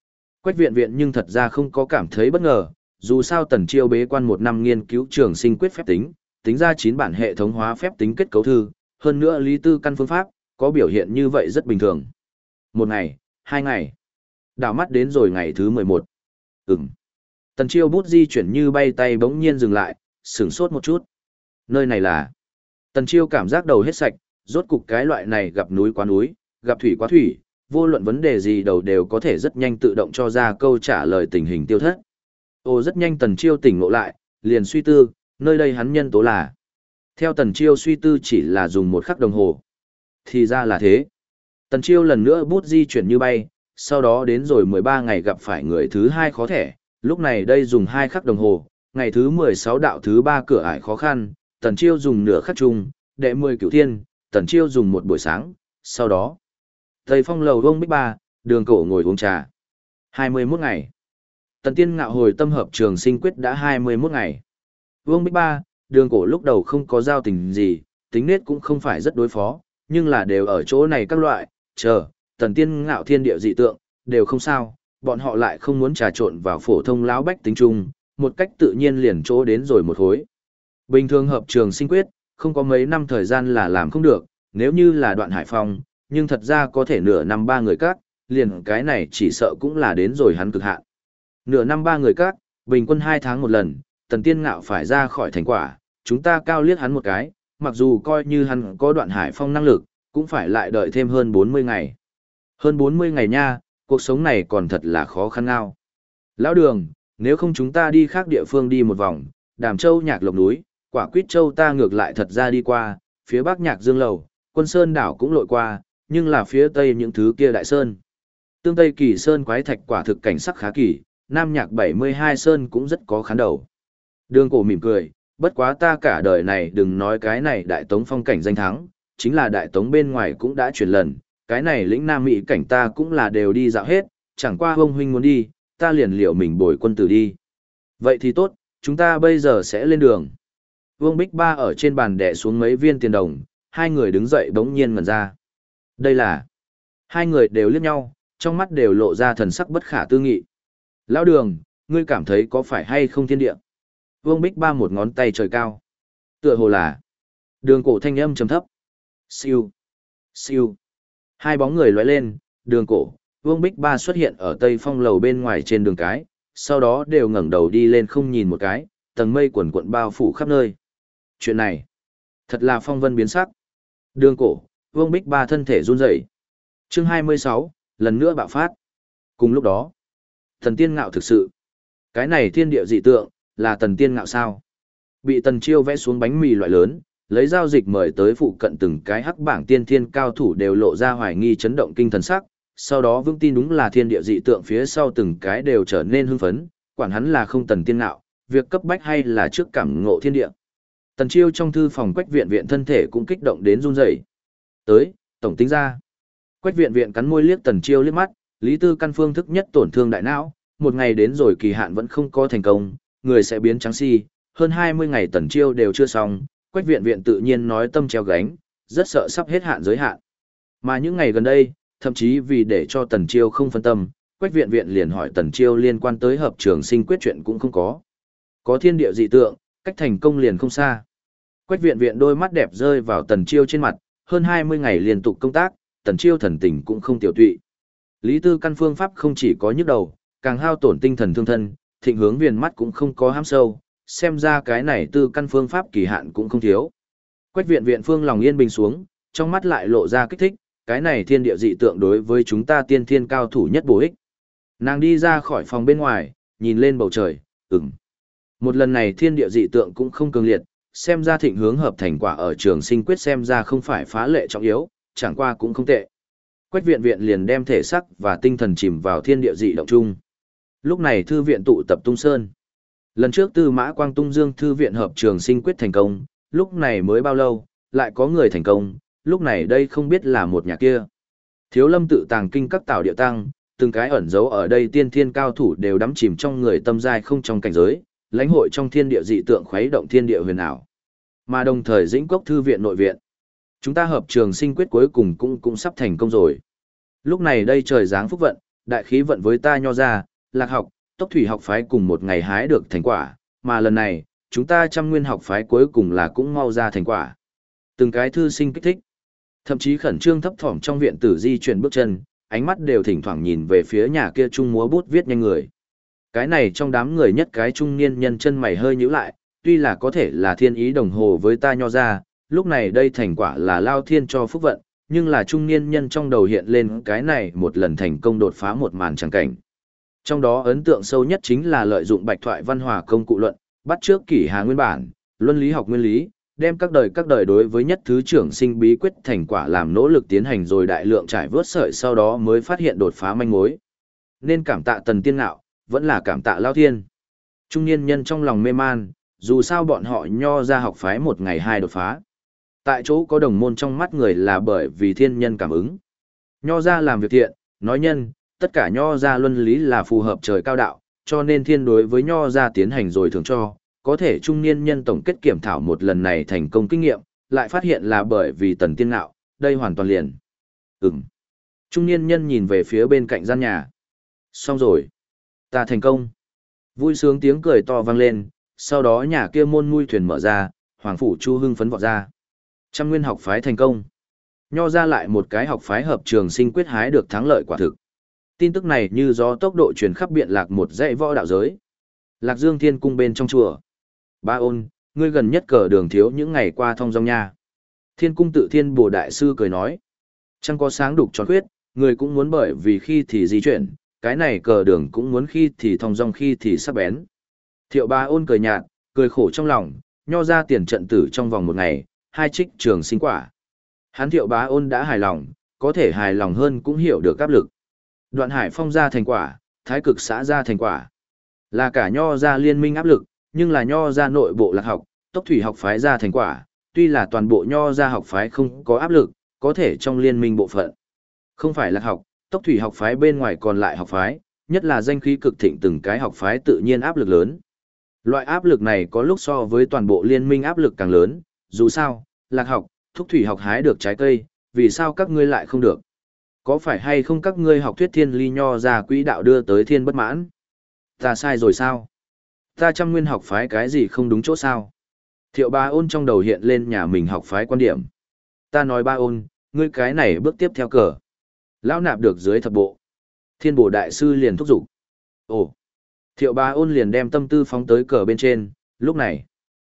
Quách viện viện nhưng thật ra không có cảm thấy bất ngờ, dù sao Tần Chiêu bế quan 1 năm nghiên cứu trường sinh quyết phép tính, tính ra 9 bản hệ thống hóa phép tính kết cấu thư, hơn nữa lý tư căn phương pháp, có biểu hiện như vậy rất bình thường. 1 ngày, 2 ngày. Đảo mắt đến rồi ngày thứ 11. Tần Chiêu bút di chuyển như bay tay bỗng nhiên dừng lại, sửng sốt một chút. Nơi này là... Tần Chiêu cảm giác đầu hết sạch, rốt cục cái loại này gặp núi quá núi, gặp thủy quá thủy, vô luận vấn đề gì đầu đều có thể rất nhanh tự động cho ra câu trả lời tình hình tiêu thất. Rất nhanh Tần Chiêu tỉnh ngộ lại, liền suy tư, nơi đây hắn nhân tố là. Theo Tần Chiêu suy tư chỉ là dùng 1 khắc đồng hồ. Thì ra là thế. Tần Chiêu lần nữa bút di chuyển như bay, sau đó đến rồi 13 ngày gặp phải người thứ 2 khó thẻ, lúc này đây dùng 2 khắc đồng hồ, ngày thứ 16 đạo thứ 3 cửa ải khó khăn, Tần Chiêu dùng nửa khắc chung, đệ 10 cửu thiên, Tần Chiêu dùng 1 buổi sáng, sau đó. Tây Phong lầu Vương Bích Ba, Đường Cổ ngồi uống trà. 21 ngày. Tần Tiên Ngạo hồi tâm hợp trường sinh quyết đã 21 ngày. Vương Bích Ba, Đường Cổ lúc đầu không có giao tình gì, tính nết cũng không phải rất đối phó, nhưng là đều ở chỗ này các loại, Tần Tiên Ngạo thiên địa dị tượng, đều không sao, bọn họ lại không muốn trà trộn vào phổ thông lão bách tính chung, một cách tự nhiên liền chỗ đến rồi một hối. Bình thường hợp trường sinh quyết, không có mấy năm thời gian là làm không được, nếu như là Đoạn Hải Phong, nhưng thật ra có thể nửa năm 3 người các, liền cái này chỉ sợ cũng là đến rồi hắn cực hạn. Nửa năm 3 người các, bình quân 2 tháng một lần, Tần Tiên Ngạo phải ra khỏi thành quả, chúng ta cao liếc hắn một cái, mặc dù coi như hắn có Đoạn Hải Phong năng lực, cũng phải lại đợi thêm hơn 40 ngày. Hơn 40 ngày nha, cuộc sống này còn thật là khó khăn ngao. Lão Đường, nếu không chúng ta đi khác địa phương đi một vòng, Đàm Châu Nhạc Lộc núi, Quả Quýt Châu ta ngược lại thật ra đi qua, phía Bắc Nhạc Dương Lầu, Quân Sơn đảo cũng lội qua, nhưng là phía Tây những thứ kia đại sơn. Tương Tây Kỳ Sơn quái thạch quả thực cảnh sắc khá kỳ, Nam Nhạc 72 Sơn cũng rất có khán đầu. Đường Cổ mỉm cười, bất quá ta cả đời này đừng nói cái này Đại Tống phong cảnh danh thắng, chính là Đại Tống bên ngoài cũng đã chuyển lần, cái này lĩnh Nam Mỹ cảnh ta cũng là đều đi dạo hết, chẳng qua ông huynh muốn đi, ta liền liệu mình bồi quân tử đi. Vậy thì tốt, chúng ta bây giờ sẽ lên đường. Vương Bích Ba ở trên bàn đè xuống mấy viên tiền đồng, hai người đứng dậy bỗng nhiên ngẩn ra. Đây là... Hai người đều liếc nhau, trong mắt đều lộ ra thần sắc bất khả tư nghị. Lão Đường, ngươi cảm thấy có phải hay không thiên địa? Vương Bích Ba một ngón tay trời cao. Tựa hồ là... Đường Cổ thanh âm trầm thấp. Siêu. Siêu. Hai bóng người lóe lên, Đường Cổ, Vương Bích Ba xuất hiện ở Tây Phong lầu bên ngoài trên đường cái, sau đó đều ngẩng đầu đi lên không nhìn một cái, tầng mây quần quận bao phủ khắp nơi. Chuyện này, thật là phong vân biến sắc. Đường Cổ, Vương Bích Ba thân thể run rẩy. Chương 26, lần nữa bạo phát. Cùng lúc đó, Tần Tiên Ngạo thực sự. Cái này thiên địa dị tượng, là Tần Tiên Ngạo sao? Bị Tần Chiêu vẽ xuống bánh mì loại lớn, lấy giao dịch mời tới phụ cận từng cái hắc bảng tiên thiên cao thủ đều lộ ra hoài nghi chấn động kinh thần sắc, sau đó vững tin đúng là thiên địa dị tượng phía sau từng cái đều trở nên hưng phấn, quản hắn là không Tần Tiên Ngạo, việc cấp bách hay là trước cảm ngộ thiên địa. Tần Chiêu trong thư phòng Quách Viện Viện thân thể cũng kích động đến run rẩy. Tới, tổng tính ra. Quách Viện Viện cắn môi liếc Tần Chiêu liếc mắt, lý tư căn phương thức nhất tổn thương đại não, một ngày đến rồi kỳ hạn vẫn không có thành công, người sẽ biến trắng si, hơn 20 ngày Tần Chiêu đều chưa xong, Quách Viện Viện tự nhiên nói tâm treo gánh, rất sợ sắp hết hạn giới hạn. Mà những ngày gần đây, thậm chí vì để cho Tần Chiêu không phân tâm, Quách Viện Viện liền hỏi Tần Chiêu liên quan tới hợp trường sinh quyết chuyện cũng không có. Có thiên địa dị tượng, cách thành công liền không xa. Quách Viện Viện đôi mắt đẹp rơi vào Tần Chiêu trên mặt, hơn 20 ngày liên tục công tác, Tần Chiêu thần tình cũng không tiểu tụy. Lý tư căn phương pháp không chỉ có nhức đầu, càng hao tổn tinh thần thương thân, thịnh hướng viền mắt cũng không có hám sâu, xem ra cái này tư căn phương pháp kỳ hạn cũng không thiếu. Quách Viện Viện phương lòng yên bình xuống, trong mắt lại lộ ra kích thích, cái này thiên địa dị tượng đối với chúng ta tiên thiên cao thủ nhất bổ ích. Nàng đi ra khỏi phòng bên ngoài, nhìn lên bầu trời, Một lần này thiên địa dị tượng cũng không cường liệt, xem ra thịnh hướng hợp thành quả ở trường sinh quyết xem ra không phải phá lệ trọng yếu, chẳng qua cũng không tệ. Quách Viện Viện liền đem thể sắc và tinh thần chìm vào thiên địa dị động chung. Lúc này thư viện tụ tập tung sơn. Lần trước Tư Mã Quang tung dương thư viện hợp trường sinh quyết thành công, lúc này mới bao lâu, lại có người thành công, lúc này đây không biết là một nhà kia. Thiếu Lâm tự tàng kinh các tảo địa tăng, từng cái ẩn giấu ở đây tiên thiên cao thủ đều đắm chìm trong người tâm giai không trong cảnh giới, lãnh hội trong thiên địa dị tượng khuấy động thiên địa huyền ảo. Mà đồng thời Dĩnh Cốc thư viện nội viện, chúng ta hợp trường sinh quyết cuối cùng cũng sắp thành công rồi. Lúc này đây trời giáng phúc vận, đại khí vận với ta nho ra, lạc học, tốc thủy học phái cùng một ngày hái được thành quả, mà lần này, chúng ta trăm nguyên học phái cuối cùng là cũng mau ra thành quả. Từng cái thư sinh kích thích, thậm chí khẩn trương thấp thỏm trong viện tử di chuyển bước chân, ánh mắt đều thỉnh thoảng nhìn về phía nhà kia trung múa bút viết nhanh người. Cái này trong đám người nhất cái trung niên nhân chân mày hơi nhíu lại, tuy là có thể là thiên ý đồng hồ với ta nho ra, lúc này đây thành quả là lao thiên cho phúc vận, nhưng là trung niên nhân trong đầu hiện lên cái này một lần thành công đột phá một màn tràng cảnh. Trong đó ấn tượng sâu nhất chính là lợi dụng bạch thoại văn hòa công cụ luận, bắt trước kỷ hà nguyên bản, luân lý học nguyên lý, đem các đời đối với nhất thứ trưởng sinh bí quyết thành quả làm nỗ lực tiến hành rồi đại lượng trải vớt sợi sau đó mới phát hiện đột phá manh mối. Nên cảm tạ Tần Tiên Ngạo, vẫn là cảm tạ Lao Thiên. Trung niên nhân trong lòng mê man, dù sao bọn họ nho ra học phái một ngày hai đột phá. Tại chỗ có đồng môn trong mắt người là bởi vì thiên nhân cảm ứng. Nho ra làm việc thiện, nói nhân, tất cả nho ra luân lý là phù hợp trời cao đạo, cho nên thiên đối với nho ra tiến hành rồi thường cho, có thể trung niên nhân tổng kết kiểm thảo một lần này thành công kinh nghiệm, lại phát hiện là bởi vì Tần Tiên Ngạo, đây hoàn toàn liền. Trung niên nhân nhìn về phía bên cạnh gian nhà. Xong rồi. Ta thành công. Vui sướng tiếng cười to vang lên, sau đó nhà kia môn mui thuyền mở ra, Hoàng Phủ Chu hưng phấn vọt ra. Trăm nguyên học phái thành công. Nho ra lại một cái học phái hợp trường sinh quyết hái được thắng lợi quả thực. Tin tức này như gió tốc độ truyền khắp biện lạc một dãy võ đạo giới. Lạc Dương Thiên cung bên trong chùa. Ba ôn, ngươi gần nhất cờ đường thiếu những ngày qua thong dong nha. Thiên cung tự Thiên Bồ Đại Sư cười nói. Chẳng có sáng đục tròn khuyết, người cũng muốn bởi vì khi thì di chuyển, cái này cờ đường cũng muốn khi thì thong dong khi thì sắc bén. Thiệu Ba ôn cười nhạt, cười khổ trong lòng, nho ra tiền trận tử trong vòng một ngày, hai trích trường sinh quả. Hắn Thiệu Bá ôn đã hài lòng, có thể hài lòng hơn cũng hiểu được áp lực. Đoạn Hải Phong ra thành quả, Thái Cực xã ra thành quả. Là cả nho ra liên minh áp lực, nhưng là nho ra nội bộ lạc học, tốc thủy học phái ra thành quả, tuy là toàn bộ nho ra học phái không có áp lực, có thể trong liên minh bộ phận. Không phải lạc học, tốc thủy học phái bên ngoài còn lại học phái, nhất là danh khí cực thịnh từng cái học phái tự nhiên áp lực lớn. Loại áp lực này có lúc so với toàn bộ liên minh áp lực càng lớn, dù sao, lạc học, thúc thủy học hái được trái cây, vì sao các ngươi lại không được? Có phải hay không các ngươi học thuyết thiên ly nho ra quỹ đạo đưa tới thiên bất mãn? Ta sai rồi sao? Ta trăm nguyên học phái cái gì không đúng chỗ sao? Thiệu Ba ôn trong đầu hiện lên nhà mình học phái quan điểm. Ta nói Ba ôn, ngươi cái này bước tiếp theo cờ. Lão nạp được dưới thập bộ. Thiên Bồ Đại Sư liền thúc giục. Ồ! Thiệu Ba ôn liền đem tâm tư phóng tới cờ bên trên, lúc này.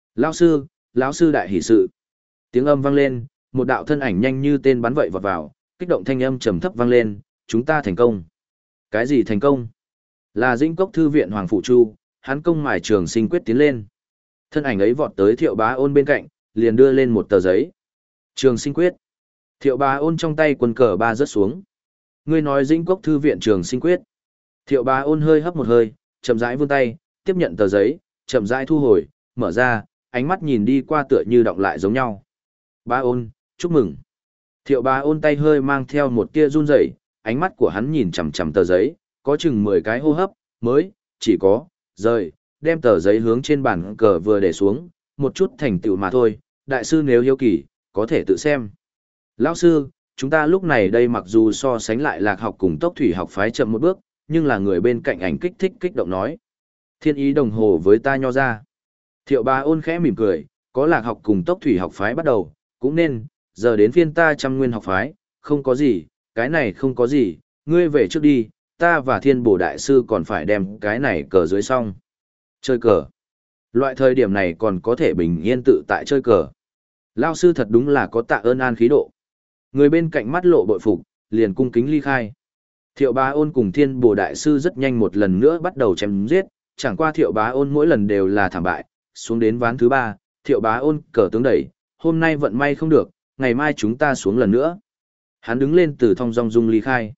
Lão sư đại hỷ sự. Tiếng âm vang lên, một đạo thân ảnh nhanh như tên bắn vậy vọt vào, kích động thanh âm trầm thấp vang lên, chúng ta thành công. Cái gì thành công? Là Dĩnh Cốc Thư viện Hoàng Phủ Chu, hắn công mài trường sinh quyết tiến lên. Thân ảnh ấy vọt tới Thiệu Bá ôn bên cạnh, liền đưa lên một tờ giấy. Trường sinh quyết. Thiệu Bá ôn trong tay quân cờ ba rớt xuống. Ngươi nói Dĩnh Cốc Thư viện trường sinh quyết. Thiệu Bá ôn hơi hấp một hơi, chậm rãi vươn tay, tiếp nhận tờ giấy, chậm rãi thu hồi, mở ra, ánh mắt nhìn đi qua tựa như đọng lại giống nhau. Bá ôn, chúc mừng. Thiệu Bá ôn tay hơi mang theo một tia run rẩy, ánh mắt của hắn nhìn chằm chằm tờ giấy, có chừng 10 cái hô hấp, mới, chỉ có, rời, đem tờ giấy hướng trên bàn cờ vừa để xuống, một chút thành tựu mà thôi, đại sư nếu hiếu kỳ, có thể tự xem. Lão sư, chúng ta lúc này đây mặc dù so sánh lại lạc học cùng tốc thủy học phái chậm một bước, nhưng là người bên cạnh ảnh kích động nói. Thiên ý đồng hồ với ta nho ra. Thiệu Bá ôn khẽ mỉm cười, có lạc học cùng tốc thủy học phái bắt đầu, cũng nên, giờ đến phiên ta trăm nguyên học phái, không có gì, cái này không có gì, ngươi về trước đi, ta và Thiên Bồ Đại Sư còn phải đem cái này cờ dưới xong. Chơi cờ. Loại thời điểm này còn có thể bình yên tự tại chơi cờ. Lao sư thật đúng là có tạ ơn an khí độ. Người bên cạnh mắt lộ bội phục, liền cung kính ly khai. Thiệu Bá ôn cùng Thiên Bồ Đại Sư rất nhanh một lần nữa bắt đầu chém giết, chẳng qua Thiệu Bá ôn mỗi lần đều là thảm bại, xuống đến ván thứ 3, Thiệu Bá ôn cờ tướng đẩy, hôm nay vận may không được, ngày mai chúng ta xuống lần nữa. Hắn đứng lên từ thong dong dung ly khai.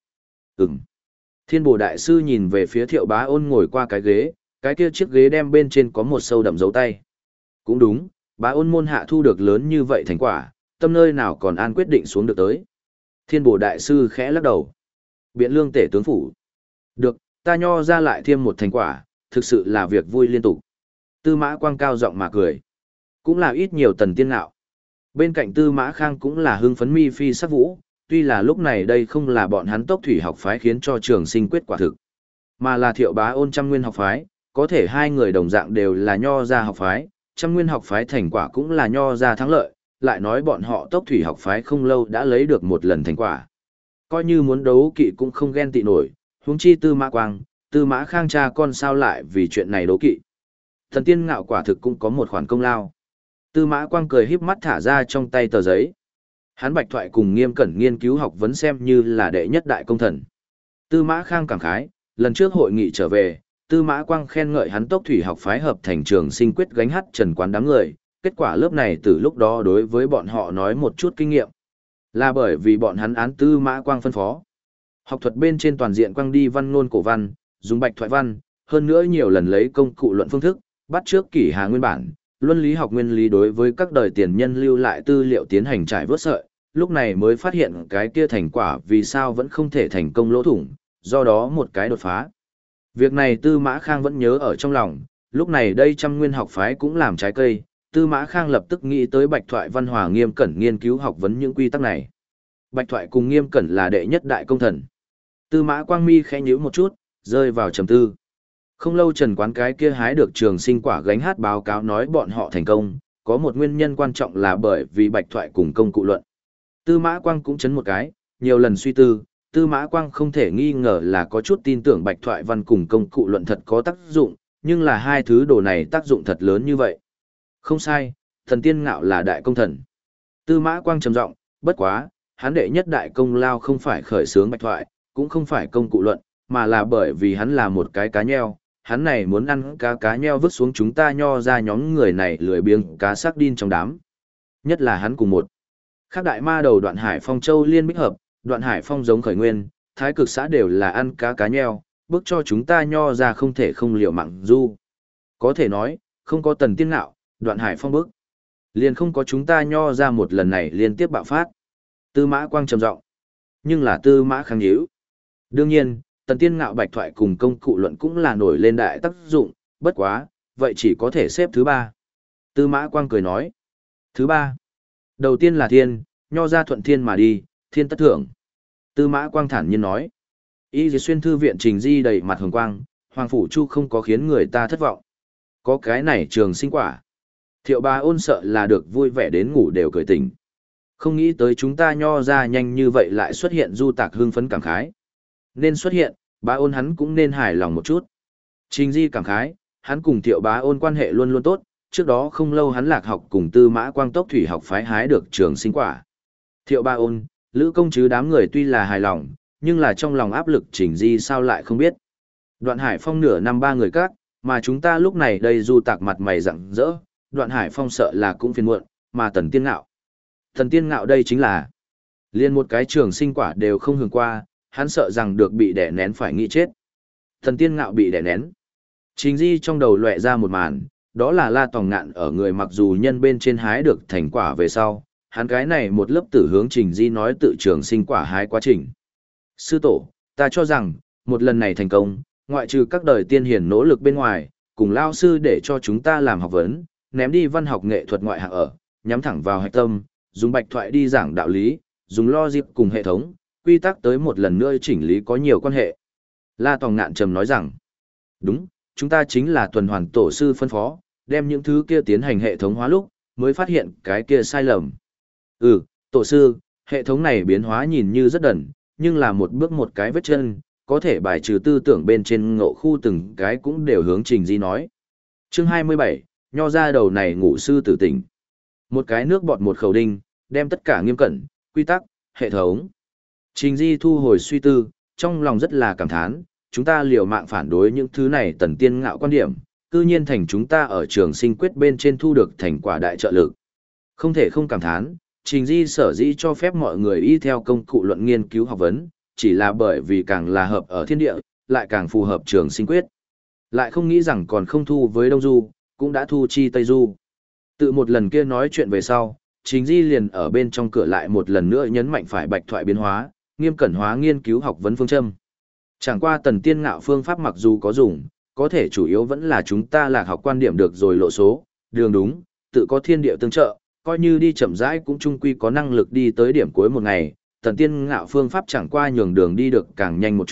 Thiên Bồ Đại Sư nhìn về phía Thiệu Bá ôn ngồi qua cái ghế, cái kia chiếc ghế đem bên trên có một sâu đậm dấu tay. Cũng đúng, Bá ôn môn hạ thu được lớn như vậy thành quả, tâm nơi nào còn an quyết định xuống được tới. Thiên Bồ Đại Sư khẽ lắc đầu. Biện lương tể tướng phủ. Được, ta nho ra lại thêm một thành quả, thực sự là việc vui liên tục. Tư Mã Quang cao giọng mà cười. Cũng là ít nhiều Tần Tiên Ngạo. Bên cạnh Tư Mã Khang cũng là hưng phấn mi phi sắc vũ, tuy là lúc này đây không là bọn hắn tốc thủy học phái khiến cho trường sinh quyết quả thực, mà là Thiệu Bá Ôn Trăm Nguyên học phái, có thể hai người đồng dạng đều là nho gia học phái, Trăm Nguyên học phái thành quả cũng là nho gia thắng lợi, lại nói bọn họ Tốc Thủy học phái không lâu đã lấy được một lần thành quả. Coi như muốn đấu kỵ cũng không ghen tị nổi, huống chi Tư Mã Quang, Tư Mã Khang cha con sao lại vì chuyện này đấu kỵ. Thần Tiên Ngạo quả thực cũng có một khoản công lao. Tư Mã Quang cười híp mắt thả ra trong tay tờ giấy. Hắn Bạch Thoại cùng Nghiêm Cẩn nghiên cứu học vấn xem như là đệ nhất đại công thần. Tư Mã Khang cảm khái, lần trước hội nghị trở về, Tư Mã Quang khen ngợi hắn Tốc Thủy học phái hợp thành trường sinh quyết gánh hát trần quán đám người, kết quả lớp này từ lúc đó đối với bọn họ nói một chút kinh nghiệm. Là bởi vì bọn hắn án Tư Mã Quang phân phó. Học thuật bên trên toàn diện quang đi văn ngôn cổ văn, dùng Bạch Thoại văn, hơn nữa nhiều lần lấy công cụ luận phương thức, bắt trước kỷ hà nguyên bản, luân lý học nguyên lý đối với các đời tiền nhân lưu lại tư liệu tiến hành trải vớt sợi, lúc này mới phát hiện cái kia thành quả vì sao vẫn không thể thành công lỗ thủng, do đó một cái đột phá. Việc này Tư Mã Khang vẫn nhớ ở trong lòng, lúc này đây Trăm Nguyên học phái cũng làm trái cây, Tư Mã Khang lập tức nghĩ tới Bạch Thoại văn hòa Nghiêm Cẩn nghiên cứu học vấn những quy tắc này. Bạch Thoại cùng Nghiêm Cẩn là đệ nhất đại công thần. Tư Mã Quang mi khẽ nhíu một chút, rơi vào trầm tư. Không lâu Trần Quán cái kia hái được trường sinh quả gánh hát báo cáo nói bọn họ thành công, có một nguyên nhân quan trọng là bởi vì Bạch Thoại cùng công cụ luận. Tư Mã Quang cũng chấn một cái, nhiều lần suy tư, Tư Mã Quang không thể nghi ngờ là có chút tin tưởng Bạch Thoại văn cùng công cụ luận thật có tác dụng, nhưng là hai thứ đồ này tác dụng thật lớn như vậy. Không sai, Thần Tiên Ngạo là đại công thần. Tư Mã Quang trầm giọng, bất quá, hắn đệ nhất đại công lao không phải khởi xướng Bạch Thoại, cũng không phải công cụ luận, mà là bởi vì hắn là một cái cá nheo, hắn này muốn ăn cá nheo vứt xuống chúng ta nho ra nhóm người này lười biếng cá xác đin trong đám. Nhất là hắn cùng một khác đại ma đầu Đoạn Hải Phong Châu liên bích hợp, Đoạn Hải Phong giống khởi nguyên, Thái Cực xã đều là ăn cá nheo, bước cho chúng ta nho ra không thể không liều mạng du. Có thể nói, không có Tần Tiên Ngạo, Đoạn Hải Phong bước, liền không có chúng ta nho ra một lần này liên tiếp bạo phát. Tư Mã Quang trầm giọng, nhưng là Tư Mã Khang nhíu. Đương nhiên, Tần Tiên Ngạo Bạch Thoại cùng công cụ luận cũng là nổi lên đại tác dụng, bất quá, vậy chỉ có thể xếp thứ ba. Tư Mã Quang cười nói, thứ ba, đầu tiên là thiên, nho ra thuận thiên mà đi, thiên tất thưởng. Tư Mã Quang thản nhiên nói, Y Dì Xuyên thư viện Trình Di đầy mặt hồng quang, Hoàng Phủ Chu không có khiến người ta thất vọng. Có cái này trường sinh quả. Thiệu Bá Ôn sợ là được vui vẻ đến ngủ đều cười tỉnh. Không nghĩ tới chúng ta nho ra nhanh như vậy lại xuất hiện du tạc hưng phấn cảm khái. Nên xuất hiện, Bá Ôn hắn cũng nên hài lòng một chút. Trình Di cảm khái, hắn cùng Thiệu Bá Ôn quan hệ luôn luôn tốt, trước đó không lâu hắn lạc học cùng Tư Mã Quang Tốc Thủy học phái hái được trường sinh quả. Thiệu Bá Ôn, Lữ Công Trứ đám người tuy là hài lòng, nhưng là trong lòng áp lực Trình Di sao lại không biết. Đoạn Hải Phong nửa năm ba người các, mà chúng ta lúc này đây du tạc mặt mày rạng rỡ, Đoạn Hải Phong sợ là cũng phiền muộn, mà Tần Tiên Ngạo. Thần Tiên Ngạo đây chính là liên một cái trường sinh quả đều không hưởng qua, hắn sợ rằng được bị đè nén phải nghĩ chết. Thần Tiên Ngạo bị đè nén. Trình Di trong đầu lóe ra một màn, đó là La Tòng Ngạn ở người mặc dù nhân bên trên hái được thành quả về sau, hắn cái này một lớp tử hướng Trình Di nói tự trường sinh quả hái quá trình. Sư tổ, ta cho rằng, một lần này thành công, ngoại trừ các đời tiên hiền nỗ lực bên ngoài, cùng lao sư để cho chúng ta làm học vấn, ném đi văn học nghệ thuật ngoại hạng ở, nhắm thẳng vào hạch tâm, dùng Bạch Thoại đi giảng đạo lý, dùng logic cùng hệ thống, quy tắc tới một lần nữa chỉnh lý có nhiều quan hệ. La Tòng Ngạn trầm nói rằng, đúng, chúng ta chính là tuần hoàn tổ sư phân phó, đem những thứ kia tiến hành hệ thống hóa lúc, mới phát hiện cái kia sai lầm. Tổ sư, hệ thống này biến hóa nhìn như rất đần, nhưng là một bước một cái vết chân, có thể bài trừ tư tưởng bên trên ngộ khu từng cái cũng đều hướng Trình Di nói. Chương 27, nho ra đầu này ngủ sư tử tỉnh. Một cái nước bọt một khẩu đinh, đem tất cả nghiêm cẩn, quy tắc, hệ thống. Trình Di thu hồi suy tư, trong lòng rất là cảm thán, chúng ta liều mạng phản đối những thứ này Tần Tiên Ngạo quan điểm, cư nhiên thành chúng ta ở trường sinh quyết bên trên thu được thành quả đại trợ lực. Không thể không cảm thán, Trình Di sở dĩ cho phép mọi người y theo công cụ luận nghiên cứu học vấn, chỉ là bởi vì càng là hợp ở thiên địa, lại càng phù hợp trường sinh quyết. Lại không nghĩ rằng còn không thu với Đông Du, cũng đã thu chi Tây Du. Tự một lần kia nói chuyện về sau, Trình Di liền ở bên trong cửa lại một lần nữa nhấn mạnh phải Bạch Thoại biến hóa, nghiêm cẩn hóa nghiên cứu học vấn phương châm. Chẳng qua Tần Tiên Ngạo phương pháp mặc dù có dùng, có thể chủ yếu vẫn là chúng ta lạc học quan điểm được rồi lộ số, đường đúng, tự có thiên địa tương trợ, coi như đi chậm rãi cũng chung quy có năng lực đi tới điểm cuối một ngày. Tần Tiên Ngạo phương pháp chẳng qua nhường đường đi được càng nhanh một chút,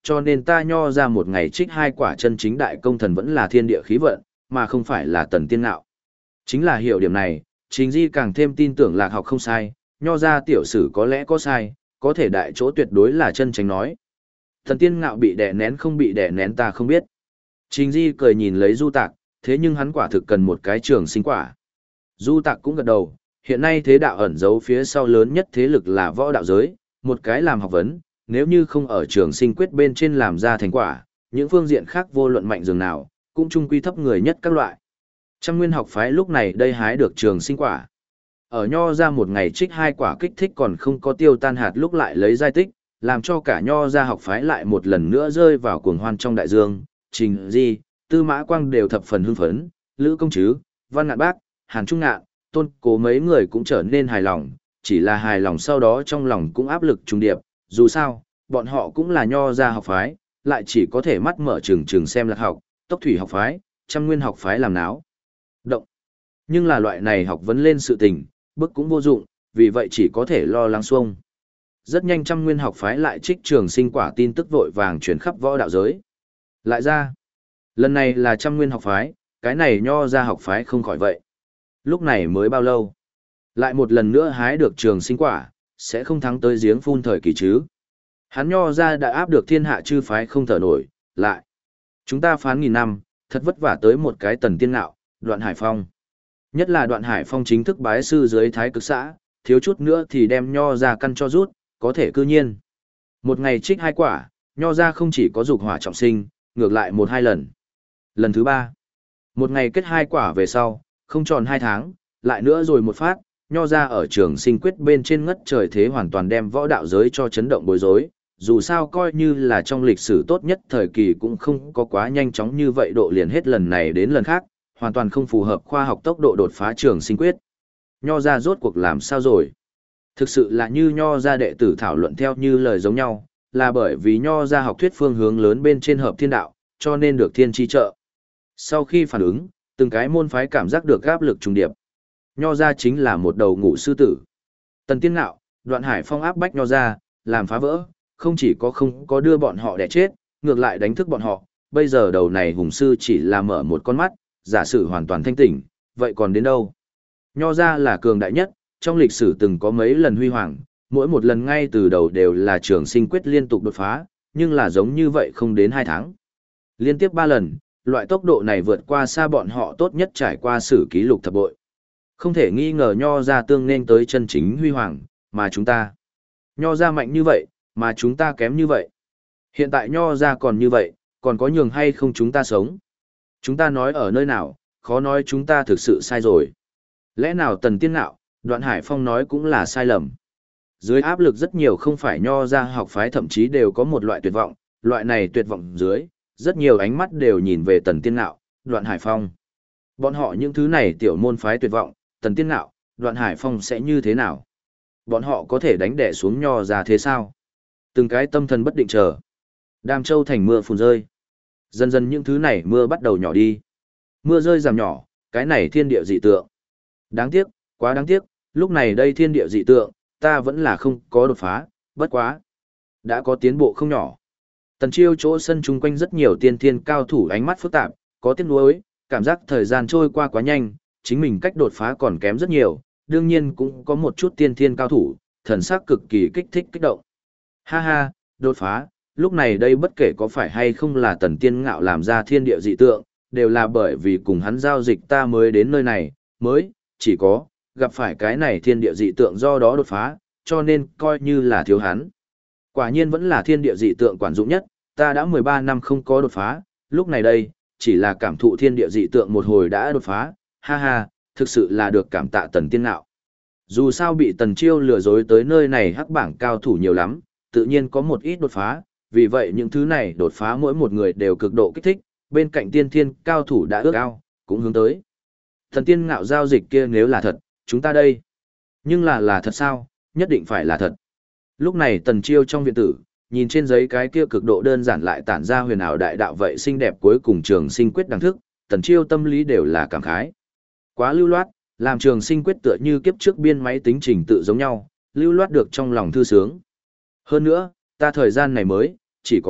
cho nên ta nho ra một ngày trích 2 quả chân chính đại công thần vẫn là thiên địa khí vận, mà không phải là tần tiên ngạo. Chính là hiểu điểm này, Trình Di càng thêm tin tưởng Lạc Học không sai, nho ra tiểu sử có lẽ có sai, có thể đại chỗ tuyệt đối là chân tránh nói. Tần tiên ngạo bị đè nén không bị đè nén ta không biết. Trình Di cười nhìn lấy Du Tạc, thế nhưng hắn quả thực cần một cái trường sinh quả. Du Tạc cũng gật đầu, hiện nay thế đạo ẩn giấu phía sau lớn nhất thế lực là võ đạo giới, một cái làm học vấn, nếu như không ở trường sinh quyết bên trên làm ra thành quả, những phương diện khác vô luận mạnh dường nào, cũng chung quy thấp người nhất các loại. Trăm nguyên học phái lúc này đây hái được trường sinh quả. Ở nho ra một ngày trích 2 quả kích thích còn không có tiêu tan hạt lúc lại lấy giai tích, làm cho cả nho ra học phái lại một lần nữa rơi vào cuồng hoan trong đại dương. Trình Di, Tư Mã Quang đều thập phần hưng phấn, Lữ Công Trứ, Văn Ngạn Bác, Hàn Trung Ngạn, Tôn Cố mấy người cũng trở nên hài lòng, chỉ là hài lòng sau đó trong lòng cũng áp lực trùng điệp, dù sao, bọn họ cũng là nho ra học phái, lại chỉ có thể mắt mở trừng trừng xem Lạc Học, Tốc Thủy học phái, Trăm Nguyên học phái làm náo động. Nhưng là loại này học vấn lên sự tình, bức cũng vô dụng, vì vậy chỉ có thể lo lắng xuông. Rất nhanh Trăm Nguyên học phái lại trích trường sinh quả tin tức vội vàng truyền khắp võ đạo giới. Lại ra, lần này là Trăm Nguyên học phái, cái này nho ra học phái không khỏi vậy. Lúc này mới bao lâu? Lại một lần nữa hái được trường sinh quả, sẽ không thắng tới giếng phun thời kỳ chứ. Hắn nho ra đã áp được thiên hạ chư phái không thở nổi, lại. Chúng ta phán nghìn năm, thật vất vả tới một cái tần tiên ngạo, Đoạn Hải Phong. Nhất là Đoạn Hải Phong chính thức bái sư dưới thái cực xã, thiếu chút nữa thì đem nho ra căn cho rút, có thể cư nhiên. Một ngày trích 2 quả, nho ra không chỉ có dục hỏa trọng sinh, ngược lại 1-2 lần. Lần thứ 3, một ngày kết 2 quả về sau, không tròn 2 tháng, lại nữa rồi một phát, nho ra ở trường sinh quyết bên trên ngất trời thế hoàn toàn đem võ đạo giới cho chấn động bối rối. Dù sao coi như là trong lịch sử tốt nhất thời kỳ cũng không có quá nhanh chóng như vậy độ liền hết lần này đến lần khác, hoàn toàn không phù hợp khoa học tốc độ đột phá trường sinh quyết. Nho ra rốt cuộc làm sao rồi? Thực sự là như nho ra đệ tử thảo luận theo như lời giống nhau, là bởi vì nho ra học thuyết phương hướng lớn bên trên hợp thiên đạo, cho nên được thiên chi trợ. Sau khi phản ứng, từng cái môn phái cảm giác được áp lực trùng điệp. Nho ra chính là một đầu ngũ sư tử. Tần Tiên Ngạo, Đoạn Hải Phong áp bách nho ra, làm phá vỡ, không chỉ có không có đưa bọn họ đẻ chết, ngược lại đánh thức bọn họ. Bây giờ đầu này hùng sư chỉ là mở một con mắt, giả sử hoàn toàn thanh tỉnh, vậy còn đến đâu? Nho ra là cường đại nhất, trong lịch sử từng có mấy lần huy hoàng, mỗi một lần ngay từ đầu đều là trường sinh quyết liên tục đột phá, nhưng là giống như vậy không đến 2 tháng. Liên tiếp 3 lần, loại tốc độ này vượt qua xa bọn họ tốt nhất trải qua sử ký lục thập bội. Không thể nghi ngờ nho ra tương nên tới chân chính huy hoàng, mà chúng ta. Nho ra mạnh như vậy, mà chúng ta kém như vậy. Hiện tại nho ra còn như vậy, còn có nhường hay không chúng ta sống. Chúng ta nói ở nơi nào, khó nói chúng ta thực sự sai rồi. Lẽ nào Tần Tiên Ngạo, Đoạn Hải Phong nói cũng là sai lầm. Dưới áp lực rất nhiều không phải nho ra học phái thậm chí đều có một loại tuyệt vọng, loại này tuyệt vọng dưới, rất nhiều ánh mắt đều nhìn về Tần Tiên Ngạo, Đoạn Hải Phong. Bọn họ những thứ này tiểu môn phái tuyệt vọng, Tần Tiên Ngạo, Đoạn Hải Phong sẽ như thế nào? Bọn họ có thể đánh đẻ xuống nho ra thế sao? Từng cái tâm thần bất định chờ. Đàm Châu thành mưa phùn rơi. Dần dần những thứ này mưa bắt đầu nhỏ đi. Mưa rơi giảm nhỏ, cái này thiên địa dị tượng. Đáng tiếc, quá đáng tiếc, lúc này đây thiên địa dị tượng, ta vẫn là không có đột phá, bất quá. Đã có tiến bộ không nhỏ. Tần Chiêu chỗ sân chung quanh rất nhiều tiên thiên cao thủ ánh mắt phức tạp, có tiếc nuối, cảm giác thời gian trôi qua quá nhanh, chính mình cách đột phá còn kém rất nhiều, đương nhiên cũng có một chút tiên thiên cao thủ, thần sắc cực kỳ kích thích kích động. Ha ha, đột phá, lúc này đây bất kể có phải hay không là Tần Tiên Ngạo làm ra thiên địa dị tượng, đều là bởi vì cùng hắn giao dịch ta mới đến nơi này, mới, chỉ có, gặp phải cái này thiên địa dị tượng do đó đột phá, cho nên coi như là thiếu hắn. Quả nhiên vẫn là thiên địa dị tượng quản dụng nhất, ta đã 13 năm không có đột phá, lúc này đây, chỉ là cảm thụ thiên địa dị tượng một hồi đã đột phá, ha ha, thực sự là được cảm tạ Tần Tiên Ngạo. Dù sao bị Tần Chiêu lừa dối tới nơi này hắc bảng cao thủ nhiều lắm, tự nhiên có một ít đột phá, vì vậy những thứ này đột phá mỗi một người đều cực độ kích thích, bên cạnh tiên thiên cao thủ đã ước ao, cũng hướng tới. Tần Tiên Ngạo giao dịch kia nếu là thật, chúng ta đây. Nhưng là thật sao, nhất định phải là thật. Lúc này Tần Chiêu trong viện tử, nhìn trên giấy cái kia cực độ đơn giản lại tản ra huyền ảo đại đạo vậy xinh đẹp cuối cùng trường sinh quyết đẳng thức, Tần Chiêu tâm lý đều là cảm khái. Quá lưu loát, làm trường sinh quyết tựa như kiếp trước biên máy tính trình tự giống nhau, lưu loát được trong lòng thư sướng. Hơn nữa, ta thời gian này mới, chỉ có,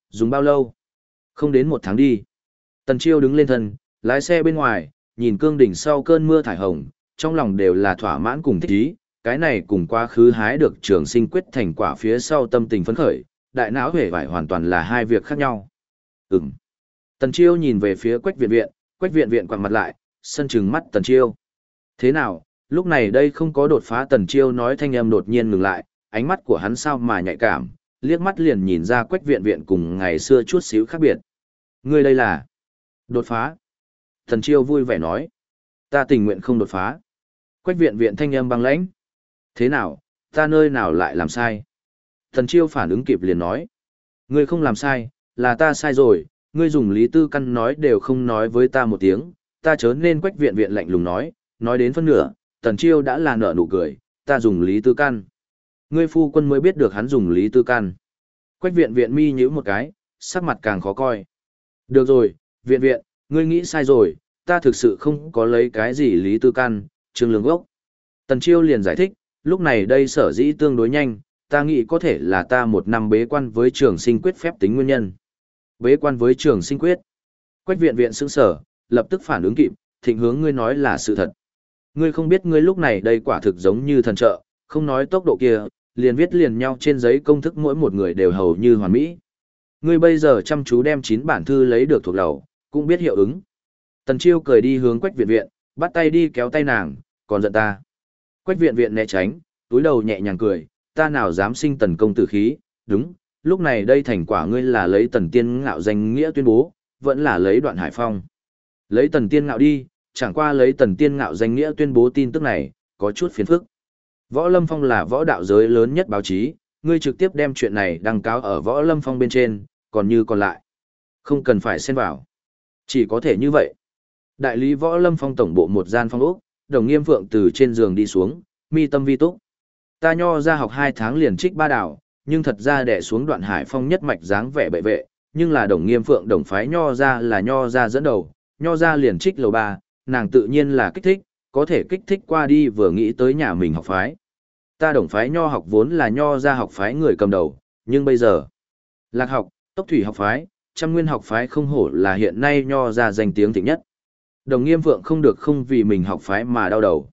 Dùng bao lâu? Không đến 1 tháng đi. Tần Chiêu đứng lên thân, lái xe bên ngoài, nhìn cương đỉnh sau cơn mưa thải hồng, trong lòng đều là thỏa mãn cùng thích ý, cái này cùng quá khứ hái được trường sinh quyết thành quả phía sau tâm tình phấn khởi, đại não hề vải hoàn toàn là hai việc khác nhau. Ừm. Tần Chiêu nhìn về phía Quách Viện Viện quằn mặt lại, sân trừng mắt Tần Chiêu. Thế nào, lúc này đây không có đột phá. Tần Chiêu nói thanh âm đột nhiên ngừng lại, ánh mắt của hắn sao mà nhạy cảm, liếc mắt liền nhìn ra Quách Viện Viện cùng ngày xưa chút xíu khác biệt. Ngươi đây là đột phá. Tần Chiêu vui vẻ nói. Ta tình nguyện không đột phá. Quách Viện Viện thanh âm băng lãnh. Thế nào, ta nơi nào lại làm sai? Tần Chiêu phản ứng kịp liền nói. Ngươi không làm sai, là ta sai rồi, ngươi dùng lý tư căn nói đều không nói với ta một tiếng, ta chớ nên. Quách Viện Viện lạnh lùng nói đến phân nửa, Tần Chiêu đã là nở nụ cười, ta dùng lý tư căn. Ngươi phu quân mới biết được hắn dùng lý tư căn. Quách Viện Viện mi nhíu một cái, sắc mặt càng khó coi. Được rồi, Viện Viện, ngươi nghĩ sai rồi, ta thực sự không có lấy cái gì lý tư căn, Trương Lương gốc. Tần Chiêu liền giải thích, lúc này đây sở dĩ tương đối nhanh, ta nghĩ có thể là ta 1 năm bế quan với trường sinh quyết phép tính nguyên nhân. Bế quan với trường sinh quyết. Quách Viện Viện sững sờ, lập tức phản ứng kịp, thịnh hướng ngươi nói là sự thật. Ngươi không biết ngươi lúc này đây quả thực giống như thần trợ, không nói tốc độ kia, liền viết liền nhau trên giấy công thức mỗi một người đều hầu như hoàn mỹ. Ngươi bây giờ chăm chú đem 9 bản thư lấy được thuộc lầu, cũng biết hiệu ứng. Tần Chiêu cười đi hướng Quách Viện Viện, bắt tay đi kéo tay nàng, còn giận ta. Quách Viện Viện né tránh, túi đầu nhẹ nhàng cười, ta nào dám sinh Tần công tử khí, đúng, lúc này đây thành quả ngươi là lấy Tần Tiên Ngạo danh nghĩa tuyên bố, vẫn là lấy Đoạn Hải Phong. Lấy Tần Tiên Ngạo đi, chẳng qua lấy Tần Tiên Ngạo danh nghĩa tuyên bố tin tức này, có chút phiền phức. Võ Lâm Phong là võ đạo giới lớn nhất báo chí, ngươi trực tiếp đem chuyện này đăng cáo ở Võ Lâm Phong bên trên, còn như còn lại. Không cần phải xen vào. Chỉ có thể như vậy. Đại lý Võ Lâm Phong tổng bộ một gian phong ốc, Đồng Nghiêm Phượng từ trên giường đi xuống, mi tâm vi túc. Ta nho ra học 2 tháng liền trích 3 đảo, nhưng thật ra đè xuống Đoạn Hải Phong nhất mạch dáng vẻ bệ vệ, nhưng là Đồng Nghiêm Phượng đồng phái nho ra là nho ra dẫn đầu, nho ra liền trích lầu 3, nàng tự nhiên là kích thích, có thể kích thích qua đi vừa nghĩ tới nhà mình học phái. Ta đồng phái nho học vốn là nho ra học phái người cầm đầu, nhưng bây giờ, Lạc học, Tốc Thủy học phái, Trăm Nguyên học phái không hổ là hiện nay nho ra danh tiếng thịnh nhất. Đồng Nghiêm Phượng không được không vì mình học phái mà đau đầu.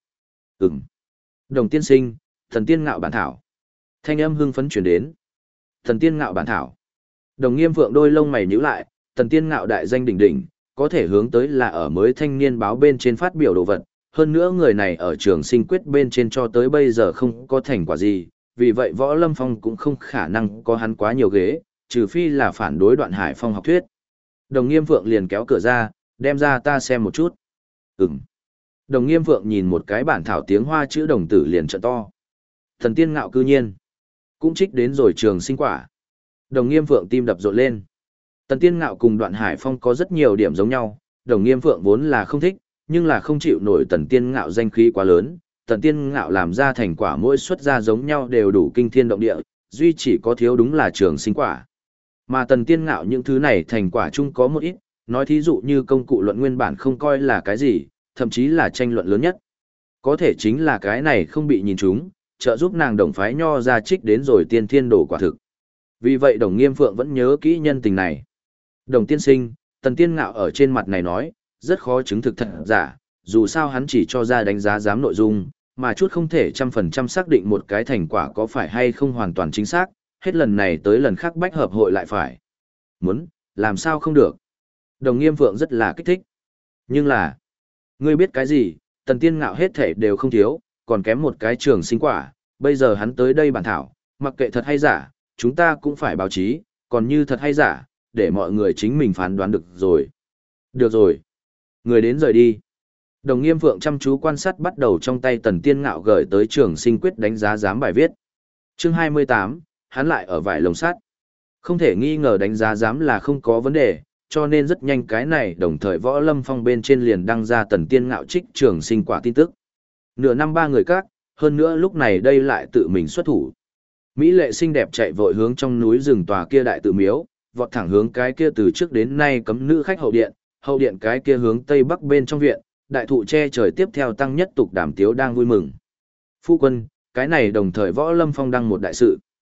Đồng tiên sinh, Thần Tiên Ngạo bản thảo. Thanh âm hưng phấn chuyển đến. Thần Tiên Ngạo bản thảo. Đồng Nghiêm Phượng đôi lông mày nhíu lại, Thần Tiên Ngạo đại danh đỉnh đỉnh, có thể hướng tới là ở mới thanh niên báo bên trên phát biểu đồ vật. Hơn nữa người này ở trường sinh quyết bên trên cho tới bây giờ không có thành quả gì, vì vậy Võ Lâm Phong cũng không khả năng có hắn quá nhiều ghế, trừ phi là phản đối Đoạn Hải Phong học thuyết. Đồng Nghiêm Phượng liền kéo cửa ra, đem ra ta xem một chút. Đồng Nghiêm Phượng nhìn một cái bản thảo tiếng Hoa chữ đồng tử liền trợn to. Thần Tiên Ngạo cư nhiên cũng trích đến rồi trường sinh quả. Đồng Nghiêm Phượng tim đập rộn lên. Tần Tiên Ngạo cùng Đoạn Hải Phong có rất nhiều điểm giống nhau, Đồng Nghiêm Phượng vốn là không thích, nhưng là không chịu nổi Tần Tiên Ngạo danh khí quá lớn. Tần Tiên Ngạo làm ra thành quả mỗi xuất ra giống nhau đều đủ kinh thiên động địa, duy chỉ có thiếu đúng là trường sinh quả. Mà Tần Tiên Ngạo những thứ này thành quả chung có một ít, nói thí dụ như công cụ luận nguyên bản không coi là cái gì, thậm chí là tranh luận lớn nhất. Có thể chính là cái này không bị nhìn trúng, trợ giúp nàng đồng phái nho ra trích đến rồi tiên thiên đổ quả thực. Vì vậy Đồng Nghiêm Phượng vẫn nhớ kỹ nhân tình này. Đồng tiên sinh, Tần Tiên Ngạo ở trên mặt này nói, rất khó chứng thực thật giả, dù sao hắn chỉ cho ra đánh giá giám nội dung, mà chút không thể 100% xác định một cái thành quả có phải hay không hoàn toàn chính xác, hết lần này tới lần khác bách hợp hội lại phải. Muốn, làm sao không được. Đồng Nghiêm Phượng rất là kích thích. Nhưng là, ngươi biết cái gì, Tần Tiên Ngạo hết thể đều không thiếu, còn kém một cái trường sinh quả, bây giờ hắn tới đây bản thảo, mặc kệ thật hay giả, chúng ta cũng phải báo chí, còn như thật hay giả, để mọi người chính mình phán đoán được rồi. Được rồi. Người đến rời đi. Đồng Nghiêm Phượng chăm chú quan sát bắt đầu trong tay Tần Tiên Ngạo gửi tới trường sinh quyết đánh giá giám bài viết. Chương 28, hắn lại ở vải lồng sắt. Không thể nghi ngờ đánh giá giám là không có vấn đề, cho nên rất nhanh cái này đồng thời Võ Lâm Phong bên trên liền đăng ra Tần Tiên Ngạo trích trường sinh quả tin tức. Nửa năm 3 người các, hơn nữa lúc này đây lại tự mình xuất thủ. Mỹ lệ xinh đẹp chạy vội hướng trong núi rừng tòa kia đại tự miếu, vọt thẳng hướng cái kia từ trước đến nay cấm nữ khách hậu điện cái kia hướng tây bắc bên trong viện, đại thụ che trời tiếp theo tăng nhất tục đàm tiếu đang vui mừng. Phu quân, cái này đồng thời Võ Lâm Phong đăng một đại sự.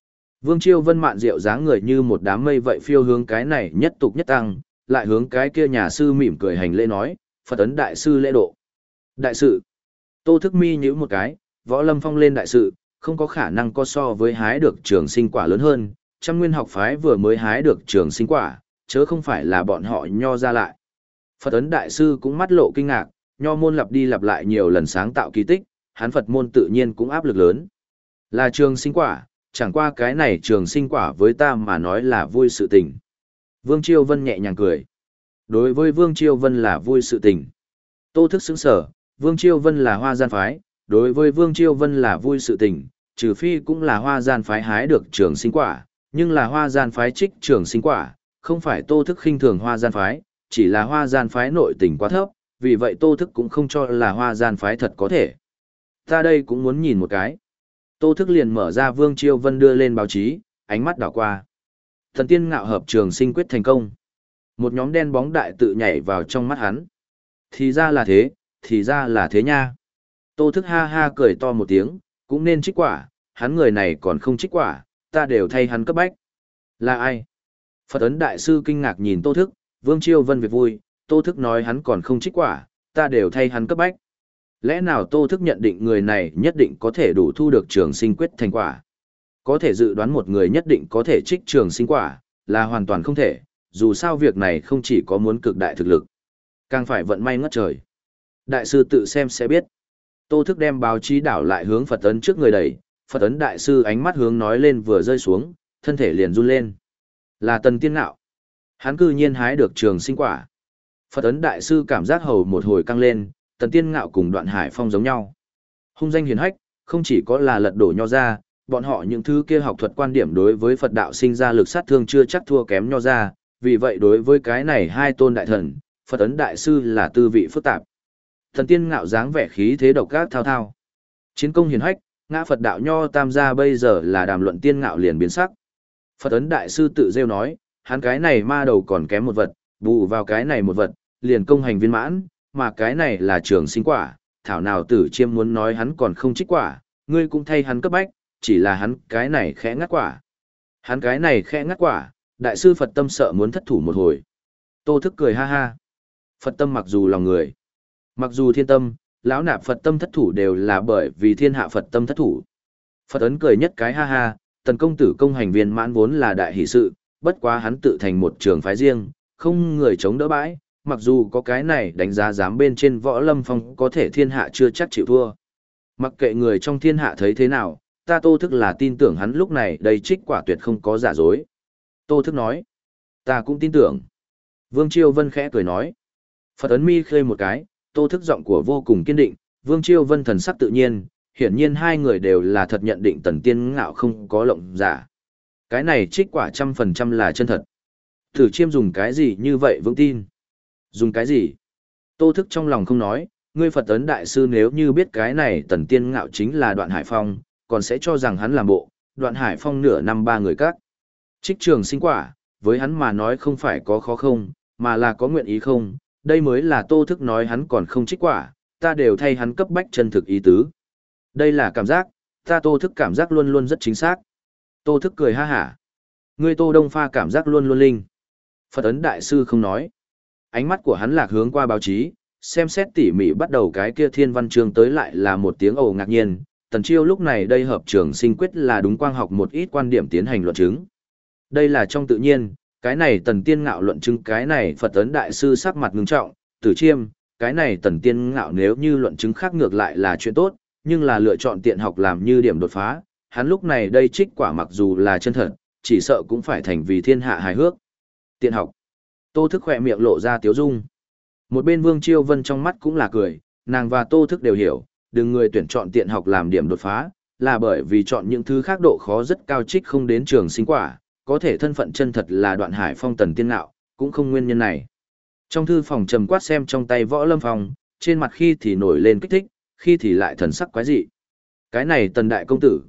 Vương Chiêu Vân mạn diệu dáng người như một đám mây vậy phiêu hướng cái này nhất tục nhất tăng, lại hướng cái kia nhà sư mỉm cười hành lễ nói, Phật ấn đại sư lễ độ. Đại sự. Tô Thức Mi nhíu một cái, Võ Lâm Phong lên đại sự, không có khả năng có so với hái được trường sinh quả lớn hơn, trăm nguyên học phái vừa mới hái được trường sinh quả, chớ không phải là bọn họ nho ra lại. Phật ấn đại sư cũng mắt lộ kinh ngạc, nho môn lặp đi lặp lại nhiều lần sáng tạo kỳ tích, hắn Phật môn tự nhiên cũng áp lực lớn. Là trường sinh quả, chẳng qua cái này trường sinh quả với ta mà nói là vui sự tình. Vương Chiêu Vân nhẹ nhàng cười. Đối với Vương Chiêu Vân là vui sự tình. Tô Thức sững sở, Vương Chiêu Vân là Hoa Gian phái, đối với Vương Chiêu Vân là vui sự tình, trừ phi cũng là Hoa Gian phái hái được trường sinh quả, nhưng là Hoa Gian phái trích trường sinh quả, không phải Tô Thức khinh thường Hoa Gian phái, chỉ là Hoa Gian phái nội tình quá thấp, vì vậy Tô Thức cũng không cho là Hoa Gian phái thật có thể. Ta đây cũng muốn nhìn một cái. Tô Thức liền mở ra Vương Chiêu Vân đưa lên báo chí, ánh mắt đảo qua. Thần tiên ngạo hợp trường sinh quyết thành công. Một nhóm đen bóng đại tự nhảy vào trong mắt hắn. Thì ra là thế, thì ra là thế nha. Tô Thức ha ha cười to một tiếng, cũng nên trích quả, hắn người này còn không trích quả, ta đều thay hắn cấp bách. Là ai? Phật ấn đại sư kinh ngạc nhìn Tô Thức, Vương Chiêu Vân việc vui, Tô Thức nói hắn còn không trích quả, ta đều thay hắn cấp bách. Lẽ nào Tô Thức nhận định người này nhất định có thể đủ thu được trường sinh quyết thành quả? Có thể dự đoán một người nhất định có thể trích trường sinh quả, là hoàn toàn không thể, dù sao việc này không chỉ có muốn cực đại thực lực, càng phải vận may ngất trời. Đại sư tự xem sẽ biết. Tô Thức đem báo chí đảo lại hướng Phật ấn trước người đẩy, Phật ấn đại sư ánh mắt hướng nói lên vừa rơi xuống, thân thể liền run lên. Là Tần Tiên Ngạo. Hắn cư nhiên hái được trường sinh quả. Phật ấn đại sư cảm giác hầu một hồi căng lên, Tần Tiên Ngạo cùng Đoạn Hải Phong giống nhau. Hung danh hiển hách, không chỉ có là lật đổ nho ra, bọn họ những thứ kia học thuật quan điểm đối với Phật đạo sinh ra lực sát thương chưa chắc thua kém nho ra, vì vậy đối với cái này hai tôn đại thần, Phật ấn đại sư là tư vị phức tạp. Thần Tiên Ngạo dáng vẻ khí thế độc ác thao thao. Chiến công hiển hách, ngã Phật đạo nho tam gia bây giờ là đàm luận Tiên Ngạo liền biến sắc. Phật ấn đại sư tự rêu nói, hắn cái này ma đầu còn kém một vật, bù vào cái này một vật, liền công hành viên mãn, mà cái này là trường sinh quả, thảo nào Tử Chiêm muốn nói hắn còn không trích quả, ngươi cũng thay hắn cấp bách, chỉ là hắn cái này khẽ ngắt quả. Hắn cái này khẽ ngắt quả, đại sư Phật tâm sợ muốn thất thủ một hồi. Tô Thức cười ha ha. Phật tâm mặc dù lòng người, mặc dù thiên tâm, lão nạp Phật tâm thất thủ đều là bởi vì thiên hạ Phật tâm thất thủ. Phật ấn cười nhất cái ha ha, Tần công tử công hành viên mãn vốn là đại hỷ sự, bất quá hắn tự thành một trường phái riêng, không người chống đỡ bãi, mặc dù có cái này đánh giá dám bên trên Võ Lâm Phong có thể thiên hạ chưa chắc chịu thua. Mặc kệ người trong thiên hạ thấy thế nào, ta Tô Thức là tin tưởng hắn lúc này đây trích quả tuyệt không có giả dối. Tô Thức nói, ta cũng tin tưởng. Vương Chiêu Vân khẽ cười nói. Phật ấn mi khơi một cái, Tô Thức giọng của vô cùng kiên định, Vương Chiêu Vân thần sắc tự nhiên, hiển nhiên hai người đều là thật nhận định Tần Tiên Ngạo không có lộng giả. Cái này trích quả 100% là chân thật. Thử Chiêm dùng cái gì như vậy vững tin? Dùng cái gì? Tô Thức trong lòng không nói, ngươi Phật ấn đại sư nếu như biết cái này Tần Tiên Ngạo chính là Đoạn Hải Phong, còn sẽ cho rằng hắn làm bộ, Đoạn Hải Phong nửa năm ba người các. Trích trường sinh quả, với hắn mà nói không phải có khó không, mà là có nguyện ý không, đây mới là Tô Thức nói hắn còn không trích quả, ta đều thay hắn cấp bách chân thực ý tứ. Đây là cảm giác, ta Tô Thức cảm giác luôn luôn rất chính xác. Tô Thức cười ha hả. Ngươi Tô Đông Pha cảm giác luôn luôn linh. Phật ấn đại sư không nói. Ánh mắt của hắn lạc hướng qua báo chí, xem xét tỉ mỉ bắt đầu cái kia thiên văn chương tới lại là một tiếng ồ ngạc nhiên. Tần Chiêu lúc này đây hợp trường sinh quyết là đúng quang học một ít quan điểm tiến hành luận chứng. Đây là trong tự nhiên, cái này Tần Tiên Ngạo luận chứng cái này Phật ấn đại sư sắc mặt ngưng trọng, Tử Chiêm, cái này Tần Tiên Ngạo nếu như luận chứng khác ngược lại là chuyện tốt, nhưng là lựa chọn tiện học làm như điểm đột phá, hắn lúc này đây trích quả mặc dù là chân thật, chỉ sợ cũng phải thành vì thiên hạ hài hước. Tiện học. Tô Thức khỏe miệng lộ ra tiếu dung. Một bên Vương Chiêu Vân trong mắt cũng là cười, nàng và Tô Thức đều hiểu, đừng người tuyển chọn tiện học làm điểm đột phá, là bởi vì chọn những thứ khác độ khó rất cao trích không đến trường sinh quả, có thể thân phận chân thật là Đoạn Hải Phong Tần Tiên Ngạo, cũng không nguyên nhân này. Trong thư phòng trầm quát xem trong tay Võ Lâm Phong, trên mặt khi thì nổi lên kích thích, khi thì lại thần sắc quái dị. Cái này Tần đại công tử,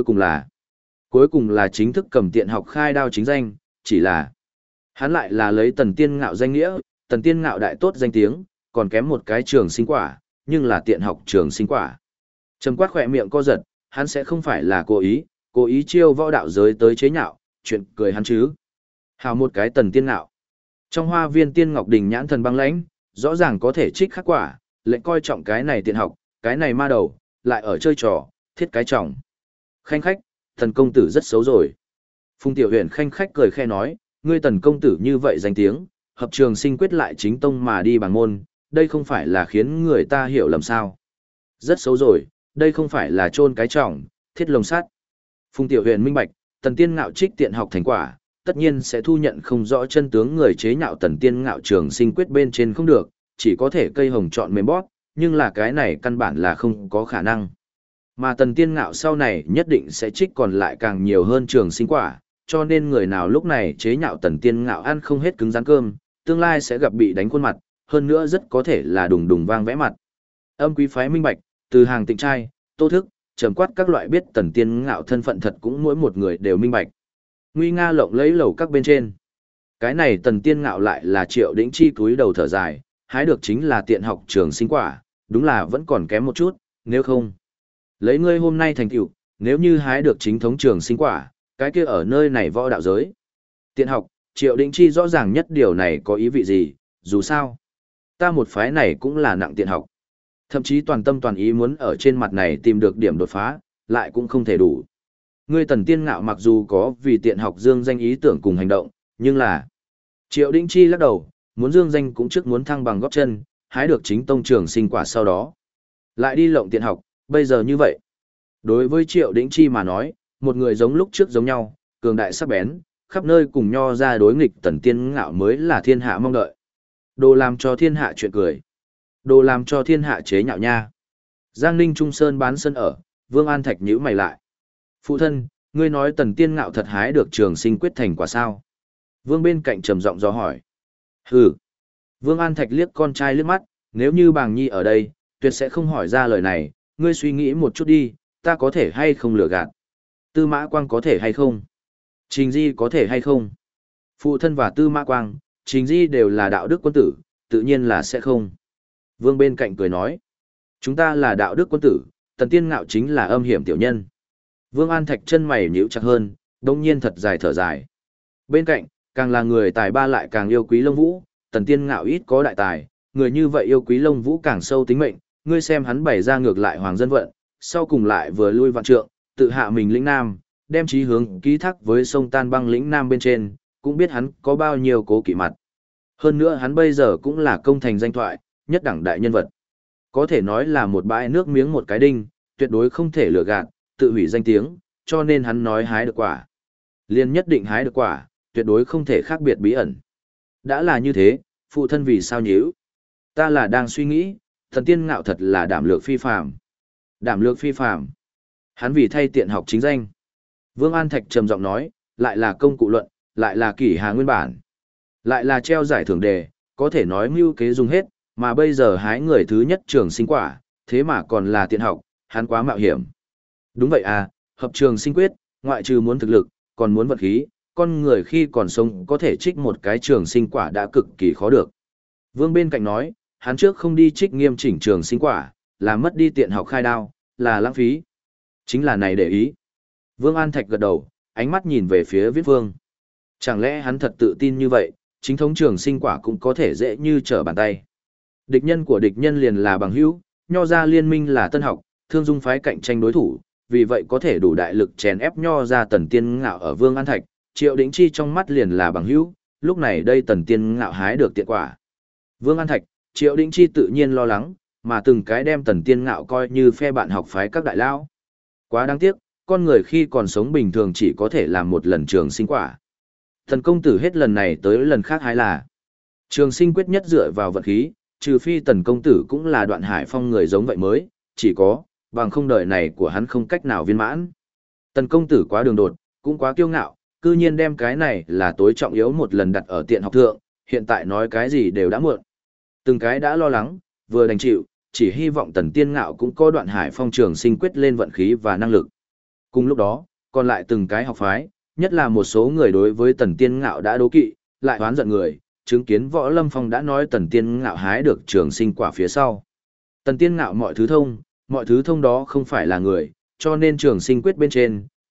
cuối cùng là chính thức cầm tiện học khai đao chính danh, chỉ là hắn lại là lấy Tần Tiên Ngạo danh nghĩa, Tần Tiên Ngạo đại tốt danh tiếng, còn kém một cái trường sinh quả, nhưng là tiện học trường sinh quả. Trầm quát khỏe miệng co giật, hắn sẽ không phải là cố ý, Cố ý chiêu võ đạo giới tới chế nhạo, chuyện cười hắn chứ. Hào một cái Tần Tiên Ngạo. Trong hoa viên Tiên Ngọc Đình nhãn thần băng lãnh, rõ ràng có thể trích khắc quả, lệnh coi trọng cái này tiện học, cái này ma đầu, lại ở chơi trò, thiết cái trọng. Khanh khách, Tần công tử rất xấu rồi. Phùng Tiểu Huyền khanh khách cười khe nói, ngươi Tần công tử như vậy danh tiếng, hợp trường sinh quyết lại chính tông mà đi bằng môn, đây không phải là khiến người ta hiểu lầm sao. Rất xấu rồi, đây không phải là chôn cái trọng, thiết lồng sắt. Phùng Tiểu Huyền minh bạch, Tần Tiên Ngạo trích tiện học thành quả, tất nhiên sẽ thu nhận không rõ chân tướng người chế nhạo Tần Tiên Ngạo trường sinh quyết bên trên không được, chỉ có thể cây hồng chọn mềm bót, nhưng là cái này căn bản là không có khả năng. Mà Tần Tiên Ngạo sau này nhất định sẽ trích còn lại càng nhiều hơn trường sinh quả, cho nên người nào lúc này chế nhạo Tần Tiên Ngạo ăn không hết cứng rắn cơm, tương lai sẽ gặp bị đánh khuôn mặt, hơn nữa rất có thể là đùng đùng vang vẽ mặt. Âm quý phái minh bạch, từ hàng Tịnh Trai, Tô Thức, trầm quát các loại biết Tần Tiên Ngạo thân phận thật cũng mỗi một người đều minh bạch. Nguy nga lộng lấy lầu các bên trên. Cái này Tần Tiên Ngạo lại là Triệu Đĩnh Chi cúi đầu thở dài, hái được chính là tiện học trường sinh quả, đúng là vẫn còn kém một chút, nếu không. Lấy ngươi hôm nay thành tựu, nếu như hái được chính thống trường sinh quả, cái kia ở nơi này võ đạo giới. Tiện học, Triệu Đĩnh Chi rõ ràng nhất điều này có ý vị gì, dù sao. Ta một phái này cũng là nặng tiện học. Thậm chí toàn tâm toàn ý muốn ở trên mặt này tìm được điểm đột phá, lại cũng không thể đủ. Ngươi Tần Tiên Ngạo mặc dù có vì tiện học dương danh ý tưởng cùng hành động, nhưng là Triệu Đĩnh Chi lắc đầu, muốn dương danh cũng trước muốn thăng bằng góp chân, hái được chính tông trường sinh quả sau đó. Lại đi lộng tiện học, bây giờ như vậy. Đối với Triệu Đĩnh Chi mà nói, một người giống lúc trước giống nhau, cường đại sắc bén, khắp nơi cùng nho ra đối nghịch Tần Tiên Ngạo mới là thiên hạ mong đợi. Đồ làm cho thiên hạ chuyện cười. Đồ làm cho thiên hạ chế nhạo nha. Giang Ninh Trung Sơn bán sân ở, Vương An Thạch nhíu mày lại. Phụ thân, ngươi nói Tần Tiên Ngạo thật hái được trường sinh quyết thành quả sao? Vương bên cạnh trầm giọng do hỏi. Hừ. Vương An Thạch liếc con trai liếc mắt, nếu như Bàng Nhi ở đây, tuyệt sẽ không hỏi ra lời này, ngươi suy nghĩ một chút đi, ta có thể hay không lừa gạt? Tư Mã Quang có thể hay không? Trình Di có thể hay không? Phụ thân và Tư Mã Quang, Trình Di đều là đạo đức quân tử, tự nhiên là sẽ không. Vương bên cạnh cười nói. Chúng ta là đạo đức quân tử, Tần Tiên Ngạo chính là âm hiểm tiểu nhân. Vương An Thạch chân mày nhíu chặt hơn, đông nhiên thật dài thở dài. Bên cạnh, càng là người tài ba lại càng yêu quý Lông Vũ, Tần Tiên Ngạo ít có đại tài, người như vậy yêu quý Lông Vũ càng sâu tính mệnh, ngươi xem hắn bày ra ngược lại hoàng dân vận, sau cùng lại vừa lui vạn trượng, tự hạ mình lĩnh nam, đem chí hướng ký thác với sông Tan Băng lĩnh nam bên trên, cũng biết hắn có bao nhiêu cố kỵ mặt. Hơn nữa hắn bây giờ cũng là công thành danh thoại, nhất đẳng đại nhân vật. Có thể nói là một bãi nước miếng một cái đinh, tuyệt đối không thể lừa gạt, tự hủy danh tiếng, cho nên hắn nói hái được quả. Liên nhất định hái được quả, tuyệt đối không thể khác biệt bí ẩn. Đã là như thế, phụ thân vì sao nhíu? Ta là đang suy nghĩ, Thần Tiên Ngạo thật là đảm lược phi phàm. Đảm lược phi phàm. Hắn vì thay tiện học chính danh. Vương An Thạch trầm giọng nói, lại là công cụ luận, lại là kỷ hà nguyên bản. Lại là treo giải thưởng đề, có thể nói mưu kế dùng hết, mà bây giờ hái người thứ nhất trường sinh quả, thế mà còn là tiện học, hắn quá mạo hiểm. Đúng vậy à, hợp trường sinh quyết, ngoại trừ muốn thực lực, còn muốn vật khí, con người khi còn sống có thể trích một cái trường sinh quả đã cực kỳ khó được. Vương bên cạnh nói, hắn trước không đi trích nghiêm chỉnh trường sinh quả, là mất đi tiện học khai đao, là lãng phí. Chính là này để ý. Vương An Thạch gật đầu, ánh mắt nhìn về phía Viết Vương. Chẳng lẽ hắn thật tự tin như vậy, chính thống trường sinh quả cũng có thể dễ như trở bàn tay. Địch nhân của địch nhân liền là bằng hữu, nho ra liên minh là tân học, thương dung phái cạnh tranh đối thủ, vì vậy có thể đủ đại lực chèn ép nho ra Tần Tiên Ngạo ở Vương An Thạch, Triệu Đĩnh Chi trong mắt liền là bằng hữu, lúc này đây Tần Tiên Ngạo hái được tiện quả. Vương An Thạch, Triệu Đĩnh Chi tự nhiên lo lắng, mà từng cái đem Tần Tiên Ngạo coi như phe bạn học phái các đại lao. Quá đáng tiếc, con người khi còn sống bình thường chỉ có thể làm một lần trường sinh quả. Thần công tử hết lần này tới lần khác hay là trường sinh quyết nhất dựa vào vận khí, trừ phi Tần công tử cũng là Đoạn Hải Phong người giống vậy mới, chỉ có, bằng không đời này của hắn không cách nào viên mãn. Tần công tử quá đường đột, cũng quá kiêu ngạo, cư nhiên đem cái này là tối trọng yếu một lần đặt ở tiện học thượng, hiện tại nói cái gì đều đã muộn. Từng cái đã lo lắng, vừa đành chịu, chỉ hy vọng Tần Tiên Ngạo cũng có Đoạn Hải Phong trường sinh quyết lên vận khí và năng lực. Cùng lúc đó, còn lại từng cái học phái, nhất là một số người đối với Tần Tiên Ngạo đã đố kỵ, lại oán giận người, chứng kiến Võ Lâm Phong đã nói Tần Tiên Ngạo hái được trường sinh quả phía sau. Tần Tiên Ngạo mọi thứ thông đó không phải là người, cho nên trường sinh quyết bên trên,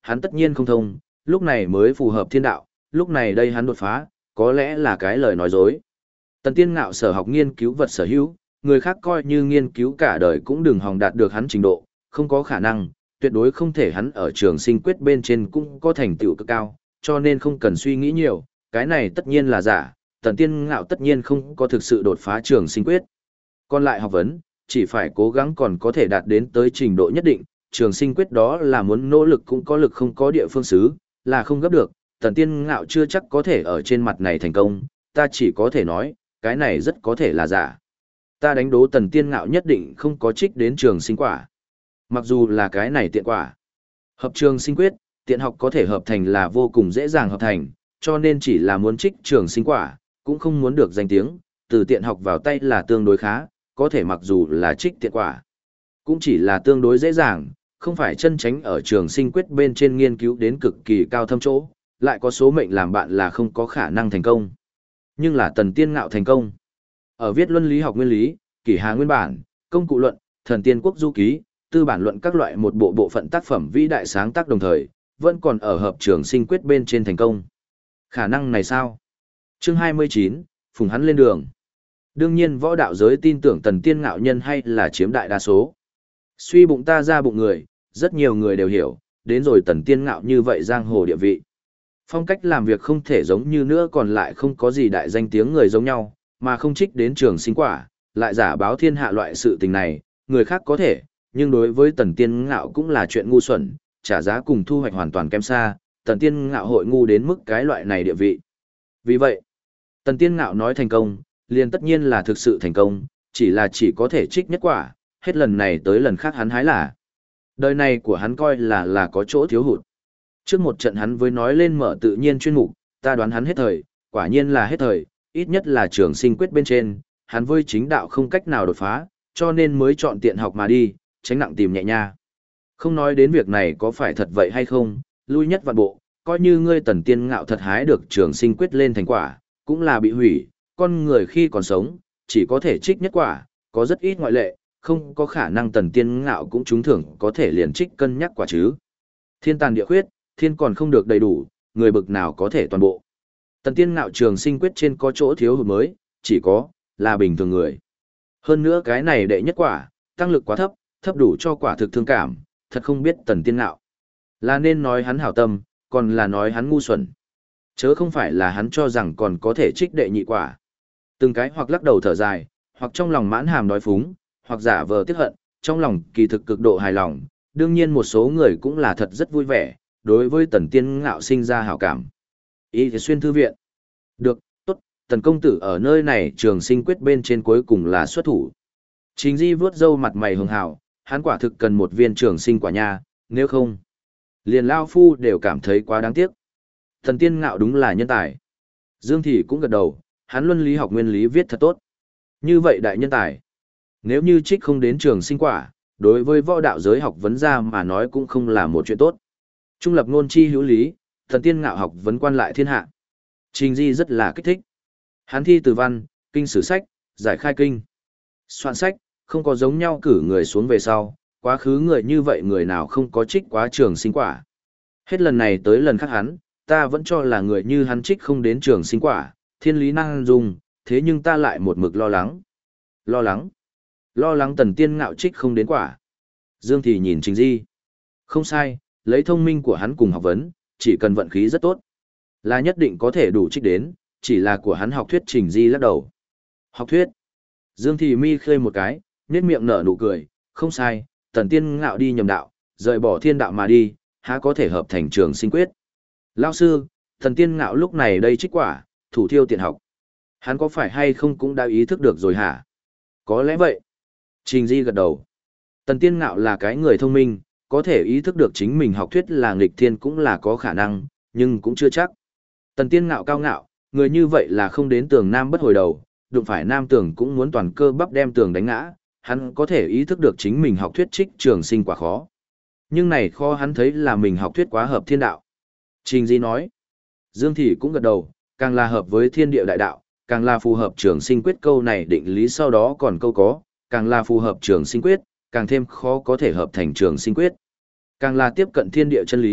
hắn tất nhiên không thông, lúc này mới phù hợp thiên đạo, lúc này đây hắn đột phá, có lẽ là cái lời nói dối. Tần Tiên Ngạo sở học nghiên cứu vật sở hữu, người khác coi như nghiên cứu cả đời cũng đừng hòng đạt được hắn trình độ, không có khả năng, tuyệt đối không thể hắn ở trường sinh quyết bên trên cũng có thành tựu cực cao, cho nên không cần suy nghĩ nhiều, cái này tất nhiên là giả, Tần Tiên Ngạo tất nhiên không có thực sự đột phá trường sinh quyết. Còn lại học vấn, chỉ phải cố gắng còn có thể đạt đến tới trình độ nhất định, trường sinh quyết đó là muốn nỗ lực cũng có lực không có địa phương xứ, là không gấp được, Tần Tiên Ngạo chưa chắc có thể ở trên mặt này thành công, ta chỉ có thể nói, cái này rất có thể là giả. Ta đánh đố Tần Tiên Ngạo nhất định không có trích đến trường sinh quả. Mặc dù là cái này tiện quả. Hợp trường sinh quyết, tiện học có thể hợp thành là vô cùng dễ dàng hợp thành, cho nên chỉ là muốn trích trường sinh quả, cũng không muốn được danh tiếng, từ tiện học vào tay là tương đối khá, có thể mặc dù là trích tiện quả, cũng chỉ là tương đối dễ dàng, không phải chân tránh ở trường sinh quyết bên trên nghiên cứu đến cực kỳ cao thâm chỗ, lại có số mệnh làm bạn là không có khả năng thành công. Nhưng là Tần Tiên Ngạo thành công. Ở viết luân lý học nguyên lý, kỷ hà nguyên bản, công cụ luận, thần tiên quốc du ký, tư bản luận các loại một bộ phận tác phẩm vĩ đại sáng tác đồng thời, vẫn còn ở hợp trường sinh quyết bên trên thành công. Khả năng này sao? Chương 29, phùng hắn lên đường. Đương nhiên võ đạo giới tin tưởng Tần Tiên Ngạo nhân hay là chiếm đại đa số. Suy bụng ta ra bụng người, rất nhiều người đều hiểu, đến rồi Tần Tiên Ngạo như vậy giang hồ địa vị. Phong cách làm việc không thể giống như nữa còn lại không có gì đại danh tiếng người giống nhau, mà không trích đến trường sinh quả, lại giả báo thiên hạ loại sự tình này, người khác có thể, nhưng đối với Tần Tiên Ngạo cũng là chuyện ngu xuẩn, trả giá cùng thu hoạch hoàn toàn kém xa, Tần Tiên Ngạo hội ngu đến mức cái loại này địa vị. Vì vậy, Tần Tiên Ngạo nói thành công, liền tất nhiên là thực sự thành công, chỉ có thể trích nhất quả, hết lần này tới lần khác hắn hái là. Đời này của hắn coi là có chỗ thiếu hụt. Trước một trận hắn với nói lên mở tự nhiên chuyên mục, ta đoán hắn hết thời, quả nhiên là hết thời, ít nhất là trường sinh quyết bên trên, hắn với chính đạo không cách nào đột phá, cho nên mới chọn tiện học mà đi, tránh nặng tìm nhẹ nha. Không nói đến việc này có phải thật vậy hay không, lui nhất vạn bộ, coi như ngươi Tần Tiên Ngạo thật hái được trường sinh quyết lên thành quả, cũng là bị hủy, con người khi còn sống, chỉ có thể trích nhất quả, có rất ít ngoại lệ, không có khả năng Tần Tiên Ngạo cũng trúng thưởng có thể liền trích cân nhắc quả chứ. Thiên tàn địa khuyết, thiên còn không được đầy đủ, người bực nào có thể toàn bộ. Tần Tiên Ngạo trường sinh quyết trên có chỗ thiếu hụt mới, chỉ có, là bình thường người. Hơn nữa cái này đệ nhất quả, tăng lực quá thấp, thấp đủ cho quả thực thương cảm, thật không biết Tần Tiên Ngạo. Là nên nói hắn hảo tâm, còn là nói hắn ngu xuẩn. Chớ không phải là hắn cho rằng còn có thể trích đệ nhị quả. Từng cái hoặc lắc đầu thở dài, hoặc trong lòng mãn hàm đói phúng, hoặc giả vờ tiếc hận, trong lòng kỳ thực cực độ hài lòng. Đương nhiên một số người cũng là thật rất vui vẻ, đối với Tần Tiên Ngạo sinh ra hảo cảm. Y thì xuyên thư viện. Được, tốt, Tần công tử ở nơi này trường sinh quyết bên trên cuối cùng là xuất thủ. Trình Di vuốt râu mặt mày hường hào, hắn quả thực cần một viên trường sinh quả nha, nếu không, liền lao phu đều cảm thấy quá đáng tiếc. Tần Tiên Ngạo đúng là nhân tài. Dương Thị cũng gật đầu, hắn luân lý học nguyên lý viết thật tốt. Như vậy đại nhân tài, nếu như trích không đến trường sinh quả, đối với võ đạo giới học vấn gia mà nói cũng không là một chuyện tốt. Trung lập ngôn chi hữu lý, Tần Tiên Ngạo học vấn quan lại thiên hạ. Trình Di rất là kích thích. Hắn thi từ văn, kinh sử sách, giải khai kinh. Soạn sách, không có giống nhau cử người xuống về sau, quá khứ người như vậy người nào không có trích quá trường sinh quả. Hết lần này tới lần khác hắn, ta vẫn cho là người như hắn trích không đến trường sinh quả, thiên lý năng dùng, thế nhưng ta lại một mực lo lắng. Lo lắng? Lo lắng Tần Tiên Ngạo trích không đến quả. Dương Thì nhìn Trình Di. Không sai, lấy thông minh của hắn cùng học vấn, chỉ cần vận khí rất tốt, là nhất định có thể đủ trích đến, chỉ là của hắn học thuyết. Trình Di lắc đầu. Học thuyết? Dương Thì mi khơi một cái, nhếch miệng nở nụ cười, không sai, Tần Tiên Ngạo đi nhầm đạo, rời bỏ thiên đạo mà đi, há có thể hợp thành trường sinh quyết. Lão sư, Tần Tiên Ngạo lúc này đây trích quả, thủ thiêu tiện học. Hắn có phải hay không cũng đã ý thức được rồi hả? Có lẽ vậy. Trình Di gật đầu. Tần Tiên Ngạo là cái người thông minh, có thể ý thức được chính mình học thuyết là nghịch thiên cũng là có khả năng, nhưng cũng chưa chắc. Tần Tiên Ngạo cao ngạo, người như vậy là không đến tường nam bất hồi đầu, đụng phải nam tường cũng muốn toàn cơ bắp đem tường đánh ngã, hắn có thể ý thức được chính mình học thuyết trích trường sinh quả khó. Nhưng này khó hắn thấy là mình học thuyết quá hợp thiên đạo. Trình Di nói. Dương Thị cũng gật đầu, càng là hợp với thiên địa đại đạo, càng là phù hợp trường sinh quyết. Câu này định lý sau đó còn câu có, càng là phù hợp trường sinh quyết, càng thêm khó có thể hợp thành trường sinh quyết. Càng là tiếp cận thiên địa chân lý,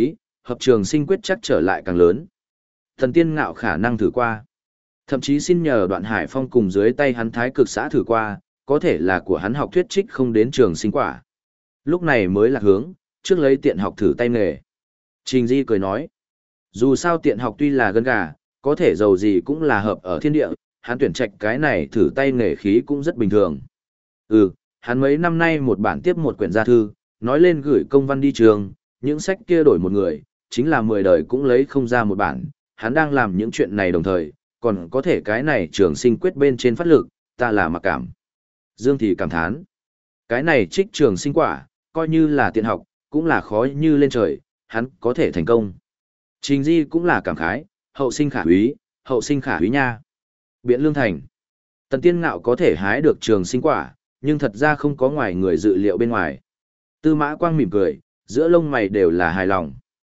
hợp trường sinh quyết chắc trở lại càng lớn. Thần Tiên Ngạo khả năng thử qua. Thậm chí xin nhờ Đoạn Hải Phong cùng dưới tay hắn Thái Cực xã thử qua, có thể là của hắn học thuyết trích không đến trường sinh quả. Lúc này mới là hướng, trước lấy tiện học thử tay nghề. Trình Di cười nói, dù sao tiện học tuy là gân gà, có thể giàu gì cũng là hợp ở thiên địa, hắn tuyển trạch cái này thử tay nghề khí cũng rất bình thường. Hắn mấy năm nay một bản tiếp một quyển gia thư, nói lên gửi công văn đi trường, những sách kia đổi một người, chính là 10 đời cũng lấy không ra một bản, hắn đang làm những chuyện này đồng thời, còn có thể cái này trường sinh quyết bên trên phát lực, ta là mặc cảm. Dương thì cảm thán, cái này trích trường sinh quả, coi như là tiện học, cũng là khó như lên trời, hắn có thể thành công. Trình Di cũng là cảm khái, hậu sinh khả úy nha. Biện Lương Thành, Tần Tiên Ngạo có thể hái được trường sinh quả, nhưng thật ra không có ngoài người dự liệu bên ngoài. Tư Mã Quang mỉm cười, giữa lông mày đều là hài lòng.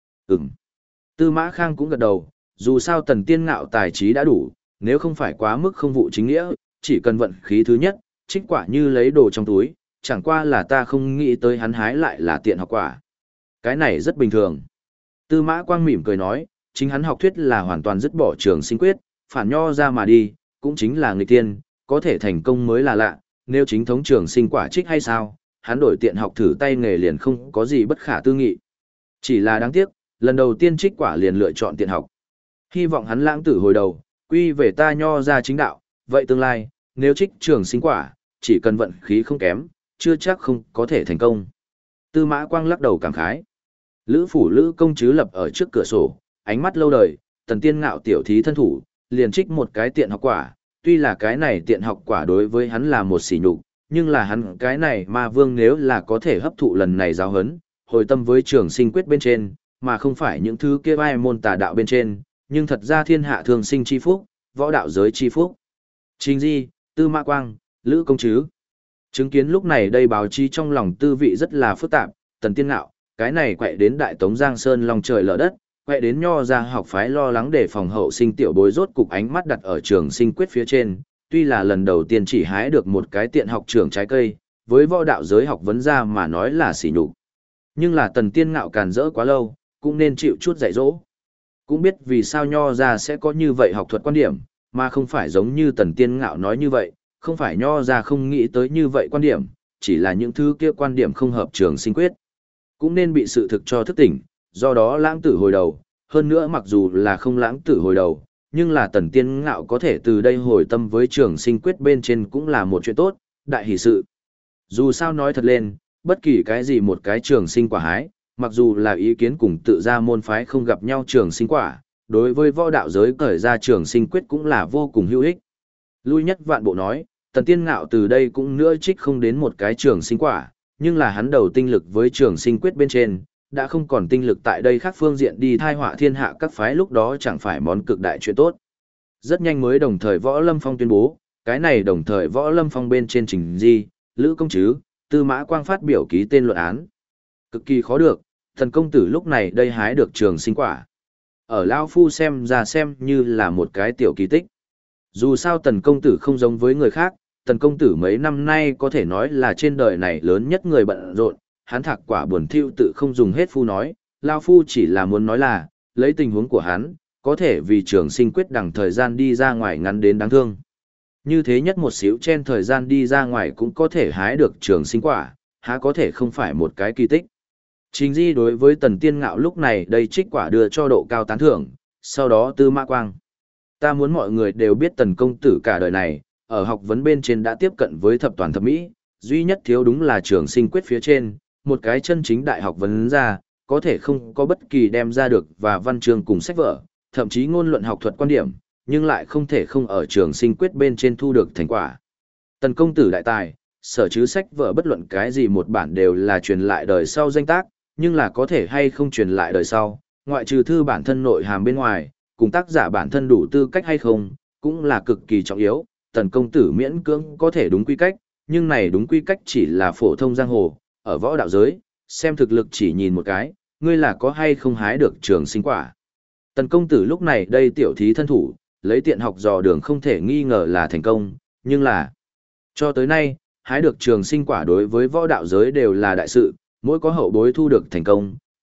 Tư Mã Khang cũng gật đầu, dù sao Tần Tiên Ngạo tài trí đã đủ, nếu không phải quá mức không vụ chính nghĩa, chỉ cần vận khí thứ nhất, trích quả như lấy đồ trong túi, chẳng qua là ta không nghĩ tới hắn hái lại là tiện học quả. Cái này rất bình thường. Tư Mã Quang mỉm cười nói, chính hắn học thuyết là hoàn toàn dứt bỏ trường sinh quyết, phản nho ra mà đi, cũng chính là người tiên, có thể thành công mới là lạ, nếu chính thống trường sinh quả trích hay sao, hắn đổi tiện học thử tay nghề liền không có gì bất khả tư nghị. Chỉ là đáng tiếc, lần đầu tiên trích quả liền lựa chọn tiện học. Hy vọng hắn lãng tử hồi đầu, quy về ta nho ra chính đạo, vậy tương lai, nếu trích trường sinh quả, chỉ cần vận khí không kém, chưa chắc không có thể thành công. Tư Mã Quang lắc đầu cảm khái. Lữ phủ Lữ công chứ lập ở trước cửa sổ, ánh mắt lâu đời, Tần Tiên Ngạo tiểu thí thân thủ, liền trích một cái tiện học quả, tuy là cái này tiện học quả đối với hắn là một sỉ nhục, nhưng là hắn cái này ma vương nếu là có thể hấp thụ lần này giáo hấn, hồi tâm với trường sinh quyết bên trên, mà không phải những thứ kia ai môn tà đạo bên trên, nhưng thật ra thiên hạ thường sinh chi phúc, võ đạo giới chi phúc. Trình Di, Tư Mã Quang, Lữ công chứ. Chứng kiến lúc này đây báo chí trong lòng tư vị rất là phức tạp, Tần Tiên Ngạo, cái này quậy đến Đại Tống Giang Sơn lòng trời lở đất, quậy đến nho ra học phái lo lắng để phòng hậu sinh tiểu bối rốt cục ánh mắt đặt ở trường sinh quyết phía trên, tuy là lần đầu tiên chỉ hái được một cái tiện học trường trái cây, với võ đạo giới học vấn ra mà nói là sỉ nhục. Nhưng là Tần Tiên Ngạo càn rỡ quá lâu, cũng nên chịu chút dạy dỗ. Cũng biết vì sao nho ra sẽ có như vậy học thuật quan điểm, mà không phải giống như Tần Tiên Ngạo nói như vậy, không phải nho ra không nghĩ tới như vậy quan điểm, chỉ là những thứ kia quan điểm không hợp trường sinh quyết. Cũng nên bị sự thực cho thức tỉnh, do đó lãng tử hồi đầu, hơn nữa mặc dù là không lãng tử hồi đầu, nhưng là Tần Tiên Ngạo có thể từ đây hồi tâm với trường sinh quyết bên trên cũng là một chuyện tốt, đại hỷ sự. Dù sao nói thật lên, bất kỳ cái gì một cái trường sinh quả hái, mặc dù là ý kiến cùng tự ra môn phái không gặp nhau trường sinh quả, đối với võ đạo giới cởi ra trường sinh quyết cũng là vô cùng hữu ích. Lui nhất vạn bộ nói, Tần Tiên Ngạo từ đây cũng nữa trích không đến một cái trường sinh quả, nhưng là hắn đầu tinh lực với trường sinh quyết bên trên, đã không còn tinh lực tại đây khác phương diện đi thai họa thiên hạ các phái, lúc đó chẳng phải món cực đại chuyện tốt. Rất nhanh mới đồng thời Võ Lâm Phong tuyên bố, cái này đồng thời Võ Lâm Phong bên trên Trình Di, Lữ công chứ, Tư Mã Quang phát biểu ký tên luận án. Cực kỳ khó được, thần công tử lúc này đây hái được trường sinh quả. Ở Lao Phu xem ra xem như là một cái tiểu kỳ tích. Dù sao tần công tử không giống với người khác, tần công tử mấy năm nay có thể nói là trên đời này lớn nhất người bận rộn, hắn thạc quả buồn thiu tự không dùng hết phu nói, Lao Phu chỉ là muốn nói là, lấy tình huống của hắn, có thể vì trường sinh quyết đằng thời gian đi ra ngoài ngắn đến đáng thương. Như thế nhất một xíu chen thời gian đi ra ngoài cũng có thể hái được trường sinh quả, há có thể không phải một cái kỳ tích. Trình Di đối với Tần Tiên Ngạo lúc này đây trích quả đưa cho độ cao tán thưởng, sau đó Tư Mã Quang. Ta muốn mọi người đều biết Tần công tử cả đời này, ở học vấn bên trên đã tiếp cận với thập toàn thập mỹ, duy nhất thiếu đúng là trường sinh quyết phía trên, một cái chân chính đại học vấn ra, có thể không có bất kỳ đem ra được và văn chương cùng sách vở, thậm chí ngôn luận học thuật quan điểm, nhưng lại không thể không ở trường sinh quyết bên trên thu được thành quả. Tần công tử đại tài, sở chứ sách vở bất luận cái gì một bản đều là truyền lại đời sau danh tác, nhưng là có thể hay không truyền lại đời sau, ngoại trừ thư bản thân nội hàm bên ngoài, cùng tác giả bản thân đủ tư cách hay không, cũng là cực kỳ trọng yếu. Tần công tử miễn cưỡng có thể đúng quy cách, nhưng này đúng quy cách chỉ là phổ thông giang hồ, ở võ đạo giới, xem thực lực chỉ nhìn một cái, ngươi là có hay không hái được trường sinh quả. Tần công tử lúc này đây tiểu thí thân thủ, lấy tiện học dò đường không thể nghi ngờ là thành công, nhưng là cho tới nay, hái được trường sinh quả đối với võ đạo giới đều là đại sự, mỗi có hậu bối thu được thành công,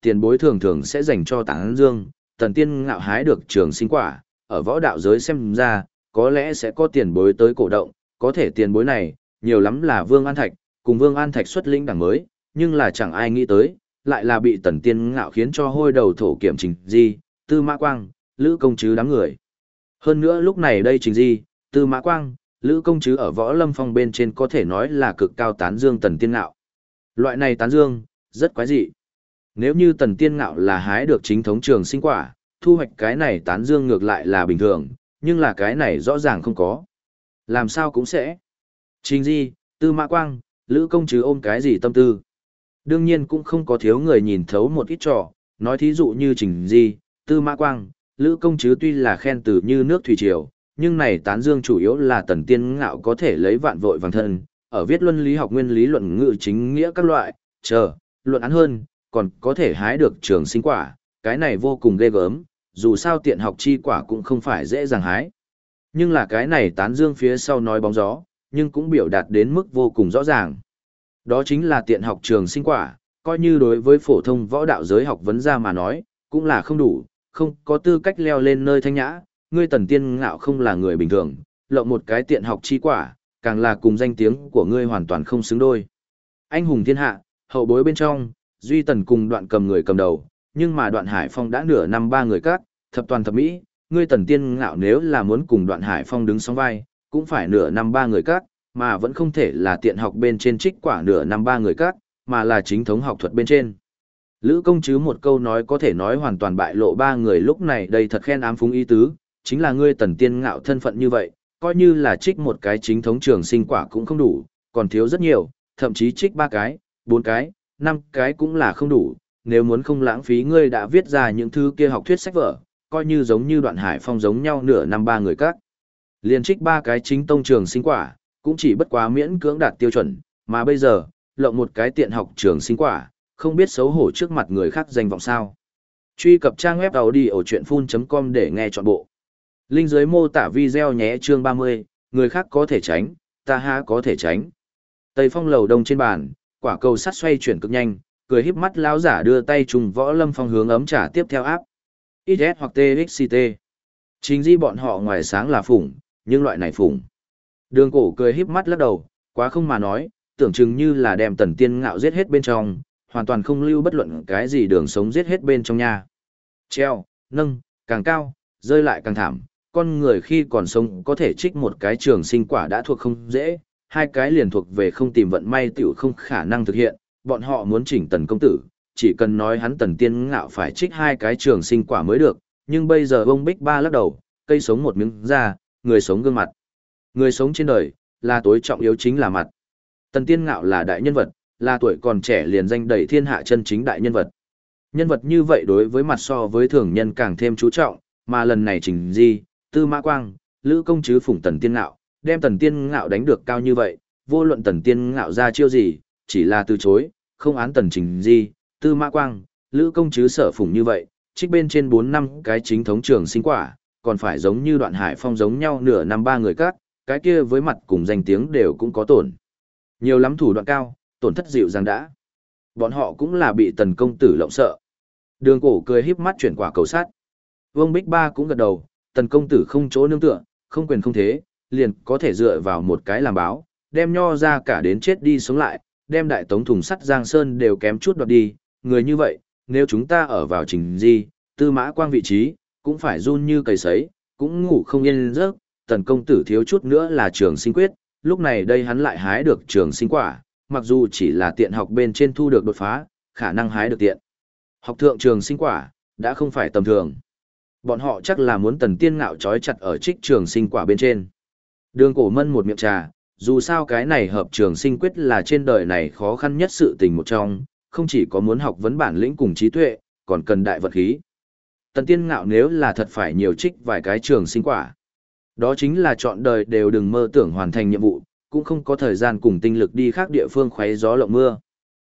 tiền bối thường thường sẽ dành cho tán dương, tần tiên ngạo hái được trường sinh quả, ở võ đạo giới xem ra, có lẽ sẽ có tiền bối tới cổ động, có thể tiền bối này, nhiều lắm là Vương An Thạch, cùng Vương An Thạch xuất lĩnh đảng mới, nhưng là chẳng ai nghĩ tới, lại là bị tần tiên ngạo khiến cho hôi đầu thổ kiểm Trình Di, Tư Mã Quang, Lữ Công Trứ đám người. Hơn nữa lúc này đây Trình Di, Tư Mã Quang, Lữ Công Trứ ở Võ Lâm Phong bên trên có thể nói là cực cao tán dương tần tiên ngạo. Loại này tán dương, rất quái dị. Nếu như tần tiên ngạo là hái được chính thống trường sinh quả, thu hoạch cái này tán dương ngược lại là bình thường, nhưng là cái này rõ ràng không có. Làm sao cũng sẽ. Trình Di, Tư Mã Quang, Lữ Công Trứ ôm cái gì tâm tư. Đương nhiên cũng không có thiếu người nhìn thấu một ít trò, nói thí dụ như Trình Di, Tư Mã Quang, Lữ Công Trứ tuy là khen từ như nước thủy triều, nhưng này tán dương chủ yếu là tần tiên ngạo có thể lấy vạn vội vàng thân, ở viết luân lý học nguyên lý luận ngữ chính nghĩa các loại, luận án hơn, còn có thể hái được trường sinh quả, cái này vô cùng ghê gớm, dù sao tiện học chi quả cũng không phải dễ dàng hái. Nhưng là cái này tán dương phía sau nói bóng gió, nhưng cũng biểu đạt đến mức vô cùng rõ ràng. Đó chính là tiện học trường sinh quả, coi như đối với phổ thông võ đạo giới học vấn gia mà nói, cũng là không đủ, không có tư cách leo lên nơi thanh nhã, ngươi tần tiên ngạo không là người bình thường, lộng một cái tiện học chi quả, càng là cùng danh tiếng của ngươi hoàn toàn không xứng đôi. Anh hùng thiên hạ, hậu bối bên trong, Duy Tần cùng Đoạn Cầm người cầm đầu, nhưng mà Đoạn Hải Phong đã nửa năm ba người các, thập toàn thập mỹ, ngươi tần tiên ngạo nếu là muốn cùng Đoạn Hải Phong đứng song vai, cũng phải nửa năm ba người các, mà vẫn không thể là tiện học bên trên trích quả nửa năm ba người các, mà là chính thống học thuật bên trên. Lữ Công Trứ một câu nói có thể nói hoàn toàn bại lộ ba người lúc này đây thật khen ám phúng ý tứ, chính là ngươi tần tiên ngạo thân phận như vậy, coi như là trích một cái chính thống trường sinh quả cũng không đủ, còn thiếu rất nhiều, thậm chí trích ba cái, bốn cái, năm cái cũng là không đủ, nếu muốn không lãng phí ngươi đã viết ra những thứ kia học thuyết sách vở, coi như giống như Đoạn Hải Phong giống nhau nửa năm ba người các. Liên trích ba cái chính tông trường sinh quả, cũng chỉ bất quá miễn cưỡng đạt tiêu chuẩn, mà bây giờ, lộng một cái tiện học trường sinh quả, không biết xấu hổ trước mặt người khác danh vọng sao. Truy cập trang web audiochuyenphun.com để nghe trọn bộ. Link dưới mô tả video nhé. Chương 30, người khác có thể tránh, ta há có thể tránh. Tây Phong lầu đông trên bàn, quả cầu sắt xoay chuyển cực nhanh, cười híp mắt lão giả đưa tay trùng Võ Lâm Phong hướng ấm trà tiếp theo áp. XS hoặc TXT. Chính Di bọn họ ngoài sáng là phủng, nhưng loại này phủng. Đường Cổ cười híp mắt lắc đầu, quá không mà nói, tưởng chừng như là đem tần tiên ngạo giết hết bên trong, hoàn toàn không lưu bất luận cái gì đường sống giết hết bên trong nha. Treo, nâng, càng cao, rơi lại càng thảm, con người khi còn sống có thể trích một cái trường sinh quả đã thuộc không dễ, hai cái liền thuộc về không tìm vận may tiểu không khả năng thực hiện, bọn họ muốn chỉnh tần công tử, chỉ cần nói hắn tần tiên ngạo phải trích hai cái trường sinh quả mới được, nhưng bây giờ ông Bích Ba lắc đầu, cây sống một miếng da, người sống gương mặt. Người sống trên đời, là tối trọng yếu chính là mặt. Tần tiên ngạo là đại nhân vật, là tuổi còn trẻ liền danh đầy thiên hạ chân chính đại nhân vật. Nhân vật như vậy đối với mặt so với thường nhân càng thêm chú trọng, mà lần này Trình Di, Tư Mã Quang, Lữ Công Trứ phủng tần tiên ngạo, đem tần tiên ngạo đánh được cao như vậy, vô luận tần tiên ngạo ra chiêu gì, chỉ là từ chối, không án tần Trình Di, Tư Mã Quang, Lữ Công Trứ sở phủng như vậy, trích bên trên 4 năm cái chính thống trường sinh quả, còn phải giống như Đoạn Hải Phong giống nhau nửa năm ba người các, cái kia với mặt cùng danh tiếng đều cũng có tổn. Nhiều lắm thủ đoạn cao, tổn thất dịu dàng đã. Bọn họ cũng là bị tần công tử lộng sợ. Đường Cổ cười híp mắt chuyển quả cầu sát. Vương Bích Ba cũng gật đầu, tần công tử không chỗ nương tựa, không quyền không thế, liền có thể dựa vào một cái làm báo, đem Nho ra cả đến chết đi sống lại, đem đại tống thùng sắt Giang Sơn đều kém chút đoạt đi. Người như vậy, nếu chúng ta ở vào Trình Di, Tư Mã Quang vị trí, cũng phải run như cầy sấy, cũng ngủ không yên giấc. Tần công tử thiếu chút nữa là trường sinh quyết, lúc này đây hắn lại hái được trường sinh quả, mặc dù chỉ là tiện học bên trên thu được đột phá, khả năng hái được tiện học thượng trường sinh quả, đã không phải tầm thường. Bọn họ chắc là muốn tần tiên ngạo trói chặt ở trích trường sinh quả bên trên. Đường Cổ mân một miệng trà, dù sao cái này hợp trường sinh quyết là trên đời này khó khăn nhất sự tình một trong, không chỉ có muốn học vấn bản lĩnh cùng trí tuệ, còn cần đại vật khí. Tần tiên ngạo nếu là thật phải nhiều trích vài cái trường sinh quả, đó chính là trọn đời đều đừng mơ tưởng hoàn thành nhiệm vụ, cũng không có thời gian cùng tinh lực đi khác địa phương khoé gió lộng mưa.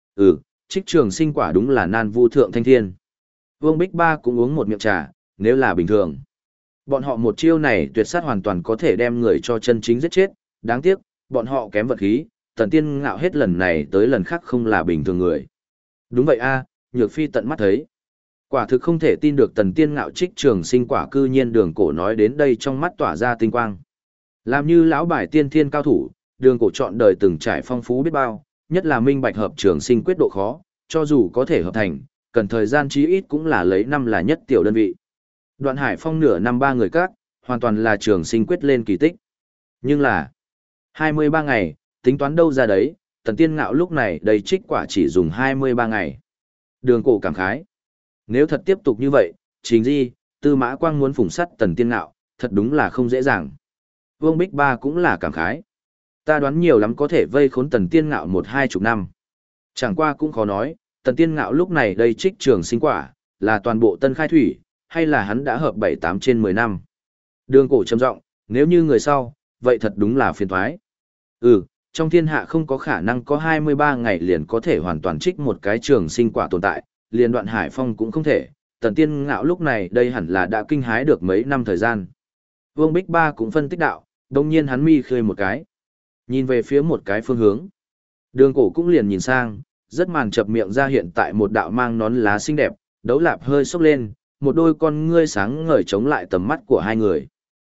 Trích trường sinh quả đúng là nan vu thượng thanh thiên. Vương Bích Ba cũng uống một miệng trà, nếu là bình thường. Bọn họ một chiêu này tuyệt sát hoàn toàn có thể đem người cho chân chính giết chết, đáng tiếc, bọn họ kém vật khí, tần tiên ngạo hết lần này tới lần khác không là bình thường người. Đúng vậy a, Nhược Phi tận mắt thấy. Quả thực không thể tin được Tần Tiên Ngạo trích trường sinh quả, cư nhiên Đường Cổ nói đến đây trong mắt tỏa ra tinh quang. Làm như lão bài tiên thiên cao thủ, Đường Cổ chọn đời từng trải phong phú biết bao, nhất là minh bạch hợp trường sinh quyết độ khó, cho dù có thể hợp thành, cần thời gian chí ít cũng là lấy năm là nhất tiểu đơn vị. Đoạn Hải Phong nửa năm 3 người các, hoàn toàn là trường sinh quyết lên kỳ tích. Nhưng là 23 ngày, tính toán đâu ra đấy, Tần Tiên Ngạo lúc này đầy trích quả chỉ dùng 23 ngày. Đường Cổ cảm khái. Nếu thật tiếp tục như vậy, Trình Di, Tư Mã Quang muốn phủng sắt Tần Tiên Ngạo, thật đúng là không dễ dàng. Vương Bích Ba cũng là cảm khái. Ta đoán nhiều lắm có thể vây khốn Tần Tiên Ngạo 1-20 năm. Chẳng qua cũng khó nói, Tần Tiên Ngạo lúc này đây trích trường sinh quả, là toàn bộ tân khai thủy, hay là hắn đã hợp 7-8 trên 10 năm. Đường Cổ trầm giọng, nếu như người sau, vậy thật đúng là phiền toái. Trong thiên hạ không có khả năng có 23 ngày liền có thể hoàn toàn trích một cái trường sinh quả tồn tại, liền Đoạn Hải Phong cũng không thể, Tần Tiên Ngạo lúc này đây hẳn là đã kinh hái được mấy năm thời gian. Vương Bích Ba cũng phân tích đạo, đồng nhiên hắn mi khơi một cái. Nhìn về phía một cái phương hướng. Đường Cổ cũng liền nhìn sang, rất màn chập miệng ra hiện tại một đạo mang nón lá xinh đẹp, đấu lạp hơi sốc lên, một đôi con ngươi sáng ngời chống lại tầm mắt của hai người.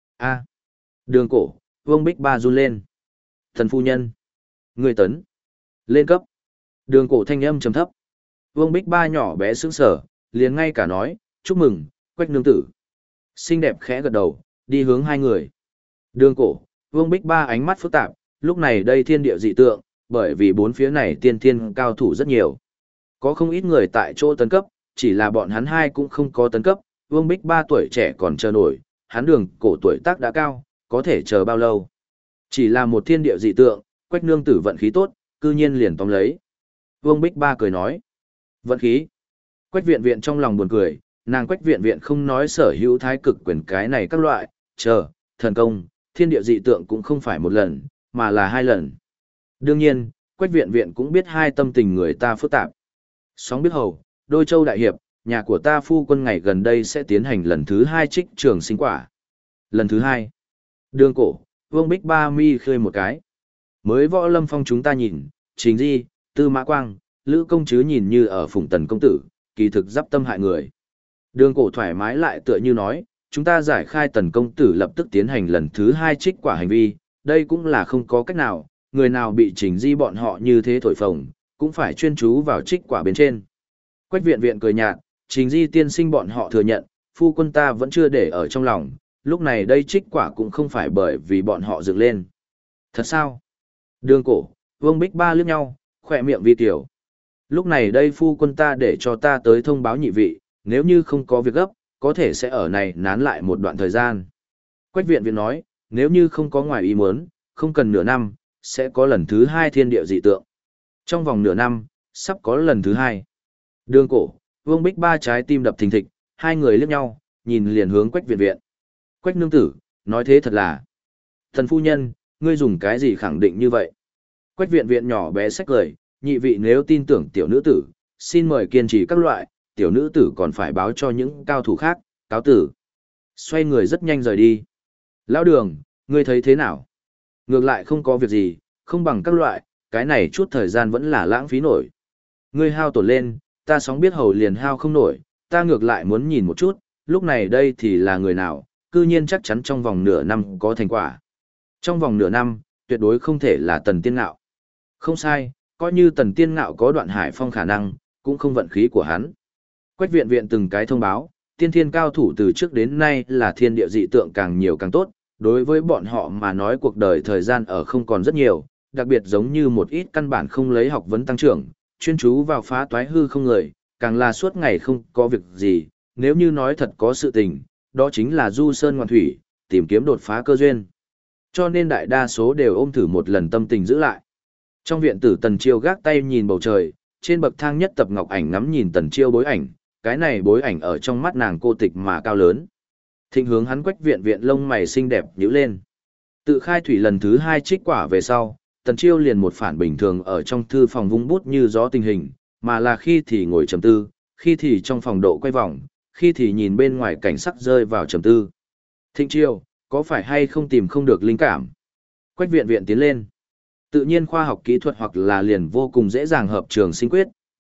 Đường Cổ, Vương Bích Ba run lên. Thần phu nhân. Người tấn. Lên cấp. Đường Cổ thanh âm trầm thấp. Vương Bích Ba nhỏ bé sững sờ, liền ngay cả nói, chúc mừng, Quách nương tử. Xinh đẹp khẽ gật đầu, đi hướng hai người. Đường Cổ, Vương Bích Ba ánh mắt phức tạp, lúc này đây thiên địa dị tượng, bởi vì bốn phía này tiên thiên cao thủ rất nhiều. Có không ít người tại chỗ tấn cấp, chỉ là bọn hắn hai cũng không có tấn cấp, Vương Bích Ba tuổi trẻ còn chờ nổi, hắn Đường Cổ tuổi tác đã cao, có thể chờ bao lâu. Chỉ là một thiên địa dị tượng, Quách nương tử vận khí tốt, cư nhiên liền tóm lấy. Vương Bích Ba cười nói, vận khí. Quách viện viện trong lòng buồn cười, nàng Quách viện viện không nói sở hữu thái cực quyền cái này các loại, thần công, thiên địa dị tượng cũng không phải một lần, mà là 2 lần. Đương nhiên, Quách viện viện cũng biết hai tâm tình người ta phức tạp. Sóng biết hầu, Đôi Châu đại hiệp, nhà của ta phu quân ngày gần đây sẽ tiến hành lần thứ 2 trích trường sinh quả. Lần thứ 2. Đường Cổ, Vương Bích Ba mi khơi một cái. Mới Võ Lâm Phong chúng ta nhìn, Trình Di, Tư Mã Quang, Lữ công chứ nhìn như ở phụng Tần công tử, kỳ thực giáp tâm hại người. Đường Cổ thoải mái lại tựa như nói, chúng ta giải khai Tần công tử lập tức tiến hành lần thứ 2 trích quả hành vi, đây cũng là không có cách nào, người nào bị Trình Di bọn họ như thế thổi phồng, cũng phải chuyên chú vào trích quả bên trên. Quách viện viện cười nhạt, Trình Di tiên sinh bọn họ thừa nhận, phu quân ta vẫn chưa để ở trong lòng, lúc này đây trích quả cũng không phải bởi vì bọn họ dựng lên. Thật sao? Đường Cổ, Vương Bích Ba liếc nhau, khỏe miệng vi tiểu. Lúc này đây phu quân ta để cho ta tới thông báo nhị vị, nếu như không có việc gấp, có thể sẽ ở này nán lại một đoạn thời gian. Quách viện viện nói, nếu như không có ngoài ý muốn, không cần nửa năm, sẽ có lần thứ 2 thiên địa dị tượng. Trong vòng nửa năm, sắp có lần thứ 2. Đường Cổ, Vương Bích Ba trái tim đập thình thịch, hai người liếc nhau, nhìn liền hướng Quách viện viện. Quách nương tử, nói thế thật là. Thần phu nhân, ngươi dùng cái gì khẳng định như vậy? Quách viện viện nhỏ bé xách cười, nhị vị nếu tin tưởng tiểu nữ tử, xin mời kiên trì các loại, tiểu nữ tử còn phải báo cho những cao thủ khác, cáo tử. Xoay người rất nhanh rời đi. Lão Đường, ngươi thấy thế nào? Ngược lại không có việc gì, không bằng các loại, cái này chút thời gian vẫn là lãng phí nổi. Ngươi hao tổn lên, ta sóng biết hầu liền hao không nổi, ta ngược lại muốn nhìn một chút, lúc này đây thì là người nào, cư nhiên chắc chắn trong vòng nửa năm có thành quả. Trong vòng nửa năm, tuyệt đối không thể là Tần Tiên Ngạo. Không sai, coi như Tần Tiên Ngạo có Đoạn Hải Phong khả năng, cũng không vận khí của hắn. Quách viện viện từng cái thông báo, tiên thiên cao thủ từ trước đến nay là thiên địa dị tượng càng nhiều càng tốt, đối với bọn họ mà nói cuộc đời thời gian ở không còn rất nhiều, đặc biệt giống như một ít căn bản không lấy học vấn tăng trưởng, chuyên chú vào phá toái hư không người, càng là suốt ngày không có việc gì, nếu như nói thật có sự tình, đó chính là du sơn ngoạn thủy, tìm kiếm đột phá cơ duyên. Cho nên đại đa số đều ôm thử một lần tâm tình giữ lại. Trong viện tử Tần Chiêu gác tay nhìn bầu trời, trên bậc thang nhất tập ngọc ảnh ngắm nhìn Tần Chiêu bối ảnh, cái này bối ảnh ở trong mắt nàng cô tịch mà cao lớn. Thịnh hướng hắn Quách viện viện lông mày xinh đẹp nhíu lên. Tự khai thủy lần thứ 2 trích quả về sau, Tần Chiêu liền một phản bình thường ở trong thư phòng vung bút như gió tình hình, mà là khi thì ngồi trầm tư, khi thì trong phòng độ quay vòng, khi thì nhìn bên ngoài cảnh sắc rơi vào trầm tư. Thịnh Chiêu, có phải hay không tìm không được linh cảm? Quách viện viện tiến lên. Tự nhiên khoa học kỹ thuật hoặc là liền vô cùng dễ dàng hợp trường sinh quyết,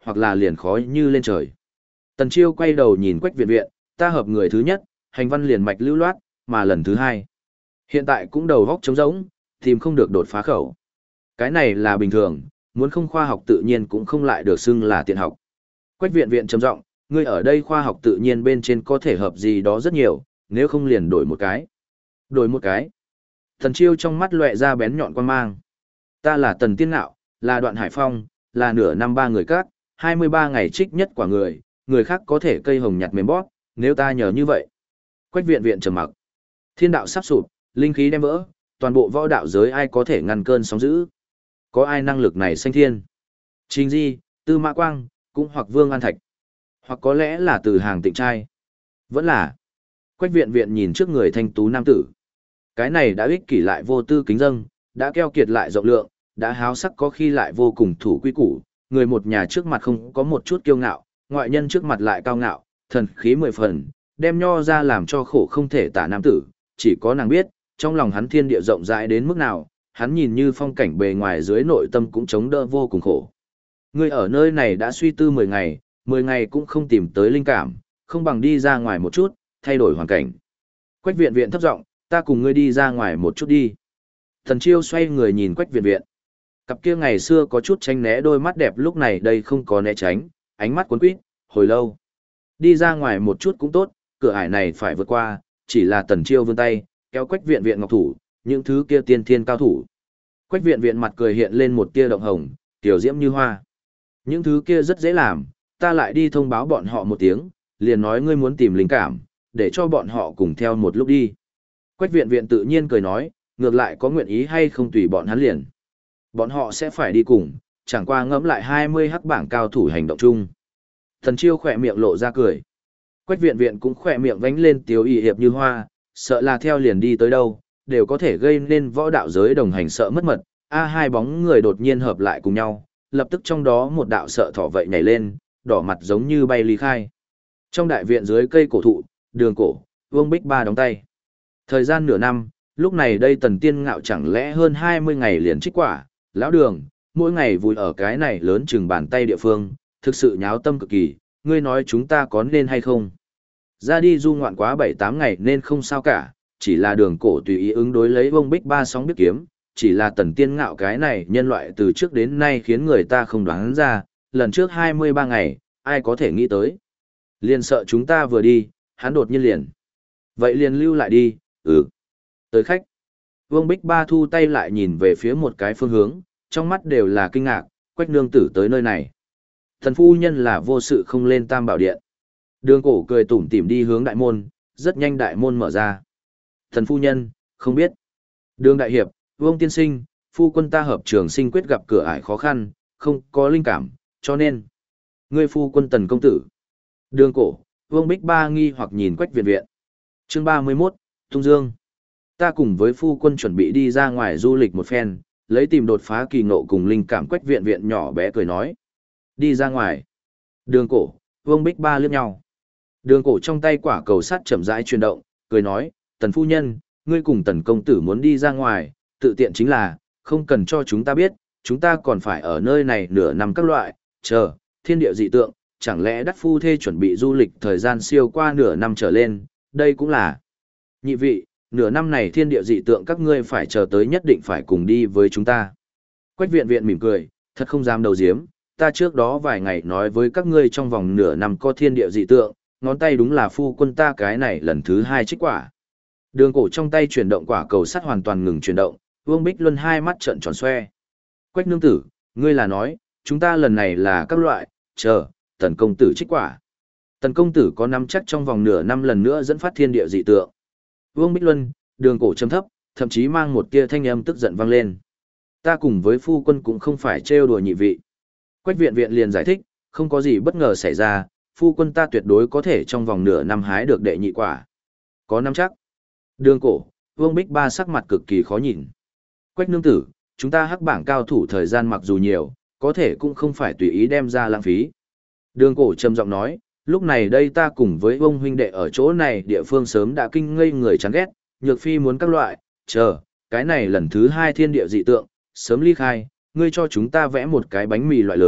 hoặc là liền khó như lên trời. Tần Chiêu quay đầu nhìn Quách Viện Viện, ta hợp người thứ nhất, hành văn liền mạch lưu loát, mà lần thứ hai. Hiện tại cũng đầu góc trống rỗng, tìm không được đột phá khẩu. Cái này là bình thường, muốn không khoa học tự nhiên cũng không lại được xưng là tiện học. Quách Viện Viện trầm giọng, ngươi ở đây khoa học tự nhiên bên trên có thể hợp gì đó rất nhiều, nếu không liền đổi một cái. Đổi một cái. Tần Chiêu trong mắt lóe ra bén nhọn quan mang. Ta là Tần Tiên Ngạo, là Đoạn Hải Phong, là nửa năm 3 người các, 23 ngày trích nhất quả người khác có thể cây hồng nhặt mềm bót, nếu ta nhờ như vậy. Quách Viện Viện trầm mặc. Thiên đạo sắp sụp, linh khí đem vỡ, toàn bộ võ đạo giới ai có thể ngăn cơn sóng dữ? Có ai năng lực này sanh thiên? Trình Di, Tư Mã Quang, cũng hoặc Vương An Thạch, hoặc có lẽ là Từ Hàng Tịnh trai. Vẫn là. Quách Viện Viện nhìn trước người thanh tú nam tử. Cái này đã ích kỷ lại vô tư kính dâng, đã keo kiệt lại rộng lượng, đã háo sắc có khi lại vô cùng thủ quy củ, người một nhà trước mặt không có một chút kiêu ngạo, ngoại nhân trước mặt lại cao ngạo, thần khí 10 phần, đem nho ra làm cho khổ không thể tả nam tử, chỉ có nàng biết, trong lòng hắn thiên địa rộng rãi đến mức nào, hắn nhìn như phong cảnh bề ngoài dưới nội tâm cũng chống đỡ vô cùng khổ. Ngươi ở nơi này đã suy tư 10 ngày cũng không tìm tới linh cảm, không bằng đi ra ngoài một chút, thay đổi hoàn cảnh. Quách Viện Viện thấp giọng, ta cùng ngươi đi ra ngoài một chút đi. Thần Chiêu xoay người nhìn Quách Viện Viện. Cặp kia ngày xưa có chút tránh né đôi mắt đẹp lúc này đây không có né tránh, ánh mắt cuốn quýt, hồi lâu. Đi ra ngoài một chút cũng tốt, cửa ải này phải vượt qua, chỉ là Tần Chiêu vươn tay, kéo Quách Viện Viện ngọc thủ, những thứ kia tiên thiên cao thủ. Quách Viện Viện mặt cười hiện lên một tia động hồng, tiểu diễm như hoa. Những thứ kia rất dễ làm, ta lại đi thông báo bọn họ một tiếng, liền nói ngươi muốn tìm linh cảm, để cho bọn họ cùng theo một lúc đi. Quách Viện Viện tự nhiên cười nói, ngược lại có nguyện ý hay không tùy bọn hắn liền. Bọn họ sẽ phải đi cùng, chẳng qua ngẫm lại 20 hắc bảng cao thủ hành động chung. Thần Chiêu khỏe miệng lộ ra cười. Quách Viện Viện cũng khỏe miệng vánh lên tiếu y hiệp như hoa, sợ là theo liền đi tới đâu, đều có thể gây nên võ đạo giới đồng hành sợ mất mật. Hai bóng người đột nhiên hợp lại cùng nhau, lập tức trong đó một đạo sợ thỏ vậy nhảy lên, đỏ mặt giống như bay ly khai. Trong đại viện dưới cây cổ thụ, Đường Cổ, Vương Bích Ba đóng tay. Thời gian nửa năm, lúc này đây Tần Tiên Ngạo chẳng lẽ hơn 20 ngày liền trích quả, lão Đường, mỗi ngày vui ở cái này lớn chừng bàn tay địa phương, thực sự nháo tâm cực kỳ, ngươi nói chúng ta có nên hay không? Ra đi du ngoạn quá 7-8 ngày nên không sao cả, chỉ là Đường Cổ tùy ý ứng đối lấy Vương Bích Ba sóng biết kiếm, chỉ là Tần Tiên Ngạo cái này nhân loại từ trước đến nay khiến người ta không đoán ra, lần trước 23 ngày, ai có thể nghĩ tới. Liền sợ chúng ta vừa đi, hắn đột nhiên liền. Vậy liền lưu lại đi, Tới khách. Vương Bích Ba thu tay lại nhìn về phía một cái phương hướng, trong mắt đều là kinh ngạc, Quách nương tử tới nơi này. Thần phu nhân là vô sự không lên Tam Bảo Điện. Đường Cổ cười tủm tỉm đi hướng đại môn, rất nhanh đại môn mở ra. Thần phu nhân, không biết. Đường đại hiệp, Vương tiên sinh, phu quân ta hợp trường sinh quyết gặp cửa ải khó khăn, không có linh cảm, cho nên. Ngươi phu quân Tần công tử. Đường Cổ, Vương Bích Ba nghi hoặc nhìn Quách Viện Viện. Chương 31, Tung Dương. Ta cùng với phu quân chuẩn bị đi ra ngoài du lịch một phen, lấy tìm đột phá kỳ ngộ cùng linh cảm. Quách Viện Viện nhỏ bé cười nói. Đi ra ngoài. Đường Cổ, Vương Bích Ba liếc nhau. Đường Cổ trong tay quả cầu sắt chậm rãi chuyển động, cười nói, Tần phu nhân, ngươi cùng Tần công tử muốn đi ra ngoài, tự tiện chính là, không cần cho chúng ta biết, chúng ta còn phải ở nơi này nửa năm các loại, chờ, thiên địa dị tượng, chẳng lẽ đắc phu thê chuẩn bị du lịch thời gian siêu qua nửa năm trở lên, đây cũng là. Nhị vị, nửa năm này thiên địa dị tượng các ngươi phải chờ tới nhất định phải cùng đi với chúng ta. Quách Viện Viện mỉm cười, thật không dám đầu diếm, ta trước đó vài ngày nói với các ngươi trong vòng nửa năm có thiên địa dị tượng, ngón tay đúng là phu quân ta cái này lần thứ 2 trích quả. Đường Cổ trong tay chuyển động quả cầu sắt hoàn toàn ngừng chuyển động, Vương Bích Luân hai mắt trợn tròn xoe. Quách nương tử, ngươi là nói, chúng ta lần này là các loại, chờ, Tần công tử trích quả. Tần công tử có nắm chắc trong vòng nửa năm lần nữa dẫn phát thiên địa dị tượng. Vương Bích Luân, Đường Cổ trầm thấp, thậm chí mang một tia thanh âm tức giận vang lên. Ta cùng với phu quân cũng không phải trêu đùa nhị vị. Quách Viện Viện liền giải thích, không có gì bất ngờ xảy ra, phu quân ta tuyệt đối có thể trong vòng nửa năm hái được đệ nhị quả. Có nắm chắc. Đường Cổ, Vương Bích Ba sắc mặt cực kỳ khó nhìn. Quách nương tử, chúng ta hắc bảng cao thủ thời gian mặc dù nhiều, có thể cũng không phải tùy ý đem ra lãng phí. Đường Cổ trầm giọng nói, lúc này đây ta cùng với ông huynh đệ ở chỗ này địa phương sớm đã kinh ngây người chán ghét, nhược phi muốn các loại, chờ, cái này lần thứ 2 thiên địa dị tượng, sớm ly khai, ngươi cho chúng ta vẽ một cái bánh mì loại lớn,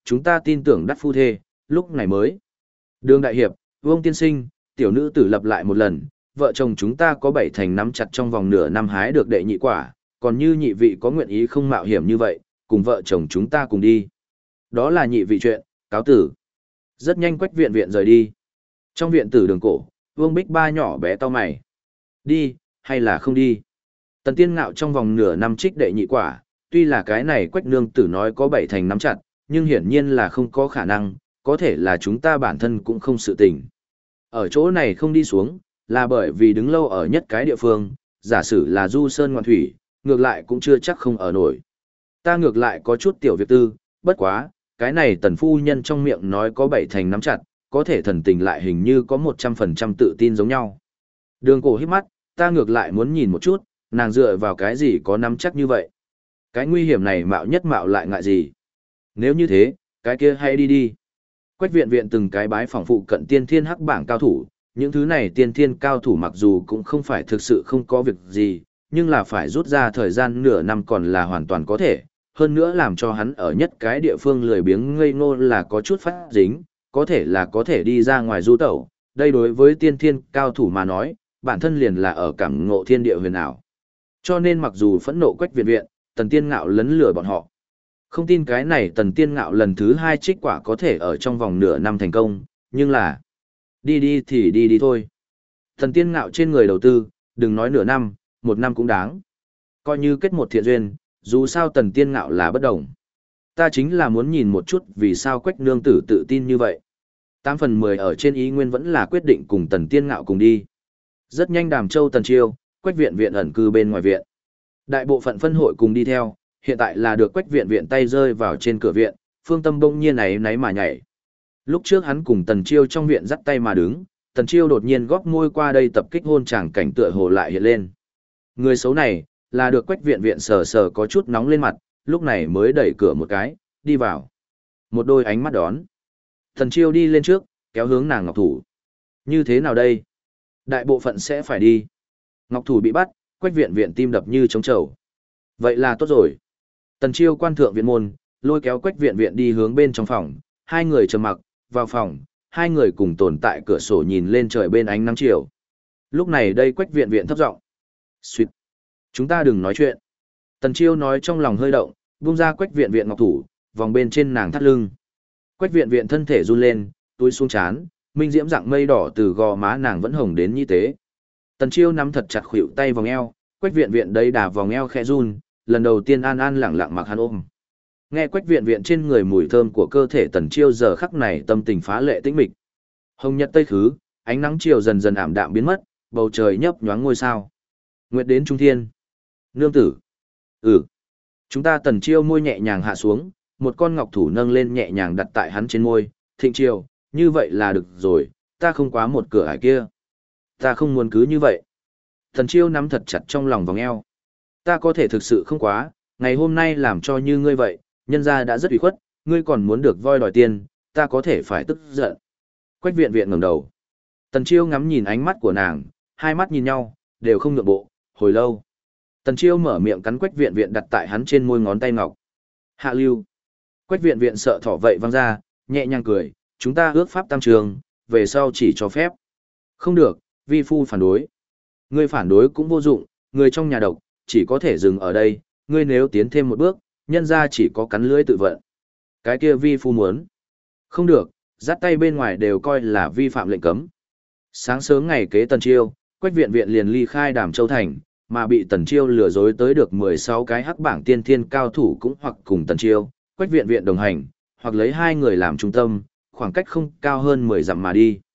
chúng ta tin tưởng đắc phu thê, lúc này mới. Đường đại hiệp, Vương tiên sinh, tiểu nữ tử lập lại một lần, vợ chồng chúng ta có 7 thành nắm chặt trong vòng nửa năm hái được đệ nhị quả, còn như nhị vị có nguyện ý không mạo hiểm như vậy, cùng vợ chồng chúng ta cùng đi. Đó là nhị vị chuyện, cáo tử. Rất nhanh Quách Viện Viện rời đi. Trong viện tử đường cổ, Vương Bích Ba nhỏ bé to mày. Đi, hay là không đi? Tần Tiên Ngạo trong vòng nửa năm trích đệ nhị quả, tuy là cái này Quách nương tử nói có 7 thành nắm chặt, nhưng hiển nhiên là không có khả năng, có thể là chúng ta bản thân cũng không sự tình. Ở chỗ này không đi xuống, là bởi vì đứng lâu ở nhất cái địa phương, giả sử là du sơn ngoạn thủy, ngược lại cũng chưa chắc không ở nổi. Ta ngược lại có chút tiểu việc tư, bất quá, cái này tần phu nhân trong miệng nói có 7 thành nắm chặt, có thể thần tình lại hình như có 100% tự tin giống nhau. Đường cổ hít mắt, ta ngược lại muốn nhìn một chút, nàng dựa vào cái gì có nắm chắc như vậy. Cái nguy hiểm này mạo nhất mạo lại ngại gì. Nếu như thế, cái kia hay đi đi. Quách Viện Viện từng cái bái phỏng phụ cận tiên thiên hắc bảng cao thủ, những thứ này tiên thiên cao thủ mặc dù cũng không phải thực sự không có việc gì, nhưng là phải rút ra thời gian nửa năm còn là hoàn toàn có thể, hơn nữa làm cho hắn ở nhất cái địa phương lười biếng ngây ngô là có chút phát dính, có thể là có thể đi ra ngoài du tẩu, đây đối với tiên thiên cao thủ mà nói, bản thân liền là ở cảm ngộ thiên địa huyền ảo. Cho nên mặc dù phẫn nộ Quách Viện Viện, Tần Tiên Ngạo lấn lừa bọn họ. Không tin cái này Tần Tiên Ngạo lần thứ 2 trích quả có thể ở trong vòng nửa năm thành công, nhưng là đi đi thì đi đi thôi. Tần Tiên Ngạo trên người đầu tư, đừng nói nửa năm, 1 năm cũng đáng. Coi như kết một thiện duyên, dù sao Tần Tiên Ngạo là bất đồng. Ta chính là muốn nhìn một chút vì sao Quách nương tử tự tin như vậy. 8 phần 10 ở trên ý nguyên vẫn là quyết định cùng Tần Tiên Ngạo cùng đi. Rất nhanh Đàm Châu Tần Chiêu, Quách Viện Viện ẩn cư bên ngoài viện. Đại bộ phận phân hội cùng đi theo, hiện tại là được Quách Viện Viện tay rơi vào trên cửa viện, Phương Tâm bỗng nhiên náy mà nhảy. Lúc trước hắn cùng Tần Chiêu trong viện dắt tay mà đứng, Tần Chiêu đột nhiên góp môi qua đây tập kích hôn chàng cảnh tựa hồ lại hiện lên. Người xấu này, là được Quách Viện Viện sờ sờ có chút nóng lên mặt, lúc này mới đẩy cửa một cái, đi vào. Một đôi ánh mắt đón. Tần Chiêu đi lên trước, kéo hướng nàng Ngọc Thủ. Như thế nào đây? Đại bộ phận sẽ phải đi. Ngọc Thủ bị bắt, Quách Viện Viện tim đập như trống trầu. Vậy là tốt rồi. Tần Chiêu quan thượng viện môn, lôi kéo Quách Viện Viện đi hướng bên trong phòng, hai người trầm mặc, vào phòng, hai người cùng tồn tại cửa sổ nhìn lên trời bên ánh nắng chiều. Lúc này đây Quách Viện Viện thấp giọng. Xuyệt. Chúng ta đừng nói chuyện. Tần Chiêu nói trong lòng hơi động, buông ra Quách Viện Viện Ngọc Thủ, vòng bên trên nàng thắt lưng. Quách Viện Viện thân thể run lên, túi xuống chán, minh diễm dạng mây đỏ từ gò má nàng vẫn hồng đến như thế. Tần Chiêu nắm thật chặt khuỷu tay vòng eo, Quách Viện Viện đấy đà vòng eo khẽ run, lần đầu tiên an an lẳng lặng mặc hắn ôm. Nghe Quách Viện Viện trên người mùi thơm của cơ thể Tần Chiêu giờ khắc này tâm tình phá lệ tĩnh mịch. Hồng nhật tây khứ, ánh nắng chiều dần dần ảm đạm biến mất, bầu trời nhấp nhoáng ngôi sao. Nguyệt đến trung thiên. Nương tử. Ừ. Chúng ta Tần Chiêu môi nhẹ nhàng hạ xuống, một con ngọc thủ nâng lên nhẹ nhàng đặt tại hắn trên môi, Thịnh Chiêu, như vậy là được rồi, ta không quá một cửa ải kia. Ta không muốn cứ như vậy. Tần Chiêu nắm thật chặt trong lòng vòng eo. Ta có thể thực sự không quá, ngày hôm nay làm cho như ngươi vậy, nhân gia đã rất ủy khuất, ngươi còn muốn được voi đòi tiền, ta có thể phải tức giận. Quách Viện Viện ngẩng đầu. Tần Chiêu ngắm nhìn ánh mắt của nàng, hai mắt nhìn nhau, đều không nhượng bộ, hồi lâu. Tần Chiêu mở miệng cắn Quách Viện Viện đặt tại hắn trên môi ngón tay ngọc. Hạ lưu. Quách Viện Viện sợ thỏ vậy văng ra, nhẹ nhàng cười, chúng ta ước pháp tam trường, về sau chỉ cho phép. Không được, vi phu phản đối. Ngươi phản đối cũng vô dụng, người trong nhà độc, chỉ có thể dừng ở đây, ngươi nếu tiến thêm một bước, nhân ra chỉ có cắn lưỡi tự vận. Cái kia vi phu muốn. Không được, dắt tay bên ngoài đều coi là vi phạm lệnh cấm. Sáng sớm ngày kế Tần Chiêu, Quách Viện Viện liền ly khai Đàm Châu Thành, mà bị Tần Chiêu lừa dối tới được 16 cái hắc bảng tiên thiên cao thủ cũng hoặc cùng Tần Chiêu, Quách Viện Viện đồng hành, hoặc lấy hai người làm trung tâm, khoảng cách không cao hơn 10 dặm mà đi.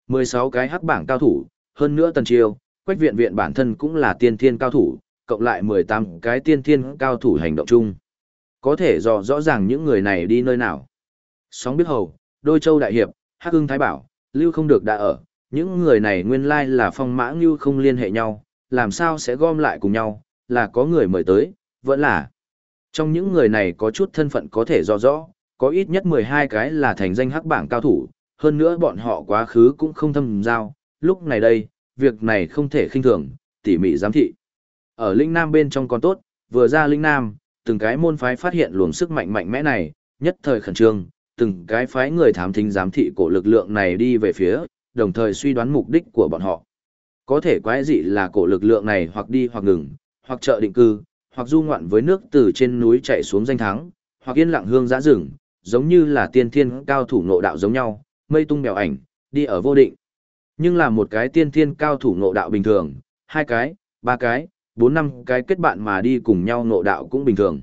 16 cái hắc bảng cao thủ, hơn nữa Tần Chiêu, Quách Viện Viện bản thân cũng là tiên thiên cao thủ, cộng lại 18 cái tiên thiên cao thủ hành động chung. Có thể dò rõ ràng những người này đi nơi nào. Sóng biết hầu, Đôi Châu Đại Hiệp, Hắc Ưng Thái Bảo, Lưu Không Được đã ở, những người này nguyên lai là phong mã Lưu không liên hệ nhau, làm sao sẽ gom lại cùng nhau, là có người mời tới, vẫn là. Trong những người này có chút thân phận có thể dò rõ, có ít nhất 12 cái là thành danh hắc bảng cao thủ, hơn nữa bọn họ quá khứ cũng không thâm giao, lúc này đây, việc này không thể khinh thường, tỉ mỉ giám thị. Ở Linh Nam bên trong còn tốt, vừa ra Linh Nam, từng cái môn phái phát hiện luồng sức mạnh mạnh mẽ này, nhất thời khẩn trương, từng cái phái người thám thính giám thị cổ lực lượng này đi về phía, đồng thời suy đoán mục đích của bọn họ. Có thể quái dị là cổ lực lượng này hoặc đi hoặc ngừng, hoặc chợ định cư, hoặc du ngoạn với nước từ trên núi chạy xuống danh thắng, hoặc yên lặng hương giã rừng, giống như là tiên thiên cao thủ ngộ đạo giống nhau, mây tung bèo ảnh, đi ở vô định. Nhưng là một cái tiên thiên cao thủ ngộ đạo bình thường, 2 cái, 3 cái, 4 5 cái kết bạn mà đi cùng nhau ngộ đạo cũng bình thường.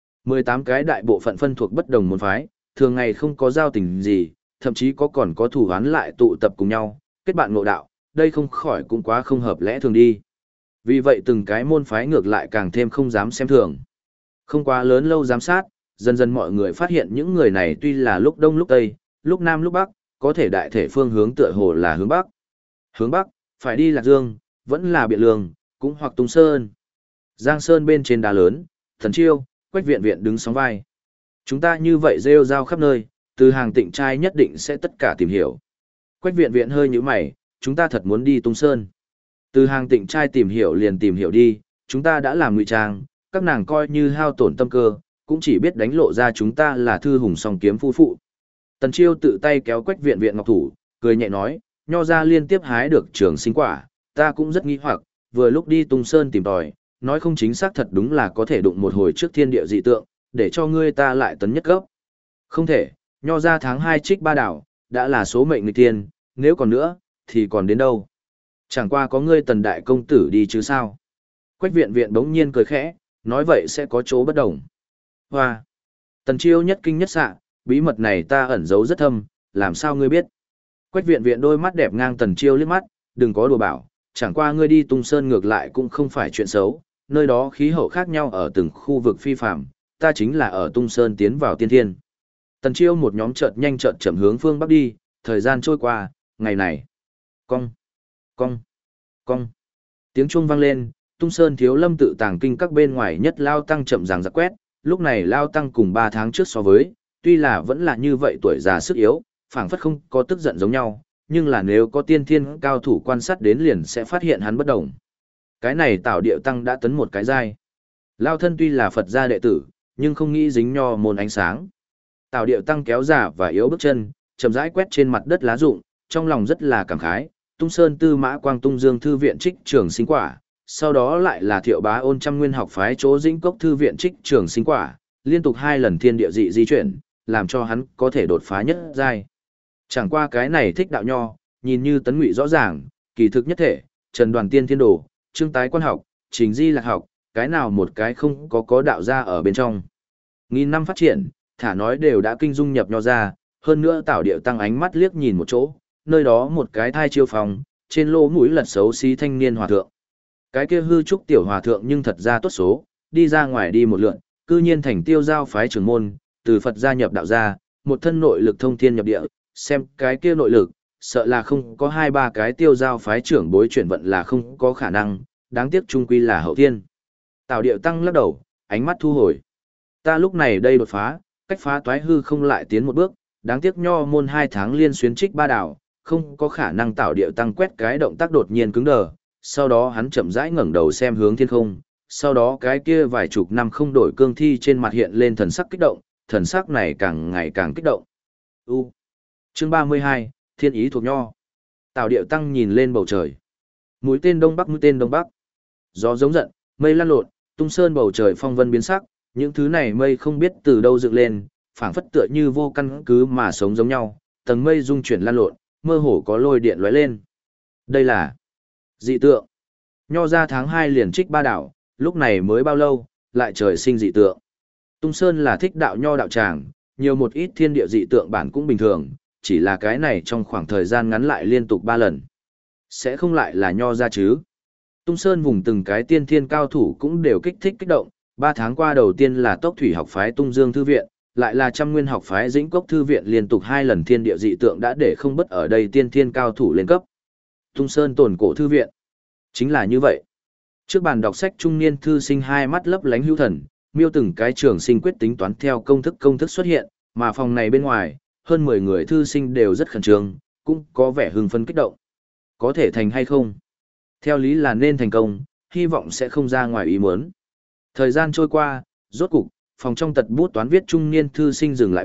18 cái đại bộ phận phân thuộc bất đồng môn phái, thường ngày không có giao tình gì, thậm chí còn có thủ án lại tụ tập cùng nhau, kết bạn ngộ đạo, đây không khỏi cũng quá không hợp lẽ thường đi. Vì vậy từng cái môn phái ngược lại càng thêm không dám xem thường. Không quá lớn lâu giám sát, dần dần mọi người phát hiện những người này tuy là lúc đông lúc tây, lúc nam lúc bắc, có thể đại thể phương hướng tựa hồ là hướng bắc. Hướng bắc, phải đi Lạc Dương, vẫn là Biện Lương, cũng hoặc Tung Sơn. Giang Sơn bên trên đá lớn, Thần Chiêu, Quách Viện Viện đứng sóng vai. Chúng ta như vậy rêu rao khắp nơi, từ Hàng Tịnh trai nhất định sẽ tất cả tìm hiểu. Quách Viện Viện hơi nhíu mày, chúng ta thật muốn đi Tung Sơn. Từ Hàng Tịnh trai tìm hiểu liền tìm hiểu đi, chúng ta đã làm ngụy trang, các nàng coi như hao tổn tâm cơ, cũng chỉ biết đánh lộ ra chúng ta là thư hùng song kiếm phu phụ. Tần Chiêu tự tay kéo Quách Viện Viện ngọc thủ, cười nhẹ nói, nho ra liên tiếp hái được trường sinh quả, ta cũng rất nghi hoặc, vừa lúc đi Tung Sơn tìm tòi, nói không chính xác thật đúng là có thể đụng một hồi trước thiên địa dị tượng, để cho ngươi ta lại tấn nhất cấp. Không thể, nho ra tháng 2 trích ba đảo, đã là số mệnh nghịch tiên, nếu còn nữa, thì còn đến đâu. Chẳng qua có ngươi Tần đại công tử đi chứ sao. Quách Viện Viện bỗng nhiên cười khẽ, nói vậy sẽ có chỗ bất đồng. Hoa! Tần Chiêu nhất kinh nhất xạ, bí mật này ta ẩn giấu rất thâm, làm sao ngươi biết? Quách Viện Viện đôi mắt đẹp ngang Tần Chiêu liếc mắt, đừng có đùa bảo, chẳng qua ngươi đi Tung Sơn ngược lại cũng không phải chuyện xấu, nơi đó khí hậu khác nhau ở từng khu vực phi phạm, ta chính là ở Tung Sơn tiến vào tiên thiên. Tần Chiêu một nhóm chợt nhanh chợt chậm hướng phương bắc đi, thời gian trôi qua, ngày này. Cong, cong, cong. Tiếng chuông vang lên, Tung Sơn Thiếu Lâm tự tàng kinh các bên ngoài nhất lao tăng chậm ràng giặc quét, lúc này lao tăng cùng 3 tháng trước so với, tuy là vẫn là như vậy tuổi già sức yếu, phảng phất không có tức giận giống nhau, nhưng là nếu có tiên thiên cao thủ quan sát đến liền sẽ phát hiện hắn bất đồng. Cái này Tảo Điệu tăng đã tấn một cái giai. Lao thân tuy là Phật gia đệ tử, nhưng không nghĩ dính nho môn ánh sáng. Tảo Điệu tăng kéo giả và yếu bước chân, chậm rãi quét trên mặt đất lá rụng, trong lòng rất là cảm khái, Tung Sơn Tư Mã Quang Tung Dương thư viện trích trường sinh quả, sau đó lại là Thiệu Bá Ôn Trăm Nguyên học phái chỗ Dĩnh Cốc thư viện trích trường sinh quả, liên tục 2 lần thiên địa dị di chuyển, làm cho hắn có thể đột phá nhất giai. Chẳng qua cái này thích đạo nho, nhìn như tấn ngụy rõ ràng, kỳ thực nhất thể, Trần Đoàn Tiên Thiên Đồ, Trương Tái Quan học, Trình Di Lạc học, cái nào một cái không có đạo ra ở bên trong. Nghìn năm phát triển, thả nói đều đã kinh dung nhập nho ra, hơn nữa Tảo Điệu tăng ánh mắt liếc nhìn một chỗ, nơi đó một cái thai chiêu phòng, trên lỗ mũi lật xấu xí thanh niên hòa thượng. Cái kia hư trúc tiểu hòa thượng nhưng thật ra tốt số, đi ra ngoài đi một lượn, cư nhiên thành Tiêu Giao phái trưởng môn, từ Phật gia nhập đạo gia, một thân nội lực thông thiên nhập địa, xem cái kia nội lực, sợ là không có 2-3 cái Tiêu Giao phái trưởng bối chuyển vận là không có khả năng, đáng tiếc trung quy là hậu thiên. Tào Điệu tăng lắc đầu, ánh mắt thu hồi. Ta lúc này đây đột phá, cách phá toái hư không lại tiến một bước, đáng tiếc nho môn 2 tháng liên xuyến trích ba đảo, không có khả năng Tào Điệu tăng quét cái động tác đột nhiên cứng đờ, sau đó hắn chậm rãi ngẩng đầu xem hướng thiên không, sau đó cái kia vài chục năm không đổi cương thi trên mặt hiện lên thần sắc kích động, thần sắc này càng ngày càng kích động. Chương 32, Thiên ý thuộc nho. Tào Điệu tăng nhìn lên bầu trời. Mũi tên đông bắc. Gió giống giận, mây lăn lộn, Tung Sơn bầu trời phong vân biến sắc, những thứ này mây không biết từ đâu dựng lên, phảng phất tựa như vô căn cứ mà sống giống nhau, tầng mây rung chuyển lăn lộn, mơ hồ có lôi điện lóe lên. Đây là dị tượng. Nho ra tháng 2 liền trích ba đảo, lúc này mới bao lâu, lại trời sinh dị tượng. Tung Sơn là thích đạo nho đạo tràng, nhiều một ít thiên địa dị tượng bản cũng bình thường, chỉ là cái này trong khoảng thời gian ngắn lại liên tục 3 lần. Sẽ không lại là nho ra chứ. Tung Sơn vùng từng cái tiên thiên cao thủ cũng đều kích thích kích động, 3 tháng qua đầu tiên là Tốc Thủy học phái Tung Dương thư viện, lại là Trăm Nguyên học phái Dĩnh Cốc thư viện liên tục 2 lần thiên địa dị tượng đã để không bất ở đây tiên thiên cao thủ lên cấp. Tung Sơn tổn cổ thư viện. Chính là như vậy. Trước bàn đọc sách trung niên thư sinh hai mắt lấp lánh hữu thần, miêu từng cái trường sinh quyết tính toán theo công thức xuất hiện, mà phòng này bên ngoài, hơn 10 người thư sinh đều rất khẩn trương, cũng có vẻ hưng phấn kích động. Có thể thành hay không? Theo lý là nên thành công, hy vọng sẽ không ra ngoài ý muốn. Thời gian trôi qua, rốt cục, phòng trong tật bút toán viết trung niên thư sinh dừng lại bút,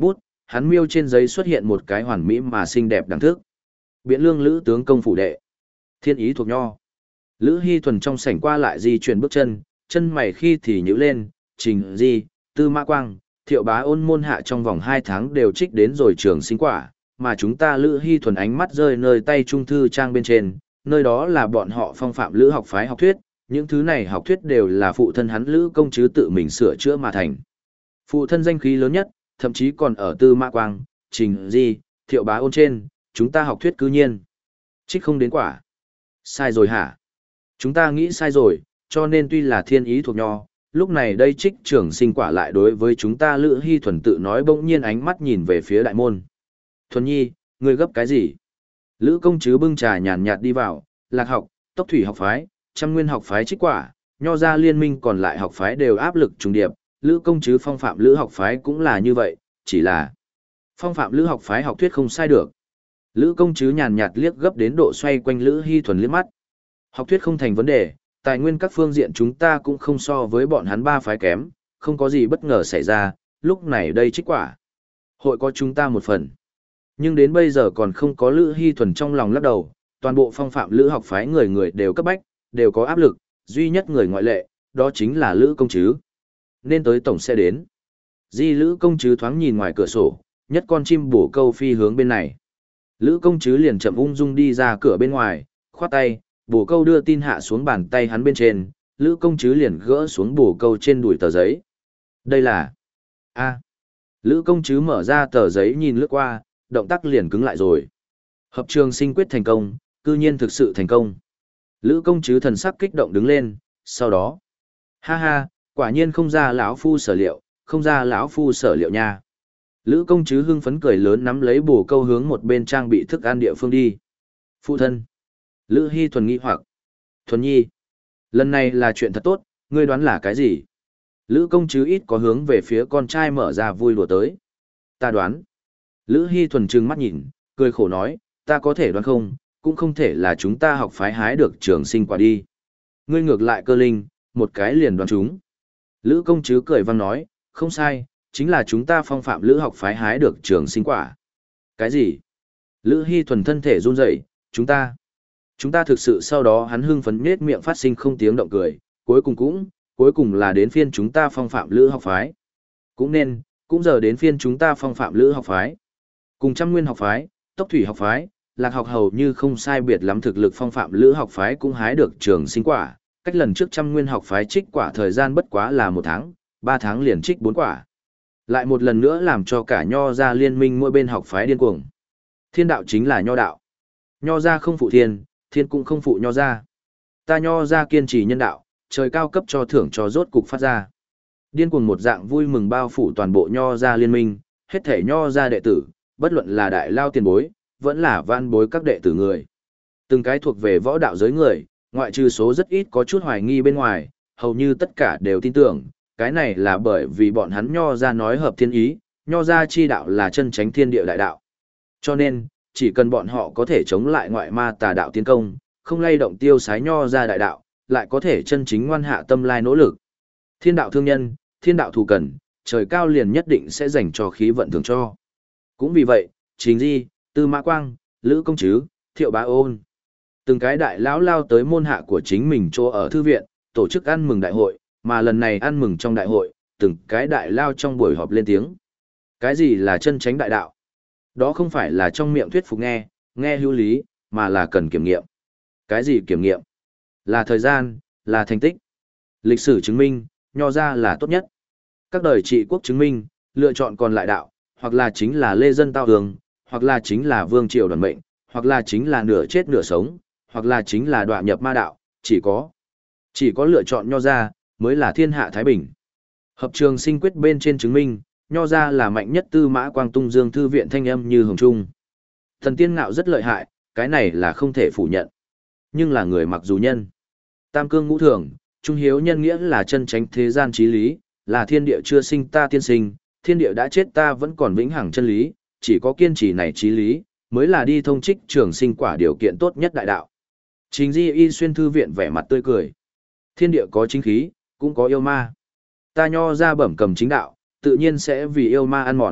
hắn miêu trên giấy xuất hiện một cái hoàn mỹ mà xinh đẹp đẳng thức. Biện lương lữ tướng công phủ đệ. Thiên ý thuộc nho. Lữ Hy Thuần trong sảnh qua lại di chuyển bước chân, chân mày khi thì nhíu lên, Trình Di, Tư Mã Quang, Thiệu Bá Ôn môn hạ trong vòng 2 tháng đều trích đến rồi trường sinh quả, mà chúng ta Lữ Hy Thuần ánh mắt rơi nơi tay trung thư trang bên trên, nơi đó là bọn họ phong phạm Lữ học phái học thuyết, những thứ này học thuyết đều là phụ thân hắn Lữ công chứ tự mình sửa chữa mà thành. Phụ thân danh khí lớn nhất, thậm chí còn ở Tư Mã Quang, Trình Di, Thiệu Bá Ôn trên, chúng ta học thuyết cư nhiên. Trích không đến quả. Sai rồi hả? Chúng ta nghĩ sai rồi, cho nên tuy là thiên ý thuộc nho, lúc này đây trích trường sinh quả lại đối với chúng ta Lữ Hy Thuần tự nói bỗng nhiên ánh mắt nhìn về phía đại môn. Thuần nhi, ngươi gấp cái gì? Lữ công chứ bưng trà nhàn nhạt đi vào, lạc học, tốc thủy học phái, trăm nguyên học phái trích quả, nho ra liên minh còn lại học phái đều áp lực trùng điệp, Lữ công chứ phong phạm Lữ học phái cũng là như vậy, chỉ là phong phạm Lữ học phái học thuyết không sai được. Lữ công chứ nhàn nhạt liếc gấp đến độ xoay quanh Lữ Hy Thuần liếc mắt. Học thuyết không thành vấn đề, tài nguyên các phương diện chúng ta cũng không so với bọn hắn 3 phái kém, không có gì bất ngờ xảy ra, lúc này đây trích quả. Hội có chúng ta một phần. Nhưng đến bây giờ còn không có Lữ Hy Thuần trong lòng lắc đầu, toàn bộ phong phạm Lữ học phái người người đều cấp bách, đều có áp lực, duy nhất người ngoại lệ, đó chính là Lữ công chứ. Nên tới tổng sẽ đến. Di Lữ công chứ thoáng nhìn ngoài cửa sổ, nhất con chim bổ câu phi hướng bên này. Lữ công chứ liền chậm ung dung đi ra cửa bên ngoài, khoát tay, bổ câu đưa tin hạ xuống bàn tay hắn bên trên, Lữ công chứ liền gỡ xuống bổ câu trên đùi tờ giấy. Đây là... a Lữ công chứ mở ra tờ giấy nhìn lướt qua, động tác liền cứng lại rồi. Hợp trường sinh quyết thành công, cư nhiên thực sự thành công. Lữ công chứ thần sắc kích động đứng lên, sau đó... Ha ha, quả nhiên không ra lão phu sở liệu, không ra lão phu sở liệu nha. Lữ công chứ hưng phấn cười lớn nắm lấy bổ câu hướng một bên trang bị thức ăn địa phương đi. Phụ thân. Lữ Hy Thuần nghi hoặc. Thuần nhi. Lần này là chuyện thật tốt, ngươi đoán là cái gì? Lữ công chứ ít có hướng về phía con trai mở ra vui đùa tới. Ta đoán. Lữ Hy Thuần trừng mắt nhìn, cười khổ nói, ta có thể đoán không, cũng không thể là chúng ta học phái hái được trường sinh quả đi. Ngươi ngược lại cơ linh, một cái liền đoán chúng. Lữ công chứ cười vang nói, không sai, chính là chúng ta phong phạm Lữ học phái hái được trường sinh quả. Cái gì? Lữ Hy Thuần thân thể run rẩy, chúng ta thực sự sau đó hắn hưng phấn nết miệng phát sinh không tiếng động cười, cuối cùng là đến phiên chúng ta phong phạm Lữ học phái. Cũng giờ đến phiên chúng ta phong phạm Lữ học phái. Cùng trăm nguyên học phái, tốc thủy học phái, lạc học hầu như không sai biệt lắm thực lực phong phạm Lữ học phái cũng hái được trường sinh quả, cách lần trước trăm nguyên học phái trích quả thời gian bất quá là 1 tháng, 3 tháng liền trích 4 quả. Lại một lần nữa làm cho cả nho ra liên minh mỗi bên học phái điên cuồng. Thiên đạo chính là nho đạo. Nho ra không phụ thiên, thiên cũng không phụ nho ra. Ta nho ra kiên trì nhân đạo, trời cao cấp cho thưởng cho rốt cục phát ra. Điên cuồng một dạng vui mừng bao phủ toàn bộ nho ra liên minh, hết thể nho ra đệ tử, bất luận là đại lao tiền bối, vẫn là van bối các đệ tử người. Từng cái thuộc về võ đạo giới người, ngoại trừ số rất ít có chút hoài nghi bên ngoài, hầu như tất cả đều tin tưởng, cái này là bởi vì bọn hắn nho ra nói hợp thiên ý, nho ra chi đạo là chân chánh thiên địa đại đạo. Cho nên, chỉ cần bọn họ có thể chống lại ngoại ma tà đạo tiến công, không lay động tiêu sái nho ra đại đạo, lại có thể chân chính ngoan hạ tâm lai nỗ lực. Thiên đạo thương nhân, thiên đạo thù cần, trời cao liền nhất định sẽ dành cho khí vận thường cho. Cũng vì vậy, Trình Di, Tư Mã Quang, Lữ Công Trứ, Thiệu Bá Ôn, từng cái đại lão lao tới môn hạ của chính mình chỗ ở thư viện, tổ chức ăn mừng đại hội, mà lần này ăn mừng trong đại hội, từng cái đại lao trong buổi họp lên tiếng. Cái gì là chân chánh đại đạo? Đó không phải là trong miệng thuyết phục nghe hữu lý, mà là cần kiểm nghiệm. Cái gì kiểm nghiệm? Là thời gian, là thành tích. Lịch sử chứng minh, nho ra là tốt nhất. Các đời trị quốc chứng minh, lựa chọn còn lại đạo, hoặc là chính là lê dân tao hương, hoặc là chính là vương triều đoàn mệnh, hoặc là chính là nửa chết nửa sống, hoặc là chính là đọa nhập ma đạo, chỉ có lựa chọn nho ra, mới là thiên hạ thái bình. Hợp trường sinh quyết bên trên chứng minh, nho ra là mạnh nhất. Tư Mã Quang tung dương thư viện thanh âm như hồng trung. Thần tiên ngạo rất lợi hại, cái này là không thể phủ nhận. Nhưng là người mặc dù nhân. Tam cương ngũ thường, trung hiếu nhân nghĩa là chân chánh thế gian chí lý, là thiên địa chưa sinh ta tiên sinh, thiên địa đã chết ta vẫn còn vĩnh hằng chân lý, chỉ có kiên trì này chí lý, mới là đi thông trích trường sinh quả điều kiện tốt nhất đại đạo. Trình Di y xuyên thư viện vẻ mặt tươi cười. Thiên địa có chính khí, cũng có yêu ma. Ta nho ra bẩm cầm chính đạo, tự nhiên sẽ vì yêu ma ăn mòn,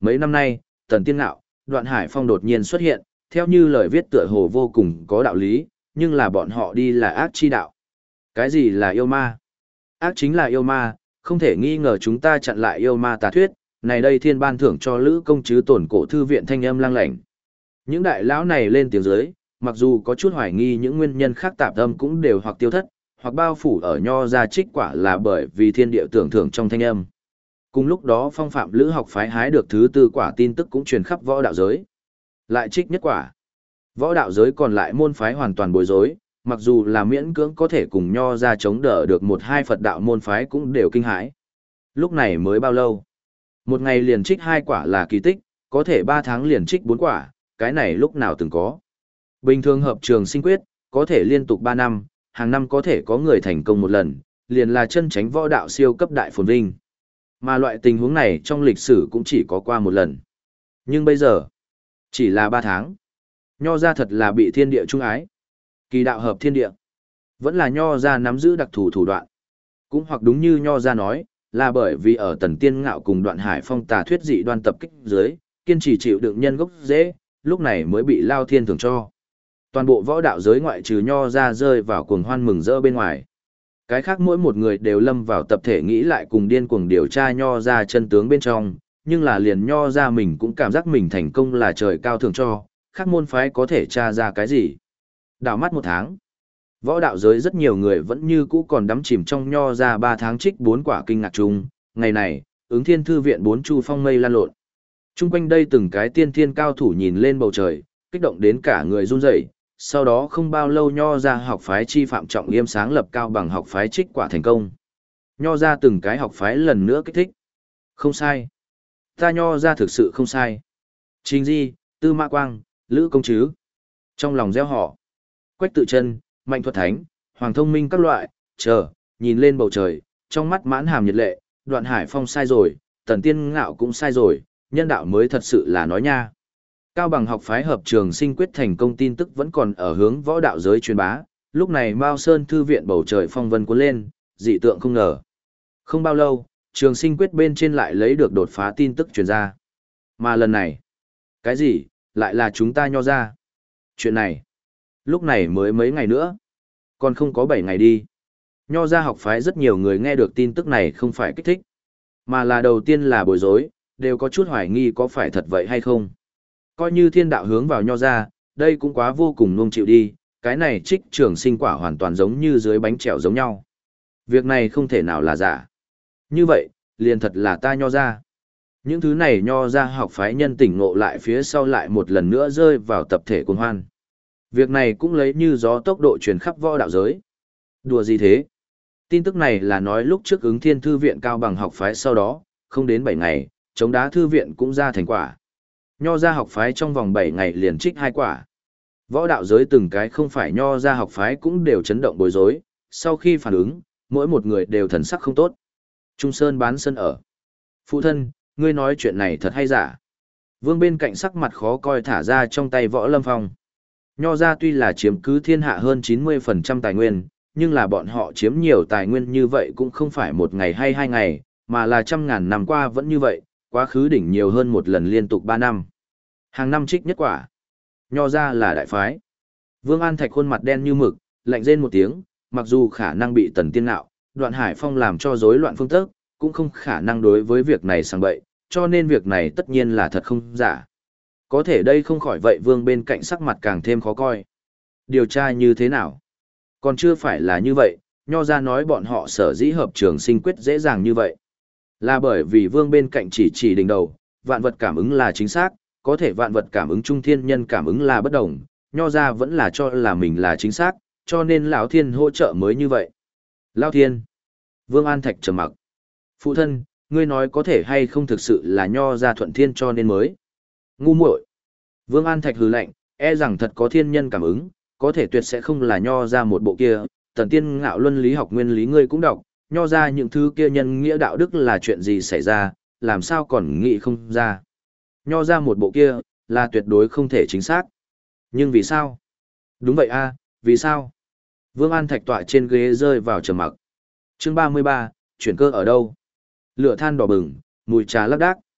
Mấy năm nay, Tần Tiên Ngạo, Đoạn Hải Phong đột nhiên xuất hiện, theo như lời viết tựa hồ vô cùng có đạo lý, nhưng là bọn họ đi là ác chi đạo. Cái gì là yêu ma? Ác chính là yêu ma, không thể nghi ngờ chúng ta chặn lại yêu ma tà thuyết, này đây thiên ban thưởng cho Lữ công chứ tổn cổ thư viện thanh âm lang lảnh. Những đại lão này lên tiếng dưới, mặc dù có chút hoài nghi những nguyên nhân khác tạp âm cũng đều hoặc tiêu thất, hoặc bao phủ ở nho ra trích quả là bởi vì thiên địa tưởng thưởng trong thanh âm. Cùng lúc đó phong phạm Lữ học phái hái được thứ tư quả tin tức cũng truyền khắp võ đạo giới. Lại trích nhất quả. Võ đạo giới còn lại môn phái hoàn toàn bối rối, mặc dù là miễn cưỡng có thể cùng nho ra chống đỡ được một hai Phật đạo môn phái cũng đều kinh hãi. Lúc này mới bao lâu? Một ngày liền trích 2 quả là kỳ tích, có thể 3 tháng liền trích 4 quả, cái này lúc nào từng có. Bình thường hợp trường sinh quyết, có thể liên tục 3 năm, hàng năm có thể có người thành công một lần, liền là chân tránh võ đạo siêu cấp đại phồn vinh. Mà loại tình huống này trong lịch sử cũng chỉ có qua một lần. Nhưng bây giờ, chỉ là 3 tháng. Nho ra thật là bị thiên địa trung ái. Kỳ đạo hợp thiên địa. Vẫn là nho ra nắm giữ đặc thù thủ đoạn. Cũng hoặc đúng như nho ra nói, là bởi vì ở Tần Tiên Ngạo cùng Đoạn Hải Phong tà thuyết dị đoan tập kích dưới, kiên trì chịu đựng nhân gốc dễ, lúc này mới bị Lao Thiên thưởng cho. Toàn bộ võ đạo giới ngoại trừ nho ra rơi vào cuồng hoan mừng rỡ bên ngoài. Cái khác mỗi một người đều lâm vào tập thể nghĩ lại cùng điên cuồng điều tra nho ra chân tướng bên trong, nhưng là liền nho ra mình cũng cảm giác mình thành công là trời cao thưởng cho, khác môn phái có thể tra ra cái gì. Đảo mắt 1 tháng. Võ đạo giới rất nhiều người vẫn như cũ còn đắm chìm trong nho ra 3 tháng trích 4 quả kinh ngạc chung, ngày này, ứng thiên thư viện 4 chu phong mây lan lộn. Trung quanh đây từng cái tiên thiên cao thủ nhìn lên bầu trời, kích động đến cả người run rẩy. Sau đó không bao lâu nho ra học phái chi phạm trọng nghiêm sáng lập cao bằng học phái trích quả thành công. Nho ra từng cái học phái lần nữa kích thích. Không sai. Ta nho ra thực sự không sai. Trình Di, Tư Mã Quang, Lữ Công Chứ. Trong lòng gieo họ. Quách Tự Chân, Mạnh Thuật Thánh, Hoàng Thông Minh các loại, nhìn lên bầu trời, trong mắt mãn hàm nhiệt lệ, Đoạn Hải Phong sai rồi, Tần Tiên Ngạo cũng sai rồi, nhân đạo mới thật sự là nói nha. Cao bằng học phái hợp trường sinh quyết thành công tin tức vẫn còn ở hướng võ đạo giới truyền bá, lúc này Mao Sơn thư viện bầu trời phong vân cuốn lên, dị tượng không ngờ. Không bao lâu, trường sinh quyết bên trên lại lấy được đột phá tin tức truyền ra. Mà lần này, cái gì, lại là chúng ta nho ra. Chuyện này, lúc này mới mấy ngày nữa, còn không có 7 ngày đi. Nho ra học phái rất nhiều người nghe được tin tức này không phải kích thích, mà là đầu tiên là bối rối, đều có chút hoài nghi có phải thật vậy hay không. Coi như thiên đạo hướng vào nho ra, đây cũng quá vô cùng nuông chịu đi, cái này trích trường sinh quả hoàn toàn giống như dưới bánh chèo giống nhau. Việc này không thể nào là giả. Như vậy, liền thật là ta nho ra. Những thứ này nho ra học phái nhân tỉnh ngộ lại phía sau lại một lần nữa rơi vào tập thể cuồng hoan. Việc này cũng lấy như gió tốc độ truyền khắp võ đạo giới. Đùa gì thế? Tin tức này là nói lúc trước ứng thiên thư viện cao bằng học phái sau đó, không đến 7 ngày, chống đá thư viện cũng ra thành quả. Nho ra học phái trong vòng 7 ngày liền trích 2 quả. Võ đạo giới từng cái không phải nho ra học phái cũng đều chấn động bối rối, sau khi phản ứng, mỗi một người đều thần sắc không tốt. Trung Sơn bán sân ở. Phụ thân, ngươi nói chuyện này thật hay giả? Vương bên cạnh sắc mặt khó coi thả ra trong tay Võ Lâm Phong. Nho ra tuy là chiếm cứ thiên hạ hơn 90% tài nguyên, nhưng là bọn họ chiếm nhiều tài nguyên như vậy cũng không phải một ngày hay 2 ngày, mà là trăm ngàn năm qua vẫn như vậy, quá khứ đỉnh nhiều hơn một lần liên tục 3 năm. Hàng năm trích nhất quả. Nho ra là đại phái. Vương An Thạch khuôn mặt đen như mực, lạnh rên một tiếng, mặc dù khả năng bị Tần Tiên Ngạo, Đoạn Hải Phong làm cho rối loạn phương thức, cũng không khả năng đối với việc này sang bậy, cho nên việc này tất nhiên là thật không giả. Có thể đây không khỏi vậy Vương bên cạnh sắc mặt càng thêm khó coi. Điều tra như thế nào? Còn chưa phải là như vậy, nho ra nói bọn họ sở dĩ hợp trường sinh quyết dễ dàng như vậy. Là bởi vì Vương bên cạnh chỉ đỉnh đầu, vạn vật cảm ứng là chính xác, có thể vạn vật cảm ứng trung thiên nhân cảm ứng là bất đồng, nho ra vẫn là cho là mình là chính xác, cho nên lão thiên hỗ trợ mới như vậy. Lão thiên. Vương An Thạch trầm mặc. Phụ thân, ngươi nói có thể hay không thực sự là nho ra thuận thiên cho nên mới. Ngu muội. Vương An Thạch hừ lạnh, e rằng thật có thiên nhân cảm ứng, có thể tuyệt sẽ không là nho ra một bộ kia, Tần Tiên Ngạo luân lý học nguyên lý ngươi cũng đọc, nho ra những thứ kia nhân nghĩa đạo đức là chuyện gì xảy ra, làm sao còn nghĩ không ra. Nho ra một bộ kia, là tuyệt đối không thể chính xác. Nhưng vì sao? Đúng vậy a, vì sao? Vương An Thạch tọa trên ghế rơi vào trầm mặc. Chương 33, chuyển cơ ở đâu? Lửa than đỏ bừng, mùi trà lác đác.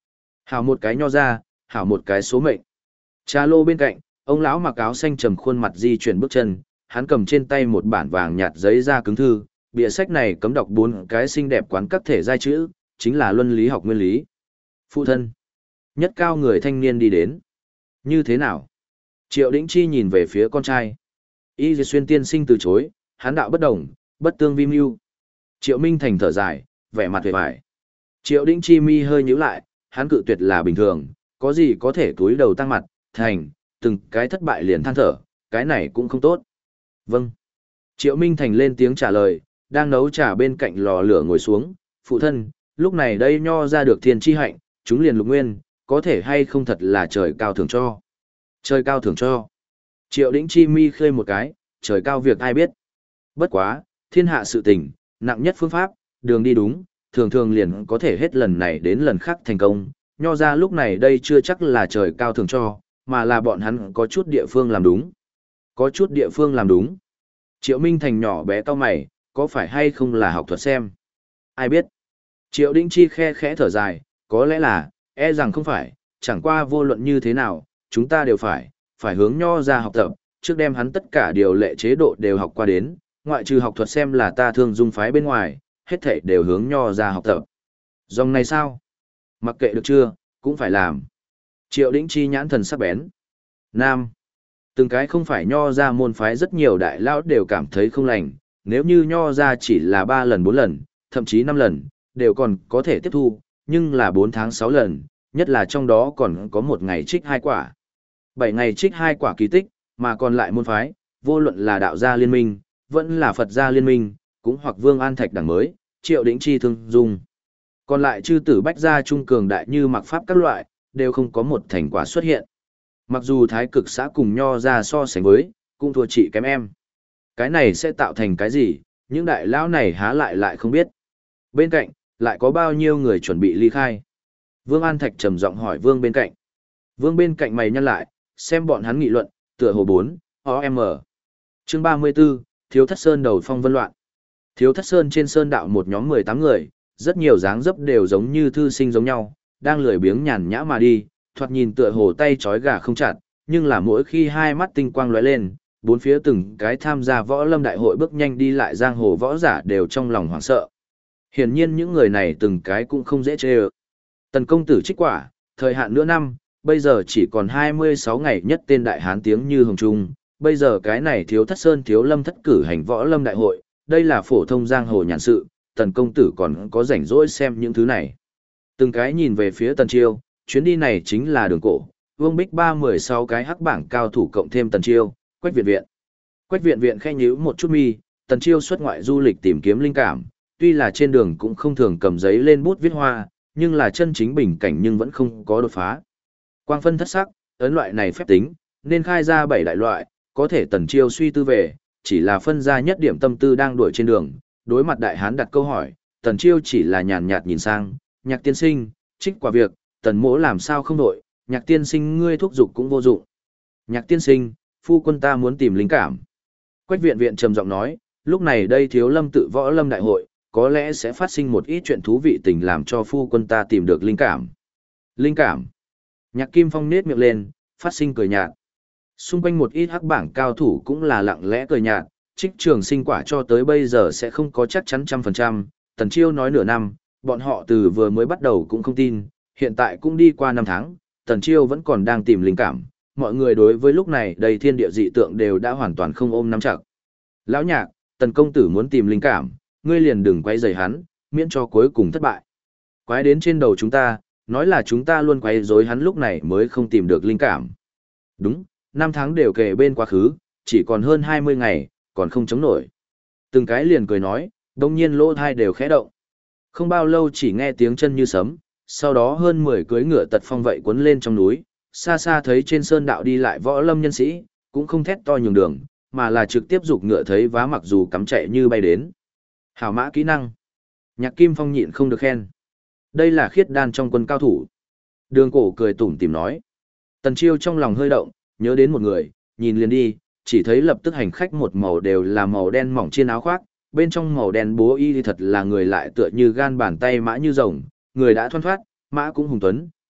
Hảo một cái nho ra, hảo một cái số mệnh. Trà lô bên cạnh, ông lão mặc áo xanh trầm khuôn mặt di chuyển bước chân, hắn cầm trên tay một bản vàng nhạt giấy da cứng thư, bìa sách này cấm đọc 4 cái xinh đẹp quán các thể giai chữ, chính là luân lý học nguyên lý. Phụ thân. Nhất cao người thanh niên đi đến. Như thế nào? Triệu Đĩnh Chi nhìn về phía con trai. Y Dì Xuyên tiên sinh từ chối, hắn đạo bất đồng, bất tương vi mưu. Triệu Minh Thành thở dài, vẻ mặt vẻ vải. Triệu Đĩnh Chi mi hơi nhíu lại, hắn cự tuyệt là bình thường, có gì có thể túi đầu tăng mặt, thành, từng cái thất bại liền than thở, cái này cũng không tốt. Vâng. Triệu Minh Thành lên tiếng trả lời, đang nấu trà bên cạnh lò lửa ngồi xuống, phụ thân, lúc này đây nho ra được thiên chi hạnh, chúng liền lục nguyên, có thể hay không thật là trời cao thưởng cho. Trời cao thưởng cho. Triệu Đĩnh Chi mi khơi một cái, trời cao việc ai biết. Bất quá, thiên hạ sự tình, nặng nhất phương pháp, đường đi đúng, thường thường liền có thể hết lần này đến lần khác thành công. Nho ra lúc này đây chưa chắc là trời cao thưởng cho, mà là bọn hắn có chút địa phương làm đúng. Có chút địa phương làm đúng. Triệu Minh Thành nhỏ bé cau mày, có phải hay không là học thuật xem? Ai biết? Triệu Đĩnh Chi khe khẽ thở dài, có lẽ là, e rằng không phải, chẳng qua vô luận như thế nào, chúng ta đều phải hướng nho ra học tập, trước đem hắn tất cả điều lệ chế độ đều học qua đến, ngoại trừ học thuật xem là ta thương dung phái bên ngoài, hết thảy đều hướng nho ra học tập. Dòng này sao? Mặc kệ được chưa, cũng phải làm. Triệu Đĩnh Chi nhãn thần sắc bén. Nam. Từng cái không phải nho ra môn phái rất nhiều đại lão đều cảm thấy không lành, nếu như nho ra chỉ là 3 lần 4 lần, thậm chí 5 lần, đều còn có thể tiếp thu, nhưng là 4 tháng 6 lần, nhất là trong đó còn có một ngày trích 2 quả. 7 ngày trích 2 quả kỳ tích, mà còn lại môn phái, vô luận là đạo gia liên minh, vẫn là Phật gia liên minh, cũng hoặc Vương An Thạch đảng mới, Triệu Đĩnh Chi thương dung. Còn lại chư tử bách gia trung cường đại như mặc pháp các loại, đều không có một thành quả xuất hiện. Mặc dù thái cực xã cùng nho ra so sánh với, cũng thua chị kém em. Cái này sẽ tạo thành cái gì, những đại lão này há lại không biết. Bên cạnh, lại có bao nhiêu người chuẩn bị ly khai. Vương An Thạch trầm giọng hỏi Vương bên cạnh. Vương bên cạnh mày nhăn lại, xem bọn hắn nghị luận, tựa hồ 4, OM. Chương 34, Thiếu Thất Sơn đầu phong vân loạn. Thiếu Thất Sơn trên sơn đạo một nhóm 18 người, rất nhiều dáng dấp đều giống như thư sinh giống nhau, đang lười biếng nhàn nhã mà đi, thoạt nhìn tựa hồ tay trói gà không chặt, nhưng là mỗi khi hai mắt tinh quang lóe lên, bốn phía từng cái tham gia võ lâm đại hội bước nhanh đi lại giang hồ võ giả đều trong lòng hoảng sợ. Hiển nhiên những người này từng cái cũng không dễ chê ơ. Tần công tử trích quả, thời hạn nửa năm, bây giờ chỉ còn 26 ngày nhất tên đại hán tiếng như hồng trung, bây giờ cái này Thiếu Thất Sơn Thiếu Lâm thất cử hành võ lâm đại hội, đây là phổ thông giang hồ nhàn sự, tần công tử còn có rảnh rỗi xem những thứ này. Từng cái nhìn về phía tần chiêu, chuyến đi này chính là đường cổ, Vương Bích 316 cái hắc bảng cao thủ cộng thêm tần chiêu, Quách Viện Viện. Quách Viện Viện khẽ nhíu một chút mi, tần chiêu xuất ngoại du lịch tìm kiếm linh cảm, tuy là trên đường cũng không thường cầm giấy lên bút viết hoa, nhưng là chân chính bình cảnh nhưng vẫn không có đột phá. Quang phân thất sắc, ấn loại này phép tính, nên khai ra 7 đại loại, có thể tần chiêu suy tư về, chỉ là phân ra nhất điểm tâm tư đang đuổi trên đường, đối mặt đại hán đặt câu hỏi, tần chiêu chỉ là nhàn nhạt nhìn sang, Nhạc tiên sinh, trích quả việc, tần mỗ làm sao không đổi, Nhạc tiên sinh ngươi thúc giục cũng vô dụng. Nhạc tiên sinh, phu quân ta muốn tìm linh cảm. Quách Viện Viện trầm giọng nói, lúc này đây Thiếu Lâm tự võ lâm đại hội, có lẽ sẽ phát sinh một ít chuyện thú vị tình làm cho phu quân ta tìm được linh cảm. Linh cảm. Nhạc Kim Phong nết miệng lên, phát sinh cười nhạt. Xung quanh một ít hắc bảng cao thủ cũng là lặng lẽ cười nhạt, trích trường sinh quả cho tới bây giờ sẽ không có chắc chắn 100%, tần chiêu nói nửa năm, bọn họ từ vừa mới bắt đầu cũng không tin, hiện tại cũng đi qua 5 tháng, tần chiêu vẫn còn đang tìm linh cảm, mọi người đối với lúc này đầy thiên địa dị tượng đều đã hoàn toàn không ôm nắm chặt. Lão Nhạc, tần công tử muốn tìm linh cảm, ngươi liền đừng quay rầy hắn, miễn cho cuối cùng thất bại. Quái đến trên đầu chúng ta, nói là chúng ta luôn quay rối hắn lúc này mới không tìm được linh cảm. Đúng, 5 tháng đều kề bên quá khứ, chỉ còn hơn 20 ngày, còn không chống nổi. Từng cái liền cười nói, đông nhiên lỗ thai đều khẽ động. Không bao lâu chỉ nghe tiếng chân như sấm, sau đó hơn 10 cưỡi ngựa tật phong vậy cuốn lên trong núi, xa xa thấy trên sơn đạo đi lại võ lâm nhân sĩ, cũng không thét to nhường đường, mà là trực tiếp giục ngựa thấy vá mặc dù cắm chạy như bay đến. Hảo mã kỹ năng. Nhạc Kim Phong nhịn không được khen. Đây là khiết đan trong quân cao thủ. Đường cổ cười tủm tỉm nói. Tần chiêu trong lòng hơi động, nhớ đến một người, nhìn liền đi, chỉ thấy lập tức hành khách một màu đều là màu đen mỏng trên áo khoác, bên trong màu đen bố y thì thật là người lại tựa như gan bàn tay mã như rồng, người đã thoăn thoát, mã cũng hùng tuấn,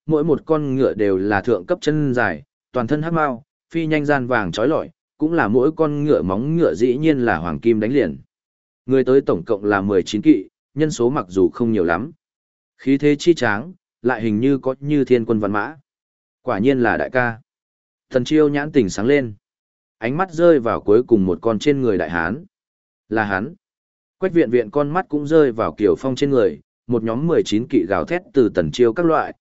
mỗi một con ngựa đều là thượng cấp chân dài, toàn thân hắc mao, phi nhanh gian vàng trói lọi, cũng là mỗi con ngựa móng ngựa dĩ nhiên là hoàng kim đánh liền. Người tới tổng cộng là 19 kỵ, nhân số mặc dù không nhiều lắm. Khí thế chi tráng, lại hình như có như thiên quân văn mã. Quả nhiên là đại ca. Tần Chiêu nhãn tỉnh sáng lên. Ánh mắt rơi vào cuối cùng một con trên người đại hán. Là hắn. Quách viện viện con mắt cũng rơi vào Kiều Phong trên người, một nhóm 19 kỵ gào thét từ Tần Chiêu các loại,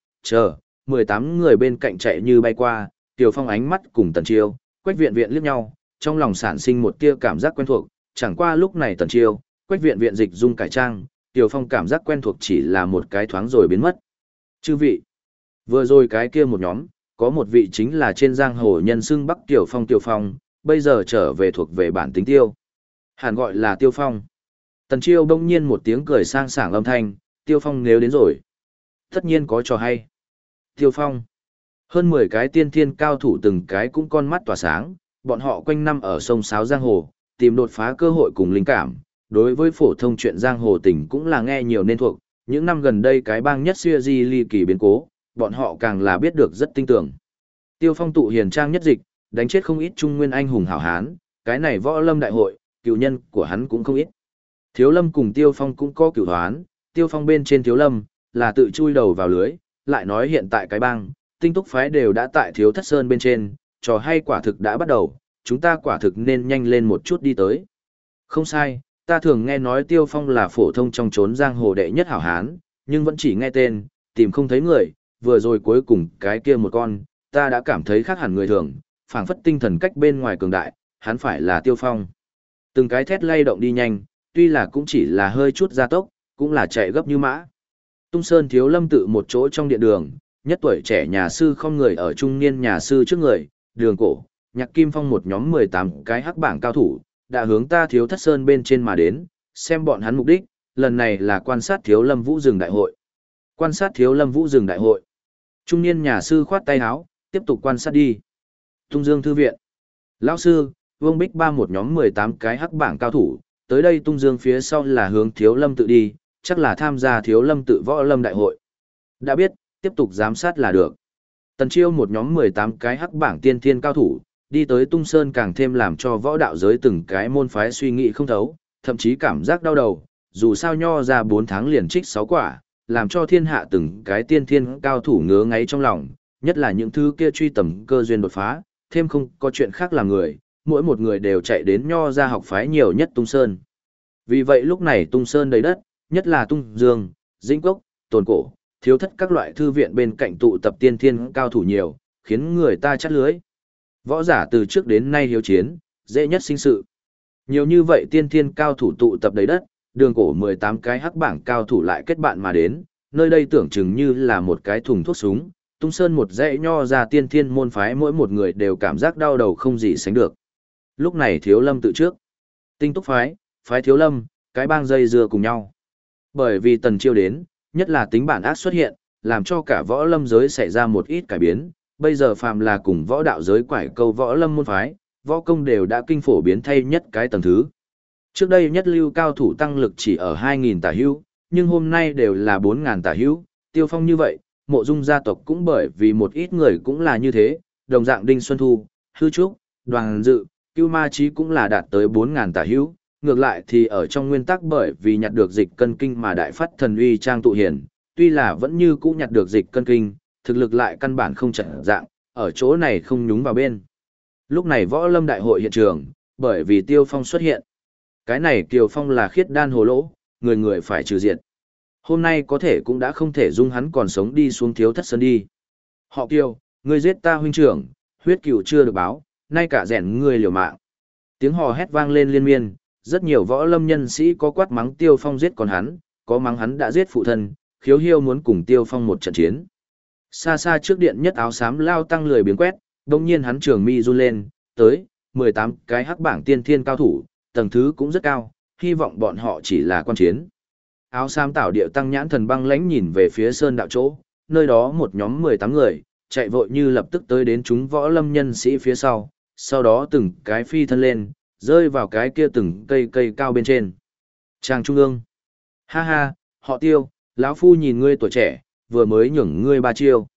18 người bên cạnh chạy như bay qua, Kiều Phong ánh mắt cùng Tần Chiêu, Quách viện viện liếc nhau, trong lòng sản sinh một tia cảm giác quen thuộc, chẳng qua lúc này Tần Chiêu, Quách viện viện dịch dung cải trang, Kiều Phong cảm giác quen thuộc chỉ là một cái thoáng rồi biến mất. Chư vị, vừa rồi cái kia một nhóm, có một vị chính là trên giang hồ nhân xưng Bắc Kiều Phong, bây giờ trở về thuộc về bản tính Tiêu. Hẳn gọi là Tiêu Phong. Tần Chiêu bỗng nhiên một tiếng cười sang sảng âm thanh, Tiêu Phong nếu đến rồi. Tất nhiên có trò hay. Tiêu Phong. Hơn 10 cái tiên thiên cao thủ từng cái cũng con mắt tỏa sáng, bọn họ quanh năm ở sông Sáo Giang Hồ, tìm đột phá cơ hội cùng linh cảm. Đối với phổ thông chuyện Giang Hồ tình cũng là nghe nhiều nên thuộc, những năm gần đây cái bang nhất xưa di ly kỳ biến cố, bọn họ càng là biết được rất tinh tưởng. Tiêu Phong tụ hiền trang nhất dịch, đánh chết không ít trung nguyên anh hùng hảo hán, cái này võ lâm đại hội, cựu nhân của hắn cũng không ít. Thiếu Lâm cùng Tiêu Phong cũng có cửu hoán, Tiêu Phong bên trên Thiếu Lâm, là tự chui đầu vào lưới, lại nói hiện tại cái bang, tinh túc phái đều đã tại Thiếu Thất Sơn bên trên, trò hay quả thực đã bắt đầu, chúng ta quả thực nên nhanh lên một chút đi tới. Không sai, ta thường nghe nói Tiêu Phong là phổ thông trong chốn giang hồ đệ nhất hảo hán, nhưng vẫn chỉ nghe tên, tìm không thấy người, vừa rồi cuối cùng cái kia một con, ta đã cảm thấy khác hẳn người thường, phảng phất tinh thần cách bên ngoài cường đại, hắn phải là Tiêu Phong. Từng cái thét lay động đi nhanh, tuy là cũng chỉ là hơi chút gia tốc, cũng là chạy gấp như mã. Tung Sơn Thiếu Lâm tự một chỗ trong điện đường, nhất tuổi trẻ nhà sư không người ở trung niên nhà sư trước người, đường cổ, Nhạc Kim Phong một nhóm 18 cái hắc bảng cao thủ, đã hướng ta Thiếu Thất Sơn bên trên mà đến, xem bọn hắn mục đích, lần này là quan sát Thiếu Lâm Vũ Rừng Đại hội. Quan sát Thiếu Lâm Vũ Rừng Đại hội. Trung niên nhà sư khoát tay áo, tiếp tục quan sát đi. Tung Dương Thư Viện. Lão sư, Vương Bích Ba một nhóm 18 cái hắc bảng cao thủ, tới đây Tung Dương phía sau là hướng Thiếu Lâm tự đi, chắc là tham gia Thiếu Lâm tự võ lâm đại hội. Đã biết, tiếp tục giám sát là được. Tần Chiêu một nhóm 18 cái hắc bảng tiên thiên cao thủ, đi tới Tung Sơn càng thêm làm cho võ đạo giới từng cái môn phái suy nghĩ không thấu, thậm chí cảm giác đau đầu, dù sao nho ra 4 tháng liền trích 6 quả, làm cho thiên hạ từng cái tiên thiên cao thủ ngứa ngáy trong lòng, nhất là những thứ kia truy tầm cơ duyên đột phá, thêm không có chuyện khác làm người, mỗi một người đều chạy đến nho ra học phái nhiều nhất Tung Sơn. Vì vậy lúc này Tung Sơn đầy đất, nhất là Tung Dương, Dĩnh Cốc, Tồn Cổ, Thiếu Thất các loại thư viện bên cạnh tụ tập tiên thiên cao thủ nhiều, khiến người ta chắt lưới. Võ giả từ trước đến nay hiếu chiến, dễ nhất sinh sự. Nhiều như vậy tiên thiên cao thủ tụ tập đầy đất, đường cổ 18 cái hắc bảng cao thủ lại kết bạn mà đến, nơi đây tưởng chừng như là một cái thùng thuốc súng, Tung Sơn một dãy nho ra tiên thiên môn phái mỗi một người đều cảm giác đau đầu không gì sánh được. Lúc này Thiếu Lâm tự trước. Tinh túc phái, phái Thiếu Lâm, cái bang dây dưa cùng nhau. Bởi vì Tần Chiêu đến, nhất là tính bản ác xuất hiện, làm cho cả võ lâm giới xảy ra một ít cải biến. Bây giờ phàm là cùng võ đạo giới quải câu võ lâm môn phái, võ công đều đã kinh phổ biến thay nhất cái tầng thứ. Trước đây nhất lưu cao thủ tăng lực chỉ ở 2.000 tả hữu, nhưng hôm nay đều là 4.000 tả hữu. Tiêu Phong như vậy, Mộ Dung gia tộc cũng bởi vì một ít người cũng là như thế, đồng dạng Đinh Xuân Thu, Hư Trúc, Đoàn Dự, Cưu Ma Chí cũng là đạt tới 4.000 tả hữu. Ngược lại thì ở trong nguyên tắc bởi vì nhặt được dịch cân kinh mà đại phát thần uy trang tụ hiển, tuy là vẫn như cũ nhặt được dịch cân kinh, thực lực lại căn bản không trận dạng, ở chỗ này không nhúng vào bên. Lúc này võ lâm đại hội hiện trường, bởi vì Tiêu Phong xuất hiện. Cái này Kiều Phong là khiết đan hồ lỗ, người người phải trừ diệt. Hôm nay có thể cũng đã không thể dung hắn còn sống đi xuống Thiếu Thất Sơn đi. Họ Kiều, ngươi giết ta huynh trưởng, huyết cừu chưa được báo, nay cả rèn ngươi liều mạng. Tiếng hò hét vang lên liên miên, rất nhiều võ lâm nhân sĩ có quát mắng Tiêu Phong giết còn hắn, có mắng hắn đã giết phụ thân, khiếu hiêu muốn cùng Tiêu Phong một trận chiến. Xa xa trước điện nhất áo xám lao tăng lười biếng quét, đồng nhiên hắn trường mi run lên, tới, 18 cái hắc bảng tiên thiên cao thủ, tầng thứ cũng rất cao, hy vọng bọn họ chỉ là quan chiến. Áo xám tảo điệu tăng nhãn thần băng lãnh nhìn về phía sơn đạo chỗ, nơi đó một nhóm 18 người, chạy vội như lập tức tới đến chúng võ lâm nhân sĩ phía sau đó từng cái phi thân lên, rơi vào cái kia từng cây cao bên trên. Trang trung ương. Ha ha, họ Tiêu, lão phu nhìn ngươi tuổi trẻ, vừa mới nhường ngươi 3 chiêu.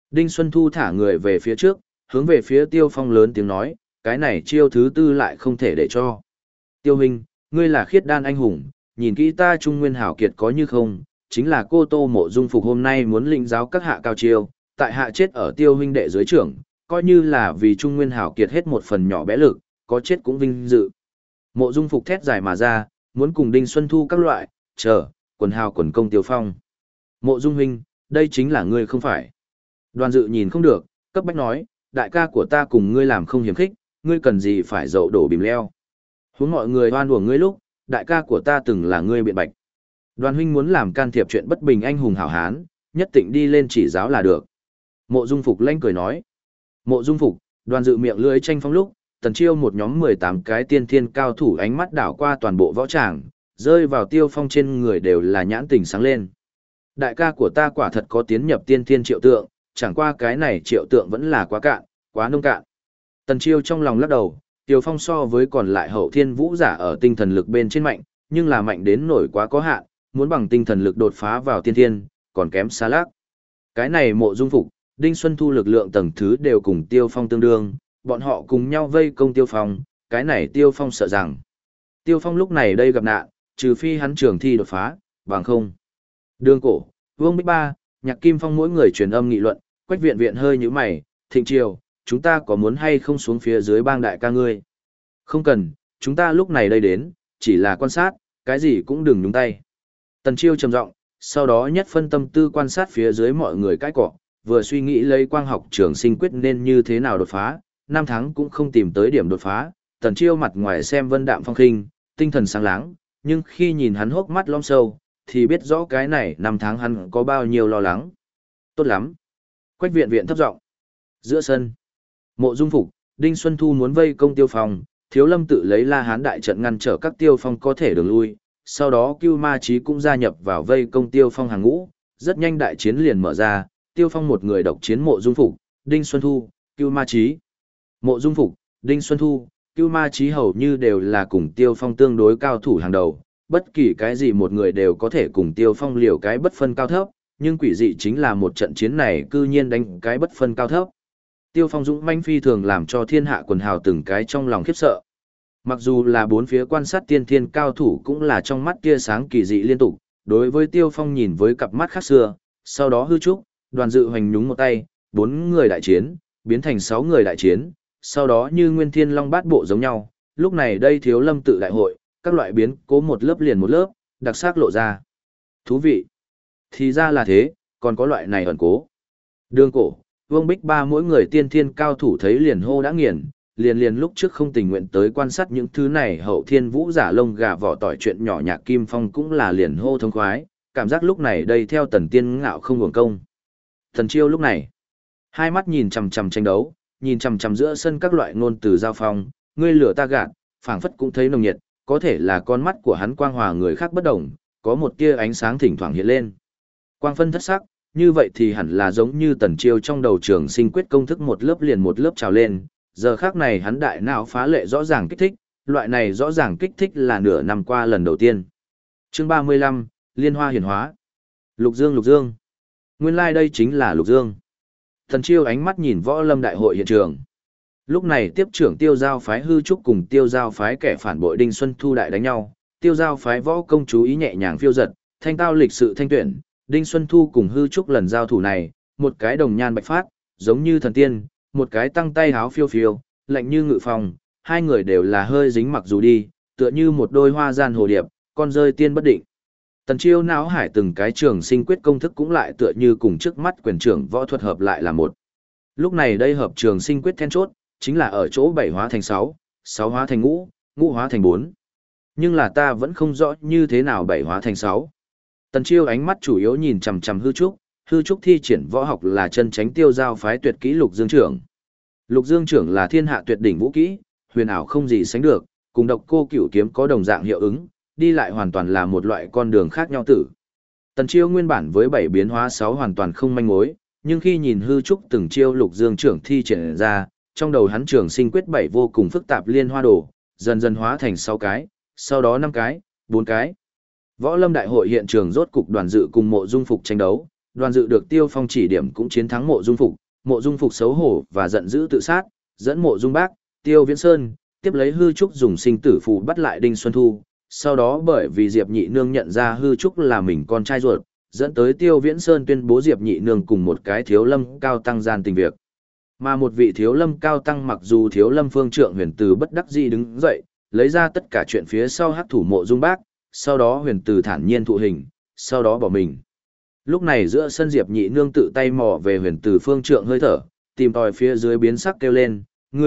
Đinh Xuân Thu thả người về phía trước, hướng về phía Tiêu Phong lớn tiếng nói, cái này chiêu thứ tư lại không thể để cho. Tiêu huynh, ngươi là khiết đan anh hùng, nhìn kỹ ta Trung Nguyên hảo kiệt có như không, chính là cô Tô Mộ Dung Phục hôm nay muốn lĩnh giáo các hạ cao chiêu, tại hạ chết ở Tiêu huynh đệ dưới trưởng, coi như là vì Trung Nguyên hảo kiệt hết một phần nhỏ bé lực, có chết cũng vinh dự. Mộ Dung Phục thét dài mà ra, muốn cùng Đinh Xuân Thu các loại, quần hào quần công Tiêu Phong. Mộ Dung huynh, đây chính là ngươi không phải. Đoàn Dự nhìn không được, cấp bách nói, đại ca của ta cùng ngươi làm không hiểm khích, ngươi cần gì phải dậu đổ bìm leo. Huống mọi người hoan uổng ngươi lúc, đại ca của ta từng là ngươi biện bạch. Đoàn huynh muốn làm can thiệp chuyện bất bình anh hùng hảo hán, nhất định đi lên chỉ giáo là được. Mộ Dung Phục lanh cười nói. Mộ Dung Phục, Đoàn Dự miệng lưỡi tranh phong lúc, Tần Chiêu một nhóm 18 cái tiên thiên cao thủ ánh mắt đảo qua toàn bộ võ tràng, rơi vào Tiêu Phong trên người đều là nhãn tình sáng lên. Đại ca của ta quả thật có tiến nhập tiên thiên triệu tượng, chẳng qua cái này triệu tượng vẫn là quá cạn, quá nông cạn. Tần Chiêu trong lòng lắc đầu, Tiêu Phong so với còn lại hậu thiên vũ giả ở tinh thần lực bên trên mạnh, nhưng là mạnh đến nổi quá có hạn, muốn bằng tinh thần lực đột phá vào tiên thiên, còn kém xa lác. Cái này Mộ Dung Phục, Đinh Xuân Thu lực lượng tầng thứ đều cùng Tiêu Phong tương đương, bọn họ cùng nhau vây công Tiêu Phong, cái này Tiêu Phong sợ rằng. Tiêu Phong lúc này đây gặp nạn, trừ phi hắn trường thi đột phá, bằng không. Đường Cổ, Vương Bích Ba, Nhạc Kim Phong mỗi người truyền âm nghị luận, Quách Viện Viện hơi nhíu mày, Thịnh Triều, chúng ta có muốn hay không xuống phía dưới bang đại ca ngươi? Không cần, chúng ta lúc này đây đến, chỉ là quan sát, cái gì cũng đừng nhúng tay. Tần Chiêu trầm giọng, sau đó nhất phân tâm tư quan sát phía dưới mọi người cái cọ, vừa suy nghĩ lấy quang học trường sinh quyết nên như thế nào đột phá, 5 tháng cũng không tìm tới điểm đột phá. Tần Chiêu mặt ngoài xem vân đạm phong khinh, tinh thần sáng láng, nhưng khi nhìn hắn hốc mắt lõm sâu, thì biết rõ cái này 5 tháng hắn có bao nhiêu lo lắng. Tốt lắm. Quách Viện Viện thấp giọng. Giữa sân, Mộ Dung Phục, Đinh Xuân Thu muốn vây công Tiêu Phong, Thiếu Lâm tự lấy La Hán đại trận ngăn trở các Tiêu Phong có thể đường lui, sau đó Cưu Ma Chí cũng gia nhập vào vây công Tiêu Phong hàng ngũ, rất nhanh đại chiến liền mở ra, Tiêu Phong một người độc chiến Mộ Dung Phục, Đinh Xuân Thu, Cưu Ma Chí. Mộ Dung Phục, Đinh Xuân Thu, Cưu Ma Chí hầu như đều là cùng Tiêu Phong tương đối cao thủ hàng đầu, bất kỳ cái gì một người đều có thể cùng Tiêu Phong liều cái bất phân cao thấp, nhưng quỷ dị chính là một trận chiến này cư nhiên đánh cái bất phân cao thấp. Tiêu Phong dũng mãnh phi thường làm cho thiên hạ quần hào từng cái trong lòng khiếp sợ. Mặc dù là bốn phía quan sát tiên thiên cao thủ cũng là trong mắt tia sáng kỳ dị liên tục, đối với Tiêu Phong nhìn với cặp mắt khác xưa, sau đó hư trúc, Đoàn Dự hoành nhúng một tay, 4 người đại chiến, biến thành 6 người đại chiến, sau đó như Nguyên Thiên Long bát bộ giống nhau, lúc này đây Thiếu Lâm tự đại hội, các loại biến cố một lớp liền một lớp, đặc sắc lộ ra. Thú vị. Thì ra là thế, còn có loại này ẩn cố. Đường Cổ, Vương Bích Ba mỗi người tiên thiên cao thủ thấy liền hô đã nghiền, liền lúc trước không tình nguyện tới quan sát những thứ này hậu thiên vũ giả lông gà vỏ tỏi chuyện nhỏ Nhạc Kim Phong cũng là liền hô thông khoái, cảm giác lúc này đây theo Tần Tiên ngạo không hưởng công. Thần Chiêu lúc này, hai mắt nhìn chằm chằm tranh đấu, nhìn chằm chằm giữa sân các loại ngôn từ giao phong, ngươi lửa ta gạt, phảng phất cũng thấy nồng nhiệt, có thể là con mắt của hắn quang hòa người khác bất đồng, có một tia ánh sáng thỉnh thoảng hiện lên. Quang phân thất sắc, như vậy thì hẳn là giống như Tần Chiêu trong đầu trường sinh quyết công thức một lớp liền một lớp trào lên, giờ khác này hắn đại não phá lệ rõ ràng kích thích, loại này rõ ràng kích thích là nửa năm qua lần đầu tiên. Chương 35, Liên Hoa hiển hóa. Lục Dương. Nguyên lai đây chính là Lục Dương. Tần Chiêu ánh mắt nhìn Võ Lâm đại hội hiện trường. Lúc này tiếp trưởng Tiêu Giao phái Hư Trúc cùng Tiêu Giao phái kẻ phản bội Đinh Xuân Thu đại đánh nhau, Tiêu Giao phái Võ Công chú ý nhẹ nhàng phiêu giật, thanh tao lịch sự thanh tuyển, Đinh Xuân Thu cùng Hư Trúc lần giao thủ này, một cái đồng nhan bạch phát, giống như thần tiên, một cái tăng tay háo phiêu phiêu, lạnh như ngự phòng, hai người đều là hơi dính mặc dù đi, tựa như một đôi hoa gian hồ điệp, con rơi tiên bất định. Tần Chiêu não hải từng cái trường sinh quyết công thức cũng lại tựa như cùng trước mắt quyền trưởng võ thuật hợp lại là một. Lúc này đây hợp trường sinh quyết then chốt, chính là ở chỗ 7 hóa thành 6, 6 hóa thành ngũ, ngũ hóa thành 4. Nhưng là ta vẫn không rõ như thế nào 7 hóa thành 6. Tần Chiêu ánh mắt chủ yếu nhìn chằm chằm Hư Trúc thi triển võ học là chân tránh Tiêu Giao phái tuyệt kỹ Lục Dương trưởng. Lục Dương trưởng là thiên hạ tuyệt đỉnh vũ kỹ, huyền ảo không gì sánh được, cùng Độc Cô Cửu kiếm có đồng dạng hiệu ứng, đi lại hoàn toàn là một loại con đường khác nhau tử. Tần Chiêu nguyên bản với 7 biến hóa 6 hoàn toàn không manh mối, nhưng khi nhìn Hư Trúc từng chiêu Lục Dương trưởng thi triển ra, trong đầu hắn trường sinh quyết 7 vô cùng phức tạp liên hoa đồ, dần dần hóa thành 6 cái, sau đó 5 cái, 4 cái. Võ Lâm đại hội hiện trường rốt cục Đoàn Dự cùng Mộ Dung Phục tranh đấu, Đoàn Dự được Tiêu Phong chỉ điểm cũng chiến thắng Mộ Dung Phục xấu hổ và giận dữ tự sát, dẫn Mộ Dung Bác, Tiêu Viễn Sơn, tiếp lấy hư trúc dùng sinh tử phù bắt lại Đinh Xuân Thu, sau đó bởi vì Diệp Nhị Nương nhận ra hư trúc là mình con trai ruột, dẫn tới Tiêu Viễn Sơn tuyên bố Diệp Nhị Nương cùng một cái thiếu lâm cao tăng gian tình việc. Mà một vị thiếu lâm cao tăng mặc dù thiếu lâm phương trượng Huyền Từ bất đắc dĩ đứng dậy, lấy ra tất cả chuyện phía sau hắc thủ Mộ Dung Bác, sau đó Huyền Từ thản nhiên thụ hình, sau đó bỏ mình. Lúc này giữa sân Diệp Nhị Nương tự tay mò về Huyền Từ phương trượng hơi thở, tìm tòi phía dưới biến sắc kêu lên,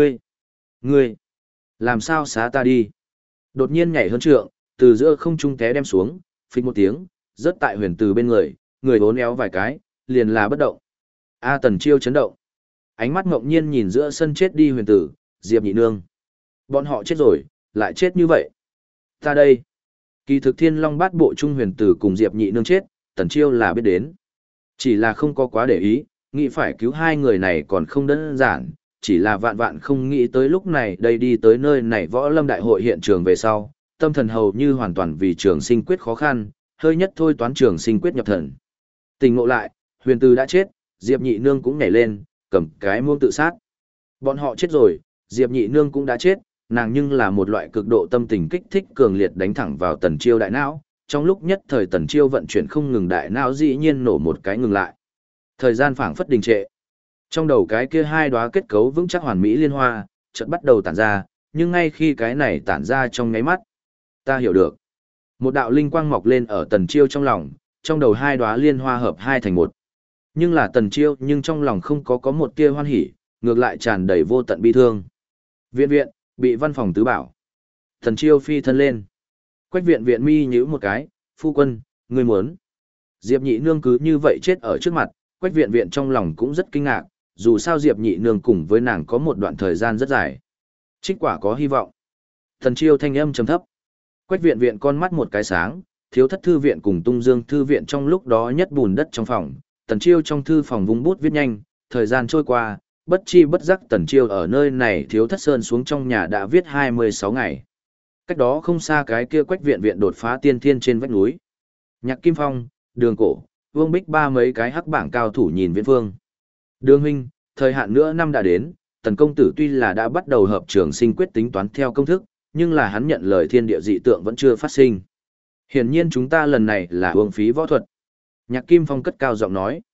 ngươi, làm sao xá ta đi? Đột nhiên nhảy hơn trượng, từ giữa không trung té đem xuống, phịch một tiếng, rớt tại Huyền Từ bên người bốn éo vài cái, liền là bất động. A Tần Chiêu chấn động. Ánh mắt ngẫu nhiên nhìn giữa sân chết đi Huyền Tử, Diệp Nhị Nương. Bọn họ chết rồi, lại chết như vậy. Ta đây. Kỳ thực Thiên Long Bát Bộ Trung Huyền Tử cùng Diệp Nhị Nương chết, Tần Chiêu là biết đến. Chỉ là không có quá để ý, nghĩ phải cứu hai người này còn không đơn giản, chỉ là vạn vạn không nghĩ tới lúc này đây đi tới nơi này Võ Lâm Đại hội hiện trường về sau, tâm thần hầu như hoàn toàn vì trường sinh quyết khó khăn, hơi nhất thôi toán trường sinh quyết nhập thần. Tình ngộ lại, Huyền Tử đã chết, Diệp Nhị Nương cũng nhảy lên, cầm cái muông tự sát. Bọn họ chết rồi, Diệp Nhị Nương cũng đã chết, nàng nhưng là một loại cực độ tâm tình kích thích cường liệt đánh thẳng vào Tần Chiêu đại não, trong lúc nhất thời Tần Chiêu vận chuyển không ngừng đại não dĩ nhiên nổ một cái ngừng lại. Thời gian phảng phất đình trệ. Trong đầu cái kia hai đóa kết cấu vững chắc hoàn mỹ liên hoa, chợt bắt đầu tản ra, nhưng ngay khi cái này tản ra trong nháy mắt, ta hiểu được. Một đạo linh quang mọc lên ở Tần Chiêu trong lòng, trong đầu hai đóa liên hoa hợp hai thành một. Nhưng là Tần Chiêu nhưng trong lòng không có một tia hoan hỉ, ngược lại tràn đầy vô tận bi thương. Viện, bị văn phòng tứ bảo. Tần Chiêu phi thân lên. Quách viện mi nhíu một cái, phu quân, ngươi muốn. Diệp Nhị Nương cứ như vậy chết ở trước mặt, Quách viện trong lòng cũng rất kinh ngạc, dù sao Diệp Nhị Nương cùng với nàng có một đoạn thời gian rất dài. Trích quả có hy vọng. Tần Chiêu thanh âm trầm thấp. Quách viện con mắt một cái sáng, Thiếu Thất thư viện cùng Tung Dương thư viện trong lúc đó nhất bùn đất trong phòng. Tần Chiêu trong thư phòng vung bút viết nhanh, thời gian trôi qua, bất chi bất giác Tần Chiêu ở nơi này Thiếu Thất Sơn xuống trong nhà đã viết 26 ngày. Cách đó không xa cái kia Quách viện đột phá tiên thiên trên vách núi. Nhạc Kim Phong, Đường Cổ, Vương Bích ba mấy cái hắc bảng cao thủ nhìn Viễn Phương. Đường huynh, thời hạn nữa năm đã đến, Tần công tử tuy là đã bắt đầu hợp trường sinh quyết tính toán theo công thức, nhưng là hắn nhận lời thiên địa dị tượng vẫn chưa phát sinh. Hiển nhiên chúng ta lần này là uổng phí võ thuật. Nhạc Kim Phong cất cao giọng nói.